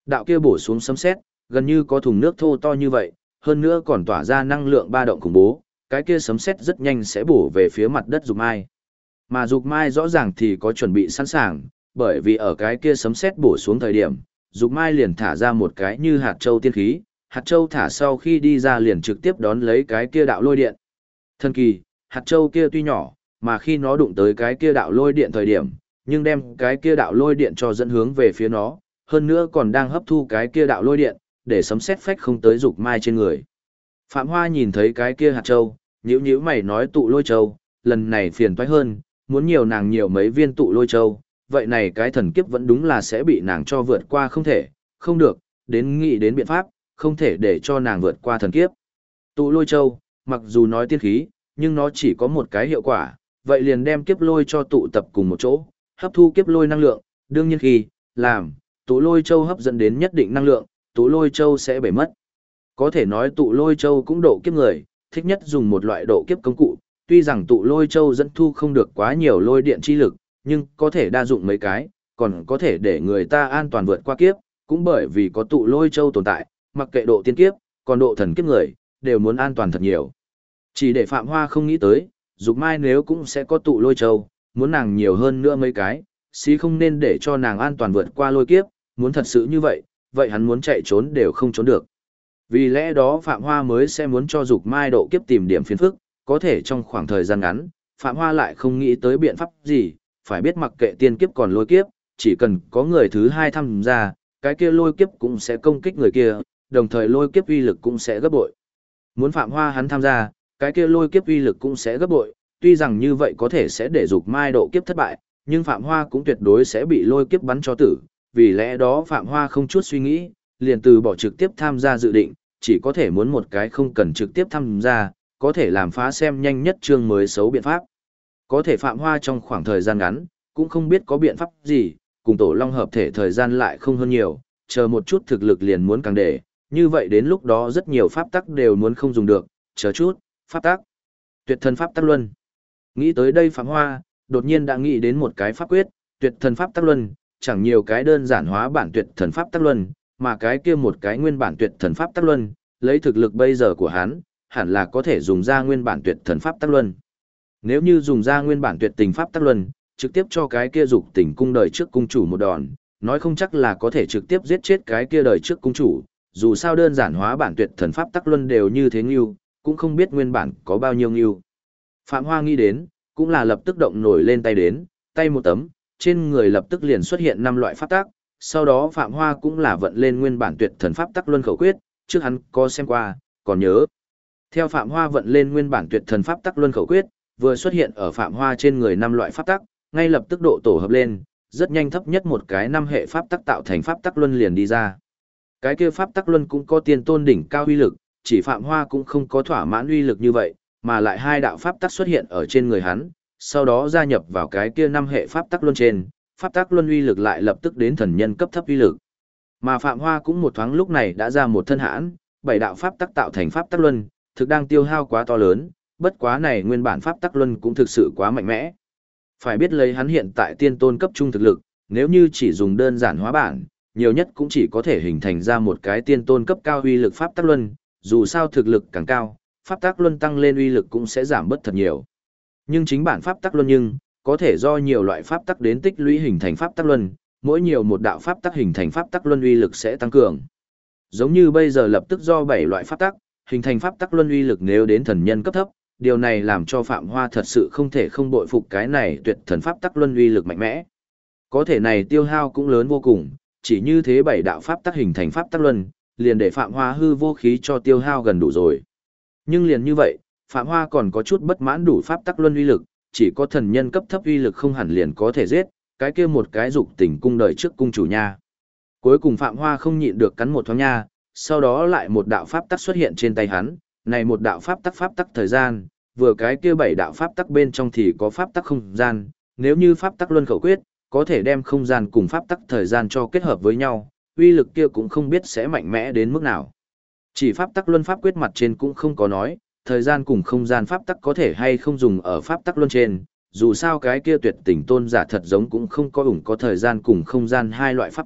Đạo kia bổ xuống sấm sét, gần như có thùng nước thô to như vậy, hơn nữa còn tỏa ra năng lượng ba động khủng bố, cái kia sấm sét rất nhanh sẽ bổ về phía mặt đất Dục Mai. Mà Dục Mai rõ ràng thì có chuẩn bị sẵn sàng, bởi vì ở cái kia sấm sét bổ xuống thời điểm, Dục Mai liền thả ra một cái như hạt châu tiên khí, hạt châu thả sau khi đi ra liền trực tiếp đón lấy cái kia đạo lôi điện. Thần kỳ, hạt châu kia tuy nhỏ, mà khi nó đụng tới cái kia đạo lôi điện thời điểm, nhưng đem cái kia đạo lôi điện cho dẫn hướng về phía nó, hơn nữa còn đang hấp thu cái kia đạo lôi điện, để sấm sét phách không tới Dục Mai trên người. Phạm Hoa nhìn thấy cái kia hạt châu, nhíu nhíu mày nói tụ lôi châu, lần này phiền toái hơn, muốn nhiều nàng nhiều mấy viên tụ lôi châu, vậy này cái thần kiếp vẫn đúng là sẽ bị nàng cho vượt qua không thể, không được, đến nghĩ đến biện pháp, không thể để cho nàng vượt qua thần kiếp. Tụ lôi châu, mặc dù nói tiên khí, nhưng nó chỉ có một cái hiệu quả, vậy liền đem kiếp lôi cho tụ tập cùng một chỗ, hấp thu kiếp lôi năng lượng, đương nhiên khi làm tụ lôi châu hấp dẫn đến nhất định năng lượng, tụ lôi châu sẽ bể mất. Có thể nói tụ lôi châu cũng độ kiếp người, thích nhất dùng một loại độ kiếp công cụ, tuy rằng tụ lôi châu dẫn thu không được quá nhiều lôi điện chi lực, nhưng có thể đa dụng mấy cái, còn có thể để người ta an toàn vượt qua kiếp, cũng bởi vì có tụ lôi châu tồn tại, mặc kệ độ tiên kiếp, còn độ thần kiếp người, đều muốn an toàn thật nhiều. Chỉ để Phạm Hoa không nghĩ tới, Dục Mai nếu cũng sẽ có tụ lôi châu, muốn nàng nhiều hơn nữa mấy cái, xí không nên để cho nàng an toàn vượt qua lôi kiếp, muốn thật sự như vậy, vậy hắn muốn chạy trốn đều không trốn được. Vì lẽ đó Phạm Hoa mới sẽ muốn cho Dục Mai độ kiếp tìm điểm phiền phức, có thể trong khoảng thời gian ngắn, Phạm Hoa lại không nghĩ tới biện pháp gì, phải biết mặc kệ tiên kiếp còn lôi kiếp, chỉ cần có người thứ hai tham gia, cái kia lôi kiếp cũng sẽ công kích người kia, đồng thời lôi kiếp uy lực cũng sẽ gấp bội. Muốn Phạm Hoa hắn tham gia, cái kia lôi kiếp uy lực cũng sẽ gấp bội, tuy rằng như vậy có thể sẽ để Dục Mai độ kiếp thất bại, nhưng Phạm Hoa cũng tuyệt đối sẽ bị lôi kiếp bắn cho tử, vì lẽ đó Phạm Hoa không chút suy nghĩ, liền từ bỏ trực tiếp tham gia dự định, chỉ có thể muốn một cái không cần trực tiếp tham gia, có thể làm phá xem nhanh nhất chương mới xấu biện pháp. Có thể Phạm Hoa trong khoảng thời gian ngắn, cũng không biết có biện pháp gì, cùng Tổ Long hợp thể thời gian lại không hơn nhiều, chờ một chút thực lực liền muốn càng để, như vậy đến lúc đó rất nhiều pháp tắc đều muốn không dùng được, chờ chút, pháp tắc. Tuyệt thần pháp tắc luân. Nghĩ tới đây Phạm Hoa, đột nhiên đã nghĩ đến một cái pháp quyết, tuyệt thần pháp tắc luân, chẳng nhiều cái đơn giản hóa bản tuyệt thần pháp tắc luân, mà cái kia một cái nguyên bản tuyệt thần pháp tắc luân, lấy thực lực bây giờ của hắn, hẳn là có thể dùng ra nguyên bản tuyệt thần pháp tắc luân. Nếu như dùng ra nguyên bản tuyệt tình pháp tắc luân, trực tiếp cho cái kia dục tình cung đời trước cung chủ một đòn, nói không chắc là có thể trực tiếp giết chết cái kia đời trước cung chủ, dù sao đơn giản hóa bản tuyệt thần pháp tắc luân đều như thế ngưu, cũng không biết nguyên bản có bao nhiêu ngưu. Phạm Hoa nghĩ đến, cũng là lập tức động nổi lên tay đến, tay một tấm, trên người lập tức liền xuất hiện 5 loại pháp tắc, sau đó Phạm Hoa cũng là vận lên nguyên bản tuyệt thần pháp tắc luân khẩu quyết, trước hắn có xem qua, còn nhớ. Theo Phạm Hoa vận lên nguyên bản tuyệt thần pháp tắc luân khẩu quyết, vừa xuất hiện ở Phạm Hoa trên người 5 loại pháp tắc, ngay lập tức độ tổ hợp lên, rất nhanh thấp nhất một cái 5 hệ pháp tắc tạo thành pháp tắc luân liền đi ra. Cái kia pháp tắc luân cũng có tiên tôn đỉnh cao uy lực, chỉ Phạm Hoa cũng không có thỏa mãn uy lực như vậy, mà lại 2 đạo pháp tắc xuất hiện ở trên người hắn, sau đó gia nhập vào cái kia 5 hệ pháp tắc luân trên, pháp tắc luân uy lực lại lập tức đến thần nhân cấp thấp uy lực. Mà Phạm Hoa cũng một thoáng lúc này đã ra một thân hãn, 7 đạo pháp tắc tạo thành pháp tắc luân, thực đang tiêu hao quá to lớn, bất quá này nguyên bản pháp tắc luân cũng thực sự quá mạnh mẽ. Phải biết lấy hắn hiện tại tiên tôn cấp trung thực lực, nếu như chỉ dùng đơn giản hóa bản, nhiều nhất cũng chỉ có thể hình thành ra một cái tiên tôn cấp cao uy lực pháp tắc luân, dù sao thực lực càng cao, pháp tắc luân tăng lên uy lực cũng sẽ giảm bớt thật nhiều. Nhưng chính bản pháp tắc luân nhưng có thể do nhiều loại pháp tắc đến tích lũy hình thành pháp tắc luân, mỗi nhiều một đạo pháp tắc hình thành pháp tắc luân uy lực sẽ tăng cường. Giống như bây giờ lập tức do 7 loại pháp tắc hình thành pháp tắc luân uy lực nếu đến thần nhân cấp thấp, điều này làm cho Phạm Hoa thật sự không thể không bội phục cái này tuyệt thần pháp tắc luân uy lực mạnh mẽ. Có thể này tiêu hao cũng lớn vô cùng, chỉ như thế 7 đạo pháp tắc hình thành pháp tắc luân, liền để Phạm Hoa hư vô khí cho tiêu hao gần đủ rồi. Nhưng liền như vậy, Phạm Hoa còn có chút bất mãn đủ pháp tắc luân uy lực, chỉ có thần nhân cấp thấp uy lực không hẳn liền có thể giết, cái kia một cái dục tình cung đời trước cung chủ nha. Cuối cùng Phạm Hoa không nhịn được cắn một thoáng nha, sau đó lại một đạo pháp tắc xuất hiện trên tay hắn, này một đạo pháp tắc thời gian, vừa cái kia 7 đạo pháp tắc bên trong thì có pháp tắc không gian, nếu như pháp tắc luân khẩu quyết, có thể đem không gian cùng pháp tắc thời gian cho kết hợp với nhau, uy lực kia cũng không biết sẽ mạnh mẽ đến mức nào. Chỉ pháp tắc luân pháp quyết mặt trên cũng không có nói, thời gian cùng không gian pháp tắc có thể hay không dùng ở pháp tắc luân trên, dù sao cái kia tuyệt tình tôn giả thật giống cũng không có ủng có thời gian cùng không gian 2 loại pháp tắc,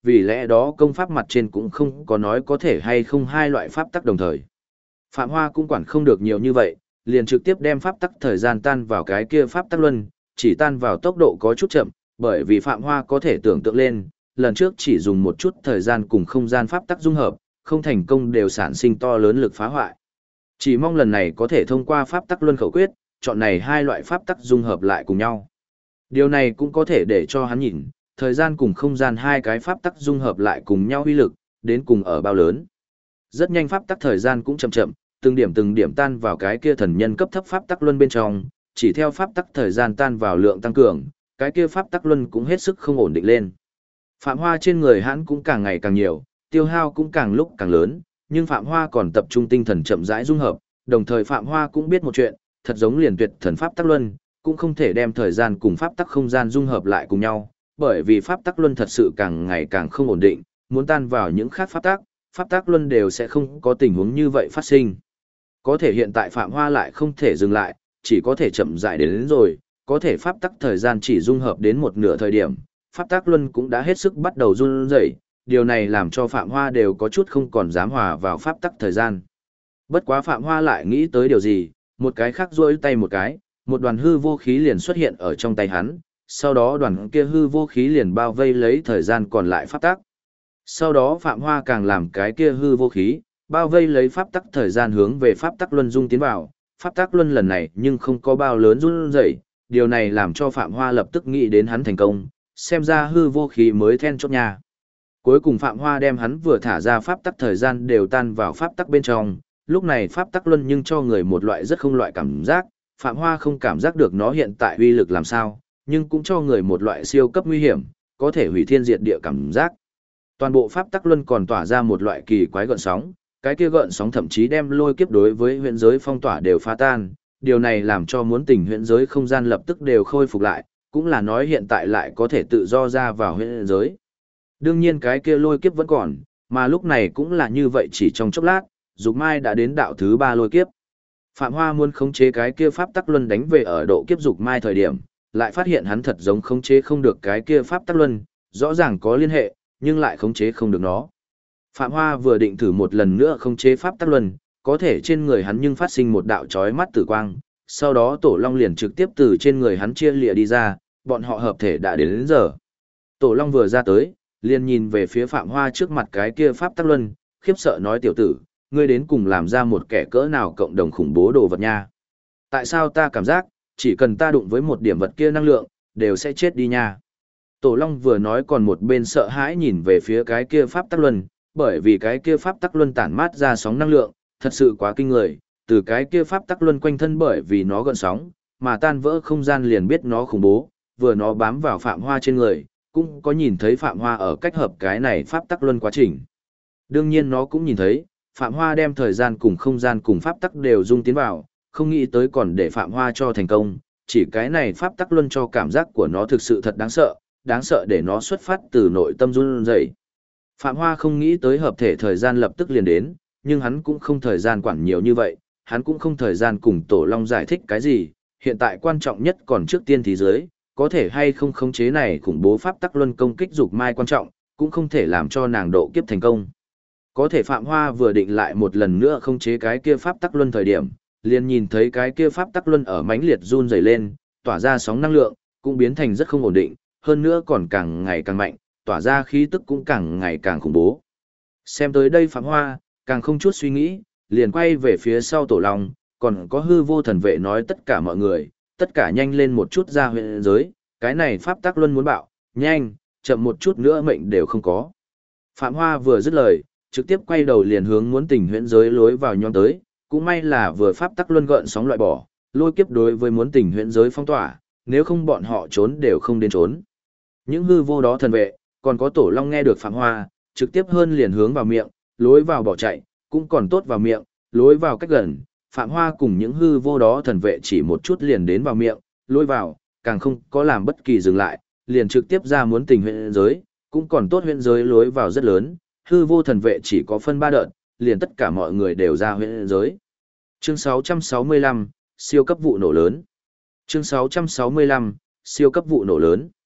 vì lẽ đó công pháp mặt trên cũng không có nói có thể hay không hai loại pháp tắc đồng thời. Phạm Hoa cũng quản không được nhiều như vậy, liền trực tiếp đem pháp tắc thời gian tan vào cái kia pháp tắc luân, chỉ tan vào tốc độ có chút chậm, bởi vì Phạm Hoa có thể tưởng tượng lên, lần trước chỉ dùng một chút thời gian cùng không gian pháp tắc dung hợp, không thành công đều sản sinh to lớn lực phá hoại. Chỉ mong lần này có thể thông qua pháp tắc luân khẩu quyết, chọn này hai loại pháp tắc dung hợp lại cùng nhau. Điều này cũng có thể để cho hắn nhìn, thời gian cùng không gian hai cái pháp tắc dung hợp lại cùng nhau uy lực, đến cùng ở bao lớn. Rất nhanh pháp tắc thời gian cũng chậm chậm, từng điểm tan vào cái kia thần nhân cấp thấp pháp tắc luân bên trong, chỉ theo pháp tắc thời gian tan vào lượng tăng cường, cái kia pháp tắc luân cũng hết sức không ổn định lên. Phạm Hoa trên người hắn cũng càng ngày càng nhiều, tiêu hao cũng càng lúc càng lớn, nhưng Phạm Hoa còn tập trung tinh thần chậm rãi dung hợp, đồng thời Phạm Hoa cũng biết một chuyện, thật giống liền tuyệt thần pháp tắc luân, cũng không thể đem thời gian cùng pháp tắc không gian dung hợp lại cùng nhau, bởi vì pháp tắc luân thật sự càng ngày càng không ổn định, muốn tan vào những khác pháp tắc luân đều sẽ không có tình huống như vậy phát sinh. Có thể hiện tại Phạm Hoa lại không thể dừng lại, chỉ có thể chậm rãi đến rồi, có thể pháp tắc thời gian chỉ dung hợp đến một nửa thời điểm, pháp tắc luân cũng đã hết sức bắt đầu run rẩy, điều này làm cho Phạm Hoa đều có chút không còn dám hòa vào pháp tắc thời gian. Bất quá Phạm Hoa lại nghĩ tới điều gì, một cái khác duỗi tay một cái, một đoàn hư vô khí liền xuất hiện ở trong tay hắn, sau đó đoàn kia hư vô khí liền bao vây lấy thời gian còn lại pháp tắc. Sau đó Phạm Hoa càng làm cái kia hư vô khí, bao vây lấy pháp tắc thời gian hướng về pháp tắc luân dung tiến vào, pháp tắc luân lần này nhưng không có bao lớn run rẩy, điều này làm cho Phạm Hoa lập tức nghĩ đến hắn thành công, xem ra hư vô khí mới then chốt nha. Cuối cùng Phạm Hoa đem hắn vừa thả ra pháp tắc thời gian đều tan vào pháp tắc bên trong, lúc này pháp tắc luân nhưng cho người một loại rất không loại cảm giác, Phạm Hoa không cảm giác được nó hiện tại uy lực làm sao, nhưng cũng cho người một loại siêu cấp nguy hiểm, có thể hủy thiên diệt địa cảm giác. Toàn bộ pháp tắc luân còn tỏa ra một loại kỳ quái gợn sóng, cái kia gợn sóng thậm chí đem lôi kiếp đối với huyễn giới phong tỏa đều phá tan, điều này làm cho muốn tình huyễn giới không gian lập tức đều khôi phục lại, cũng là nói hiện tại lại có thể tự do ra vào huyễn giới. Đương nhiên cái kia lôi kiếp vẫn còn, mà lúc này cũng là như vậy chỉ trong chốc lát, Dục Mai đã đến đạo thứ 3 lôi kiếp. Phạm Hoa muốn khống chế cái kia pháp tắc luân đánh về ở độ kiếp Dục Mai thời điểm, lại phát hiện hắn thật giống khống chế không được cái kia pháp tắc luân, rõ ràng có liên hệ, nhưng lại khống chế không được nó. Phạm Hoa vừa định thử một lần nữa khống chế pháp tắc luân, có thể trên người hắn nhưng phát sinh một đạo chói mắt tử quang, sau đó Tổ Long liền trực tiếp từ trên người hắn chia lìa đi ra, bọn họ hợp thể đã đến giờ. Tổ Long vừa ra tới, liền nhìn về phía Phạm Hoa trước mặt cái kia pháp tắc luân, khiếp sợ nói tiểu tử, ngươi đến cùng làm ra một kẻ cỡ nào cộng đồng khủng bố đồ vật nha. Tại sao ta cảm giác, chỉ cần ta đụng với một điểm vật kia năng lượng, đều sẽ chết đi nha. Tổ Long vừa nói còn một bên sợ hãi nhìn về phía cái kia pháp tắc luân, bởi vì cái kia pháp tắc luân tản mát ra sóng năng lượng, thật sự quá kinh người, từ cái kia pháp tắc luân quanh thân bởi vì nó gợn sóng, mà tan vỡ không gian liền biết nó khủng bố, vừa nó bám vào Phạm Hoa trên người, cũng có nhìn thấy Phạm Hoa ở cách hợp cái này pháp tắc luân quá trình. Đương nhiên nó cũng nhìn thấy, Phạm Hoa đem thời gian cùng không gian cùng pháp tắc đều dung tiến vào, không nghĩ tới còn để Phạm Hoa cho thành công, chỉ cái này pháp tắc luân cho cảm giác của nó thực sự thật đáng sợ để nó xuất phát từ nội tâm run rẩy. Phạm Hoa không nghĩ tới hợp thể thời gian lập tức liền đến, nhưng hắn cũng không thời gian quản nhiều như vậy, hắn cũng không thời gian cùng Tổ Long giải thích cái gì, hiện tại quan trọng nhất còn trước tiên thế giới, có thể hay không khống chế này khủng bố pháp tắc luân công kích Dục Mai quan trọng, cũng không thể làm cho nàng độ kiếp thành công. Có thể Phạm Hoa vừa định lại một lần nữa khống chế cái kia pháp tắc luân thời điểm, liền nhìn thấy cái kia pháp tắc luân ở mãnh liệt run rẩy lên, tỏa ra sóng năng lượng, cũng biến thành rất không ổn định, hơn nữa còn càng ngày càng mạnh, tỏa ra khí tức cũng càng ngày càng khủng bố. Xem tới đây Phạm Hoa, càng không chút suy nghĩ, liền quay về phía sau Tổ Long, còn có hư vô thần vệ nói tất cả mọi người, tất cả nhanh lên một chút ra huyện giới, cái này pháp tắc luân muốn bạo, nhanh, chậm một chút nữa mệnh đều không có. Phạm Hoa vừa dứt lời, trực tiếp quay đầu liền hướng muốn tình huyện giới lối vào nhon tới, cũng may là vừa pháp tắc luân gợn sóng loại bỏ, lôi kiếp đối với muốn tình huyện giới phong tỏa, nếu không bọn họ trốn đều không đến trốn. Những hư vô đó thần vệ, còn có Tổ Long nghe được Phạm Hoa, trực tiếp hơn liền hướng vào miệng, lối vào bỏ chạy, cũng còn tốt vào miệng, lối vào cách gần, Phạm Hoa cùng những hư vô đó thần vệ chỉ một chút liền đến vào miệng, lối vào, càng không có làm bất kỳ dừng lại, liền trực tiếp ra muốn tình huyện giới, cũng còn tốt huyện giới lối vào rất lớn, hư vô thần vệ chỉ có phân 3 đợt, liền tất cả mọi người đều ra huyện giới. Chương 665, siêu cấp vụ nổ lớn. Chương 665, siêu cấp vụ nổ lớn.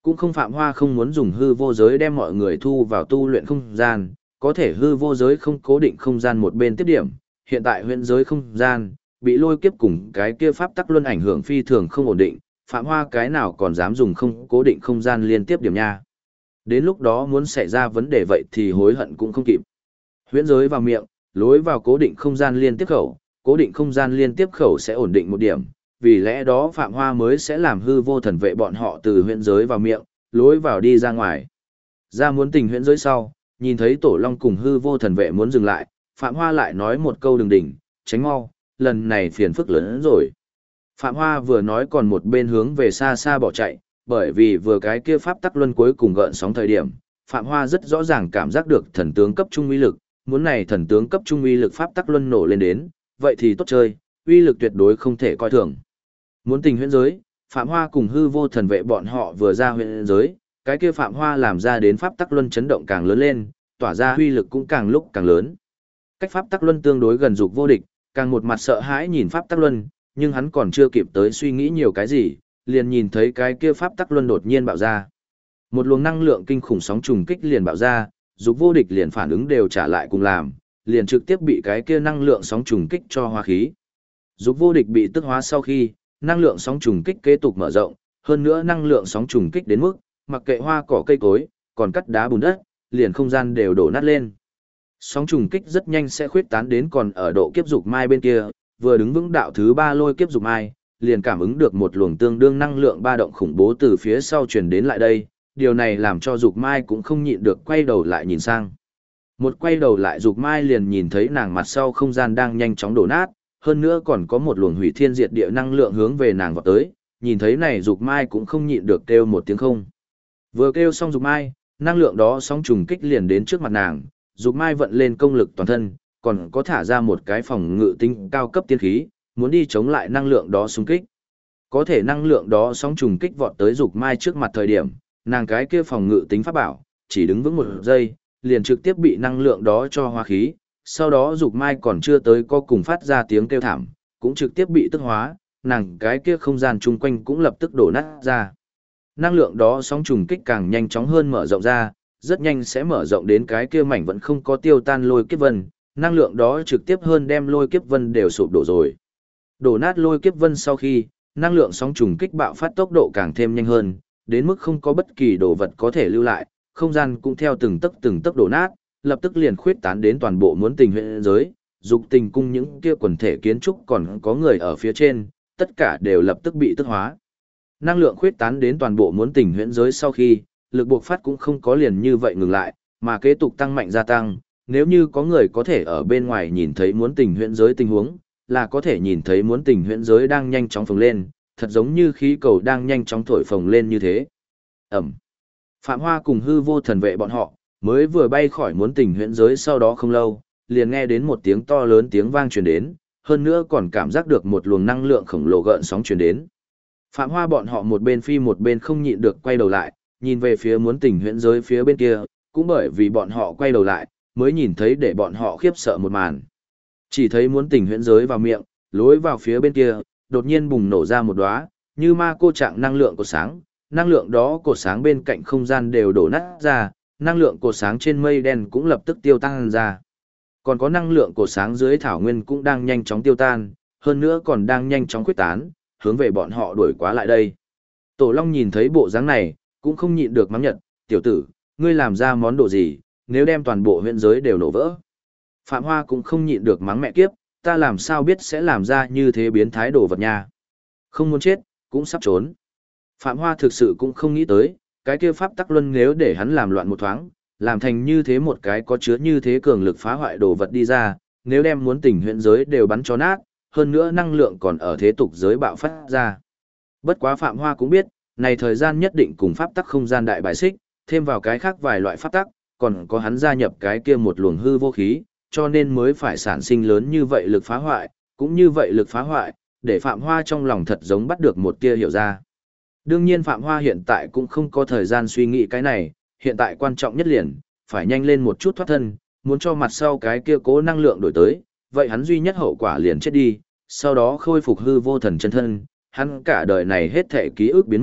Cũng không Phạm Hoa không muốn dùng hư vô giới đem mọi người thu vào tu luyện không gian, có thể hư vô giới không cố định không gian một bên tiếp điểm, hiện tại huyễn giới không gian, bị lôi kiếp cùng cái kia pháp tắc luân ảnh hưởng phi thường không ổn định, Phạm Hoa cái nào còn dám dùng không cố định không gian liên tiếp điểm nha. Đến lúc đó muốn xảy ra vấn đề vậy thì hối hận cũng không kịp. Huyễn giới vào miệng, lối vào cố định không gian liên tiếp khẩu, cố định không gian liên tiếp khẩu sẽ ổn định một điểm, vì lẽ đó Phạm Hoa mới sẽ làm hư vô thần vệ bọn họ từ huyễn giới vào miệng, lối vào đi ra ngoài. Ra muốn tình huyễn giới sau, nhìn thấy Tổ Long cùng hư vô thần vệ muốn dừng lại, Phạm Hoa lại nói một câu đừng đỉnh, tránh mau, lần này phiền phức lớn hơn rồi. Phạm Hoa vừa nói còn một bên hướng về xa xa bỏ chạy, bởi vì vừa cái kia pháp tắc luân cuối cùng gợn sóng thời điểm, Phạm Hoa rất rõ ràng cảm giác được thần tướng cấp trung uy lực, muốn này thần tướng cấp trung uy lực pháp tắc luân nổ lên đến, vậy thì tốt chơi, uy lực tuyệt đối không thể coi thường. Muốn tình huyễn giới, Phạm Hoa cùng hư vô thần vệ bọn họ vừa ra huyễn giới, cái kia Phạm Hoa làm ra đến pháp tắc luân chấn động càng lớn lên, tỏa ra uy lực cũng càng lúc càng lớn. Cách pháp tắc luân tương đối gần dục vô địch, càng một mặt sợ hãi nhìn pháp tắc luân, nhưng hắn còn chưa kịp tới suy nghĩ nhiều cái gì, liền nhìn thấy cái kia pháp tắc luân đột nhiên bạo ra. Một luồng năng lượng kinh khủng sóng trùng kích liền bạo ra, dục vô địch liền phản ứng đều trả lại cùng làm, liền trực tiếp bị cái kia năng lượng sóng trùng kích cho hóa khí. Dục vô địch bị tức hóa sau khi, năng lượng sóng trùng kích kế tục mở rộng, hơn nữa năng lượng sóng trùng kích đến mức, mặc kệ hoa cỏ cây cối, còn cắt đá bùn đất, liền không gian đều đổ nát lên. Sóng trùng kích rất nhanh sẽ khuyết tán đến còn ở độ kiếp dục mai bên kia, vừa đứng vững đạo thứ 3 lôi kiếp dục mai, liền cảm ứng được một luồng tương đương năng lượng ba động khủng bố từ phía sau truyền đến lại đây, điều này làm cho dục mai cũng không nhịn được quay đầu lại nhìn sang. Một quay đầu lại dục mai liền nhìn thấy nàng mặt sau không gian đang nhanh chóng đổ nát, hơn nữa còn có một luồng hủy thiên diệt địa năng lượng hướng về nàng vọt tới, nhìn thấy này dục mai cũng không nhịn được kêu một tiếng không. Vừa kêu xong dục mai, năng lượng đó sóng trùng kích liền đến trước mặt nàng, dục mai vận lên công lực toàn thân, còn có thả ra một cái phòng ngự tinh cao cấp tiên khí, muốn đi chống lại năng lượng đó xung kích. Có thể năng lượng đó sóng trùng kích vọt tới dục mai trước mặt thời điểm, nàng cái kia phòng ngự tính pháp bảo, chỉ đứng vững một giây, liền trực tiếp bị năng lượng đó cho hóa khí, sau đó dục mai còn chưa tới có cùng phát ra tiếng kêu thảm, cũng trực tiếp bị tức hóa, nàng cái kia không gian chung quanh cũng lập tức đổ nát ra. Năng lượng đó sóng trùng kích càng nhanh chóng hơn mở rộng ra, rất nhanh sẽ mở rộng đến cái kia mảnh vẫn không có tiêu tan lôi kiếp vân, năng lượng đó trực tiếp hơn đem lôi kiếp vân đều sụp đổ rồi. Đổ nát lôi kiếp vân sau khi, năng lượng sóng trùng kích bạo phát tốc độ càng thêm nhanh hơn, đến mức không có bất kỳ đồ vật có thể lưu lại, không gian cũng theo từng tấc đổ nát, lập tức liền khuyết tán đến toàn bộ muốn tình huyện giới, dục tình cung những kia quần thể kiến trúc còn có người ở phía trên, tất cả đều lập tức bị tức hóa. Năng lượng khuyết tán đến toàn bộ muốn tình huyện giới sau khi, lực buộc phát cũng không có liền như vậy ngừng lại, mà kế tục tăng mạnh gia tăng, nếu như có người có thể ở bên ngoài nhìn thấy muốn tình huyện giới tình huống, là có thể nhìn thấy muốn tình huyện giới đang nhanh chóng phồng lên, thật giống như khí cầu đang nhanh chóng thổi phồng lên như thế. Ẩm. Phạm Hoa cùng hư vô thần vệ bọn họ, mới vừa bay khỏi muốn tình huyện giới sau đó không lâu, liền nghe đến một tiếng to lớn tiếng vang truyền đến, hơn nữa còn cảm giác được một luồng năng lượng khổng lồ gợn sóng truyền đến. Phạm Hoa bọn họ một bên phi một bên không nhịn được quay đầu lại, nhìn về phía muốn tình huyện giới phía bên kia, cũng bởi vì bọn họ quay đầu lại, mới nhìn thấy để bọn họ khiếp sợ một màn. Chỉ thấy muốn tình huyện giới vào miệng, lối vào phía bên kia, đột nhiên bùng nổ ra một đóa, như ma cô trạng năng lượng của sáng, năng lượng đó cột sáng bên cạnh không gian đều đổ nát ra, năng lượng cột sáng trên mây đen cũng lập tức tiêu tan ra. Còn có năng lượng cột sáng dưới thảo nguyên cũng đang nhanh chóng tiêu tan, hơn nữa còn đang nhanh chóng khuếch tán, hướng về bọn họ đuổi quá lại đây. Tổ Long nhìn thấy bộ dáng này, cũng không nhịn được mắng nhật, tiểu tử, ngươi làm ra món đồ gì, nếu đem toàn bộ huyện giới đều nổ vỡ. Phạm Hoa cũng không nhịn được mắng mẹ kiếp, ta làm sao biết sẽ làm ra như thế biến thái đồ vật nha. Không muốn chết, cũng sắp trốn. Phạm Hoa thực sự cũng không nghĩ tới, cái kia pháp tắc luân nếu để hắn làm loạn một thoáng, làm thành như thế một cái có chứa như thế cường lực phá hoại đồ vật đi ra, nếu đem muốn tình huyện giới đều bắn cho nát, hơn nữa năng lượng còn ở thế tục giới bạo phát ra. Bất quá Phạm Hoa cũng biết, này thời gian nhất định cùng pháp tắc không gian đại bài xích, thêm vào cái khác vài loại pháp tắc, còn có hắn gia nhập cái kia một luồng hư vô khí, cho nên mới phải sản sinh lớn như vậy lực phá hoại, cũng như vậy lực phá hoại, để Phạm Hoa trong lòng thật giống bắt được một tia hiểu ra. Đương nhiên Phạm Hoa hiện tại cũng không có thời gian suy nghĩ cái này, hiện tại quan trọng nhất liền, phải nhanh lên một chút thoát thân, muốn cho mặt sau cái kia cố năng lượng đổi tới, vậy hắn duy nhất hậu quả liền chết đi, sau đó khôi phục hư vô thần chân thân, hắn cả đời này hết thể ký ức biến mất,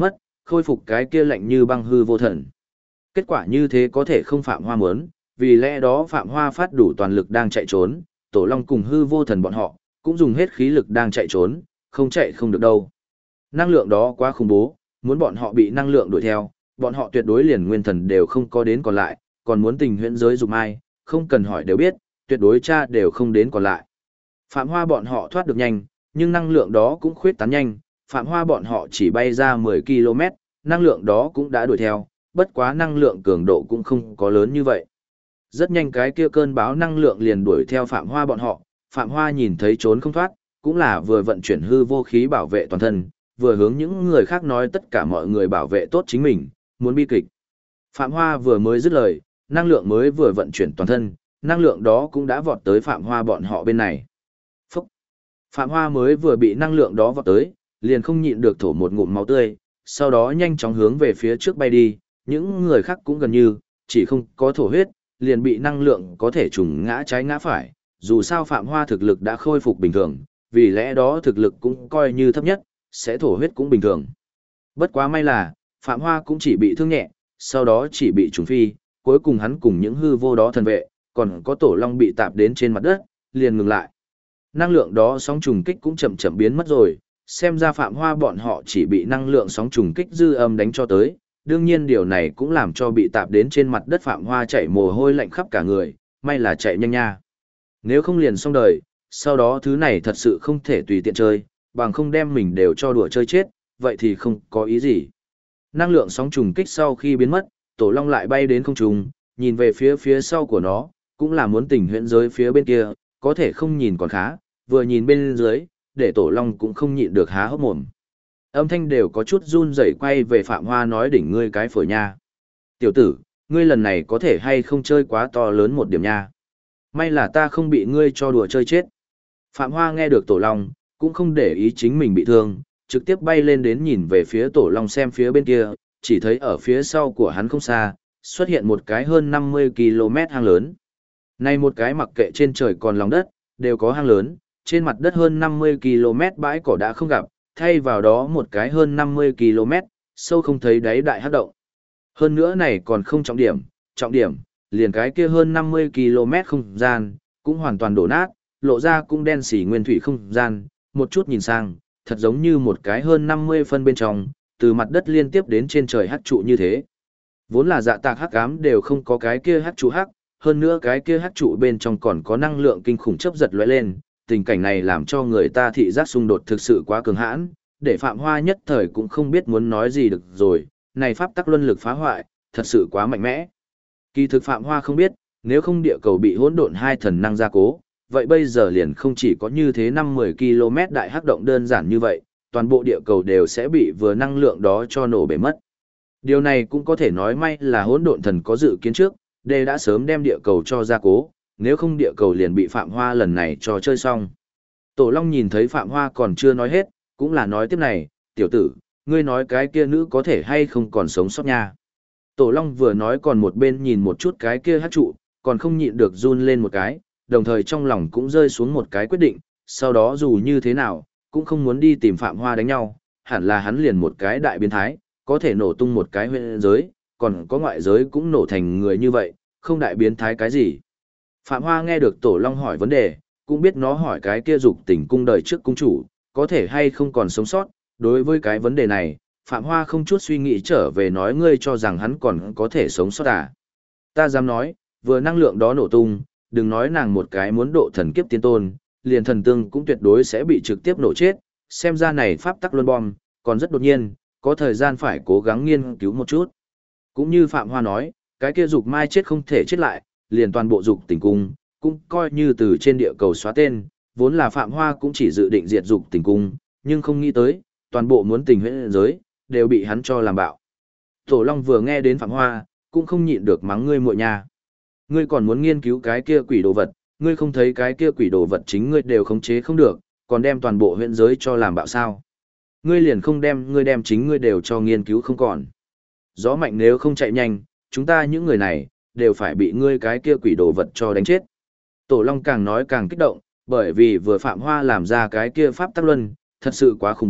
khôi phục cái kia lạnh như băng hư vô thần. Kết quả như thế có thể không Phạm Hoa muốn, vì lẽ đó Phạm Hoa phát đủ toàn lực đang chạy trốn, Tổ Long cùng hư vô thần bọn họ, cũng dùng hết khí lực đang chạy trốn, không chạy không được đâu. Năng lượng đó quá khủng bố, muốn bọn họ bị năng lượng đuổi theo, bọn họ tuyệt đối liền nguyên thần đều không có đến còn lại, còn muốn tình huyễn giới dục ai, không cần hỏi đều biết, tuyệt đối cha đều không đến còn lại. Phạm Hoa bọn họ thoát được nhanh, nhưng năng lượng đó cũng khuyết tán nhanh, Phạm Hoa bọn họ chỉ bay ra 10 km, năng lượng đó cũng đã đuổi theo, bất quá năng lượng cường độ cũng không có lớn như vậy. Rất nhanh cái kia cơn bão năng lượng liền đuổi theo Phạm Hoa bọn họ, Phạm Hoa nhìn thấy trốn không thoát, cũng là vừa vận chuyển hư vô khí bảo vệ toàn thân, vừa hướng những người khác nói tất cả mọi người bảo vệ tốt chính mình, muốn bi kịch. Phạm Hoa vừa mới dứt lời, năng lượng mới vừa vận chuyển toàn thân, năng lượng đó cũng đã vọt tới Phạm Hoa bọn họ bên này. Phúc! Phạm Hoa mới vừa bị năng lượng đó vọt tới, liền không nhịn được thổ một ngụm máu tươi, sau đó nhanh chóng hướng về phía trước bay đi, những người khác cũng gần như, chỉ không có thổ huyết, liền bị năng lượng có thể trùng ngã trái ngã phải, dù sao Phạm Hoa thực lực đã khôi phục bình thường, vì lẽ đó thực lực cũng coi như thấp nhất, sẽ thổ huyết cũng bình thường. Bất quá may là, Phạm Hoa cũng chỉ bị thương nhẹ, sau đó chỉ bị trùng phi, cuối cùng hắn cùng những hư vô đó thần vệ, còn có Tổ Long bị tạp đến trên mặt đất, liền ngừng lại. Năng lượng đó sóng trùng kích cũng chậm chậm biến mất rồi, xem ra Phạm Hoa bọn họ chỉ bị năng lượng sóng trùng kích dư âm đánh cho tới, đương nhiên điều này cũng làm cho bị tạp đến trên mặt đất Phạm Hoa chảy mồ hôi lạnh khắp cả người, may là chạy nhanh nha. Nếu không liền xong đời, sau đó thứ này thật sự không thể tùy tiện chơi, bằng không đem mình đều cho đùa chơi chết, vậy thì không có ý gì. Năng lượng sóng trùng kích sau khi biến mất, Tổ Long lại bay đến không trung, nhìn về phía sau của nó, cũng là muốn tình huyễn giới phía bên kia, có thể không nhìn còn khá, vừa nhìn bên dưới, để Tổ Long cũng không nhịn được há hốc mồm. Âm thanh đều có chút run rẩy quay về Phạm Hoa nói đỉnh ngươi cái phổi nha. Tiểu tử, ngươi lần này có thể hay không chơi quá to lớn một điểm nha. May là ta không bị ngươi cho đùa chơi chết. Phạm Hoa nghe được Tổ Long, cũng không để ý chính mình bị thương, trực tiếp bay lên đến nhìn về phía Tổ Long xem phía bên kia, chỉ thấy ở phía sau của hắn không xa, xuất hiện một cái hơn 50 km hang lớn. Này một cái mặc kệ trên trời còn lòng đất, đều có hang lớn, trên mặt đất hơn 50 km bãi cỏ đã không gặp, thay vào đó một cái hơn 50 km, sâu không thấy đáy đại hắc động. Hơn nữa này còn không trọng điểm, liền cái kia hơn 50 km không gian, cũng hoàn toàn đổ nát, lộ ra cũng đen xỉ nguyên thủy không gian, một chút nhìn sang, thật giống như một cái hơn 50 phân bên trong, từ mặt đất liên tiếp đến trên trời hắc trụ như thế. Vốn là dạ tạc hắc ám đều không có cái kia hắc trụ hắc, hơn nữa cái kia hắc trụ bên trong còn có năng lượng kinh khủng chớp giật lóe lên, tình cảnh này làm cho người ta thị giác xung đột thực sự quá cường hãn, để Phạm Hoa nhất thời cũng không biết muốn nói gì được rồi, này pháp tắc luân lực phá hoại, thật sự quá mạnh mẽ. Kỳ thực Phạm Hoa không biết, nếu không địa cầu bị hỗn độn hai thần năng gia cố, vậy bây giờ liền không chỉ có như thế 5-10 km đại hắc động đơn giản như vậy, toàn bộ địa cầu đều sẽ bị vừa năng lượng đó cho nổ bể mất. Điều này cũng có thể nói may là hỗn độn thần có dự kiến trước, đề đã sớm đem địa cầu cho gia cố, nếu không địa cầu liền bị Phạm Hoa lần này cho chơi xong. Tổ Long nhìn thấy Phạm Hoa còn chưa nói hết, cũng là nói tiếp này, tiểu tử, ngươi nói cái kia nữ có thể hay không còn sống sót nha. Tổ Long vừa nói còn một bên nhìn một chút cái kia hát trụ, còn không nhịn được run lên một cái, đồng thời trong lòng cũng rơi xuống một cái quyết định, sau đó dù như thế nào, cũng không muốn đi tìm Phạm Hoa đánh nhau, hẳn là hắn liền một cái đại biến thái, có thể nổ tung một cái huyện giới, còn có ngoại giới cũng nổ thành người như vậy, không đại biến thái cái gì. Phạm Hoa nghe được Tổ Long hỏi vấn đề, cũng biết nó hỏi cái kia dục tình cung đời trước cung chủ, có thể hay không còn sống sót, đối với cái vấn đề này, Phạm Hoa không chút suy nghĩ trở về nói ngươi cho rằng hắn còn có thể sống sót à. Ta dám nói, vừa năng lượng đó nổ tung, đừng nói nàng một cái muốn độ thần kiếp tiên tôn, liền thần tương cũng tuyệt đối sẽ bị trực tiếp nổ chết, xem ra này pháp tắc luân bom, còn rất đột nhiên, có thời gian phải cố gắng nghiên cứu một chút. Cũng như Phạm Hoa nói, cái kia dục mai chết không thể chết lại, liền toàn bộ dục tình cung, cũng coi như từ trên địa cầu xóa tên, vốn là Phạm Hoa cũng chỉ dự định diệt dục tình cung, nhưng không nghĩ tới, toàn bộ muốn tình huyễn giới, đều bị hắn cho làm bạo. Tổ Long vừa nghe đến Phạm Hoa, cũng không nhịn được mắng ngươi muội nha. Ngươi còn muốn nghiên cứu cái kia quỷ đồ vật, ngươi không thấy cái kia quỷ đồ vật chính ngươi đều khống chế không được, còn đem toàn bộ huyễn giới cho làm bạo sao. Ngươi liền không đem ngươi đem chính ngươi đều cho nghiên cứu không còn. Gió mạnh nếu không chạy nhanh, chúng ta những người này, đều phải bị ngươi cái kia quỷ đồ vật cho đánh chết. Tổ Long càng nói càng kích động, bởi vì vừa Phạm Hoa làm ra cái kia pháp tắc luân, thật sự quá khủng bố,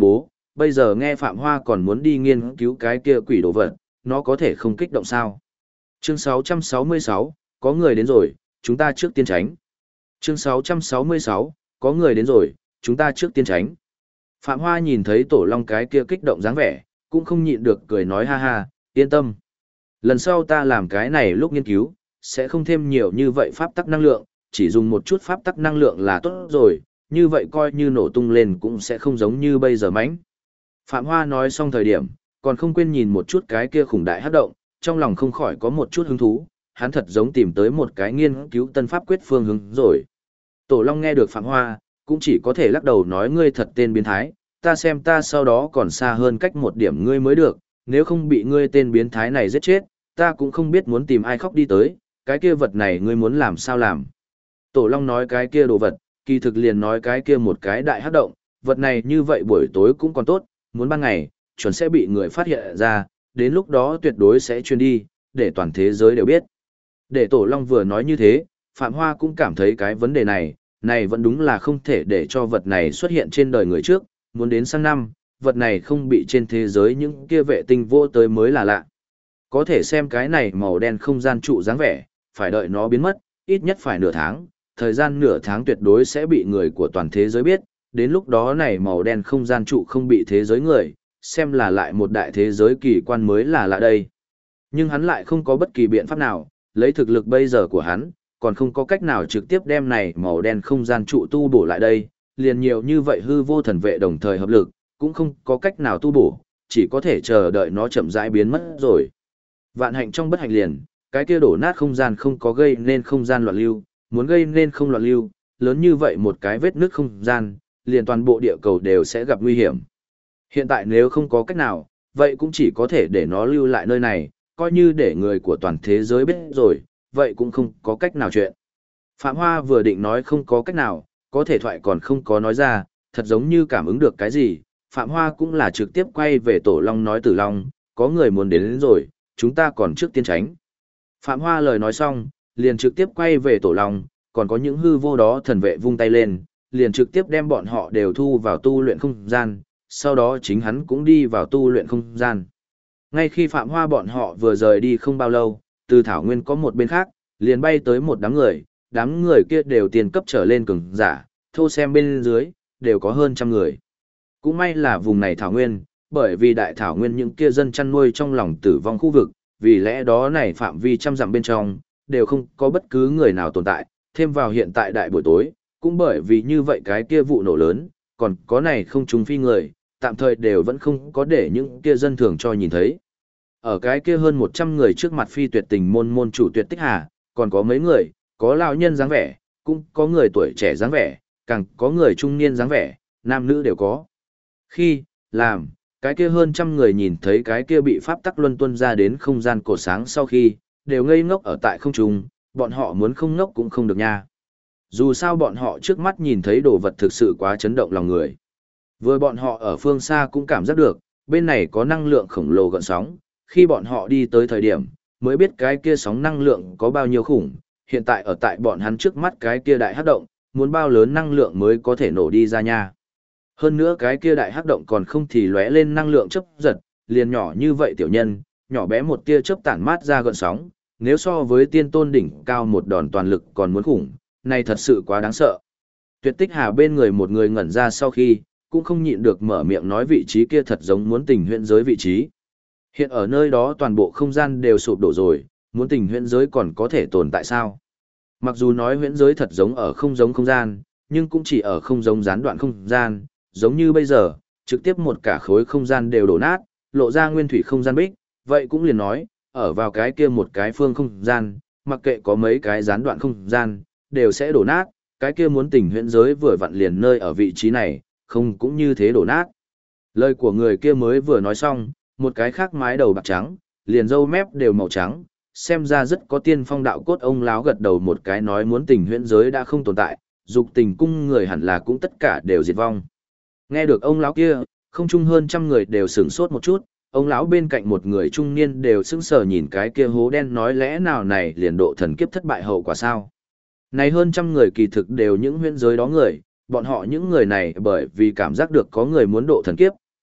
bây giờ nghe Phạm Hoa còn muốn đi nghiên cứu cái kia quỷ đồ vật, nó có thể không kích động sao. Chương 666, có người đến rồi, chúng ta trước tiên tránh. Chương 666, có người đến rồi, chúng ta trước tiên tránh. Phạm Hoa nhìn thấy Tổ Long cái kia kích động dáng vẻ, cũng không nhịn được cười nói ha ha, yên tâm. Lần sau ta làm cái này lúc nghiên cứu, sẽ không thêm nhiều như vậy pháp tắc năng lượng, chỉ dùng một chút pháp tắc năng lượng là tốt rồi, như vậy coi như nổ tung lên cũng sẽ không giống như bây giờ mánh. Phạm Hoa nói xong thời điểm, còn không quên nhìn một chút cái kia khủng đại hấp động, trong lòng không khỏi có một chút hứng thú, hắn thật giống tìm tới một cái nghiên cứu tân pháp quyết phương hướng rồi. Tổ Long nghe được Phạm Hoa, cũng chỉ có thể lắc đầu nói ngươi thật tên biến thái, ta xem ta sau đó còn xa hơn cách một điểm ngươi mới được, nếu không bị ngươi tên biến thái này giết chết, ta cũng không biết muốn tìm ai khóc đi tới, cái kia vật này ngươi muốn làm sao làm. Tổ Long nói cái kia đồ vật, kỳ thực liền nói cái kia một cái đại hấp động, vật này như vậy buổi tối cũng còn tốt, muốn ban ngày, chuẩn sẽ bị người phát hiện ra, đến lúc đó tuyệt đối sẽ truyền đi, để toàn thế giới đều biết. Để Tổ Long vừa nói như thế, Phạm Hoa cũng cảm thấy cái vấn đề này vẫn đúng là không thể để cho vật này xuất hiện trên đời người trước, muốn đến sang năm, vật này không bị trên thế giới những kia vệ tinh vô tới mới là lạ. Có thể xem cái này màu đen không gian trụ dáng vẻ, phải đợi nó biến mất, ít nhất phải nửa tháng, thời gian nửa tháng tuyệt đối sẽ bị người của toàn thế giới biết, đến lúc đó này màu đen không gian trụ không bị thế giới người, xem là lại một đại thế giới kỳ quan mới là lạ đây. Nhưng hắn lại không có bất kỳ biện pháp nào, lấy thực lực bây giờ của hắn, còn không có cách nào trực tiếp đem này màu đen không gian trụ tu bổ lại đây, liền nhiều như vậy hư vô thần vệ đồng thời hợp lực, cũng không có cách nào tu bổ, chỉ có thể chờ đợi nó chậm rãi biến mất rồi. Vạn hạnh trong bất hạnh liền, cái kia đổ nát không gian không có gây nên không gian loạn lưu, muốn gây nên không loạn lưu, lớn như vậy một cái vết nứt không gian, liền toàn bộ địa cầu đều sẽ gặp nguy hiểm. Hiện tại nếu không có cách nào, vậy cũng chỉ có thể để nó lưu lại nơi này, coi như để người của toàn thế giới biết rồi, vậy cũng không có cách nào chuyện. Phạm Hoa vừa định nói không có cách nào, có thể thoại còn không có nói ra, thật giống như cảm ứng được cái gì, Phạm Hoa cũng là trực tiếp quay về Tổ Long nói Tử Long, có người muốn đến rồi, chúng ta còn trước tiên tránh. Phạm Hoa lời nói xong, liền trực tiếp quay về Tổ Long, còn có những hư vô đó thần vệ vung tay lên, liền trực tiếp đem bọn họ đều thu vào tu luyện không gian, sau đó chính hắn cũng đi vào tu luyện không gian. Ngay khi Phạm Hoa bọn họ vừa rời đi không bao lâu, từ Thảo Nguyên có một bên khác, liền bay tới một đám người kia đều tiền cấp trở lên cường giả, thô xem bên dưới, đều có hơn 100 người. Cũng may là vùng này Thảo Nguyên, bởi vì đại Thảo Nguyên những kia dân chăn nuôi trong lòng tử vong khu vực, vì lẽ đó này phạm vi trăm dặm bên trong, đều không có bất cứ người nào tồn tại, thêm vào hiện tại đại buổi tối, cũng bởi vì như vậy cái kia vụ nổ lớn, còn có này không trùng phi người, tạm thời đều vẫn không có để những kia dân thường cho nhìn thấy. Ở cái kia hơn 100 người trước mặt phi tuyệt tình môn chủ Tuyệt Tích Hà, còn có mấy người, có lão nhân dáng vẻ, cũng có người tuổi trẻ dáng vẻ, càng có người trung niên dáng vẻ, nam nữ đều có. Khi, làm, cái kia hơn 100 người nhìn thấy cái kia bị pháp tắc luân tuân ra đến không gian cổ sáng sau khi, đều ngây ngốc ở tại không trung, bọn họ muốn không ngốc cũng không được nha. Dù sao bọn họ trước mắt nhìn thấy đồ vật thực sự quá chấn động lòng người. Vừa bọn họ ở phương xa cũng cảm giác được, bên này có năng lượng khổng lồ gợn sóng, khi bọn họ đi tới thời điểm, mới biết cái kia sóng năng lượng có bao nhiêu khủng, hiện tại ở tại bọn hắn trước mắt cái kia đại hắc động, muốn bao lớn năng lượng mới có thể nổ đi ra nha. Hơn nữa cái kia đại hắc động còn không thì lóe lên năng lượng chớp giật, liền nhỏ như vậy tiểu nhân, nhỏ bé một tia chớp tản mát ra gợn sóng, nếu so với tiên tôn đỉnh cao một đòn toàn lực còn muốn khủng, này thật sự quá đáng sợ. Tuyệt Tích Hà bên người một người ngẩn ra sau khi, cũng không nhịn được mở miệng nói vị trí kia thật giống muốn tình huyễn giới vị trí. Hiện ở nơi đó toàn bộ không gian đều sụp đổ rồi, muốn tình huyễn giới còn có thể tồn tại sao? Mặc dù nói huyễn giới thật giống ở không giống không gian, nhưng cũng chỉ ở không giống gián đoạn không gian, giống như bây giờ, trực tiếp một cả khối không gian đều đổ nát, lộ ra nguyên thủy không gian bích, vậy cũng liền nói, ở vào cái kia một cái phương không gian, mặc kệ có mấy cái gián đoạn không gian, đều sẽ đổ nát, cái kia muốn tình huyễn giới vừa vặn liền nơi ở vị trí này, không cũng như thế đổ nát. Lời của người kia mới vừa nói xong, một cái khác mái đầu bạc trắng, liền râu mép đều màu trắng, xem ra rất có tiên phong đạo cốt ông láo gật đầu một cái nói muốn tình huyễn giới đã không tồn tại, dục tình cung người hẳn là cũng tất cả đều diệt vong. Nghe được ông lão kia, không chung hơn 100 người đều sửng sốt một chút, ông lão bên cạnh một người trung niên đều sững sờ nhìn cái kia hố đen nói lẽ nào này liền độ thần kiếp thất bại hậu quả sao. Này hơn 100 người kỳ thực đều những huyễn giới đó người, bọn họ những người này bởi vì cảm giác được có người muốn độ thần kiếp,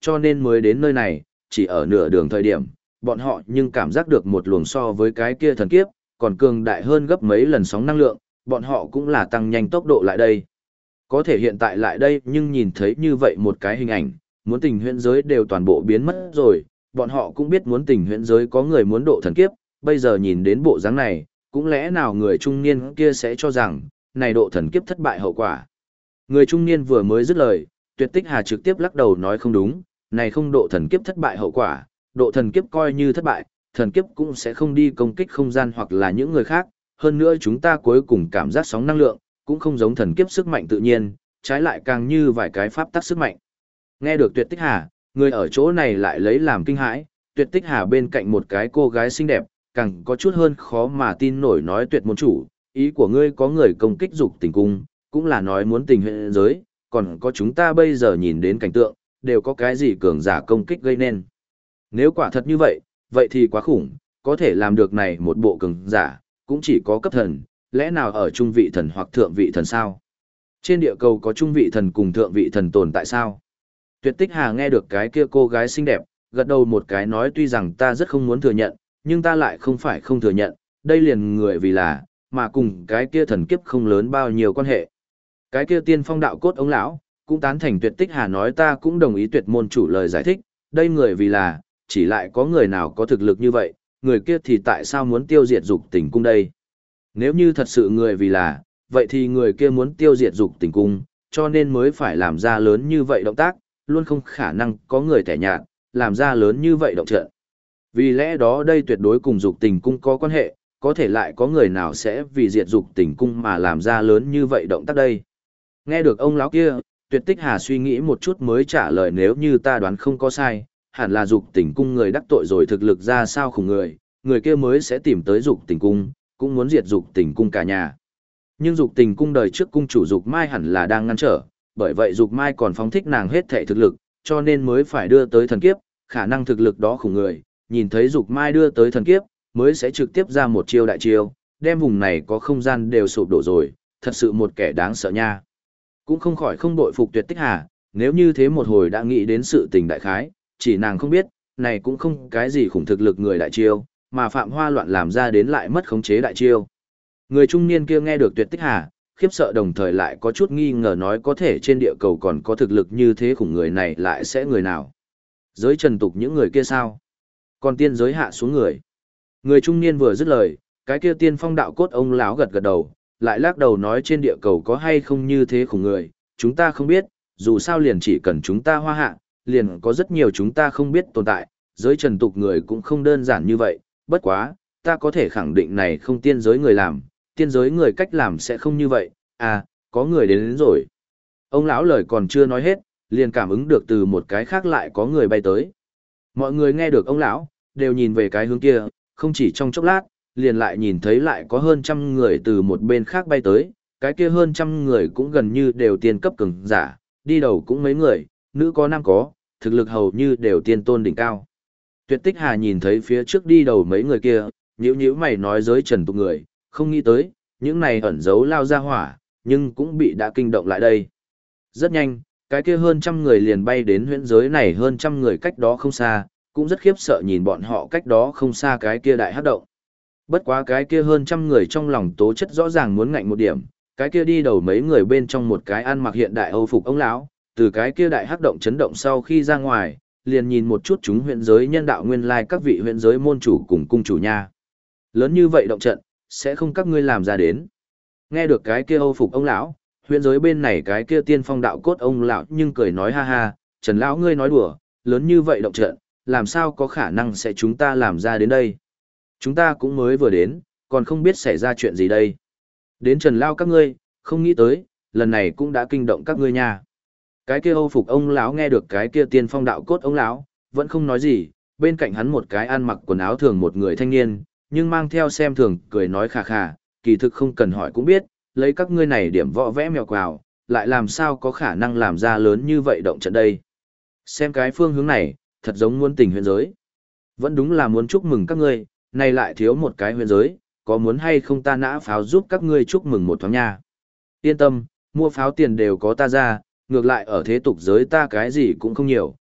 cho nên mới đến nơi này, chỉ ở nửa đường thời điểm, bọn họ nhưng cảm giác được một luồng so với cái kia thần kiếp, còn cường đại hơn gấp mấy lần sóng năng lượng, bọn họ cũng là tăng nhanh tốc độ lại đây. Có thể hiện tại lại đây nhưng nhìn thấy như vậy một cái hình ảnh, muốn tình huyễn giới đều toàn bộ biến mất rồi, bọn họ cũng biết muốn tình huyễn giới có người muốn độ thần kiếp, bây giờ nhìn đến bộ dáng này, cũng lẽ nào người trung niên kia sẽ cho rằng, này độ thần kiếp thất bại hậu quả. Người trung niên vừa mới dứt lời, Tuyệt Tích Hà trực tiếp lắc đầu nói không đúng, này không độ thần kiếp thất bại hậu quả, độ thần kiếp coi như thất bại, thần kiếp cũng sẽ không đi công kích không gian hoặc là những người khác, hơn nữa chúng ta cuối cùng cảm giác sóng năng lượng, cũng không giống thần kiếp sức mạnh tự nhiên, trái lại càng như vài cái pháp tắc sức mạnh. Nghe được Tuyệt Tích Hà, người ở chỗ này lại lấy làm kinh hãi, Tuyệt Tích Hà bên cạnh một cái cô gái xinh đẹp, càng có chút hơn khó mà tin nổi nói Tuyệt môn chủ, ý của ngươi có người công kích dục tình cung, cũng là nói muốn tình huyễn giới, còn có chúng ta bây giờ nhìn đến cảnh tượng, đều có cái gì cường giả công kích gây nên. Nếu quả thật như vậy, vậy thì quá khủng, có thể làm được này một bộ cường giả, cũng chỉ có cấp thần, lẽ nào ở trung vị thần hoặc thượng vị thần sao? Trên địa cầu có trung vị thần cùng thượng vị thần tồn tại sao? Tuyệt Tích Hà nghe được cái kia cô gái xinh đẹp, gật đầu một cái nói tuy rằng ta rất không muốn thừa nhận, nhưng ta lại không phải không thừa nhận, đây liền người vì là, mà cùng cái kia thần kiếp không lớn bao nhiêu quan hệ. Cái kia tiên phong đạo cốt ông lão, cũng tán thành Tuyệt Tích Hà nói ta cũng đồng ý tuyệt môn chủ lời giải thích, đây người vì là, chỉ lại có người nào có thực lực như vậy, người kia thì tại sao muốn tiêu diệt dục tình cung đây? Nếu như thật sự người vì là, vậy thì người kia muốn tiêu diệt dục tình cung, cho nên mới phải làm ra lớn như vậy động tác, luôn không khả năng có người tẻ nhạt, làm ra lớn như vậy động trận. Vì lẽ đó đây tuyệt đối cùng dục tình cung có quan hệ, có thể lại có người nào sẽ vì diệt dục tình cung mà làm ra lớn như vậy động tác đây. Nghe được ông lão kia, Tuyệt Tích Hà suy nghĩ một chút mới trả lời nếu như ta đoán không có sai, hẳn là dục tình cung người đắc tội rồi thực lực ra sao khủng người kia mới sẽ tìm tới dục tình cung, cũng muốn diệt dục tình cung cả nhà. Nhưng dục tình cung đời trước cung chủ dục mai hẳn là đang ngăn trở, bởi vậy dục mai còn phóng thích nàng hết thể thực lực, cho nên mới phải đưa tới thần kiếp, khả năng thực lực đó khủng người, nhìn thấy dục mai đưa tới thần kiếp, mới sẽ trực tiếp ra một chiêu đại chiêu, đem vùng này có không gian đều sụp đổ rồi, thật sự một kẻ đáng sợ nha. Cũng không khỏi không bội phục Tuyệt Tích Hà, nếu như thế một hồi đã nghĩ đến sự tình đại khái, chỉ nàng không biết, này cũng không cái gì khủng thực lực người đại chiêu, mà Phạm Hoa loạn làm ra đến lại mất khống chế đại chiêu. Người trung niên kia nghe được Tuyệt Tích Hà, khiếp sợ đồng thời lại có chút nghi ngờ nói có thể trên địa cầu còn có thực lực như thế khủng người này lại sẽ người nào. Giới trần tục những người kia sao? Còn tiên giới hạ xuống người. Người trung niên vừa dứt lời, cái kia tiên phong đạo cốt ông lão gật gật đầu, lại lắc đầu nói trên địa cầu có hay không như thế khủng người, chúng ta không biết, dù sao liền chỉ cần chúng ta hoa hạ, liền có rất nhiều chúng ta không biết tồn tại, giới trần tục người cũng không đơn giản như vậy, bất quá, ta có thể khẳng định này không tiên giới người làm, tiên giới người cách làm sẽ không như vậy, à, có người đến rồi. Ông lão lời còn chưa nói hết, liền cảm ứng được từ một cái khác lại có người bay tới. Mọi người nghe được ông lão, đều nhìn về cái hướng kia, không chỉ trong chốc lát, liền lại nhìn thấy lại có hơn trăm người từ một bên khác bay tới, cái kia hơn trăm người cũng gần như đều tiên cấp cường giả, đi đầu cũng mấy người, nữ có nam có, thực lực hầu như đều tiên tôn đỉnh cao. Tuyệt Tích Hà nhìn thấy phía trước đi đầu mấy người kia, nhíu nhíu mày nói giới trần tục người, không nghĩ tới, những này ẩn giấu lao ra hỏa, nhưng cũng bị đã kinh động lại đây. Rất nhanh, cái kia hơn trăm người liền bay đến huyễn giới này hơn trăm người cách đó không xa, cũng rất khiếp sợ nhìn bọn họ cách đó không xa cái kia đại hắc động. Bất quá cái kia hơn trăm người trong lòng tố chất rõ ràng muốn ngạnh một điểm, cái kia đi đầu mấy người bên trong một cái ăn mặc hiện đại Âu phục ông lão, từ cái kia đại hắc động chấn động sau khi ra ngoài, liền nhìn một chút chúng huyện giới nhân đạo nguyên lai các vị huyện giới môn chủ cùng cung chủ nha. Lớn như vậy động trận, sẽ không các ngươi làm ra đến. Nghe được cái kia Âu phục ông lão, huyện giới bên này cái kia tiên phong đạo cốt ông lão nhưng cười nói ha ha, Trần lão ngươi nói đùa, lớn như vậy động trận, làm sao có khả năng sẽ chúng ta làm ra đến đây. Chúng ta cũng mới vừa đến, còn không biết xảy ra chuyện gì đây. Đến Trần lão các ngươi, không nghĩ tới, lần này cũng đã kinh động các ngươi nha. Cái kia Âu phục ông lão nghe được cái kia tiên phong đạo cốt ông lão, vẫn không nói gì, bên cạnh hắn một cái ăn mặc quần áo thường một người thanh niên, nhưng mang theo xem thường, cười nói khà khà, kỳ thực không cần hỏi cũng biết, lấy các ngươi này điểm võ vẽ mèo quào, lại làm sao có khả năng làm ra lớn như vậy động trận đây. Xem cái phương hướng này, thật giống muốn tình huyện giới. Vẫn đúng là muốn chúc mừng các ngươi, này lại thiếu một cái huyện giới, có muốn hay không ta nã pháo giúp các ngươi chúc mừng một thoáng nha. Yên tâm, mua pháo tiền đều có ta ra, ngược lại ở thế tục giới ta cái gì cũng không nhiều,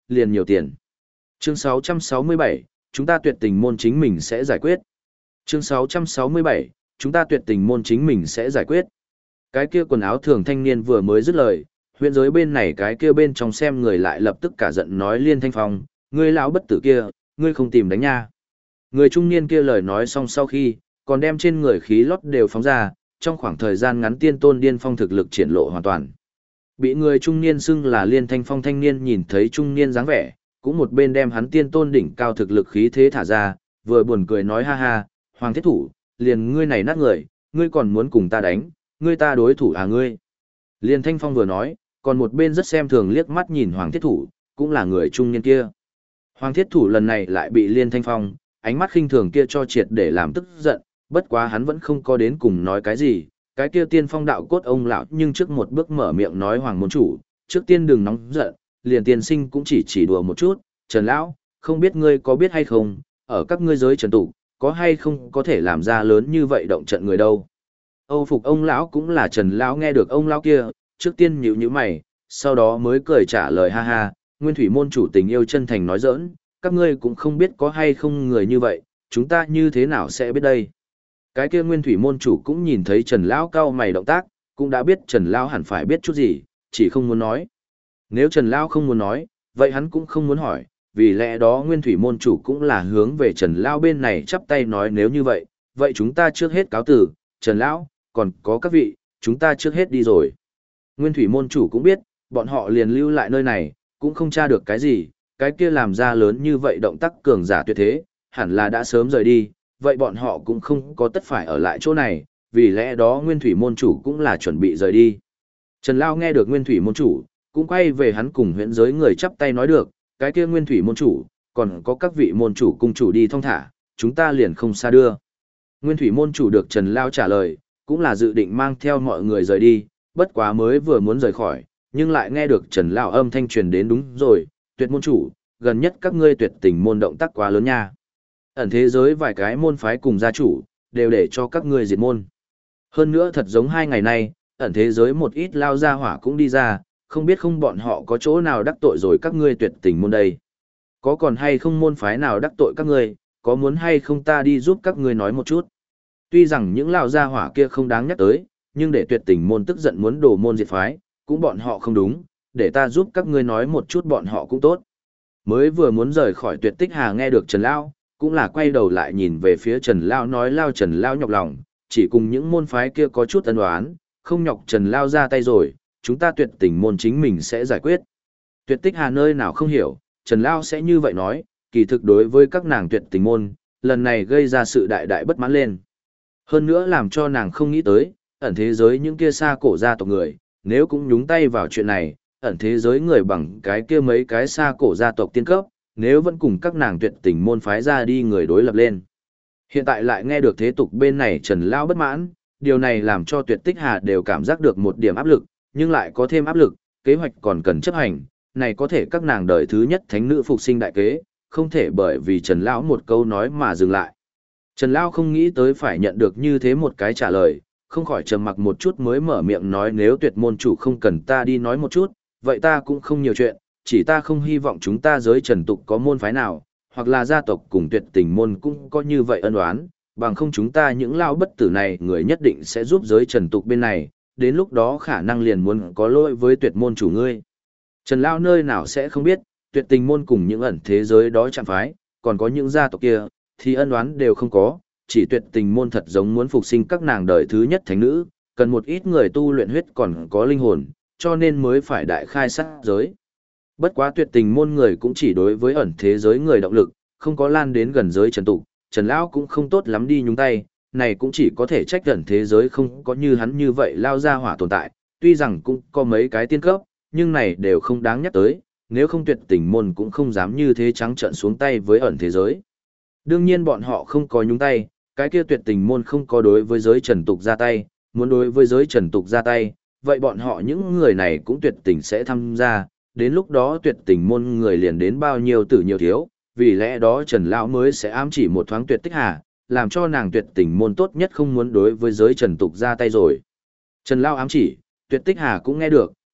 liền nhiều tiền. Chương 667, chúng ta tuyệt tình môn chính mình sẽ giải quyết. Chương 667, chúng ta tuyệt tình môn chính mình sẽ giải quyết. Cái kia quần áo thường thanh niên vừa mới dứt lời, huyện giới bên này cái kia bên trong xem người lại lập tức cả giận nói Liên Thanh Phong, ngươi lão bất tử kia, ngươi không tìm đánh nha. Người trung niên kia lời nói xong sau khi, còn đem trên người khí lót đều phóng ra, trong khoảng thời gian ngắn tiên tôn điên phong thực lực triển lộ hoàn toàn. Bị người trung niên xưng là Liên Thanh Phong thanh niên nhìn thấy trung niên dáng vẻ, cũng một bên đem hắn tiên tôn đỉnh cao thực lực khí thế thả ra, vừa buồn cười nói ha ha, Hoàng Thiết Thủ, liền ngươi này nát người, ngươi còn muốn cùng ta đánh, ngươi ta đối thủ à ngươi. Liên Thanh Phong vừa nói, còn một bên rất xem thường liếc mắt nhìn Hoàng Thiết Thủ, cũng là người trung niên kia. Hoàng Thiết Thủ lần này lại bị Liên Thanh Phong, ánh mắt khinh thường kia cho triệt để làm tức giận, bất quá hắn vẫn không có đến cùng nói cái gì, cái kia tiên phong đạo cốt ông lão nhưng trước một bước mở miệng nói Hoàng môn chủ, trước tiên đừng nóng giận, liền tiên sinh cũng chỉ đùa một chút, Trần lão, không biết ngươi có biết hay không, ở các ngươi giới trần tụ, có hay không có thể làm ra lớn như vậy động trận người đâu. Âu phục ông lão cũng là Trần lão nghe được ông lão kia, trước tiên nhíu mày, sau đó mới cười trả lời ha ha, Nguyên Thủy môn chủ tình yêu chân thành nói giỡn, các ngươi cũng không biết có hay không người như vậy, chúng ta như thế nào sẽ biết đây. Cái kia Nguyên Thủy môn chủ cũng nhìn thấy Trần lão cau mày động tác, cũng đã biết Trần lão hẳn phải biết chút gì, chỉ không muốn nói. Nếu Trần lão không muốn nói, vậy hắn cũng không muốn hỏi, vì lẽ đó Nguyên Thủy môn chủ cũng là hướng về Trần lão bên này chắp tay nói nếu như vậy, vậy chúng ta trước hết cáo từ, Trần lão, còn có các vị, chúng ta trước hết đi rồi. Nguyên Thủy môn chủ cũng biết, bọn họ liền lưu lại nơi này, cũng không tra được cái gì, cái kia làm ra lớn như vậy động tác cường giả tuyệt thế, hẳn là đã sớm rời đi, vậy bọn họ cũng không có tất phải ở lại chỗ này, vì lẽ đó Nguyên Thủy môn chủ cũng là chuẩn bị rời đi. Trần Lao nghe được Nguyên Thủy môn chủ, cũng quay về hắn cùng huyễn giới người chắp tay nói được, cái kia Nguyên Thủy môn chủ, còn có các vị môn chủ cung chủ đi thong thả, chúng ta liền không xa đưa. Nguyên Thủy môn chủ được Trần Lao trả lời, cũng là dự định mang theo mọi người rời đi, bất quá mới vừa muốn rời khỏi, nhưng lại nghe được Trần Lao âm thanh truyền đến đúng rồi, Tuyệt môn chủ, gần nhất các ngươi tuyệt tình môn động tác quá lớn nha. Ẩn thế giới vài cái môn phái cùng gia chủ, đều để cho các ngươi diệt môn. Hơn nữa thật giống 2 ngày nay, ẩn thế giới một ít lao gia hỏa cũng đi ra, không biết không bọn họ có chỗ nào đắc tội rồi các ngươi tuyệt tình môn đây. Có còn hay không môn phái nào đắc tội các ngươi, có muốn hay không ta đi giúp các ngươi nói một chút. Tuy rằng những lao gia hỏa kia không đáng nhắc tới, nhưng để tuyệt tình môn tức giận muốn đổ môn diệt phái, cũng bọn họ không đúng, để ta giúp các ngươi nói một chút bọn họ cũng tốt. Mới vừa muốn rời khỏi Tuyệt Tích Hà nghe được Trần Lao, cũng là quay đầu lại nhìn về phía Trần Lao nói Lao Trần Lao nhọc lòng, chỉ cùng những môn phái kia có chút ân oán, không nhọc Trần Lao ra tay rồi, chúng ta tuyệt tình môn chính mình sẽ giải quyết. Tuyệt Tích Hà nơi nào không hiểu, Trần Lao sẽ như vậy nói, kỳ thực đối với các nàng tuyệt tình môn, lần này gây ra sự đại đại bất mãn lên. Hơn nữa làm cho nàng không nghĩ tới, ẩn thế giới những kia xa cổ gia tộc người, nếu cũng nhúng tay vào chuyện này, ẩn thế giới người bằng cái kia mấy cái xa cổ gia tộc tiên cấp, nếu vẫn cùng các nàng tuyệt tình môn phái ra đi người đối lập lên. Hiện tại lại nghe được thế tục bên này Trần Lao bất mãn, điều này làm cho Tuyệt Tích Hà đều cảm giác được một điểm áp lực, nhưng lại có thêm áp lực, kế hoạch còn cần chấp hành, này có thể các nàng đời thứ nhất thánh nữ phục sinh đại kế, không thể bởi vì Trần Lão một câu nói mà dừng lại. Trần Lão không nghĩ tới phải nhận được như thế một cái trả lời, không khỏi trầm mặc một chút mới mở miệng nói nếu Tuyệt môn chủ không cần ta đi nói một chút, vậy ta cũng không nhiều chuyện, chỉ ta không hy vọng chúng ta giới trần tục có môn phái nào, hoặc là gia tộc cùng tuyệt tình môn cũng có như vậy ân oán, bằng không chúng ta những lao bất tử này người nhất định sẽ giúp giới trần tục bên này, đến lúc đó khả năng liền muốn có lỗi với tuyệt môn chủ ngươi. Trần Lao nơi nào sẽ không biết, tuyệt tình môn cùng những ẩn thế giới đó chạm phái, còn có những gia tộc kia, thì ân oán đều không có, chỉ tuyệt tình môn thật giống muốn phục sinh các nàng đời thứ nhất thánh nữ, cần một ít người tu luyện huyết còn có linh hồn, cho nên mới phải đại khai sát giới. Bất quá tuyệt tình môn người cũng chỉ đối với ẩn thế giới người động lực, không có lan đến gần giới trần tục, Trần Lão cũng không tốt lắm đi nhúng tay, này cũng chỉ có thể trách ẩn thế giới không có như hắn như vậy lao ra hỏa tồn tại, tuy rằng cũng có mấy cái tiên cấp, nhưng này đều không đáng nhắc tới, nếu không tuyệt tình môn cũng không dám như thế trắng trợn xuống tay với ẩn thế giới. Đương nhiên bọn họ không có nhúng tay, cái kia tuyệt tình môn không có đối với giới trần tục ra tay, muốn đối với giới trần tục ra tay, vậy bọn họ những người này cũng tuyệt tình sẽ tham gia, đến lúc đó tuyệt tình môn người liền đến bao nhiêu tử nhiều thiếu, vì lẽ đó Trần Lão mới sẽ ám chỉ một thoáng Tuyệt Tích Hà, làm cho nàng tuyệt tình môn tốt nhất không muốn đối với giới trần tục ra tay rồi. Trần Lão ám chỉ, Tuyệt Tích Hà cũng nghe được,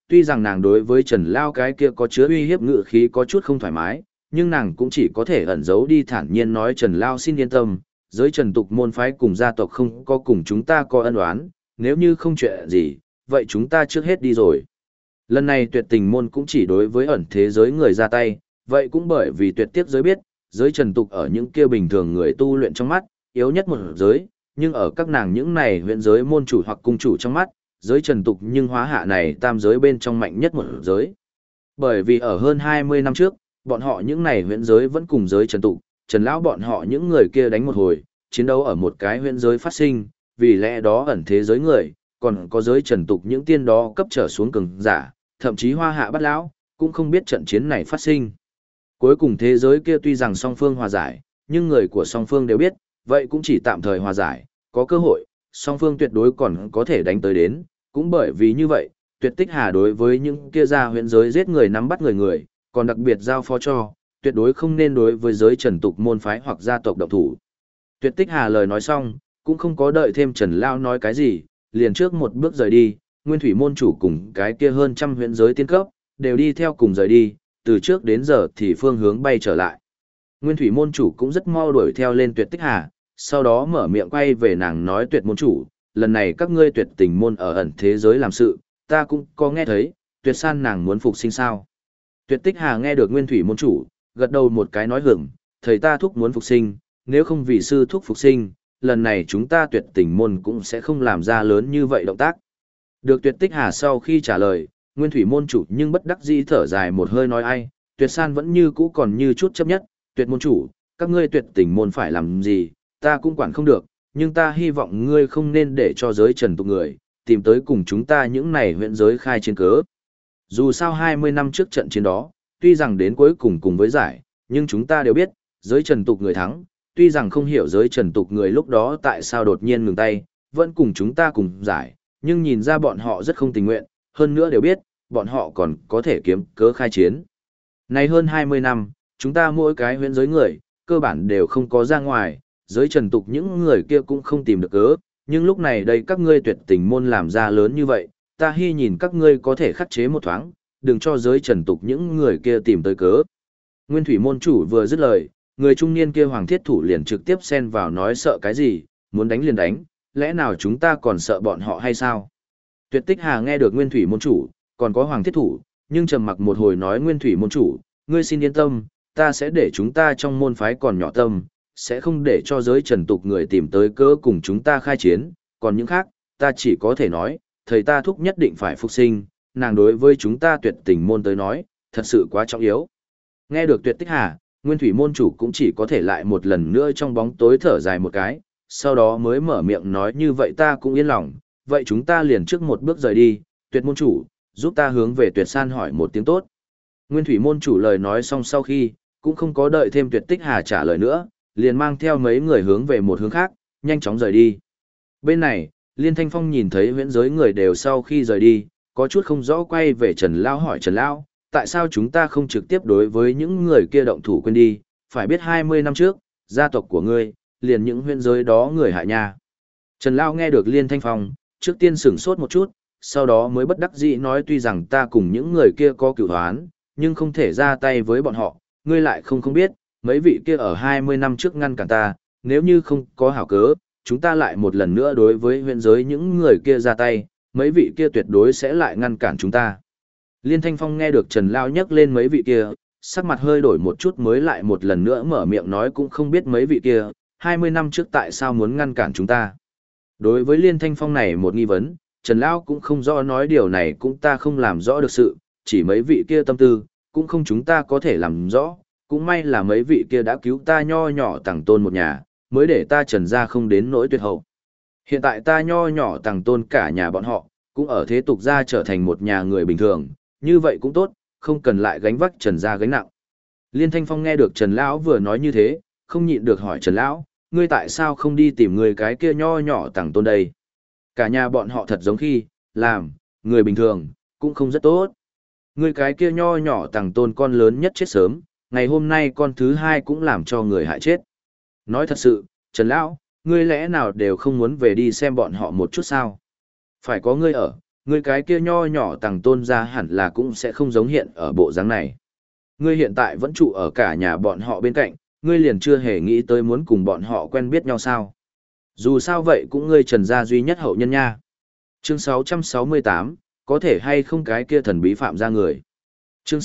tuy rằng nàng đối với Trần Lao cái kia có chứa uy hiếp ngự khí có chút không thoải mái, nhưng nàng cũng chỉ có thể ẩn giấu đi thản nhiên nói Trần Lao xin yên tâm, giới Trần tục môn phái cùng gia tộc không có cùng chúng ta có ân oán, nếu như không chuyện gì, vậy chúng ta trước hết đi rồi. Lần này tuyệt tình môn cũng chỉ đối với ẩn thế giới người ra tay, vậy cũng bởi vì tuyệt tiếc giới biết, giới Trần tục ở những kia bình thường người tu luyện trong mắt, yếu nhất một giới, nhưng ở các nàng những này huyện giới môn chủ hoặc cung chủ trong mắt, giới Trần tục nhưng hóa hạ này tam giới bên trong mạnh nhất một giới. Bởi vì ở hơn 20 năm trước, bọn họ những này huyện giới vẫn cùng giới Trần tục, Trần Lão bọn họ những người kia đánh một hồi, chiến đấu ở một cái huyện giới phát sinh, vì lẽ đó ẩn thế giới người, còn có giới Trần tục những tiên đó cấp trở xuống cường giả, thậm chí hoa hạ bắt lão, cũng không biết trận chiến này phát sinh. Cuối cùng thế giới kia tuy rằng song phương hòa giải, nhưng người của song phương đều biết, vậy cũng chỉ tạm thời hòa giải, có cơ hội, song phương tuyệt đối còn có thể đánh tới đến, cũng bởi vì như vậy, Tuyệt Tích Hà đối với những kia ra huyện giới giết người nắm bắt người, còn đặc biệt giao phó cho, tuyệt đối không nên đối với giới Trần tục môn phái hoặc gia tộc động thủ. Tuyệt Tích Hà lời nói xong, cũng không có đợi thêm Trần Lao nói cái gì, liền trước một bước rời đi, Nguyên Thủy môn chủ cùng cái kia hơn trăm huyện giới tiên cấp, đều đi theo cùng rời đi, từ trước đến giờ thì phương hướng bay trở lại. Nguyên Thủy môn chủ cũng rất mau đuổi theo lên Tuyệt Tích Hà, sau đó mở miệng quay về nàng nói Tuyệt môn chủ, lần này các ngươi Tuyệt tình môn ở ẩn thế giới làm sự, ta cũng có nghe thấy, Tuyệt san nàng muốn phục sinh sao. Tuyệt Tích Hà nghe được Nguyên Thủy môn chủ, gật đầu một cái nói hưởng, thầy ta thúc muốn phục sinh, nếu không vì sư thúc phục sinh, lần này chúng ta Tuyệt tình môn cũng sẽ không làm ra lớn như vậy động tác. Được Tuyệt Tích Hà sau khi trả lời, Nguyên Thủy môn chủ nhưng bất đắc dĩ thở dài một hơi nói ai, Tuyệt san vẫn như cũ còn như chút chấp nhất, Tuyệt môn chủ, các ngươi Tuyệt tình môn phải làm gì, ta cũng quản không được, nhưng ta hy vọng ngươi không nên để cho giới Trần tục người, tìm tới cùng chúng ta những này huyện giới khai chiến cớ. Dù sao 20 năm trước trận chiến đó, tuy rằng đến cuối cùng cùng với giải, nhưng chúng ta đều biết, giới Trần tục người thắng, tuy rằng không hiểu giới Trần tục người lúc đó tại sao đột nhiên ngừng tay, vẫn cùng chúng ta cùng giải, nhưng nhìn ra bọn họ rất không tình nguyện, hơn nữa đều biết, bọn họ còn có thể kiếm cớ khai chiến. Này hơn 20 năm, chúng ta mỗi cái huyện giới người, cơ bản đều không có ra ngoài, giới Trần tục những người kia cũng không tìm được cớ, nhưng lúc này đây các ngươi Tuyệt tình môn làm ra lớn như vậy, ta hy nhìn các ngươi có thể khắc chế một thoáng, đừng cho giới Trần tục những người kia tìm tới cớ. Nguyên Thủy môn chủ vừa dứt lời, người trung niên kia Hoàng Thiết Thủ liền trực tiếp xen vào nói sợ cái gì, muốn đánh liền đánh, lẽ nào chúng ta còn sợ bọn họ hay sao? Tuyệt Tích Hà nghe được Nguyên Thủy môn chủ, còn có Hoàng Thiết Thủ, nhưng trầm mặc một hồi nói Nguyên Thủy môn chủ, ngươi xin yên tâm, ta sẽ để chúng ta trong môn phái còn nhỏ tâm, sẽ không để cho giới Trần tục người tìm tới cớ cùng chúng ta khai chiến, còn những khác, ta chỉ có thể nói, thầy ta thúc nhất định phải phục sinh, nàng đối với chúng ta Tuyệt tình môn tới nói, thật sự quá trọng yếu. Nghe được Tuyệt Tích Hà, Nguyên Thủy môn chủ cũng chỉ có thể lại một lần nữa trong bóng tối thở dài một cái, sau đó mới mở miệng nói như vậy ta cũng yên lòng, vậy chúng ta liền trước một bước rời đi, Tuyệt môn chủ, giúp ta hướng về Tuyệt san hỏi một tiếng tốt. Nguyên Thủy môn chủ lời nói xong sau khi, cũng không có đợi thêm Tuyệt Tích Hà trả lời nữa, liền mang theo mấy người hướng về một hướng khác, nhanh chóng rời đi. Bên này, Liên Thanh Phong nhìn thấy huyễn giới người đều sau khi rời đi, có chút không rõ quay về Trần Lao hỏi Trần Lao, tại sao chúng ta không trực tiếp đối với những người kia động thủ quên đi, phải biết 20 năm trước, gia tộc của ngươi, liền những huyễn giới đó người hại nha. Trần Lao nghe được Liên Thanh Phong, trước tiên sửng sốt một chút, sau đó mới bất đắc dĩ nói tuy rằng ta cùng những người kia có cửu hoán, nhưng không thể ra tay với bọn họ, ngươi lại không biết, mấy vị kia ở 20 năm trước ngăn cản ta, nếu như không có hảo cớ, chúng ta lại một lần nữa đối với huyện giới những người kia ra tay, mấy vị kia tuyệt đối sẽ lại ngăn cản chúng ta. Liên Thanh Phong nghe được Trần Lao nhắc lên mấy vị kia, sắc mặt hơi đổi một chút mới lại một lần nữa mở miệng nói cũng không biết mấy vị kia, 20 năm trước tại sao muốn ngăn cản chúng ta. Đối với Liên Thanh Phong này một nghi vấn, Trần Lao cũng không rõ nói điều này cũng ta không làm rõ được sự, chỉ mấy vị kia tâm tư, cũng không chúng ta có thể làm rõ, cũng may là mấy vị kia đã cứu ta nho nhỏ Tằng Tôn một nhà, mới để ta Trần gia không đến nỗi tuyệt hậu. Hiện tại ta nho nhỏ Tằng Tôn cả nhà bọn họ, cũng ở thế tục gia trở thành một nhà người bình thường, như vậy cũng tốt, không cần lại gánh vác Trần gia gánh nặng. Liên Thanh Phong nghe được Trần Lão vừa nói như thế, không nhịn được hỏi Trần Lão, ngươi tại sao không đi tìm người cái kia nho nhỏ Tằng Tôn đây? Cả nhà bọn họ thật giống khi, làm, người bình thường, cũng không rất tốt. Ngươi cái kia nho nhỏ Tằng Tôn con lớn nhất chết sớm, ngày hôm nay con thứ hai cũng làm cho người hại chết. Nói thật sự, Trần Lão, ngươi lẽ nào đều không muốn về đi xem bọn họ một chút sao? Phải có ngươi ở, Ngươi cái kia nho nhỏ Tằng Tôn gia hẳn là cũng sẽ không giống hiện ở bộ dáng này. Ngươi hiện tại vẫn trụ ở cả nhà bọn họ bên cạnh, ngươi liền chưa hề nghĩ tới muốn cùng bọn họ quen biết nhau sao. Dù sao vậy cũng ngươi Trần gia duy nhất hậu nhân nha. Chương 668, có thể hay không cái kia thần bí phạm ra người. Chương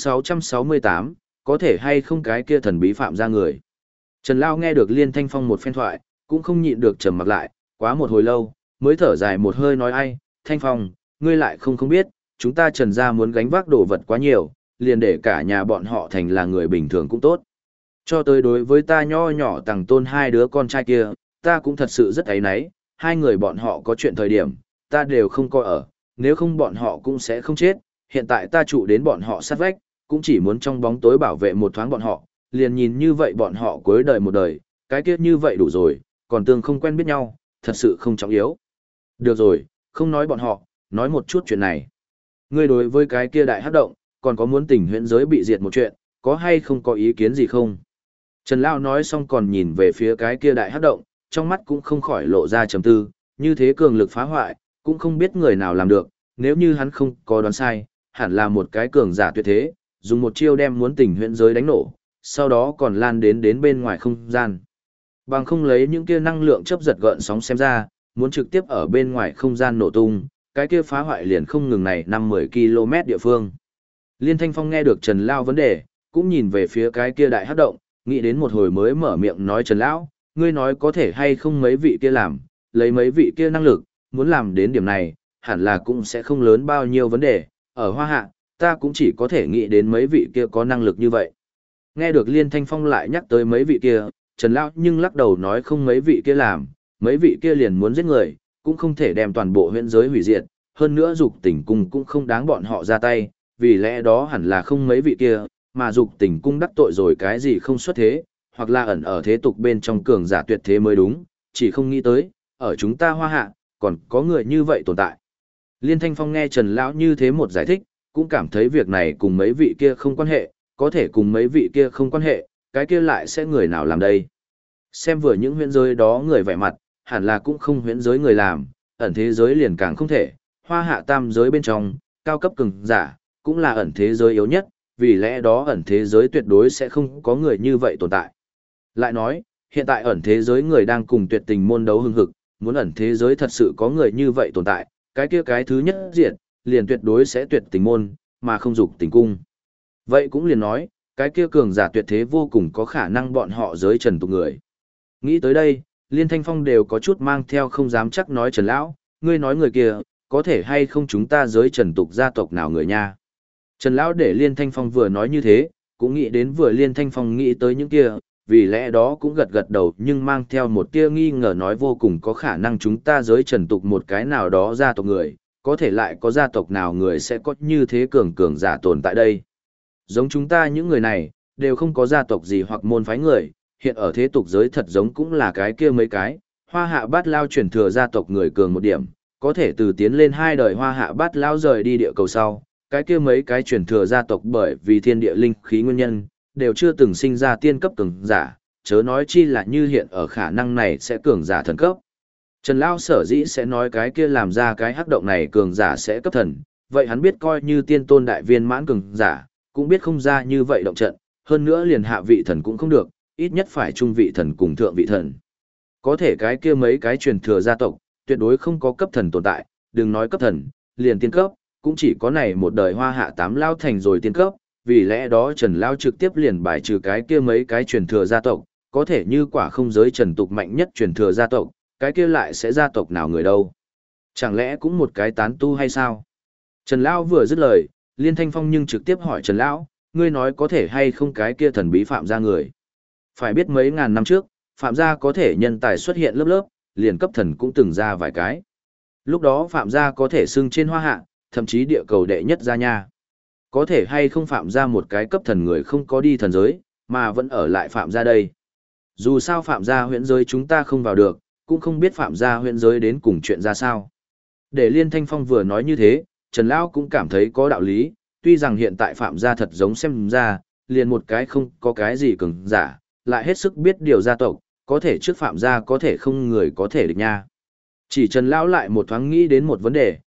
668, có thể hay không cái kia thần bí phạm ra người. Trần Lao nghe được Liên Thanh Phong một phen thoại, cũng không nhịn được trầm mặc lại, quá một hồi lâu, mới thở dài một hơi nói ai, Thanh Phong, ngươi lại không biết, chúng ta Trần gia muốn gánh vác đồ vật quá nhiều, liền để cả nhà bọn họ thành là người bình thường cũng tốt. Cho tới đối với ta nho nhỏ Tằng Tôn hai đứa con trai kia, ta cũng thật sự rất áy náy, hai người bọn họ có chuyện thời điểm, ta đều không coi ở, nếu không bọn họ cũng sẽ không chết, hiện tại ta trụ đến bọn họ sát vách, cũng chỉ muốn trong bóng tối bảo vệ một thoáng bọn họ, liền nhìn như vậy bọn họ cuối đời một đời, cái kiếp như vậy đủ rồi, còn tương không quen biết nhau, thật sự không trọng yếu. Được rồi, không nói bọn họ, nói một chút chuyện này. Ngươi đối với cái kia đại hắc động, còn có muốn tỉnh huyễn giới bị diệt một chuyện, có hay không có ý kiến gì không? Trần Lao nói xong còn nhìn về phía cái kia đại hắc động, trong mắt cũng không khỏi lộ ra trầm tư, như thế cường lực phá hoại, cũng không biết người nào làm được, nếu như hắn không có đoán sai, hẳn là một cái cường giả tuyệt thế, dùng một chiêu đem muốn tỉnh huyễn giới đánh nổ, sau đó còn lan đến bên ngoài không gian. Bằng không lấy những kia năng lượng chớp giật gợn sóng xem ra, muốn trực tiếp ở bên ngoài không gian nổ tung, cái kia phá hoại liền không ngừng này 5-10 km địa phương. Liên Thanh Phong nghe được Trần Lao vấn đề, cũng nhìn về phía cái kia đại hắc động, nghĩ đến một hồi mới mở miệng nói Trần Lão, ngươi nói có thể hay không mấy vị kia làm, lấy mấy vị kia năng lực, muốn làm đến điểm này, hẳn là cũng sẽ không lớn bao nhiêu vấn đề, ở Hoa Hạ, ta cũng chỉ có thể nghĩ đến mấy vị kia có năng lực như vậy. Nghe được Liên Thanh Phong lại nhắc tới mấy vị kia, Trần Lão nhưng lắc đầu nói không mấy vị kia làm, mấy vị kia liền muốn giết người, cũng không thể đem toàn bộ huyễn giới hủy diệt, hơn nữa dục tỉnh cung cũng không đáng bọn họ ra tay, vì lẽ đó hẳn là không mấy vị kia, mà dục tỉnh cung đắc tội rồi cái gì không xuất thế, hoặc là ẩn ở thế tục bên trong cường giả tuyệt thế mới đúng, chỉ không nghĩ tới, ở chúng ta Hoa Hạ, còn có người như vậy tồn tại. Liên Thanh Phong nghe Trần Lão như thế một giải thích, cũng cảm thấy việc này cùng mấy vị kia không quan hệ, có thể cùng mấy vị kia không quan hệ, cái kia lại sẽ người nào làm đây. Xem vừa những huyễn giới đó người vẻ mặt, hẳn là cũng không huyễn giới người làm, ẩn thế giới liền càng không thể, Hoa Hạ tam giới bên trong, cao cấp cường giả, cũng là ẩn thế giới yếu nhất, vì lẽ đó ẩn thế giới tuyệt đối sẽ không có người như vậy tồn tại. Lại nói, hiện tại ẩn thế giới người đang cùng tuyệt tình môn đấu hưng hực, muốn ẩn thế giới thật sự có người như vậy tồn tại, cái kia cái thứ nhất diện, liền tuyệt đối sẽ tuyệt tình môn, mà không dục tình cung. Vậy cũng liền nói, cái kia cường giả tuyệt thế vô cùng có khả năng bọn họ giới trần tục người. Nghĩ tới đây, Liên Thanh Phong đều có chút mang theo không dám chắc nói Trần Lão, ngươi nói người kia, có thể hay không chúng ta giới trần tục gia tộc nào người nha. Trần Lão để Liên Thanh Phong vừa nói như thế, cũng nghĩ đến vừa Liên Thanh Phong nghĩ tới những kia, vì lẽ đó cũng gật gật đầu nhưng mang theo một tia nghi ngờ nói vô cùng có khả năng chúng ta giới trần tục một cái nào đó gia tộc người, có thể lại có gia tộc nào người sẽ có như thế cường giả tồn tại đây. Giống chúng ta những người này, đều không có gia tộc gì hoặc môn phái người, hiện ở thế tục giới thật giống cũng là cái kia mấy cái, Hoa Hạ Bát Lao truyền thừa gia tộc người cường một điểm, có thể từ tiến lên hai đời Hoa Hạ Bát Lao rời đi địa cầu sau, cái kia mấy cái truyền thừa gia tộc bởi vì thiên địa linh khí nguyên nhân, đều chưa từng sinh ra tiên cấp cường giả, chớ nói chi là như hiện ở khả năng này sẽ cường giả thần cấp. Trần Lao sở dĩ sẽ nói cái kia làm ra cái hắc động này cường giả sẽ cấp thần, vậy hắn biết coi như tiên tôn đại viên mãn cường giả, cũng biết không ra như vậy động trận, hơn nữa liền hạ vị thần cũng không được, ít nhất phải trung vị thần cùng thượng vị thần. Có thể cái kia mấy cái truyền thừa gia tộc, tuyệt đối không có cấp thần tồn tại, đừng nói cấp thần, liền tiên cấp, cũng chỉ có này một đời Hoa Hạ tám lao thành rồi tiên cấp, vì lẽ đó Trần Lao trực tiếp liền bài trừ cái kia mấy cái truyền thừa gia tộc, có thể như quả không giới trần tục mạnh nhất truyền thừa gia tộc, cái kia lại sẽ gia tộc nào người đâu. Chẳng lẽ cũng một cái tán tu hay sao? Trần Lão vừa dứt lời, Liên Thanh Phong nhưng trực tiếp hỏi Trần Lão, ngươi nói có thể hay không cái kia thần bí phạm gia người. Phải biết mấy ngàn năm trước, phạm gia có thể nhân tài xuất hiện lớp lớp, liền cấp thần cũng từng ra vài cái. Lúc đó phạm gia có thể xưng trên Hoa Hạ, thậm chí địa cầu đệ nhất gia nha. Có thể hay không phạm gia một cái cấp thần người không có đi thần giới, mà vẫn ở lại phạm gia đây. Dù sao phạm gia huyễn giới chúng ta không vào được, cũng không biết phạm gia huyễn giới đến cùng chuyện ra sao. Để Liên Thanh Phong vừa nói như thế, Trần Lão cũng cảm thấy có đạo lý, tuy rằng hiện tại phạm gia thật giống xem ra, liền một cái không có cái gì cường giả, lại hết sức biết điều gia tộc, có thể trước phạm gia có thể không người có thể địch nha. Chỉ Trần Lão lại một thoáng nghĩ đến một vấn đề,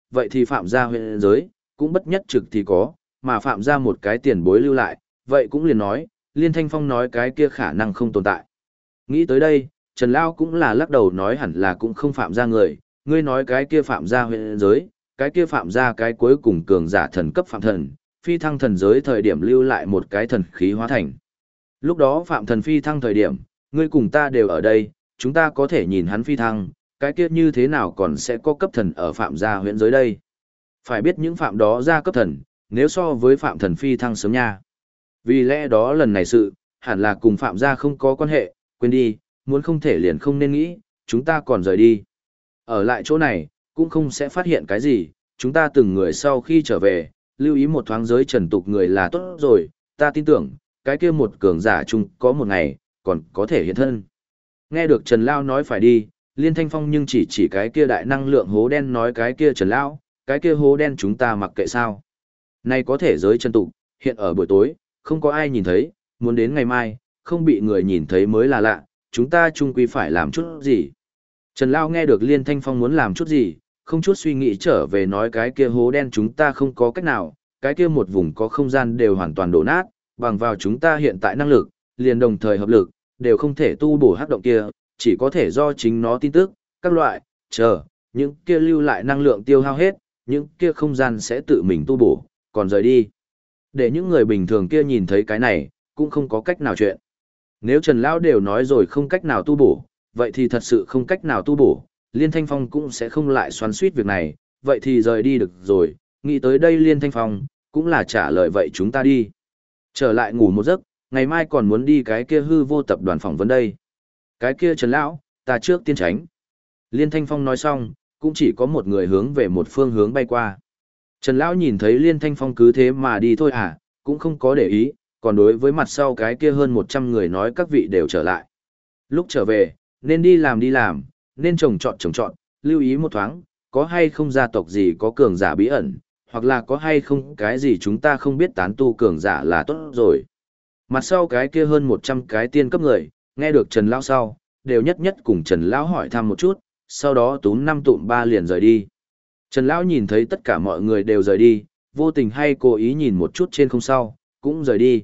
vậy thì phạm gia huyện giới, cũng bất nhất trực thì có, mà phạm gia một cái tiền bối lưu lại, vậy cũng liền nói, Liên Thanh Phong nói cái kia khả năng không tồn tại. Nghĩ tới đây, Trần Lao cũng là lắc đầu nói hẳn là cũng không phạm gia người, ngươi nói cái kia phạm gia huyện giới, cái kia phạm gia cái cuối cùng cường giả thần cấp phạm thần, phi thăng thần giới thời điểm lưu lại một cái thần khí hóa thành. Lúc đó phạm thần phi thăng thời điểm, ngươi cùng ta đều ở đây, chúng ta có thể nhìn hắn phi thăng, cái kia như thế nào còn sẽ có cấp thần ở phạm gia huyện giới đây. Phải biết những phạm đó ra cấp thần, nếu so với phạm thần phi thăng sớm nha. Vì lẽ đó lần này sự, hẳn là cùng phạm gia không có quan hệ, quên đi, muốn không thể liền không nên nghĩ, chúng ta còn rời đi. Ở lại chỗ này, cũng không sẽ phát hiện cái gì, chúng ta từng người sau khi trở về, lưu ý một thoáng giới trần tục người là tốt rồi, ta tin tưởng, cái kia một cường giả chung có một ngày, còn có thể hiện thân. Nghe được Trần Lao nói phải đi, Liên Thanh Phong nhưng chỉ cái kia đại năng lượng hố đen nói cái kia Trần Lao, cái kia hố đen chúng ta mặc kệ sao. Này có thể giới trần tục, hiện ở buổi tối, không có ai nhìn thấy, muốn đến ngày mai, không bị người nhìn thấy mới là lạ, chúng ta chung quy phải làm chút gì. Trần Lao nghe được Liên Thanh Phong muốn làm chút gì, không chút suy nghĩ trở về nói cái kia hố đen chúng ta không có cách nào, cái kia một vùng có không gian đều hoàn toàn đổ nát, bằng vào chúng ta hiện tại năng lực, liền đồng thời hợp lực, đều không thể tu bổ hắc động kia, chỉ có thể do chính nó tin tức, các loại, những kia lưu lại năng lượng tiêu hao hết, những kia không gian sẽ tự mình tu bổ, còn rời đi. Để những người bình thường kia nhìn thấy cái này, cũng không có cách nào chuyện. Nếu Trần Lão đều nói rồi không cách nào tu bổ, vậy thì thật sự không cách nào tu bổ, Liên Thanh Phong cũng sẽ không lại xoắn suýt việc này, vậy thì rời đi được rồi, nghĩ tới đây Liên Thanh Phong, cũng là trả lời vậy chúng ta đi. Trở lại ngủ một giấc, ngày mai còn muốn đi cái kia hư vô tập đoàn phỏng vấn đây. Cái kia Trần Lão, ta trước tiên tránh. Liên Thanh Phong nói xong, cũng chỉ có một người hướng về một phương hướng bay qua. Trần Lão nhìn thấy Liên Thanh Phong cứ thế mà đi thôi à, cũng không có để ý, còn đối với mặt sau cái kia hơn 100 người nói các vị đều trở lại. Lúc trở về, nên đi làm, nên trồng trọt, lưu ý một thoáng, có hay không gia tộc gì có cường giả bí ẩn, hoặc là có hay không cái gì chúng ta không biết tán tu cường giả là tốt rồi. Mặt sau cái kia hơn 100 cái tiên cấp người, nghe được Trần Lão sau, đều nhất cùng Trần Lão hỏi thăm một chút, sau đó túm 5 tụm 3 liền rời đi. Trần Lão nhìn thấy tất cả mọi người đều rời đi, vô tình hay cố ý nhìn một chút trên không sau, cũng rời đi.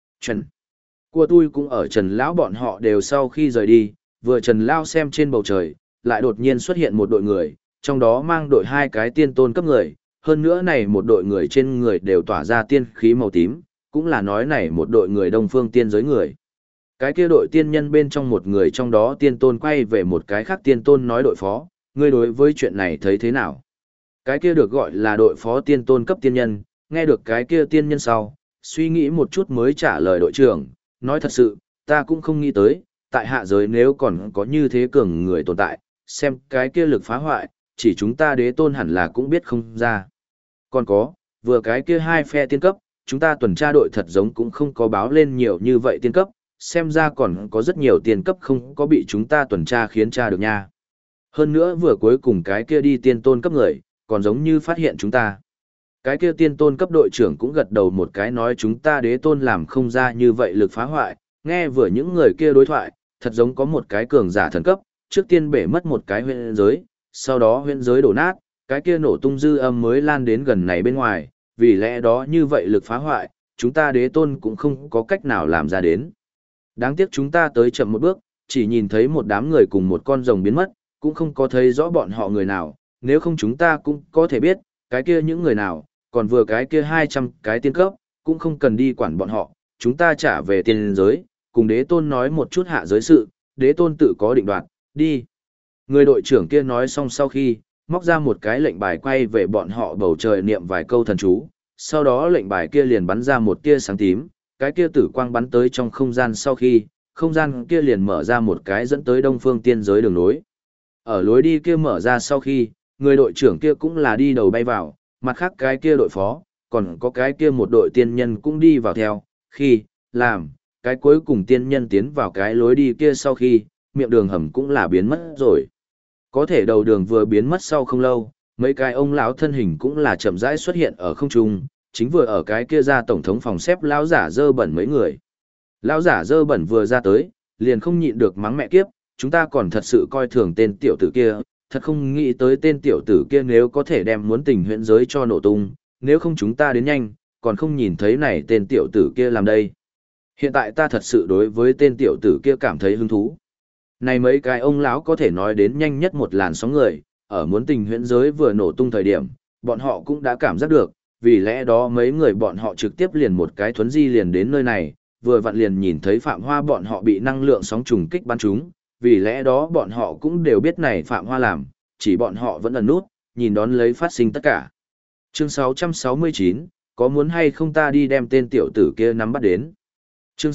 Của tôi cũng ở Trần Lão bọn họ đều sau khi rời đi, vừa Trần Lão xem trên bầu trời, lại đột nhiên xuất hiện một đội người, trong đó mang đội 2 cái tiên tôn cấp người, hơn nữa này một đội người trên người đều tỏa ra tiên khí màu tím, cũng là nói này một đội người đông phương tiên giới người. Cái kia đội tiên nhân bên trong một người trong đó tiên tôn quay về một cái khác tiên tôn nói đội phó, ngươi đối với chuyện này thấy thế nào? Cái kia được gọi là đội phó tiên tôn cấp tiên nhân, nghe được cái kia tiên nhân sau, suy nghĩ một chút mới trả lời đội trưởng, nói thật sự, ta cũng không nghĩ tới, tại hạ giới nếu còn có như thế cường người tồn tại, xem cái kia lực phá hoại, chỉ chúng ta đế tôn hẳn là cũng biết không ra. Còn có, vừa cái kia 2 phe tiên cấp, chúng ta tuần tra đội thật giống cũng không có báo lên nhiều như vậy tiên cấp, xem ra còn có rất nhiều tiên cấp không có bị chúng ta tuần tra khiến tra được nha. Hơn nữa vừa cuối cùng cái kia đi tiên tôn cấp người, còn giống như phát hiện chúng ta. Cái kia tiên tôn cấp đội trưởng cũng gật đầu một cái nói chúng ta đế tôn làm không ra như vậy lực phá hoại, nghe vừa những người kia đối thoại, thật giống có một cái cường giả thần cấp, trước tiên bể mất một cái huyễn giới, sau đó huyễn giới đổ nát, cái kia nổ tung dư âm mới lan đến gần này bên ngoài, vì lẽ đó như vậy lực phá hoại, chúng ta đế tôn cũng không có cách nào làm ra đến. Đáng tiếc chúng ta tới chậm một bước, chỉ nhìn thấy một đám người cùng một con rồng biến mất, cũng không có thấy rõ bọn họ người nào, nếu không chúng ta cũng có thể biết, cái kia những người nào, còn vừa cái kia 200 cái tiên cấp, cũng không cần đi quản bọn họ, chúng ta trả về tiên giới, cùng đế tôn nói một chút hạ giới sự, đế tôn tự có định đoạt, đi. Người đội trưởng kia nói xong sau khi, móc ra một cái lệnh bài quay về bọn họ bầu trời niệm vài câu thần chú, sau đó lệnh bài kia liền bắn ra một tia sáng tím, cái kia tử quang bắn tới trong không gian sau khi, không gian kia liền mở ra một cái dẫn tới đông phương tiên giới đường lối. Ở lối đi kia mở ra sau khi, người đội trưởng kia cũng là đi đầu bay vào, mặt khác cái kia đội phó, còn có cái kia một đội tiên nhân cũng đi vào theo, khi, làm, cái cuối cùng tiên nhân tiến vào cái lối đi kia sau khi, miệng đường hầm cũng là biến mất rồi. Có thể đầu đường vừa biến mất sau không lâu, mấy cái ông lão thân hình cũng là chậm rãi xuất hiện ở không trung, chính vừa ở cái kia ra tổng thống phòng xếp lão giả dơ bẩn mấy người. Lão giả dơ bẩn vừa ra tới, liền không nhịn được mắng mẹ kiếp, chúng ta còn thật sự coi thường tên tiểu tử kia, thật không nghĩ tới tên tiểu tử kia nếu có thể đem muốn tình huyễn giới cho nổ tung, nếu không chúng ta đến nhanh, còn không nhìn thấy này tên tiểu tử kia làm đây. Hiện tại ta thật sự đối với tên tiểu tử kia cảm thấy hứng thú. Này mấy cái ông lão có thể nói đến nhanh nhất một làn sóng người, ở muốn tình huyễn giới vừa nổ tung thời điểm, bọn họ cũng đã cảm giác được, vì lẽ đó mấy người bọn họ trực tiếp liền một cái thuấn di liền đến nơi này, vừa vặn liền nhìn thấy Phạm Hoa bọn họ bị năng lượng sóng trùng kích bắn trúng, vì lẽ đó bọn họ cũng đều biết này Phạm Hoa làm, chỉ bọn họ vẫn ẩn nút, nhìn đón lấy phát sinh tất cả. Chương 669, có muốn hay không ta đi đem tên tiểu tử kia nắm bắt đến? Chương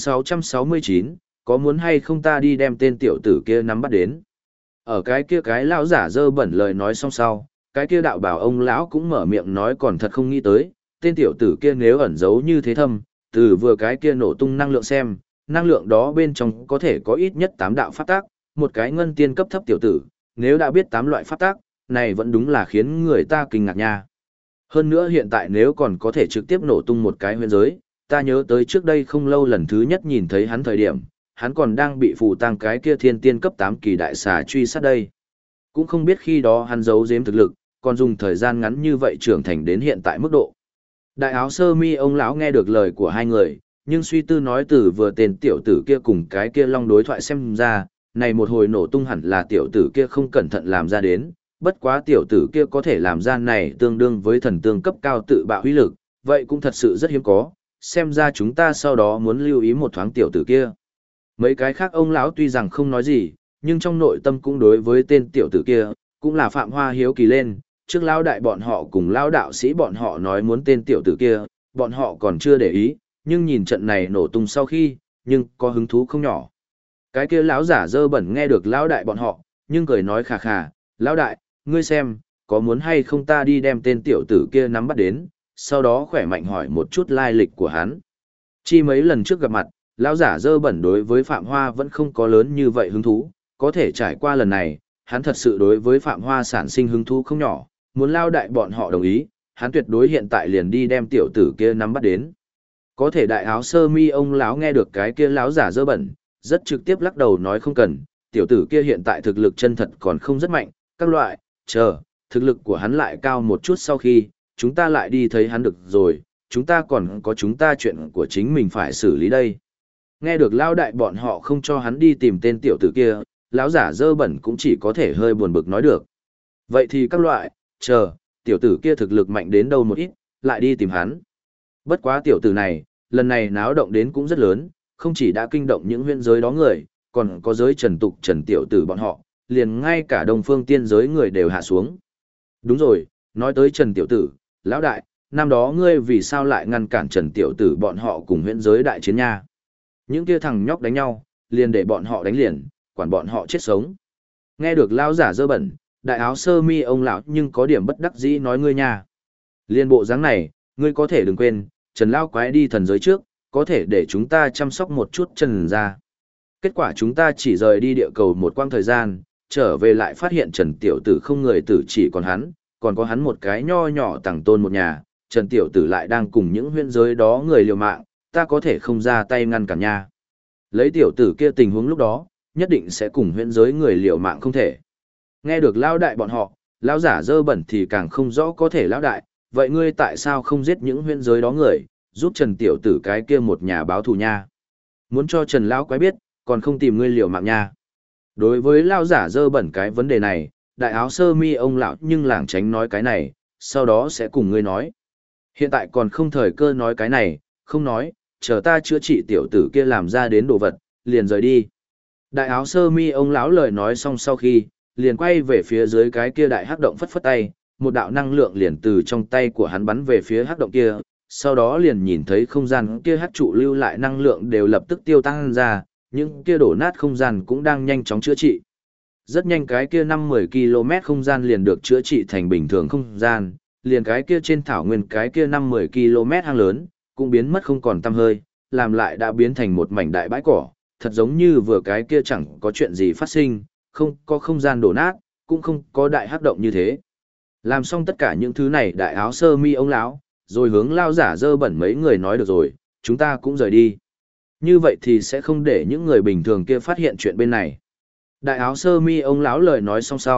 669, có muốn hay không ta đi đem tên tiểu tử kia nắm bắt đến? Ở cái kia cái lão giả dơ bẩn lời nói xong sau, cái kia đạo bảo ông lão cũng mở miệng nói còn thật không nghĩ tới, tên tiểu tử kia nếu ẩn giấu như thế thâm, từ vừa cái kia nổ tung năng lượng xem, năng lượng đó bên trong có thể có ít nhất 8 đạo pháp tác, một cái ngân tiên cấp thấp tiểu tử, nếu đã biết 8 loại pháp tác, này vẫn đúng là khiến người ta kinh ngạc nha. Hơn nữa hiện tại nếu còn có thể trực tiếp nổ tung một cái huyền giới, ta nhớ tới trước đây không lâu lần thứ nhất nhìn thấy hắn thời điểm, hắn còn đang bị phù tang cái kia thiên tiên cấp 8 kỳ đại xà truy sát đây. Cũng không biết khi đó hắn giấu giếm thực lực, còn dùng thời gian ngắn như vậy trưởng thành đến hiện tại mức độ. Đại áo sơ mi ông lão nghe được lời của hai người, nhưng suy tư nói từ vừa tên tiểu tử kia cùng cái kia long đối thoại xem ra, này một hồi nổ tung hẳn là tiểu tử kia không cẩn thận làm ra đến, bất quá tiểu tử kia có thể làm ra này tương đương với thần tương cấp cao tự bạo huy lực, vậy cũng thật sự rất hiếm có, xem ra chúng ta sau đó muốn lưu ý một thoáng tiểu tử kia. Mấy cái khác ông lão tuy rằng không nói gì, nhưng trong nội tâm cũng đối với tên tiểu tử kia, cũng là Phạm Hoa hiếu kỳ lên, trước lão đại bọn họ cùng lão đạo sĩ bọn họ nói muốn tên tiểu tử kia, bọn họ còn chưa để ý, nhưng nhìn trận này nổ tung sau khi, nhưng có hứng thú không nhỏ. Cái kia lão giả dơ bẩn nghe được lão đại bọn họ, nhưng cười nói khà khà, lão đại, ngươi xem, có muốn hay không ta đi đem tên tiểu tử kia nắm bắt đến, sau đó khỏe mạnh hỏi một chút lai lịch của hắn. Chi mấy lần trước gặp mặt, lão giả dơ bẩn đối với Phạm Hoa vẫn không có lớn như vậy hứng thú, có thể trải qua lần này, hắn thật sự đối với Phạm Hoa sản sinh hứng thú không nhỏ, muốn lao đại bọn họ đồng ý, hắn tuyệt đối hiện tại liền đi đem tiểu tử kia nắm bắt đến. Có thể đại áo sơ mi ông lão nghe được cái kia lão giả dơ bẩn, rất trực tiếp lắc đầu nói không cần, tiểu tử kia hiện tại thực lực chân thật còn không rất mạnh, các loại, chờ, thực lực của hắn lại cao một chút sau khi, chúng ta lại đi thấy hắn được rồi, chúng ta còn có chúng ta chuyện của chính mình phải xử lý đây. Nghe được lão đại bọn họ không cho hắn đi tìm tên tiểu tử kia, lão giả dơ bẩn cũng chỉ có thể hơi buồn bực nói được. Vậy thì các loại, chờ, tiểu tử kia thực lực mạnh đến đâu một ít, lại đi tìm hắn. Bất quá tiểu tử này, lần này náo động đến cũng rất lớn, không chỉ đã kinh động những huyện giới đó người, còn có giới trần tục trần tiểu tử bọn họ, liền ngay cả đồng phương tiên giới người đều hạ xuống. Đúng rồi, nói tới trần tiểu tử, lão đại, năm đó ngươi vì sao lại ngăn cản trần tiểu tử bọn họ cùng huyện giới đại chiến nha? Những kia thằng nhóc đánh nhau, liền để bọn họ đánh liền, quản bọn họ chết sống. Nghe được lão giả dơ bẩn, đại áo sơ mi ông lão nhưng có điểm bất đắc dĩ nói ngươi nha. Liên bộ dáng này, ngươi có thể đừng quên, Trần lão quái đi thần giới trước, có thể để chúng ta chăm sóc một chút Trần ra. Kết quả chúng ta chỉ rời đi địa cầu một quãng thời gian, trở về lại phát hiện Trần tiểu tử không người tử chỉ còn hắn, còn có hắn một cái nho nhỏ tàng tôn một nhà, Trần tiểu tử lại đang cùng những huyễn giới đó người liều mạng, ta có thể không ra tay ngăn cản nha. Lấy tiểu tử kia tình huống lúc đó, nhất định sẽ cùng huyễn giới người liều mạng không thể. Nghe được lão đại bọn họ, lão giả dơ bẩn thì càng không rõ có thể lão đại, vậy ngươi tại sao không giết những huyễn giới đó người, giúp Trần tiểu tử cái kia một nhà báo thù nha? Muốn cho Trần lão quái biết, còn không tìm ngươi liều mạng nha. Đối với lão giả dơ bẩn cái vấn đề này, đại áo sơ mi ông lão nhưng lảng tránh nói cái này, sau đó sẽ cùng ngươi nói. Hiện tại còn không thời cơ nói cái này, không nói, chờ ta chữa trị tiểu tử kia làm ra đến đồ vật, liền rời đi. Đại áo sơ mi ông lão lời nói xong sau khi, liền quay về phía dưới cái kia đại hắc động phất phất tay, một đạo năng lượng liền từ trong tay của hắn bắn về phía hắc động kia, sau đó liền nhìn thấy không gian kia hắc trụ lưu lại năng lượng đều lập tức tiêu tan ra, những kia đổ nát không gian cũng đang nhanh chóng chữa trị. Rất nhanh cái kia 5-10 km không gian liền được chữa trị thành bình thường không gian, liền cái kia trên thảo nguyên cái kia 5-10 km hang lớn, cũng biến mất không còn tăm hơi, làm lại đã biến thành một mảnh đại bãi cỏ, thật giống như vừa cái kia chẳng có chuyện gì phát sinh, không có không gian đổ nát, cũng không có đại hắc động như thế. Làm xong tất cả những thứ này đại áo sơ mi ông lão, rồi hướng lao giả dơ bẩn mấy người nói được rồi, chúng ta cũng rời đi. Như vậy thì sẽ không để những người bình thường kia phát hiện chuyện bên này. Đại áo sơ mi ông lão lời nói xong sau,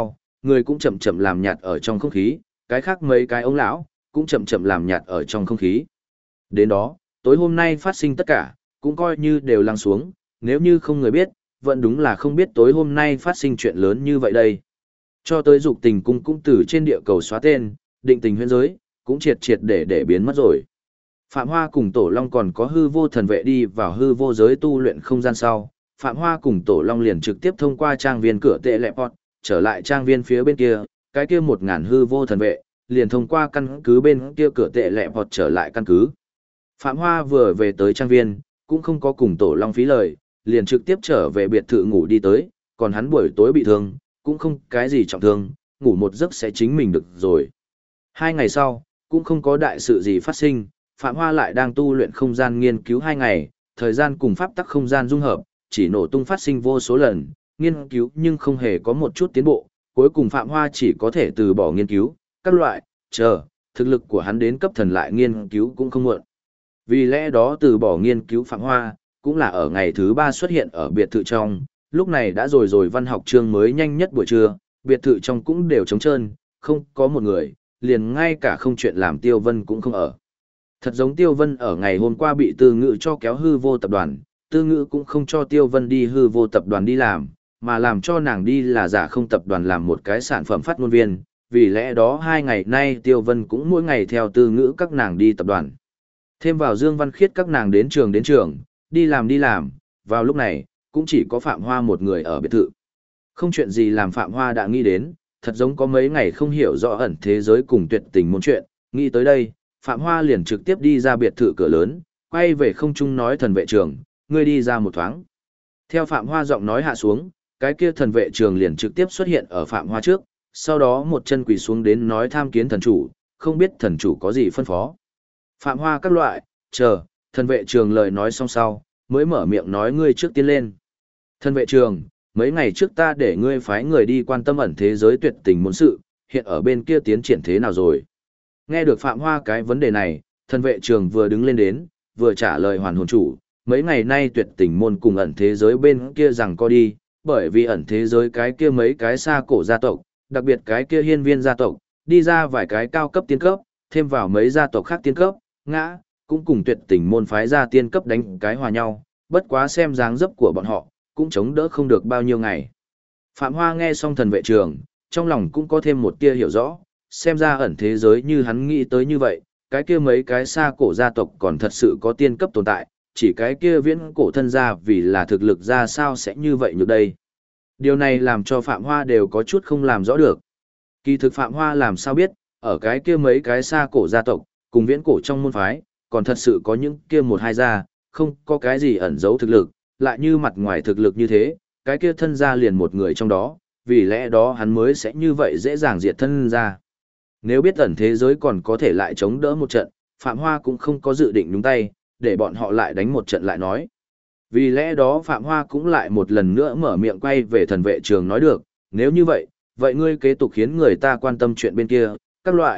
người cũng chậm chậm làm nhạt ở trong không khí, cái khác mấy cái ông lão cũng chậm chậm làm nhạt ở trong không khí. Đến đó, tối hôm nay phát sinh tất cả, cũng coi như đều lắng xuống, nếu như không người biết, vẫn đúng là không biết tối hôm nay phát sinh chuyện lớn như vậy đây. Cho tới dục tình cung cũng từ trên địa cầu xóa tên, định tình huyễn giới, cũng triệt triệt để biến mất rồi. Phạm Hoa cùng Tổ Long còn có hư vô thần vệ đi vào hư vô giới tu luyện không gian sau, Phạm Hoa cùng Tổ Long liền trực tiếp thông qua trang viên cửa tệ lẹ pọt, trở lại trang viên phía bên kia, cái kia 1000 hư vô thần vệ, liền thông qua căn cứ bên kia cửa tệ lẹ pọt trở lại căn cứ. Phạm Hoa vừa về tới trang viên, cũng không có cùng Tổ Long phí lời, liền trực tiếp trở về biệt thự ngủ đi tới, còn hắn buổi tối bị thương, cũng không cái gì trọng thương, ngủ một giấc sẽ chính mình được rồi. 2 ngày sau, cũng không có đại sự gì phát sinh, Phạm Hoa lại đang tu luyện không gian nghiên cứu 2 ngày, thời gian cùng pháp tắc không gian dung hợp, chỉ nổ tung phát sinh vô số lần, nghiên cứu nhưng không hề có một chút tiến bộ, cuối cùng Phạm Hoa chỉ có thể từ bỏ nghiên cứu, các loại, thực lực của hắn đến cấp thần lại nghiên cứu cũng không muộn. Vì lẽ đó từ bỏ nghiên cứu Phạm Hoa, cũng là ở ngày thứ 3 xuất hiện ở biệt thự trong, lúc này đã rồi văn học chương mới nhanh nhất buổi trưa, biệt thự trong cũng đều trống trơn, không có một người, liền ngay cả không chuyện làm Tiêu Vân cũng không ở. Thật giống Tiêu Vân ở ngày hôm qua bị Tư Ngữ cho kéo hư vô tập đoàn, Tư Ngữ cũng không cho Tiêu Vân đi hư vô tập đoàn đi làm, mà làm cho nàng đi là giả không tập đoàn làm một cái sản phẩm phát ngôn viên, vì lẽ đó 2 ngày nay Tiêu Vân cũng mỗi ngày theo Tư Ngữ các nàng đi tập đoàn. Thêm vào Dương Văn Khiết các nàng đến trường, đi làm, vào lúc này, cũng chỉ có Phạm Hoa một người ở biệt thự. Không chuyện gì làm Phạm Hoa đã nghĩ đến, thật giống có mấy ngày không hiểu rõ ẩn thế giới cùng tuyệt tình môn chuyện, nghĩ tới đây, Phạm Hoa liền trực tiếp đi ra biệt thự cửa lớn, quay về không trung nói thần vệ trường, ngươi đi ra một thoáng. Theo Phạm Hoa giọng nói hạ xuống, cái kia thần vệ trường liền trực tiếp xuất hiện ở Phạm Hoa trước, sau đó một chân quỳ xuống đến nói tham kiến thần chủ, không biết thần chủ có gì phân phó. Phạm Hoa các loại, thần vệ trường lời nói xong sau, mới mở miệng nói ngươi trước tiên lên. Thần vệ trường, mấy ngày trước ta để ngươi phái người đi quan tâm ẩn thế giới tuyệt tình môn sự, hiện ở bên kia tiến triển thế nào rồi? Nghe được Phạm Hoa cái vấn đề này, thần vệ trường vừa đứng lên đến, vừa trả lời hoàn hồn chủ, mấy ngày nay tuyệt tình môn cùng ẩn thế giới bên kia rằng co đi, bởi vì ẩn thế giới cái kia mấy cái xa cổ gia tộc, đặc biệt cái kia hiên viên gia tộc, đi ra vài cái cao cấp tiên cấp, thêm vào mấy gia tộc khác tiên cấp, ngã, cũng cùng tuyệt tình môn phái ra tiên cấp đánh cái hòa nhau, bất quá xem dáng dấp của bọn họ, cũng chống đỡ không được bao nhiêu ngày. Phạm Hoa nghe xong thần vệ trường, trong lòng cũng có thêm một tia hiểu rõ, xem ra ẩn thế giới như hắn nghĩ tới như vậy, cái kia mấy cái xa cổ gia tộc còn thật sự có tiên cấp tồn tại, chỉ cái kia viễn cổ thân gia vì là thực lực ra sao sẽ như vậy như đây. Điều này làm cho Phạm Hoa đều có chút không làm rõ được. Kỳ thực Phạm Hoa làm sao biết, ở cái kia mấy cái xa cổ gia tộc, cùng viễn cổ trong môn phái, còn thật sự có những kia một hai gia, không có cái gì ẩn giấu thực lực, lại như mặt ngoài thực lực như thế, cái kia thân gia liền một người trong đó, vì lẽ đó hắn mới sẽ như vậy dễ dàng diệt thân gia. Nếu biết ẩn thế giới còn có thể lại chống đỡ một trận, Phạm Hoa cũng không có dự định nhúng tay, để bọn họ lại đánh một trận lại nói. Vì lẽ đó Phạm Hoa cũng lại một lần nữa mở miệng quay về thần vệ trường nói được, nếu như vậy, vậy ngươi kế tục khiến người ta quan tâm chuyện bên kia, các loại,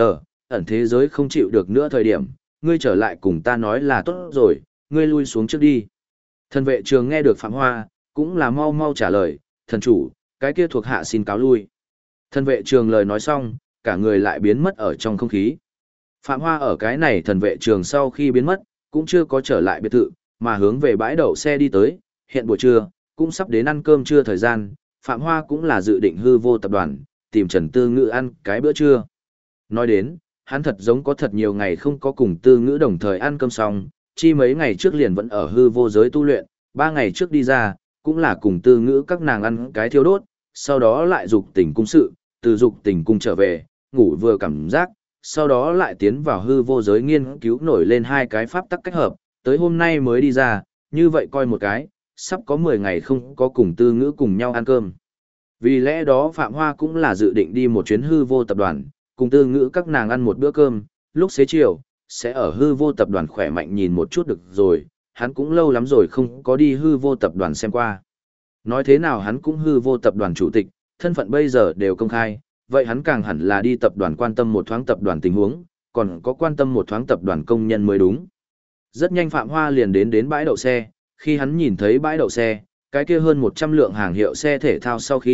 ẩn thế giới không chịu được nữa thời điểm, ngươi trở lại cùng ta nói là tốt rồi, ngươi lui xuống trước đi. Thần vệ trường nghe được Phạm Hoa, cũng là mau mau trả lời, thần chủ, cái kia thuộc hạ xin cáo lui. Thần vệ trường lời nói xong, cả người lại biến mất ở trong không khí. Phạm Hoa ở cái này thần vệ trường sau khi biến mất, cũng chưa có trở lại biệt thự, mà hướng về bãi đậu xe đi tới, hiện buổi trưa, cũng sắp đến ăn cơm trưa thời gian, Phạm Hoa cũng là dự định hư vô tập đoàn, tìm Trần Tư Ngữ ăn cái bữa trưa. Nói đến, hắn thật giống có thật nhiều ngày không có cùng Tư Ngữ đồng thời ăn cơm xong, chi mấy ngày trước liền vẫn ở hư vô giới tu luyện, 3 ngày trước đi ra, cũng là cùng Tư Ngữ các nàng ăn cái thiêu đốt, sau đó lại dục tình cung sự, từ dục tình cung trở về, ngủ vừa cảm giác, sau đó lại tiến vào hư vô giới nghiên cứu nổi lên 2 cái pháp tắc cách hợp, tới hôm nay mới đi ra, như vậy coi một cái, sắp có 10 ngày không có cùng Tư Ngữ cùng nhau ăn cơm. Vì lẽ đó Phạm Hoa cũng là dự định đi một chuyến hư vô tập đoàn, cùng Tư Ngữ các nàng ăn một bữa cơm, lúc xế chiều, sẽ ở hư vô tập đoàn khỏe mạnh nhìn một chút được rồi, hắn cũng lâu lắm rồi không có đi hư vô tập đoàn xem qua. Nói thế nào hắn cũng hư vô tập đoàn chủ tịch, thân phận bây giờ đều công khai, vậy hắn càng hẳn là đi tập đoàn quan tâm một thoáng tập đoàn tình huống, còn có quan tâm một thoáng tập đoàn công nhân mới đúng. Rất nhanh Phạm Hoa liền đến bãi đậu xe, khi hắn nhìn thấy bãi đậu xe, cái kia hơn 100 lượng hàng hiệu xe thể thao sau khi,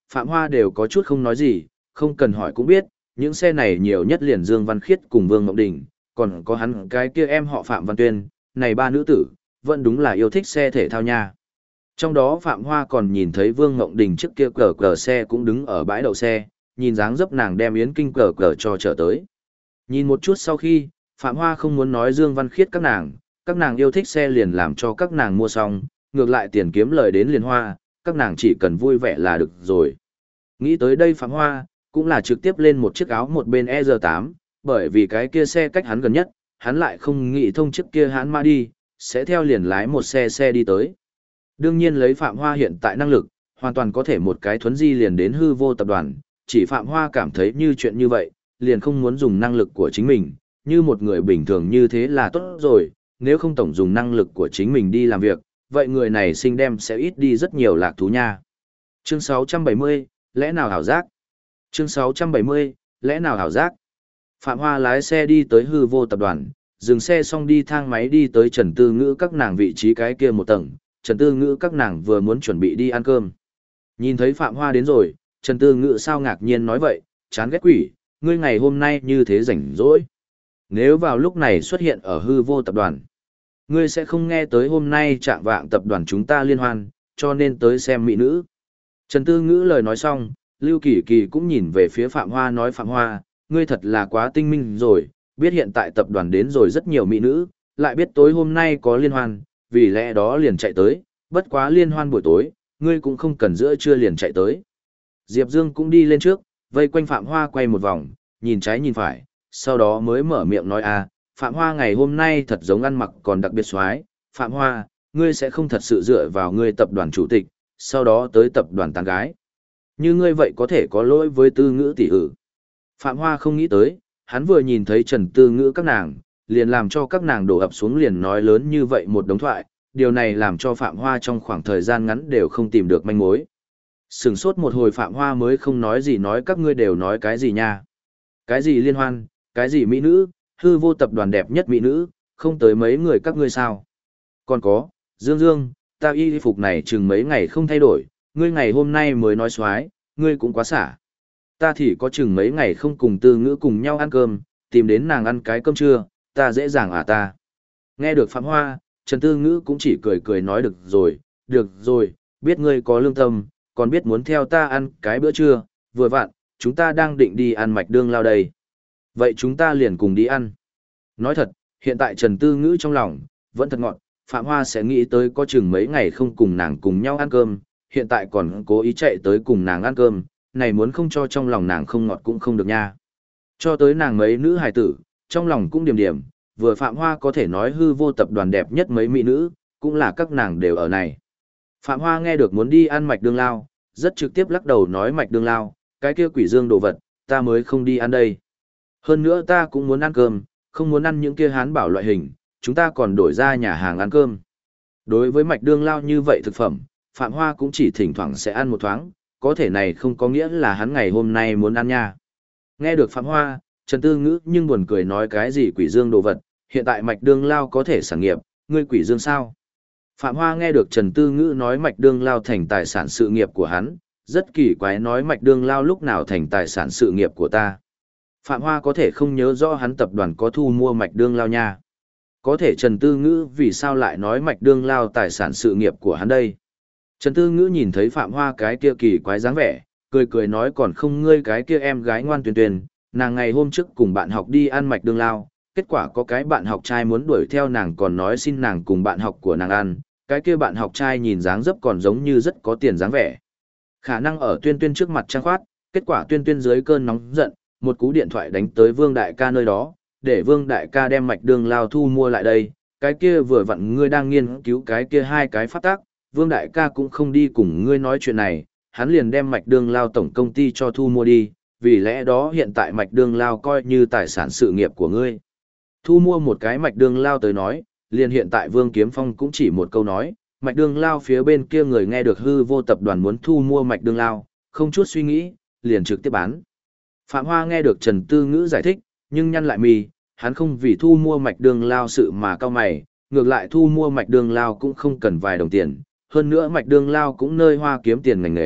Phạm Hoa đều có chút không nói gì, không cần hỏi cũng biết, những xe này nhiều nhất liền Dương Văn Khiết cùng Vương Ngọc Đình, còn có hắn cái kia em họ Phạm Văn Tuyên, này ba nữ tử, vẫn đúng là yêu thích xe thể thao nha. Trong đó Phạm Hoa còn nhìn thấy Vương Ngọc Đình trước kia cờ xe cũng đứng ở bãi đậu xe, nhìn dáng dấp nàng đem Yến Kinh cờ cho trở tới. Nhìn một chút sau khi, Phạm Hoa không muốn nói Dương Văn Khiết các nàng yêu thích xe liền làm cho các nàng mua xong, ngược lại tiền kiếm lời đến liền hoa, các nàng chỉ cần vui vẻ là được rồi. Nghĩ tới đây Phạm Hoa, cũng là trực tiếp lên một chiếc áo một bên ER8, bởi vì cái kia xe cách hắn gần nhất, hắn lại không nghĩ thông chiếc kia hắn mà đi, sẽ theo liền lái một xe đi tới. Đương nhiên lấy Phạm Hoa hiện tại năng lực, hoàn toàn có thể một cái thuấn di liền đến hư vô tập đoàn, chỉ Phạm Hoa cảm thấy như chuyện như vậy, liền không muốn dùng năng lực của chính mình, như một người bình thường như thế là tốt rồi, nếu không tổng dùng năng lực của chính mình đi làm việc, vậy người này sinh đem sẽ ít đi rất nhiều lạc thú nha. Chương 670, lẽ nào hảo giác? Chương 670, lẽ nào hảo giác? Phạm Hoa lái xe đi tới hư vô tập đoàn, dừng xe xong đi thang máy đi tới Trần Tư Ngữ các nàng vị trí cái kia một tầng, Trần Tư Ngữ các nàng vừa muốn chuẩn bị đi ăn cơm. Nhìn thấy Phạm Hoa đến rồi, Trần Tư Ngữ sao ngạc nhiên nói vậy, chán ghét quỷ, ngươi ngày hôm nay như thế rảnh rỗi. Nếu vào lúc này xuất hiện ở hư vô tập đoàn, ngươi sẽ không nghe tới hôm nay trạng vạng tập đoàn chúng ta liên hoan, cho nên tới xem mỹ nữ. Trần Tư Ngữ lời nói xong, Lưu Kỳ Kỳ cũng nhìn về phía Phạm Hoa nói Phạm Hoa, ngươi thật là quá tinh minh rồi, biết hiện tại tập đoàn đến rồi rất nhiều mỹ nữ, lại biết tối hôm nay có liên hoan, vì lẽ đó liền chạy tới, bất quá liên hoan buổi tối, ngươi cũng không cần giữa trưa liền chạy tới. Diệp Dương cũng đi lên trước, vây quanh Phạm Hoa quay một vòng, nhìn trái nhìn phải, sau đó mới mở miệng nói Phạm Hoa ngày hôm nay thật giống ăn mặc còn đặc biệt xoái, Phạm Hoa, ngươi sẽ không thật sự dựa vào ngươi tập đoàn chủ tịch, sau đó tới tập đoàn tán gái. Như ngươi vậy có thể có lỗi với Tư Ngữ tỷ ử. Phạm Hoa không nghĩ tới, hắn vừa nhìn thấy Trần Tư Ngữ các nàng, liền làm cho các nàng đổ ập xuống liền nói lớn như vậy một đống thoại, điều này làm cho Phạm Hoa trong khoảng thời gian ngắn đều không tìm được manh mối. Sửng sốt một hồi Phạm Hoa mới không nói gì nói các ngươi đều nói cái gì nha. Cái gì liên hoan, cái gì mỹ nữ, hư vô tập đoàn đẹp nhất mỹ nữ, không tới mấy người các ngươi sao. Còn có, Dương Dương, ta y phục này chừng mấy ngày không thay đổi, ngươi ngày hôm nay mới nói xoái, ngươi cũng quá xả. Ta thì có chừng mấy ngày không cùng Tư Ngữ cùng nhau ăn cơm, tìm đến nàng ăn cái cơm trưa, ta dễ dàng ta. Nghe được Phạm Hoa, Trần Tư Ngữ cũng chỉ cười cười nói được rồi, biết ngươi có lương tâm, còn biết muốn theo ta ăn cái bữa trưa, vừa vặn, chúng ta đang định đi ăn mạch đương lao đây. Vậy chúng ta liền cùng đi ăn. Nói thật, hiện tại Trần Tư Ngữ trong lòng, vẫn thật ngọt, Phạm Hoa sẽ nghĩ tới có chừng mấy ngày không cùng nàng cùng nhau ăn cơm, hiện tại còn cố ý chạy tới cùng nàng ăn cơm, này muốn không cho trong lòng nàng không ngọt cũng không được nha. Cho tới nàng mấy nữ hài tử, trong lòng cũng điểm, vừa Phạm Hoa có thể nói hư vô tập đoàn đẹp nhất mấy mỹ nữ, cũng là các nàng đều ở này. Phạm Hoa nghe được muốn đi ăn mạch đương lao, rất trực tiếp lắc đầu nói mạch đương lao, cái kia quỷ dương đồ vật, ta mới không đi ăn đây. Hơn nữa ta cũng muốn ăn cơm, không muốn ăn những kia hán bảo loại hình, chúng ta còn đổi ra nhà hàng ăn cơm. Đối với mạch đương lao như vậy thực phẩm, Phạm Hoa cũng chỉ thỉnh thoảng sẽ ăn một thoáng, có thể này không có nghĩa là hắn ngày hôm nay muốn ăn nha. Nghe được Phạm Hoa, Trần Tư Ngữ nhưng buồn cười nói cái gì quỷ dương đồ vật, hiện tại mạch đương lao có thể sản nghiệp, ngươi quỷ dương sao? Phạm Hoa nghe được Trần Tư Ngữ nói mạch đương lao thành tài sản sự nghiệp của hắn, rất kỳ quái nói mạch đương lao lúc nào thành tài sản sự nghiệp của ta. Phạm Hoa có thể không nhớ rõ hắn tập đoàn có thu mua mạch đương lao nha. Có thể Trần Tư Ngữ vì sao lại nói mạch đương lao tài sản sự nghiệp của hắn đây? Trần Tư Ngữ nhìn thấy Phạm Hoa cái kia kỳ quái dáng vẻ, cười nói còn không ngươi cái kia em gái ngoan tuyền, nàng ngày hôm trước cùng bạn học đi ăn mạch đương lao, kết quả có cái bạn học trai muốn đuổi theo nàng còn nói xin nàng cùng bạn học của nàng ăn, cái kia bạn học trai nhìn dáng dấp còn giống như rất có tiền dáng vẻ. Khả năng ở Tuyên trước mặt trang khoát, kết quả Tuyên dưới cơn nóng giận, một cú điện thoại đánh tới Vương Đại ca nơi đó, để Vương Đại ca đem mạch đương lao thu mua lại đây, cái kia vừa vặn ngươi đang nghiên cứu cái kia hai cái phát tác, Vương Đại ca cũng không đi cùng ngươi nói chuyện này, hắn liền đem mạch đương lao tổng công ty cho thu mua đi, vì lẽ đó hiện tại mạch đương lao coi như tài sản sự nghiệp của ngươi. Thu mua một cái mạch đương lao tới nói, liền hiện tại Vương Kiếm Phong cũng chỉ một câu nói, mạch đương lao phía bên kia người nghe được hư vô tập đoàn muốn thu mua mạch đương lao, không chút suy nghĩ, liền trực tiếp bán. Phạm Hoa nghe được Trần Tư Ngữ giải thích, nhưng nhăn lại mì, hắn không vì thu mua mạch đương lao sự mà cao mày, ngược lại thu mua mạch đương lao cũng không cần vài đồng tiền, hơn nữa mạch đương lao cũng nơi Hoa kiếm tiền ngành nghề,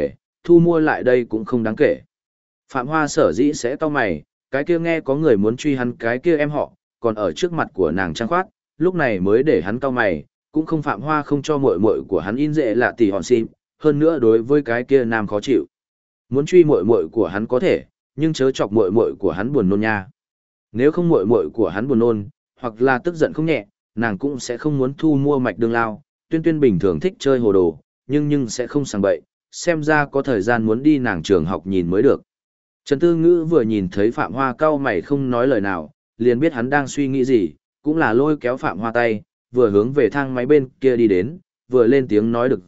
thu mua lại đây cũng không đáng kể. Phạm Hoa sở dĩ sẽ cau mày, cái kia nghe có người muốn truy hắn cái kia em họ, còn ở trước mặt của nàng trang khoát, lúc này mới để hắn cau mày, cũng không Phạm Hoa không cho muội muội của hắn in dễ là tỷ hòn sim, hơn nữa đối với cái kia nam khó chịu. Muốn truy muội muội của hắn có thể, nhưng chớ chọc muội muội của hắn buồn nôn nha. Nếu không muội muội của hắn buồn nôn, hoặc là tức giận không nhẹ, nàng cũng sẽ không muốn thu mua Mạch Đương Lao. Tuyên Tuyên bình thường thích chơi hồ đồ, nhưng sẽ không sang bậy, xem ra có thời gian muốn đi nàng trường học nhìn mới được. Trần Tư Ngữ vừa nhìn thấy Phạm Hoa cau mày không nói lời nào, liền biết hắn đang suy nghĩ gì, cũng là lôi kéo Phạm Hoa tay, vừa hướng về thang máy bên kia đi đến, vừa lên tiếng nói được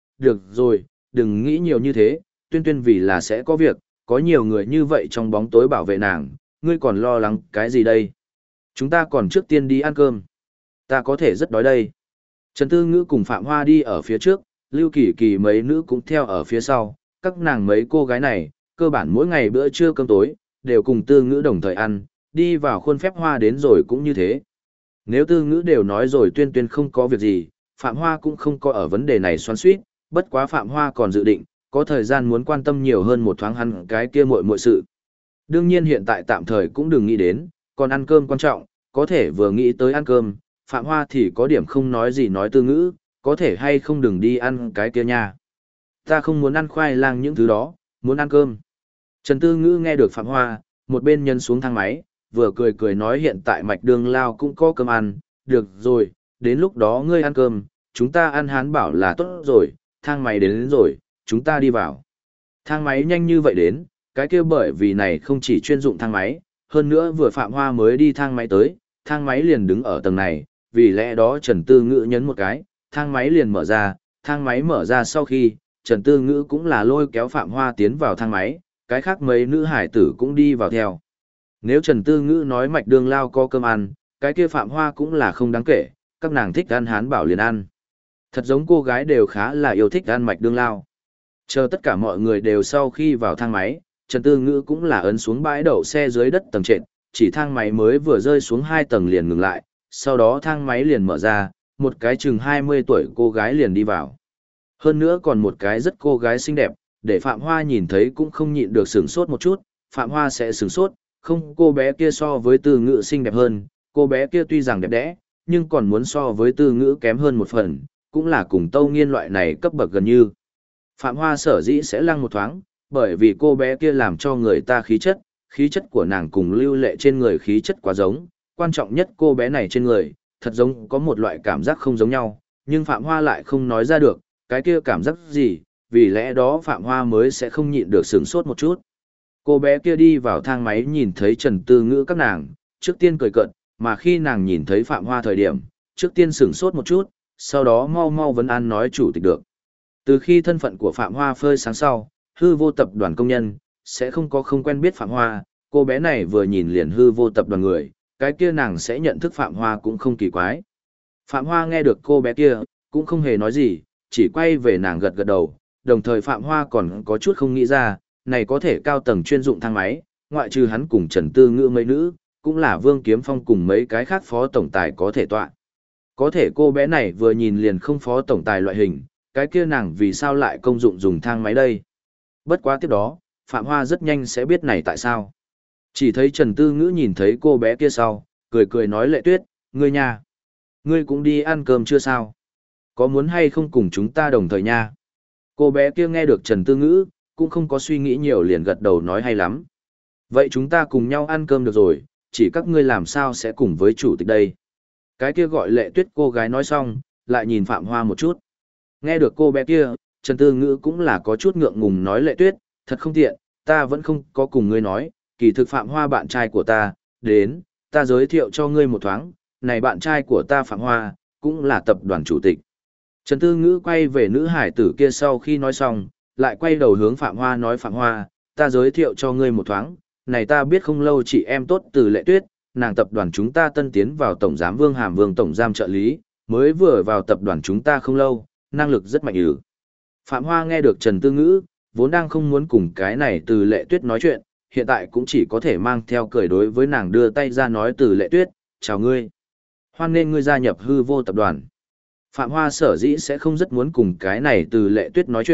rồi, đừng nghĩ nhiều như thế, Tuyên Tuyên vì là sẽ có việc, có nhiều người như vậy trong bóng tối bảo vệ nàng, ngươi còn lo lắng cái gì đây? Chúng ta còn trước tiên đi ăn cơm. Ta có thể rất đói đây. Trần Tư Ngữ cùng Phạm Hoa đi ở phía trước, Lưu Kỳ Kỳ mấy nữ cũng theo ở phía sau, các nàng mấy cô gái này, cơ bản mỗi ngày bữa trưa cơm tối, đều cùng Tư Ngữ đồng thời ăn, đi vào khuôn phép Hoa đến rồi cũng như thế. Nếu Tư Ngữ đều nói rồi Tuyên Tuyên không có việc gì, Phạm Hoa cũng không có ở vấn đề này xoắn xuýt, bất quá Phạm Hoa còn dự định, có thời gian muốn quan tâm nhiều hơn một thoáng hắn cái kia muội sự. Đương nhiên hiện tại tạm thời cũng đừng nghĩ đến, còn ăn cơm quan trọng, có thể vừa nghĩ tới ăn cơm, Phạm Hoa thì có điểm không nói gì nói Tư Ngữ, có thể hay không đừng đi ăn cái kia nha. Ta không muốn ăn khoai lang những thứ đó, muốn ăn cơm. Trần Tư Ngữ nghe được Phạm Hoa, một bên nhân xuống thang máy, vừa cười cười nói hiện tại Mạch Đương Lao cũng có cơm ăn, được rồi, đến lúc đó ngươi ăn cơm, chúng ta ăn Hán bảo là tốt rồi, thang máy đến rồi, chúng ta đi vào. Thang máy nhanh như vậy đến, cái kia bởi vì này không chỉ chuyên dụng thang máy, hơn nữa vừa Phạm Hoa mới đi thang máy tới, thang máy liền đứng ở tầng này, vì lẽ đó Trần Tư Ngữ nhấn một cái, thang máy liền mở ra, thang máy mở ra sau khi, Trần Tư Ngữ cũng là lôi kéo Phạm Hoa tiến vào thang máy, cái khác mấy nữ hải tử cũng đi vào theo. Nếu Trần Tư Ngữ nói Mạch Đương Lao có cơm ăn, cái kia Phạm Hoa cũng là không đáng kể, các nàng thích ăn Hán bảo liền ăn. Thật giống cô gái đều khá là yêu thích ăn Mạch Đương Lao. Chờ tất cả mọi người đều sau khi vào thang máy, Trần Tư Ngữ cũng là ấn xuống bãi đậu xe dưới đất tầng trệt, chỉ thang máy mới vừa rơi xuống 2 tầng liền ngừng lại, sau đó thang máy liền mở ra, một cái chừng 20 tuổi cô gái liền đi vào. Hơn nữa còn một cái rất cô gái xinh đẹp, để Phạm Hoa nhìn thấy cũng không nhịn được sửng sốt một chút, Phạm Hoa sẽ sửng sốt, không cô bé kia so với Tư Ngữ xinh đẹp hơn, cô bé kia tuy rằng đẹp đẽ, nhưng còn muốn so với Tư Ngữ kém hơn một phần, cũng là cùng Tâu Nghiên loại này cấp bậc gần như. Phạm Hoa sở dĩ sẽ lăng một thoáng, bởi vì cô bé kia làm cho người ta khí chất của nàng cùng Lưu Lệ trên người khí chất quá giống, quan trọng nhất cô bé này trên người, thật giống có một loại cảm giác không giống nhau, nhưng Phạm Hoa lại không nói ra được, cái kia cảm giác gì, vì lẽ đó Phạm Hoa mới sẽ không nhịn được sửng sốt một chút. Cô bé kia đi vào thang máy nhìn thấy Trần Tư Ngữ các nàng, trước tiên cười cợt, mà khi nàng nhìn thấy Phạm Hoa thời điểm, trước tiên sửng sốt một chút, sau đó mau mau vấn an nói chủ tịch được. Từ khi thân phận của Phạm Hoa phơi sáng sau, Hư Vô tập đoàn công nhân, sẽ không có không quen biết Phạm Hoa, cô bé này vừa nhìn liền Hư Vô tập đoàn người, cái kia nàng sẽ nhận thức Phạm Hoa cũng không kỳ quái. Phạm Hoa nghe được cô bé kia, cũng không hề nói gì, chỉ quay về nàng gật gật đầu, đồng thời Phạm Hoa còn có chút không nghĩ ra, này có thể cao tầng chuyên dụng thang máy, ngoại trừ hắn cùng Trần Tư Ngữ mấy nữ, cũng là Vương Kiếm Phong cùng mấy cái khác phó tổng tài có thể tọa. Có thể cô bé này vừa nhìn liền không phó tổng tài loại hình, cái kia nàng vì sao lại công dụng dùng thang máy đây? Bất quá tiếp đó, Phạm Hoa rất nhanh sẽ biết này tại sao. Chỉ thấy Trần Tư Ngữ nhìn thấy cô bé kia sau, cười cười nói Lệ Tuyết, ngươi nha, ngươi cũng đi ăn cơm chưa sao? Có muốn hay không cùng chúng ta đồng thời nha? Cô bé kia nghe được Trần Tư Ngữ, cũng không có suy nghĩ nhiều liền gật đầu nói hay lắm. Vậy chúng ta cùng nhau ăn cơm được rồi, chỉ các ngươi làm sao sẽ cùng với chủ tịch đây? Cái kia gọi Lệ Tuyết cô gái nói xong, lại nhìn Phạm Hoa một chút. Nghe được cô bé kia, Trần Tư Ngữ cũng là có chút ngượng ngùng nói Lệ Tuyết, thật không tiện, ta vẫn không có cùng ngươi nói, kỳ thực Phạm Hoa bạn trai của ta, đến, ta giới thiệu cho ngươi một thoáng, này bạn trai của ta Phạm Hoa, cũng là tập đoàn chủ tịch. Trần Tư Ngữ quay về nữ hải tử kia sau khi nói xong, lại quay đầu hướng Phạm Hoa nói Phạm Hoa, ta giới thiệu cho ngươi một thoáng, này ta biết không lâu chị em tốt từ Lệ Tuyết, nàng tập đoàn chúng ta tân tiến vào tổng giám Vương Hàm Vương tổng giám trợ lý, mới vừa vào tập đoàn chúng ta không lâu, năng lực rất mạnh ư. Phạm Hoa nghe được Trần Tư Ngữ, vốn đang không muốn cùng cái này từ Lệ Tuyết nói chuyện, hiện tại cũng chỉ có thể mang theo cười đối với nàng đưa tay ra nói từ Lệ Tuyết, chào ngươi. Hoan nên ngươi gia nhập Hư Vô tập đoàn. Phạm Hoa sở dĩ sẽ không rất muốn cùng cái này từ Lệ Tuyết nói chuyện,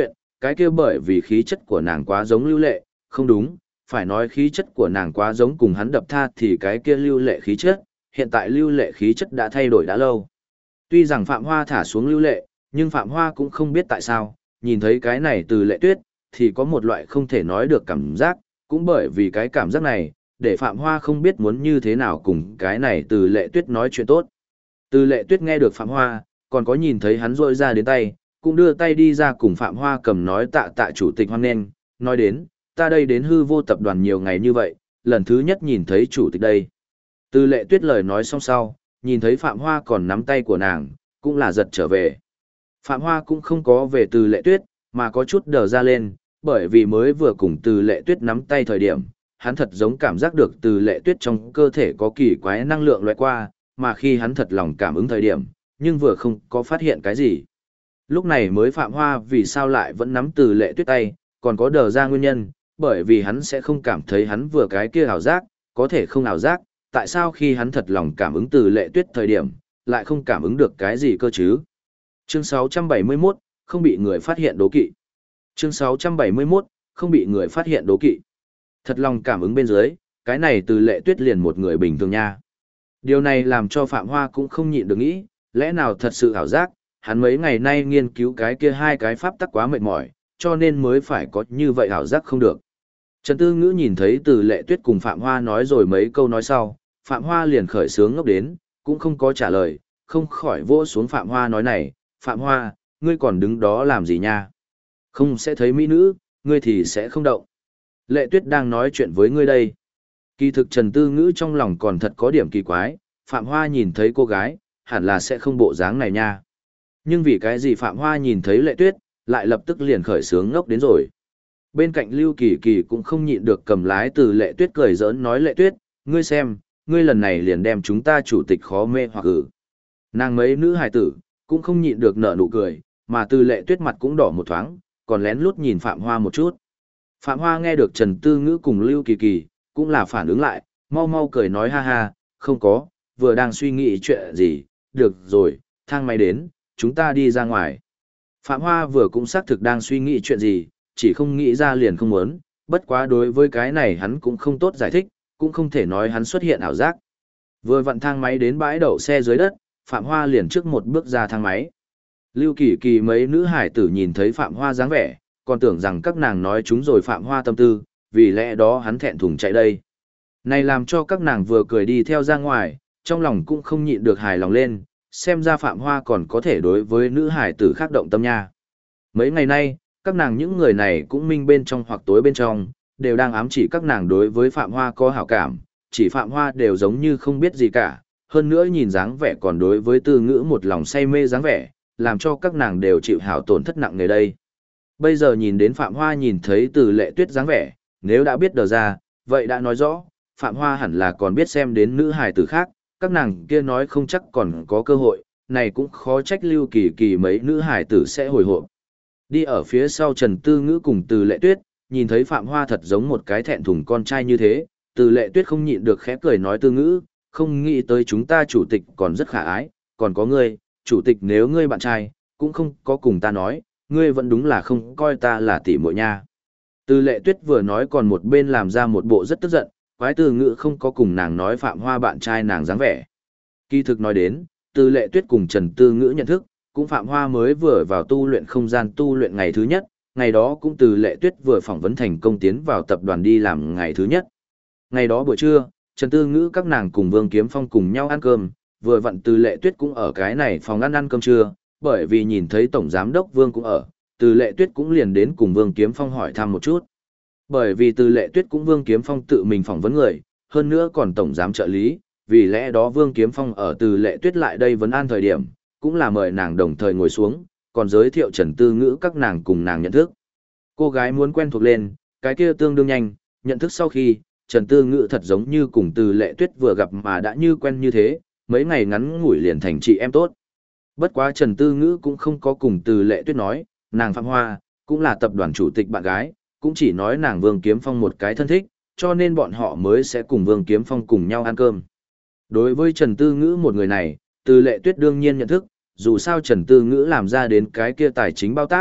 cái kia bởi vì khí chất của nàng quá giống Lưu Lệ, không đúng, phải nói khí chất của nàng quá giống cùng hắn đập tha thì cái kia Lưu Lệ khí chất, hiện tại Lưu Lệ khí chất đã thay đổi đã lâu. Tuy rằng Phạm Hoa thả xuống Lưu Lệ, nhưng Phạm Hoa cũng không biết tại sao, nhìn thấy cái này Từ Lệ Tuyết, thì có một loại không thể nói được cảm giác, cũng bởi vì cái cảm giác này, để Phạm Hoa không biết muốn như thế nào cùng cái này Từ Lệ Tuyết nói chuyện tốt. Từ Lệ Tuyết nghe được Phạm Hoa, còn có nhìn thấy hắn rôi ra đến tay, cũng đưa tay đi ra cùng Phạm Hoa cầm nói tạ tạ chủ tịch hoan nghênh, nói đến, ta đây đến hư vô tập đoàn nhiều ngày như vậy, lần thứ nhất nhìn thấy chủ tịch đây. Từ Lệ Tuyết lời nói xong sau, nhìn thấy Phạm Hoa còn nắm tay của nàng, cũng là giật trở về. Phạm Hoa cũng không có về Từ Lệ Tuyết, mà có chút đờ ra lên, bởi vì mới vừa cùng Từ Lệ Tuyết nắm tay thời điểm, hắn thật giống cảm giác được Từ Lệ Tuyết trong cơ thể có kỳ quái năng lượng loại qua, mà khi hắn thật lòng cảm ứng thời điểm, nhưng vừa không có phát hiện cái gì. Lúc này mới Phạm Hoa vì sao lại vẫn nắm Từ Lệ Tuyết tay, còn có đờ ra nguyên nhân, bởi vì hắn sẽ không cảm thấy hắn vừa cái kia ảo giác, có thể không ảo giác, tại sao khi hắn thật lòng cảm ứng Từ Lệ Tuyết thời điểm, lại không cảm ứng được cái gì cơ chứ. Chương 671, không bị người phát hiện đố kỵ. Chương 671, không bị người phát hiện đố kỵ. Thật lòng cảm ứng bên dưới, cái này Từ Lệ Tuyết liền một người bình thường nha. Điều này làm cho Phạm Hoa cũng không nhịn được nghĩ, lẽ nào thật sự ảo giác, hắn mấy ngày nay nghiên cứu cái kia hai cái pháp tắc quá mệt mỏi, cho nên mới phải có như vậy ảo giác không được. Trần Tư Ngữ nhìn thấy Từ Lệ Tuyết cùng Phạm Hoa nói rồi mấy câu nói sau, Phạm Hoa liền khởi sướng ngốc đến, cũng không có trả lời, không khỏi vỗ xuống Phạm Hoa nói này, Phạm Hoa, ngươi còn đứng đó làm gì nha? Không sẽ thấy mỹ nữ, ngươi thì sẽ không động. Lệ Tuyết đang nói chuyện với ngươi đây. Kỳ thực Trần Tư Ngữ trong lòng còn thật có điểm kỳ quái, Phạm Hoa nhìn thấy cô gái, hẳn là sẽ không bộ dáng này nha. Nhưng vì cái gì Phạm Hoa nhìn thấy Lệ Tuyết, lại lập tức liền khởi sướng ngốc đến rồi. Bên cạnh Lưu Kỳ Kỳ cũng không nhịn được cầm lái Từ Lệ Tuyết cười giỡn nói Lệ Tuyết, ngươi xem, ngươi lần này liền đem chúng ta chủ tịch khó mê hoặc ử. Nàng mấy nữ hài tử, cũng không nhịn được nở nụ cười, mà Từ Lệ Tuyết mặt cũng đỏ một thoáng, còn lén lút nhìn Phạm Hoa một chút. Phạm Hoa nghe được Trần Tư Ngữ cùng Lưu Kỳ Kỳ, cũng là phản ứng lại, mau mau cười nói ha ha, không có, vừa đang suy nghĩ chuyện gì, được rồi, thang máy đến, chúng ta đi ra ngoài. Phạm Hoa vừa cũng xác thực đang suy nghĩ chuyện gì, chỉ không nghĩ ra liền không muốn, bất quá đối với cái này hắn cũng không tốt giải thích, cũng không thể nói hắn xuất hiện ảo giác. Vừa vặn thang máy đến bãi đậu xe dưới đất, Phạm Hoa liền trước một bước ra thang máy. Lưu Kỳ Kỳ mấy nữ hải tử nhìn thấy Phạm Hoa dáng vẻ, còn tưởng rằng các nàng nói chúng rồi Phạm Hoa tâm tư, vì lẽ đó hắn thẹn thùng chạy đây. Này làm cho các nàng vừa cười đi theo ra ngoài, trong lòng cũng không nhịn được hài lòng lên, xem ra Phạm Hoa còn có thể đối với nữ hải tử khác động tâm nha. Mấy ngày nay, các nàng những người này cũng minh bên trong hoặc tối bên trong, đều đang ám chỉ các nàng đối với Phạm Hoa có hảo cảm, chỉ Phạm Hoa đều giống như không biết gì cả, hơn nữa nhìn dáng vẻ còn đối với Tư Ngữ một lòng say mê dáng vẻ, làm cho các nàng đều chịu hảo tổn thất nặng nề đây. Bây giờ nhìn đến Phạm Hoa nhìn thấy Từ Lệ Tuyết dáng vẻ, nếu đã biết đờ ra, vậy đã nói rõ, Phạm Hoa hẳn là còn biết xem đến nữ hài tử khác, các nàng kia nói không chắc còn có cơ hội, này cũng khó trách Lưu Kỳ Kỳ mấy nữ hài tử sẽ hồi hộp. Đi ở phía sau Trần Tư Ngữ cùng Từ Lệ Tuyết, nhìn thấy Phạm Hoa thật giống một cái thẹn thùng con trai như thế, Từ Lệ Tuyết không nhịn được khẽ cười nói Tư Ngữ, không nghĩ tới chúng ta chủ tịch còn rất khả ái, còn có ngươi, chủ tịch nếu ngươi bạn trai, cũng không có cùng ta nói, ngươi vẫn đúng là không coi ta là tỷ muội nha. Từ Lệ Tuyết vừa nói còn một bên làm ra một bộ rất tức giận, quái Từ Ngữ không có cùng nàng nói Phạm Hoa bạn trai nàng dáng vẻ. Kỳ thực nói đến, Từ Lệ Tuyết cùng Trần Tư Ngữ nhận thức, cũng Phạm Hoa mới vừa vào tu luyện không gian tu luyện ngày thứ nhất, ngày đó cũng Từ Lệ Tuyết vừa phỏng vấn thành công tiến vào tập đoàn đi làm ngày thứ nhất. Ngày đó buổi trưa, Trần Tư Ngữ các nàng cùng Vương Kiếm Phong cùng nhau ăn cơm, vừa vặn Từ Lệ Tuyết cũng ở cái này phòng ăn cơm trưa, bởi vì nhìn thấy Tổng Giám đốc Vương cũng ở, Từ Lệ Tuyết cũng liền đến cùng Vương Kiếm Phong hỏi thăm một chút. Bởi vì Từ Lệ Tuyết cũng Vương Kiếm Phong tự mình phỏng vấn người, hơn nữa còn Tổng Giám trợ lý, vì lẽ đó Vương Kiếm Phong ở Từ Lệ Tuyết lại đây vấn an thời điểm, cũng là mời nàng đồng thời ngồi xuống, còn giới thiệu Trần Tư Ngữ các nàng cùng nàng nhận thức. Cô gái muốn quen thuộc lên, cái kia tương đương nhanh, nhận thức sau khi, Trần Tư Ngữ thật giống như cùng Từ Lệ Tuyết vừa gặp mà đã như quen như thế, mấy ngày ngắn ngủi liền thành chị em tốt. Bất quá Trần Tư Ngữ cũng không có cùng Từ Lệ Tuyết nói, nàng Phạm Hoa, cũng là tập đoàn chủ tịch bạn gái, cũng chỉ nói nàng Vương Kiếm Phong một cái thân thích, cho nên bọn họ mới sẽ cùng Vương Kiếm Phong cùng nhau ăn cơm. Đối với Trần Tư Ngữ một người này, Từ Lệ Tuyết đương nhiên nhận thức, dù sao Trần Tư Ngữ làm ra đến cái kia tài chính bao táp,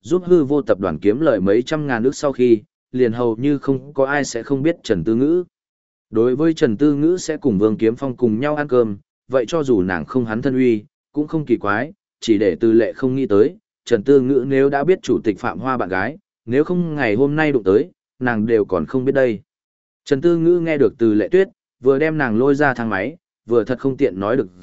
giúp hư vô tập đoàn kiếm lời mấy trăm ngàn ức sau khi, liền hầu như không có ai sẽ không biết Trần Tư Ngữ. Đối với Trần Tư Ngữ sẽ cùng Vương Kiếm Phong cùng nhau ăn cơm, vậy cho dù nàng không hắn thân uy, cũng không kỳ quái, chỉ để Tư Lệ không nghĩ tới, Trần Tư Ngữ nếu đã biết chủ tịch Phạm Hoa bạn gái, nếu không ngày hôm nay đụng tới, nàng đều còn không biết đây. Trần Tư Ngữ nghe được Từ Lệ Tuyết, vừa đem nàng lôi ra thang máy, vừa thật không tiện nói được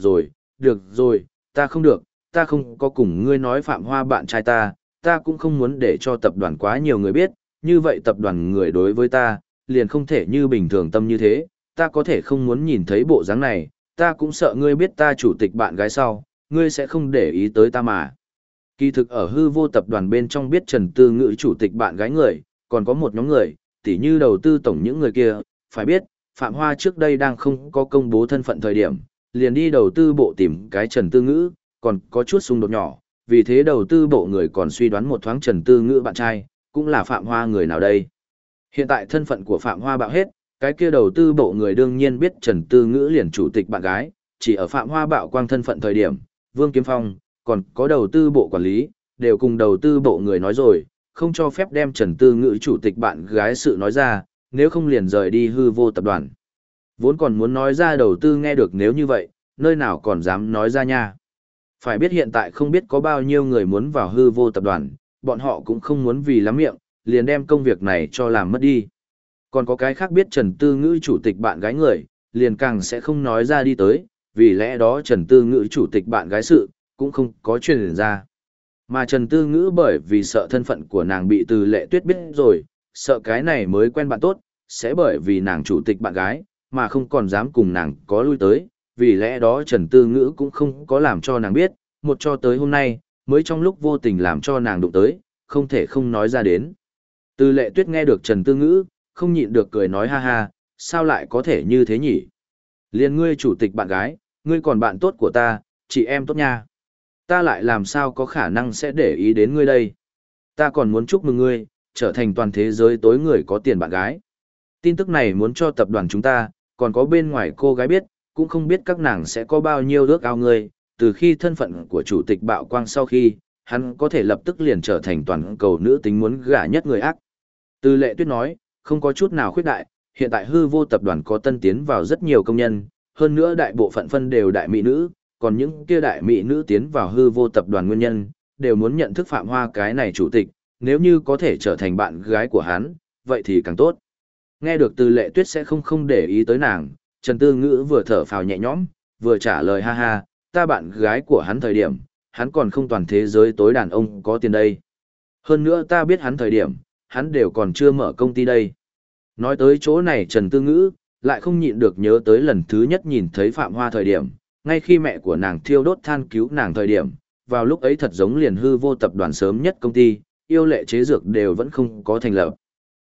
rồi, ta không được, ta không có cùng ngươi nói Phạm Hoa bạn trai ta cũng không muốn để cho tập đoàn quá nhiều người biết, như vậy tập đoàn người đối với ta, liền không thể như bình thường tâm như thế, ta có thể không muốn nhìn thấy bộ dáng này, ta cũng sợ ngươi biết ta chủ tịch bạn gái sau, ngươi sẽ không để ý tới ta mà. Kỳ thực ở hư vô tập đoàn bên trong biết Trần Tư Ngữ chủ tịch bạn gái người, còn có một nhóm người, tỉ như đầu tư tổng những người kia, phải biết, Phạm Hoa trước đây đang không có công bố thân phận thời điểm, liền đi đầu tư bộ tìm cái Trần Tư Ngữ, còn có chút xung đột nhỏ, vì thế đầu tư bộ người còn suy đoán một thoáng Trần Tư Ngữ bạn trai, cũng là Phạm Hoa người nào đây. Hiện tại thân phận của Phạm Hoa bạo hết, cái kia đầu tư bộ người đương nhiên biết Trần Tư Ngữ liền chủ tịch bạn gái, chỉ ở Phạm Hoa bạo quang thân phận thời điểm, Vương Kiếm Phong, còn có đầu tư bộ quản lý, đều cùng đầu tư bộ người nói rồi, không cho phép đem Trần Tư Ngữ chủ tịch bạn gái sự nói ra, nếu không liền rời đi hư vô tập đoàn. Vốn còn muốn nói ra đầu tư nghe được nếu như vậy, nơi nào còn dám nói ra nha. Phải biết hiện tại không biết có bao nhiêu người muốn vào hư vô tập đoàn, bọn họ cũng không muốn vì lắm miệng, liền đem công việc này cho làm mất đi. Còn có cái khác biết Trần Tư Ngữ chủ tịch bạn gái người, liền càng sẽ không nói ra đi tới, vì lẽ đó Trần Tư Ngữ chủ tịch bạn gái sự, cũng không có truyền ra. Mà Trần Tư Ngữ bởi vì sợ thân phận của nàng bị Từ Lệ Tuyết biết rồi, sợ cái này mới quen bạn tốt, sẽ bởi vì nàng chủ tịch bạn gái, mà không còn dám cùng nàng có lui tới, vì lẽ đó Trần Tư Ngữ cũng không có làm cho nàng biết, một cho tới hôm nay, mới trong lúc vô tình làm cho nàng đụng tới, không thể không nói ra đến. Từ Lệ Tuyết nghe được Trần Tư Ngữ, không nhịn được cười nói ha ha, sao lại có thể như thế nhỉ? Liên ngươi chủ tịch bạn gái, ngươi còn bạn tốt của ta, chị em tốt nha. Ta lại làm sao có khả năng sẽ để ý đến ngươi đây? Ta còn muốn chúc mừng ngươi, trở thành toàn thế giới tối người có tiền bạn gái. Tin tức này muốn cho tập đoàn chúng ta, còn có bên ngoài cô gái biết, cũng không biết các nàng sẽ có bao nhiêu ước ao ngươi, từ khi thân phận của chủ tịch bạo quang sau khi, hắn có thể lập tức liền trở thành toàn cầu nữ tính muốn gả nhất người ác. Từ Lệ Tuyết nói, không có chút nào khuyết đại, hiện tại hư vô tập đoàn có tân tiến vào rất nhiều công nhân, hơn nữa đại bộ phận phân đều đại mỹ nữ, còn những kia đại mỹ nữ tiến vào hư vô tập đoàn nguyên nhân, đều muốn nhận thức Phạm Hoa cái này chủ tịch, nếu như có thể trở thành bạn gái của hắn, vậy thì càng tốt. Nghe được Từ Lệ Tuyết sẽ không để ý tới nàng, Trần Tư Ngữ vừa thở phào nhẹ nhõm, vừa trả lời ha ha, ta bạn gái của hắn thời điểm, hắn còn không toàn thế giới tối đàn ông có tiền đây. Hơn nữa ta biết hắn thời điểm, hắn đều còn chưa mở công ty đây. Nói tới chỗ này Trần Tư Ngữ, lại không nhịn được nhớ tới lần thứ nhất nhìn thấy Phạm Hoa thời điểm, ngay khi mẹ của nàng thiêu đốt than cứu nàng thời điểm, vào lúc ấy thật giống liền hư vô tập đoàn sớm nhất công ty, yêu lệ chế dược đều vẫn không có thành lập.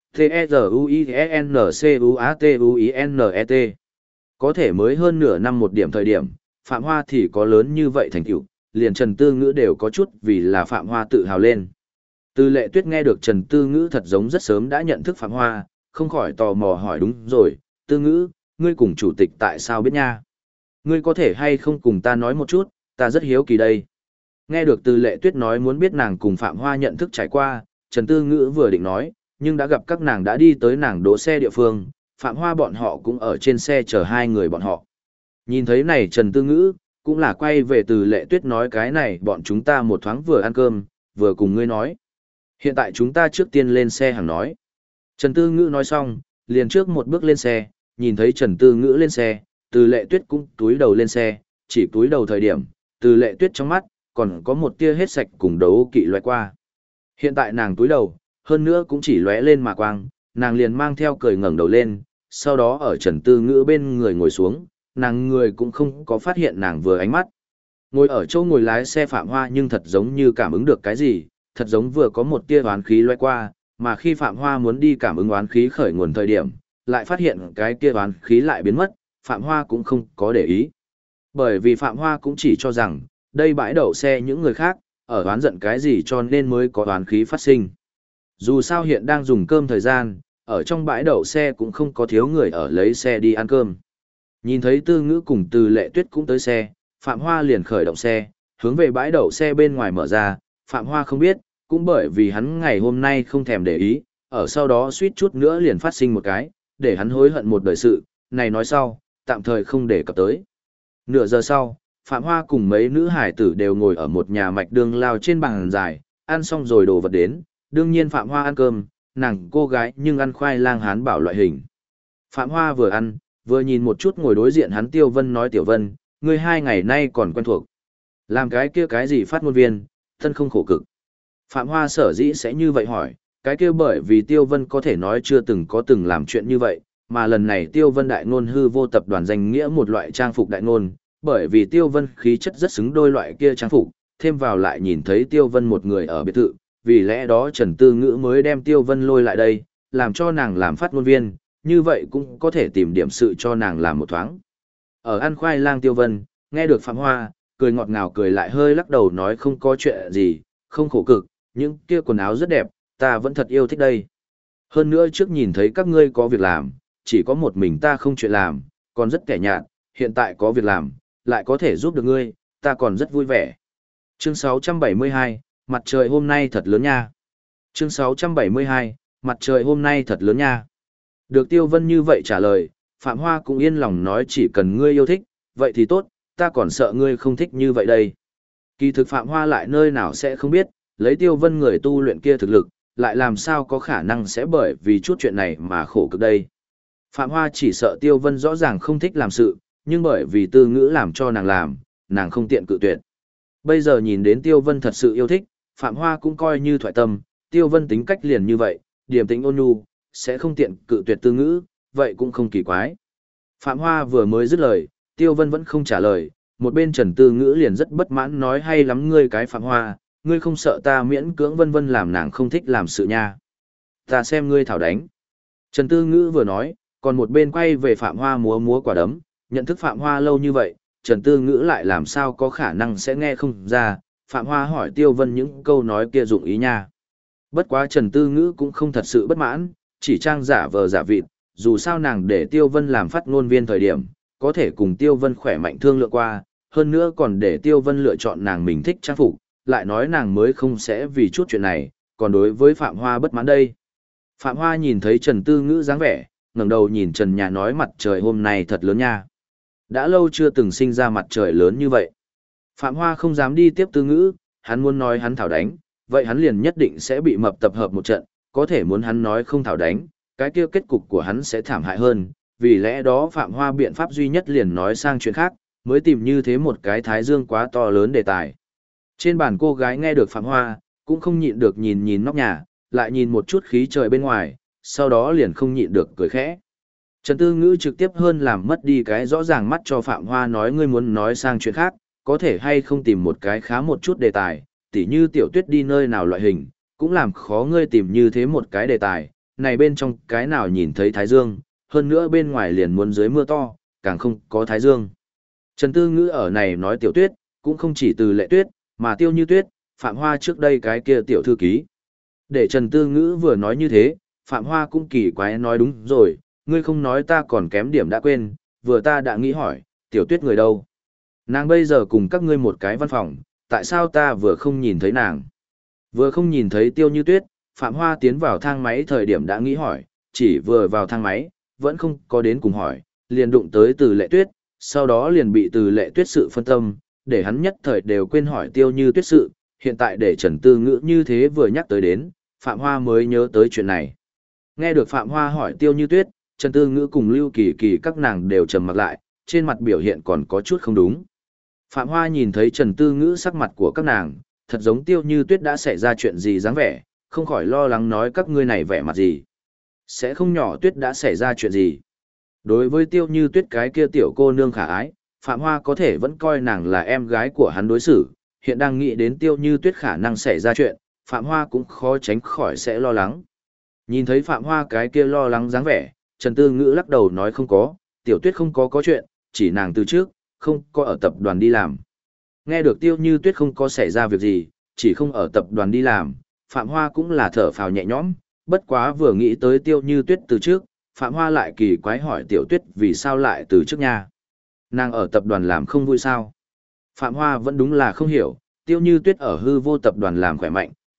T-E-Z-U-I-N-C-U-A-T-U-I-N-E-T Có thể mới hơn nửa năm một điểm thời điểm, Phạm Hoa thì có lớn như vậy thành tựu, liền Trần Tư Ngữ đều có chút vì là Phạm Hoa tự hào lên. Từ Lệ Tuyết nghe được Trần Tư Ngữ thật giống rất sớm đã nhận thức Phạm Hoa, không khỏi tò mò hỏi đúng rồi, Tư Ngữ, ngươi cùng chủ tịch tại sao biết nha? Ngươi có thể hay không cùng ta nói một chút, ta rất hiếu kỳ đây. Nghe được Từ Lệ Tuyết nói muốn biết nàng cùng Phạm Hoa nhận thức trải qua, Trần Tư Ngữ vừa định nói, nhưng đã gặp các nàng đã đi tới nàng đỗ xe địa phương, Phạm Hoa bọn họ cũng ở trên xe chờ hai người bọn họ. Nhìn thấy này Trần Tư Ngữ, cũng là quay về Từ Lệ Tuyết nói cái này bọn chúng ta một thoáng vừa ăn cơm, vừa cùng ngươi nói. Hiện tại chúng ta trước tiên lên xe hàng nói. Trần Tư Ngữ nói xong, liền trước một bước lên xe, nhìn thấy Trần Tư Ngữ lên xe, Từ Lệ Tuyết cũng túi đầu lên xe, chỉ túi đầu thời điểm, Từ Lệ Tuyết trong mắt, còn có một tia hết sạch cùng đấu kỵ lóe qua. Hiện tại nàng túi đầu, hơn nữa cũng chỉ lóe lên mà quang, nàng liền mang theo cười ngẩng đầu lên, sau đó ở Trần Tư Ngữ bên người ngồi xuống, nàng người cũng không có phát hiện nàng vừa ánh mắt. Ngồi ở chỗ ngồi lái xe Phạm Hoa nhưng thật giống như cảm ứng được cái gì, thật giống vừa có một tia oán khí lóe qua, mà khi Phạm Hoa muốn đi cảm ứng oán khí khởi nguồn thời điểm, lại phát hiện cái kia oán khí lại biến mất, Phạm Hoa cũng không có để ý. Bởi vì Phạm Hoa cũng chỉ cho rằng, đây bãi đậu xe những người khác, ở oán giận cái gì cho nên mới có oán khí phát sinh. Dù sao hiện đang dùng cơm thời gian, ở trong bãi đậu xe cũng không có thiếu người ở lấy xe đi ăn cơm. Nhìn thấy Tư Ngữ cùng Từ Lệ Tuyết cũng tới xe, Phạm Hoa liền khởi động xe, hướng về bãi đậu xe bên ngoài mở ra, Phạm Hoa không biết, cũng bởi vì hắn ngày hôm nay không thèm để ý, ở sau đó suýt chút nữa liền phát sinh một cái, để hắn hối hận một đời sự, này nói sau, tạm thời không để cập tới. Nửa giờ sau, Phạm Hoa cùng mấy nữ hải tử đều ngồi ở một nhà mạch đường lao trên bàn dài, ăn xong rồi đồ vật đến, đương nhiên Phạm Hoa ăn cơm, nàng cô gái nhưng ăn khoai lang hán bảo loại hình. Phạm Hoa vừa ăn, vừa nhìn một chút ngồi đối diện hắn Tiêu Vân nói Tiểu Vân, ngươi 2 ngày nay còn quen thuộc. Làm cái kia cái gì phát ngôn viên, thân không khổ cực. Phạm Hoa sở dĩ sẽ như vậy hỏi, cái kia bởi vì Tiêu Vân có thể nói chưa từng có từng làm chuyện như vậy, mà lần này Tiêu Vân đại ngôn hư vô tập đoàn danh nghĩa một loại trang phục đại ngôn, bởi vì Tiêu Vân khí chất rất xứng đôi loại kia trang phục, thêm vào lại nhìn thấy Tiêu Vân một người ở biệt thự, vì lẽ đó Trần Tư Ngữ mới đem Tiêu Vân lôi lại đây, làm cho nàng làm phát ngôn viên, như vậy cũng có thể tìm điểm sự cho nàng làm một thoáng. Ở ăn khoai lang Tiêu Vân, nghe được Phạm Hoa, cười ngọt ngào cười lại hơi lắc đầu nói không có chuyện gì, không khổ cực, những kia quần áo rất đẹp, ta vẫn thật yêu thích đây. Hơn nữa trước nhìn thấy các ngươi có việc làm, chỉ có một mình ta không chuyện làm, còn rất kẻ nhạt, hiện tại có việc làm, lại có thể giúp được ngươi, ta còn rất vui vẻ. Chương 672, mặt trời hôm nay thật lớn nha. Chương 672, mặt trời hôm nay thật lớn nha. Được Tiêu Vân như vậy trả lời, Phạm Hoa cũng yên lòng nói chỉ cần ngươi yêu thích, vậy thì tốt, ta còn sợ ngươi không thích như vậy đây. Kỳ thực Phạm Hoa lại nơi nào sẽ không biết, lấy Tiêu Vân người tu luyện kia thực lực, lại làm sao có khả năng sẽ bởi vì chút chuyện này mà khổ cực đây. Phạm Hoa chỉ sợ Tiêu Vân rõ ràng không thích làm sự, nhưng bởi vì Tư Ngữ làm cho nàng làm, không tiện cự tuyệt. Bây giờ nhìn đến Tiêu Vân thật sự yêu thích, Phạm Hoa cũng coi như thoại tâm, Tiêu Vân tính cách liền như vậy, điềm tĩnh ôn nhu, sẽ không tiện cự tuyệt Tư Ngữ, vậy cũng không kỳ quái. Phạm Hoa vừa mới dứt lời, Tiêu Vân vẫn không trả lời, một bên Trần Tư Ngữ liền rất bất mãn nói hay lắm ngươi cái Phạm Hoa, ngươi không sợ ta miễn cưỡng vân vân làm nàng không thích làm sự nha. Ta xem ngươi thảo đánh. Trần Tư Ngữ vừa nói, còn một bên quay về Phạm Hoa múa múa quả đấm, nhận thức Phạm Hoa lâu như vậy, Trần Tư Ngữ lại làm sao có khả năng sẽ nghe không ra, Phạm Hoa hỏi Tiêu Vân những câu nói kia dụng ý nha. Bất quá Trần Tư Ngữ cũng không thật sự bất mãn, chỉ trang giả vờ giả vịt, dù sao nàng để Tiêu Vân làm phát ngôn viên thời điểm, có thể cùng Tiêu Vân khỏe mạnh thương lượng qua, hơn nữa còn để Tiêu Vân lựa chọn nàng mình thích trang phục, lại nói nàng mới không sẽ vì chút chuyện này, còn đối với Phạm Hoa bất mãn đây. Phạm Hoa nhìn thấy Trần Tư Ngữ dáng vẻ, ngẩng đầu nhìn Trần Nhà nói mặt trời hôm nay thật lớn nha. Đã lâu chưa từng sinh ra mặt trời lớn như vậy. Phạm Hoa không dám đi tiếp Tư Ngữ, hắn muốn nói hắn thảo đánh, vậy hắn liền nhất định sẽ bị mập tập hợp một trận, có thể muốn hắn nói không thảo đánh, cái kia kết cục của hắn sẽ thảm hại hơn, vì lẽ đó Phạm Hoa biện pháp duy nhất liền nói sang chuyện khác, mới tìm như thế một cái thái dương quá to lớn đề tài. Trên bàn cô gái nghe được Phạm Hoa, cũng không nhịn được nhìn nhìn nóc nhà, lại nhìn một chút khí trời bên ngoài, sau đó liền không nhịn được cười khẽ. Trần Tư Ngữ trực tiếp hơn làm mất đi cái rõ ràng mắt cho Phạm Hoa nói ngươi muốn nói sang chuyện khác, có thể hay không tìm một cái khá một chút đề tài, tỉ như Tiểu Tuyết đi nơi nào loại hình, cũng làm khó ngươi tìm như thế một cái đề tài, này bên trong cái nào nhìn thấy thái dương, hơn nữa bên ngoài liền muốn dưới mưa to, càng không có thái dương. Trần Tư Ngữ ở này nói Tiểu Tuyết, cũng không chỉ từ Lệ Tuyết, mà Tiêu Như Tuyết, Phạm Hoa trước đây cái kia tiểu thư ký. Để Trần Tư Ngữ vừa nói như thế, Phạm Hoa cũng kỳ quái nói đúng rồi, ngươi không nói ta còn kém điểm đã quên, vừa ta đã nghĩ hỏi, Tiểu Tuyết người đâu? Nàng bây giờ cùng các ngươi một cái văn phòng, tại sao ta vừa không nhìn thấy nàng? Vừa không nhìn thấy Tiêu Như Tuyết, Phạm Hoa tiến vào thang máy thời điểm đã nghĩ hỏi, chỉ vừa vào thang máy, vẫn không có đến cùng hỏi, liền đụng tới Từ Lệ Tuyết, sau đó liền bị Từ Lệ Tuyết sự phân tâm, để hắn nhất thời đều quên hỏi Tiêu Như Tuyết sự, hiện tại để Trần Tư Ngữ như thế vừa nhắc tới đến, Phạm Hoa mới nhớ tới chuyện này. Nghe được Phạm Hoa hỏi Tiêu Như Tuyết, Trần Tư Ngữ cùng Lưu Kỳ Kỳ các nàng đều trầm mặt lại, trên mặt biểu hiện còn có chút không đúng. Phạm Hoa nhìn thấy Trần Tư Ngữ sắc mặt của các nàng, thật giống Tiêu Như Tuyết đã xảy ra chuyện gì dáng vẻ, không khỏi lo lắng nói các ngươi này vẻ mặt gì. Sẽ không nhỏ Tuyết đã xảy ra chuyện gì. Đối với Tiêu Như Tuyết cái kia tiểu cô nương khả ái, Phạm Hoa có thể vẫn coi nàng là em gái của hắn đối xử, hiện đang nghĩ đến Tiêu Như Tuyết khả năng xảy ra chuyện, Phạm Hoa cũng khó tránh khỏi sẽ lo lắng. Nhìn thấy Phạm Hoa cái kia lo lắng dáng vẻ, Trần Tư Ngữ lắc đầu nói không có, Tiểu Tuyết không có chuyện, chỉ nàng từ trước, không có ở tập đoàn đi làm. Nghe được Tiêu Như Tuyết không có xảy ra việc gì, chỉ không ở tập đoàn đi làm, Phạm Hoa cũng là thở phào nhẹ nhõm, bất quá vừa nghĩ tới Tiêu Như Tuyết từ trước, Phạm Hoa lại kỳ quái hỏi Tiểu Tuyết vì sao lại từ trước nha. Nàng ở tập đoàn làm không vui sao? Phạm Hoa vẫn đúng là không hiểu, Tiêu Như Tuyết ở hư vô tập đoàn làm khỏe mạnh,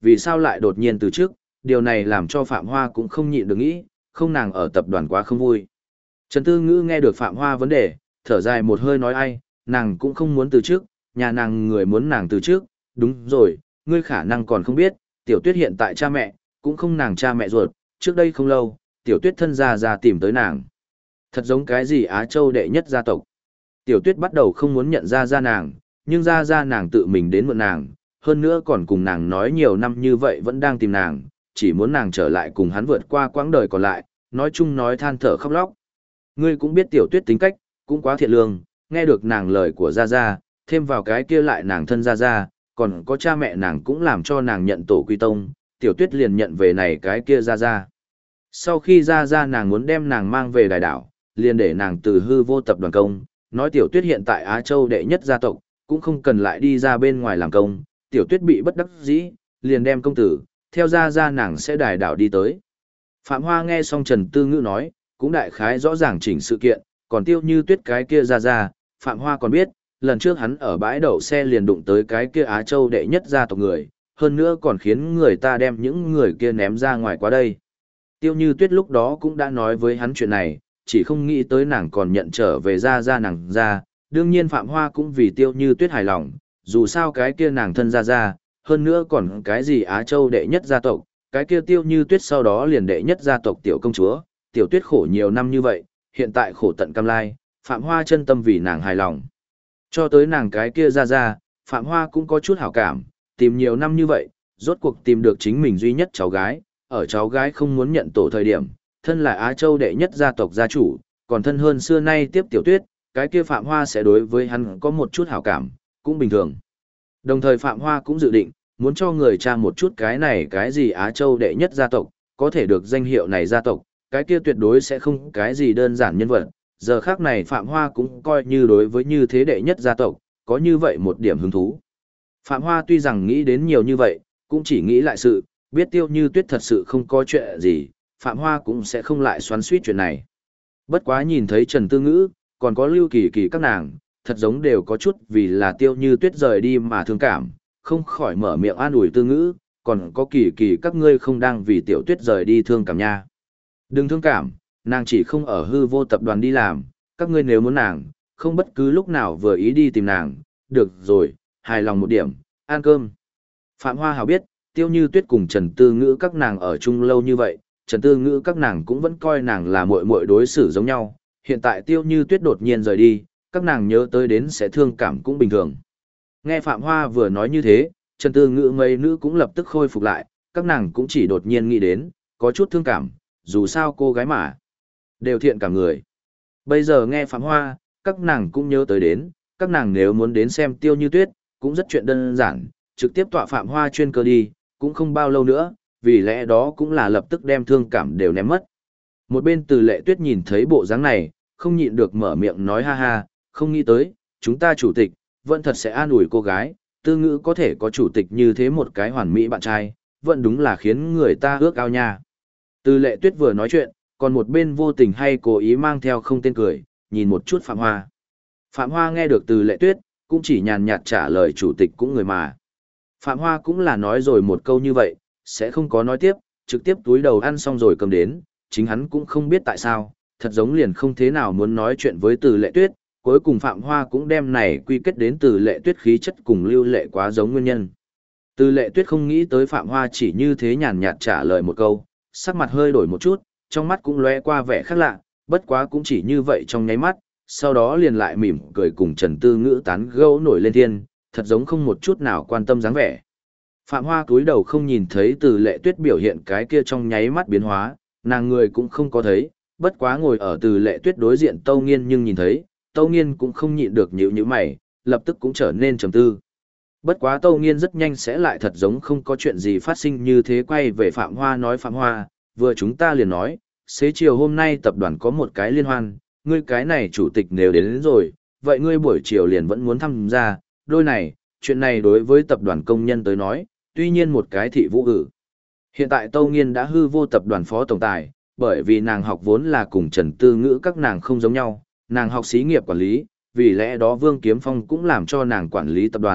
vì sao lại đột nhiên từ trước, điều này làm cho Phạm Hoa cũng không nhịn được nghĩ, không nàng ở tập đoàn quá không vui. Trần Tư Ngữ nghe được Phạm Hoa vấn đề, thở dài một hơi nói ai, nàng cũng không muốn từ trước, nhà nàng người muốn nàng từ trước, đúng rồi, ngươi khả năng còn không biết, Tiểu Tuyết hiện tại cha mẹ, cũng không nàng cha mẹ ruột, trước đây không lâu, Tiểu Tuyết thân ra tìm tới nàng. Thật giống cái gì Á Châu đệ nhất gia tộc. Tiểu Tuyết bắt đầu không muốn nhận ra nàng, nhưng ra nàng tự mình đến mượn nàng, hơn nữa còn cùng nàng nói nhiều năm như vậy vẫn đang tìm nàng, chỉ muốn nàng trở lại cùng hắn vượt qua quãng đời còn lại, nói chung nói than thở khóc lóc. Ngươi cũng biết Tiểu Tuyết tính cách, cũng quá thiện lương, nghe được nàng lời của Gia, thêm vào cái kia lại nàng thân Gia, còn có cha mẹ nàng cũng làm cho nàng nhận tổ quy tông, Tiểu Tuyết liền nhận về này cái kia Gia. Sau khi Gia nàng muốn đem nàng mang về đài đảo, liền để nàng từ hư vô tập đoàn công, nói Tiểu Tuyết hiện tại Á Châu đệ nhất gia tộc, cũng không cần lại đi ra bên ngoài làm công, Tiểu Tuyết bị bất đắc dĩ, liền đem công tử, theo Gia nàng sẽ đài đảo đi tới. Phạm Hoa nghe xong Trần Tư Ngữ nói, cũng đại khái rõ ràng chỉnh sự kiện, còn Tiêu Như Tuyết cái kia Gia, Phạm Hoa còn biết, lần trước hắn ở bãi đậu xe liền đụng tới cái kia Á Châu đệ nhất gia tộc người, hơn nữa còn khiến người ta đem những người kia ném ra ngoài qua đây. Tiêu Như Tuyết lúc đó cũng đã nói với hắn chuyện này, chỉ không nghĩ tới nàng còn nhận trở về Gia nàng ra, đương nhiên Phạm Hoa cũng vì Tiêu Như Tuyết hài lòng, dù sao cái kia nàng thân Gia, hơn nữa còn cái gì Á Châu đệ nhất gia tộc, cái kia Tiêu Như Tuyết sau đó liền đệ nhất gia tộc tiểu công chúa, Tiểu Tuyết khổ nhiều năm như vậy, hiện tại khổ tận cam lai, Phạm Hoa chân tâm vì nàng hài lòng. Cho tới nàng cái kia Gia, Phạm Hoa cũng có chút hảo cảm, tìm nhiều năm như vậy, rốt cuộc tìm được chính mình duy nhất cháu gái, ở cháu gái không muốn nhận tổ thời điểm, thân là Á Châu đệ nhất gia tộc gia chủ, còn thân hơn xưa nay tiếp Tiểu Tuyết, cái kia Phạm Hoa sẽ đối với hắn có một chút hảo cảm, cũng bình thường. Đồng thời Phạm Hoa cũng dự định, muốn cho người tra một chút cái này cái gì Á Châu đệ nhất gia tộc, có thể được danh hiệu này gia tộc, cái kia tuyệt đối sẽ không cái gì đơn giản nhân vật. Giờ khác này Phạm Hoa cũng coi như đối với như thế đệ nhất gia tộc, có như vậy một điểm hứng thú. Phạm Hoa tuy rằng nghĩ đến nhiều như vậy, cũng chỉ nghĩ lại sự, biết Tiêu Như Tuyết thật sự không có chuyện gì, Phạm Hoa cũng sẽ không lại xoắn suýt chuyện này. Bất quá nhìn thấy Trần Tư Ngữ, còn có Lưu Kỳ Kỳ các nàng, thật giống đều có chút vì là Tiêu Như Tuyết rời đi mà thương cảm, không khỏi mở miệng an ủi Tư Ngữ, còn có Kỳ Kỳ các ngươi không đang vì Tiểu Tuyết rời đi thương cảm nha. Đừng thương cảm, nàng chỉ không ở hư vô tập đoàn đi làm, các ngươi nếu muốn nàng, không bất cứ lúc nào vừa ý đi tìm nàng, được rồi, hài lòng một điểm, ăn cơm. Phạm Hoa hào biết, Tiêu Như Tuyết cùng Trần Tư Ngữ các nàng ở chung lâu như vậy, Trần Tư Ngữ các nàng cũng vẫn coi nàng là muội muội đối xử giống nhau, hiện tại Tiêu Như Tuyết đột nhiên rời đi, các nàng nhớ tới đến sẽ thương cảm cũng bình thường. Nghe Phạm Hoa vừa nói như thế, Trần Tư Ngữ mấy nữ cũng lập tức khôi phục lại, các nàng cũng chỉ đột nhiên nghĩ đến, có chút thương cảm, dù sao cô gái mà, đều thiện cả người. Bây giờ nghe Phạm Hoa, các nàng cũng nhớ tới đến, các nàng nếu muốn đến xem Tiêu Như Tuyết, cũng rất chuyện đơn giản, trực tiếp tọa Phạm Hoa chuyên cơ đi, cũng không bao lâu nữa, vì lẽ đó cũng là lập tức đem thương cảm đều ném mất. Một bên Từ Lệ Tuyết nhìn thấy bộ dáng này, không nhịn được mở miệng nói ha ha, không nghĩ tới, chúng ta chủ tịch, vẫn thật sẽ an ủi cô gái, Tư Ngữ có thể có chủ tịch như thế một cái hoàn mỹ bạn trai, vẫn đúng là khiến người ta ước ao nha. Từ Lệ Tuyết vừa nói chuyện, còn một bên vô tình hay cố ý mang theo không tên cười, nhìn một chút Phạm Hoa. Phạm Hoa nghe được Từ Lệ Tuyết, cũng chỉ nhàn nhạt trả lời chủ tịch cũng người mà. Phạm Hoa cũng là nói rồi một câu như vậy, sẽ không có nói tiếp, trực tiếp túi đầu ăn xong rồi cầm đến, chính hắn cũng không biết tại sao, thật giống liền không thế nào muốn nói chuyện với Từ Lệ Tuyết, cuối cùng Phạm Hoa cũng đem này quy kết đến Từ Lệ Tuyết khí chất cùng Lưu Lệ quá giống nguyên nhân. Từ Lệ Tuyết không nghĩ tới Phạm Hoa chỉ như thế nhàn nhạt trả lời một câu, sắc mặt hơi đổi một chút, trong mắt cũng lóe qua vẻ khác lạ, bất quá cũng chỉ như vậy trong nháy mắt, sau đó liền lại mỉm cười cùng Trần Tư Ngữ tán gẫu nổi lên thiên, thật giống không một chút nào quan tâm dáng vẻ. Phạm Hoa cúi đầu không nhìn thấy Từ Lệ Tuyết biểu hiện cái kia trong nháy mắt biến hóa, nàng người cũng không có thấy, bất quá ngồi ở Từ Lệ Tuyết đối diện Tâu Nghiên nhưng nhìn thấy, Tâu Nghiên cũng không nhịn được nhíu mày, lập tức cũng trở nên trầm tư. Bất quá Tâu Nghiên rất nhanh sẽ lại thật giống không có chuyện gì phát sinh như thế quay về Phạm Hoa nói Phạm Hoa, vừa chúng ta liền nói, xế chiều hôm nay tập đoàn có một cái liên hoan, ngươi cái này chủ tịch nếu đến rồi, vậy ngươi buổi chiều liền vẫn muốn tham gia, đôi này, chuyện này đối với tập đoàn công nhân tới nói, tuy nhiên một cái thị vũ ử. Hiện tại Tâu Nghiên đã hư vô tập đoàn phó tổng tài, bởi vì nàng học vốn là cùng Trần Tư Ngữ các nàng không giống nhau, nàng học xí nghiệp quản lý, vì lẽ đó Vương Kiếm Phong cũng làm cho nàng quản lý tập đoàn,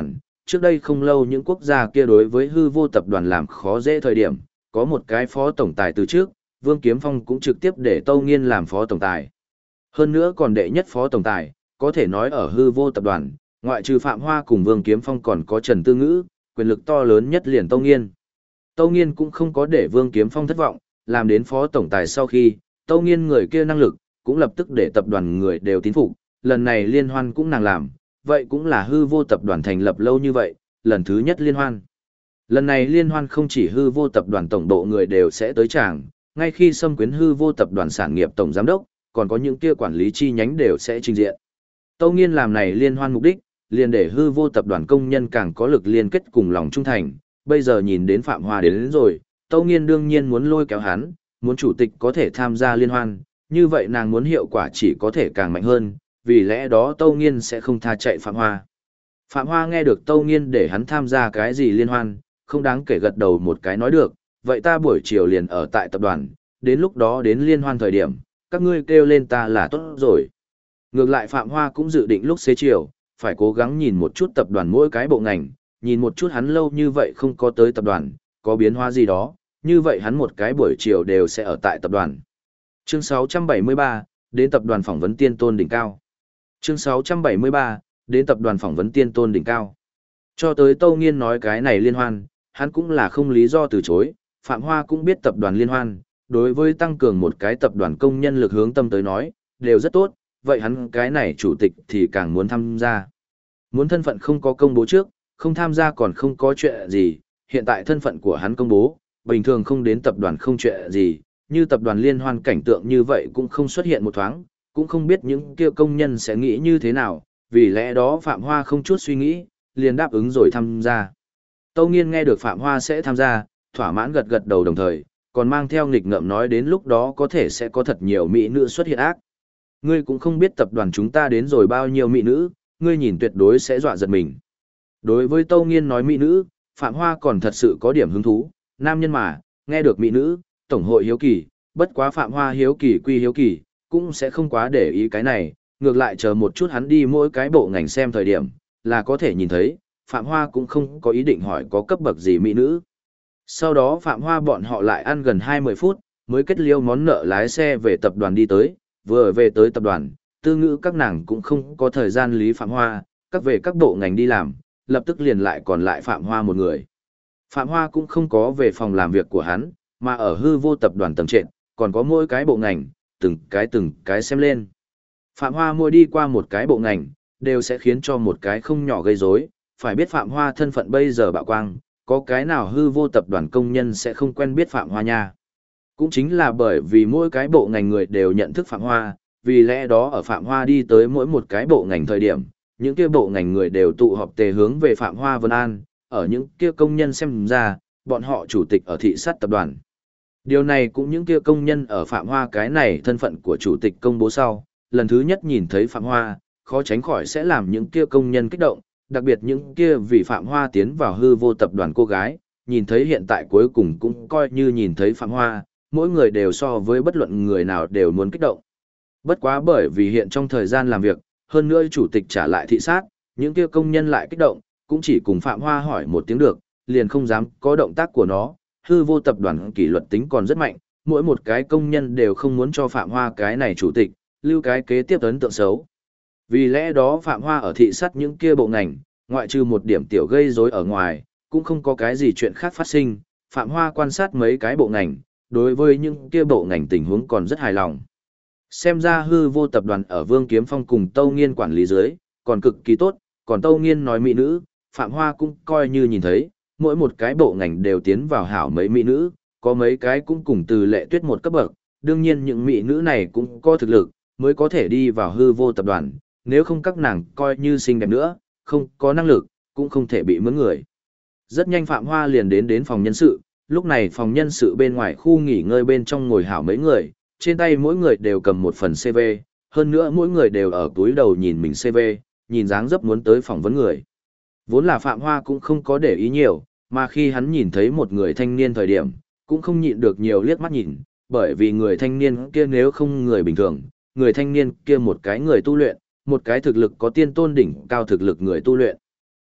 trước đây không lâu những quốc gia kia đối với hư vô tập đoàn làm khó dễ thời điểm, có một cái phó tổng tài từ trước, Vương Kiếm Phong cũng trực tiếp để Tâu Nghiên làm phó tổng tài. Hơn nữa còn đệ nhất phó tổng tài, có thể nói ở hư vô tập đoàn, ngoại trừ Phạm Hoa cùng Vương Kiếm Phong còn có Trần Tư Ngữ, quyền lực to lớn nhất liền Tâu Nghiên. Tâu Nghiên cũng không có để Vương Kiếm Phong thất vọng, làm đến phó tổng tài sau khi, Tâu Nghiên người kia năng lực, cũng lập tức để tập đoàn người đều tín phục, lần này liên hoan cũng nàng làm, vậy cũng là hư vô tập đoàn thành lập lâu như vậy, lần thứ nhất liên hoan. Lần này liên hoan không chỉ hư vô tập đoàn tổng độ người đều sẽ tới tràng, ngay khi xâm quyến hư vô tập đoàn sản nghiệp tổng giám đốc, còn có những kia quản lý chi nhánh đều sẽ trình diện. Tâu Nghiên làm này liên hoan mục đích, liền để hư vô tập đoàn công nhân càng có lực liên kết cùng lòng trung thành, bây giờ nhìn đến Phạm Hoa đến rồi, Tâu Nghiên đương nhiên muốn lôi kéo hắn, muốn chủ tịch có thể tham gia liên hoan, như vậy nàng muốn hiệu quả chỉ có thể càng mạnh hơn, vì lẽ đó Tâu Nghiên sẽ không tha chạy Phạm Hoa. Phạm Hoa nghe được Tâu Nghiên để hắn tham gia cái gì liên hoan, không đáng kể gật đầu một cái nói được, vậy ta buổi chiều liền ở tại tập đoàn, đến lúc đó đến liên hoan thời điểm, các ngươi kêu lên ta là tốt rồi. Ngược lại Phạm Hoa cũng dự định lúc xế chiều, phải cố gắng nhìn một chút tập đoàn mỗi cái bộ ngành, nhìn một chút hắn lâu như vậy không có tới tập đoàn, có biến hóa gì đó, như vậy hắn một cái buổi chiều đều sẽ ở tại tập đoàn. Chương 673, đến tập đoàn phỏng vấn tiên tôn đỉnh cao. Chương 673, đến tập đoàn phỏng vấn tiên tôn đỉnh cao. Cho tới Tâu Nghiên nói cái này liên hoan, hắn cũng là không lý do từ chối, Phạm Hoa cũng biết tập đoàn liên hoan, đối với tăng cường một cái tập đoàn công nhân lực hướng tâm tới nói, đều rất tốt, vậy hắn cái này chủ tịch thì càng muốn tham gia. Muốn thân phận không có công bố trước, không tham gia còn không có chuyện gì, hiện tại thân phận của hắn công bố, bình thường không đến tập đoàn không chuyện gì, như tập đoàn liên hoan cảnh tượng như vậy cũng không xuất hiện một thoáng, cũng không biết những kia công nhân sẽ nghĩ như thế nào, vì lẽ đó Phạm Hoa không chút suy nghĩ, liền đáp ứng rồi tham gia. Tâu Nghiên nghe được Phạm Hoa sẽ tham gia, thỏa mãn gật gật đầu đồng thời, còn mang theo nghịch ngợm nói đến lúc đó có thể sẽ có thật nhiều mỹ nữ xuất hiện ác. Ngươi cũng không biết tập đoàn chúng ta đến rồi bao nhiêu mỹ nữ, ngươi nhìn tuyệt đối sẽ dọa giật mình. Đối với Tâu Nghiên nói mỹ nữ, Phạm Hoa còn thật sự có điểm hứng thú, nam nhân mà, nghe được mỹ nữ, tổng hội hiếu kỳ, bất quá Phạm Hoa hiếu kỳ quy hiếu kỳ, cũng sẽ không quá để ý cái này, ngược lại chờ một chút hắn đi mỗi cái bộ ngành xem thời điểm, là có thể nhìn thấy, Phạm Hoa cũng không có ý định hỏi có cấp bậc gì mỹ nữ. Sau đó Phạm Hoa bọn họ lại ăn gần 20 phút, mới kết liêu món nợ lái xe về tập đoàn đi tới, vừa về tới tập đoàn, Tư Ngữ các nàng cũng không có thời gian lý Phạm Hoa, các về các bộ ngành đi làm, lập tức liền lại còn lại Phạm Hoa một người. Phạm Hoa cũng không có về phòng làm việc của hắn, mà ở hư vô tập đoàn tầng trệt, còn có mỗi cái bộ ngành, từng cái xem lên. Phạm Hoa mỗi đi qua một cái bộ ngành, đều sẽ khiến cho một cái không nhỏ gây rối. Phải biết Phạm Hoa thân phận bây giờ bạo quang, có cái nào hư vô tập đoàn công nhân sẽ không quen biết Phạm Hoa nha. Cũng chính là bởi vì mỗi cái bộ ngành người đều nhận thức Phạm Hoa, vì lẽ đó ở Phạm Hoa đi tới mỗi một cái bộ ngành thời điểm, những kia bộ ngành người đều tụ họp tề hướng về Phạm Hoa Vân An, ở những kia công nhân xem ra, bọn họ chủ tịch ở thị sát tập đoàn. Điều này cũng những kia công nhân ở Phạm Hoa cái này thân phận của chủ tịch công bố sau, lần thứ nhất nhìn thấy Phạm Hoa, khó tránh khỏi sẽ làm những kia công nhân kích động, đặc biệt những kia vì Phạm Hoa tiến vào hư vô tập đoàn cô gái, nhìn thấy hiện tại cuối cùng cũng coi như nhìn thấy Phạm Hoa, mỗi người đều so với bất luận người nào đều muốn kích động. Bất quá bởi vì hiện trong thời gian làm việc, hơn nữa chủ tịch trả lại thị sát, những kia công nhân lại kích động, cũng chỉ cùng Phạm Hoa hỏi một tiếng được, liền không dám có động tác của nó, hư vô tập đoàn kỷ luật tính còn rất mạnh, mỗi một cái công nhân đều không muốn cho Phạm Hoa cái này chủ tịch, lưu cái kế tiếp ấn tượng xấu. Vì lẽ đó Phạm Hoa ở thị sát những kia bộ ngành, ngoại trừ một điểm tiểu gây rối ở ngoài, cũng không có cái gì chuyện khác phát sinh, Phạm Hoa quan sát mấy cái bộ ngành, đối với những kia bộ ngành tình huống còn rất hài lòng. Xem ra hư vô tập đoàn ở Vương Kiếm Phong cùng Tâu Nghiên quản lý dưới, còn cực kỳ tốt, còn Tâu Nghiên nói mỹ nữ, Phạm Hoa cũng coi như nhìn thấy, mỗi một cái bộ ngành đều tiến vào hảo mấy mỹ nữ, có mấy cái cũng cùng Từ Lệ Tuyết một cấp bậc, đương nhiên những mỹ nữ này cũng có thực lực, mới có thể đi vào hư vô tập đoàn, nếu không các nàng coi như xinh đẹp nữa, không có năng lực, cũng không thể bị mướn người. Rất nhanh Phạm Hoa liền đến phòng nhân sự, lúc này phòng nhân sự bên ngoài khu nghỉ ngơi bên trong ngồi hảo mấy người, trên tay mỗi người đều cầm một phần CV, hơn nữa mỗi người đều ở túi đầu nhìn mình CV, nhìn dáng dấp muốn tới phỏng vấn người. Vốn là Phạm Hoa cũng không có để ý nhiều, mà khi hắn nhìn thấy một người thanh niên thời điểm, cũng không nhịn được nhiều liếc mắt nhìn, bởi vì người thanh niên kia nếu không người bình thường, người thanh niên kia một cái người tu luyện, một cái thực lực có tiên tôn đỉnh cao thực lực người tu luyện.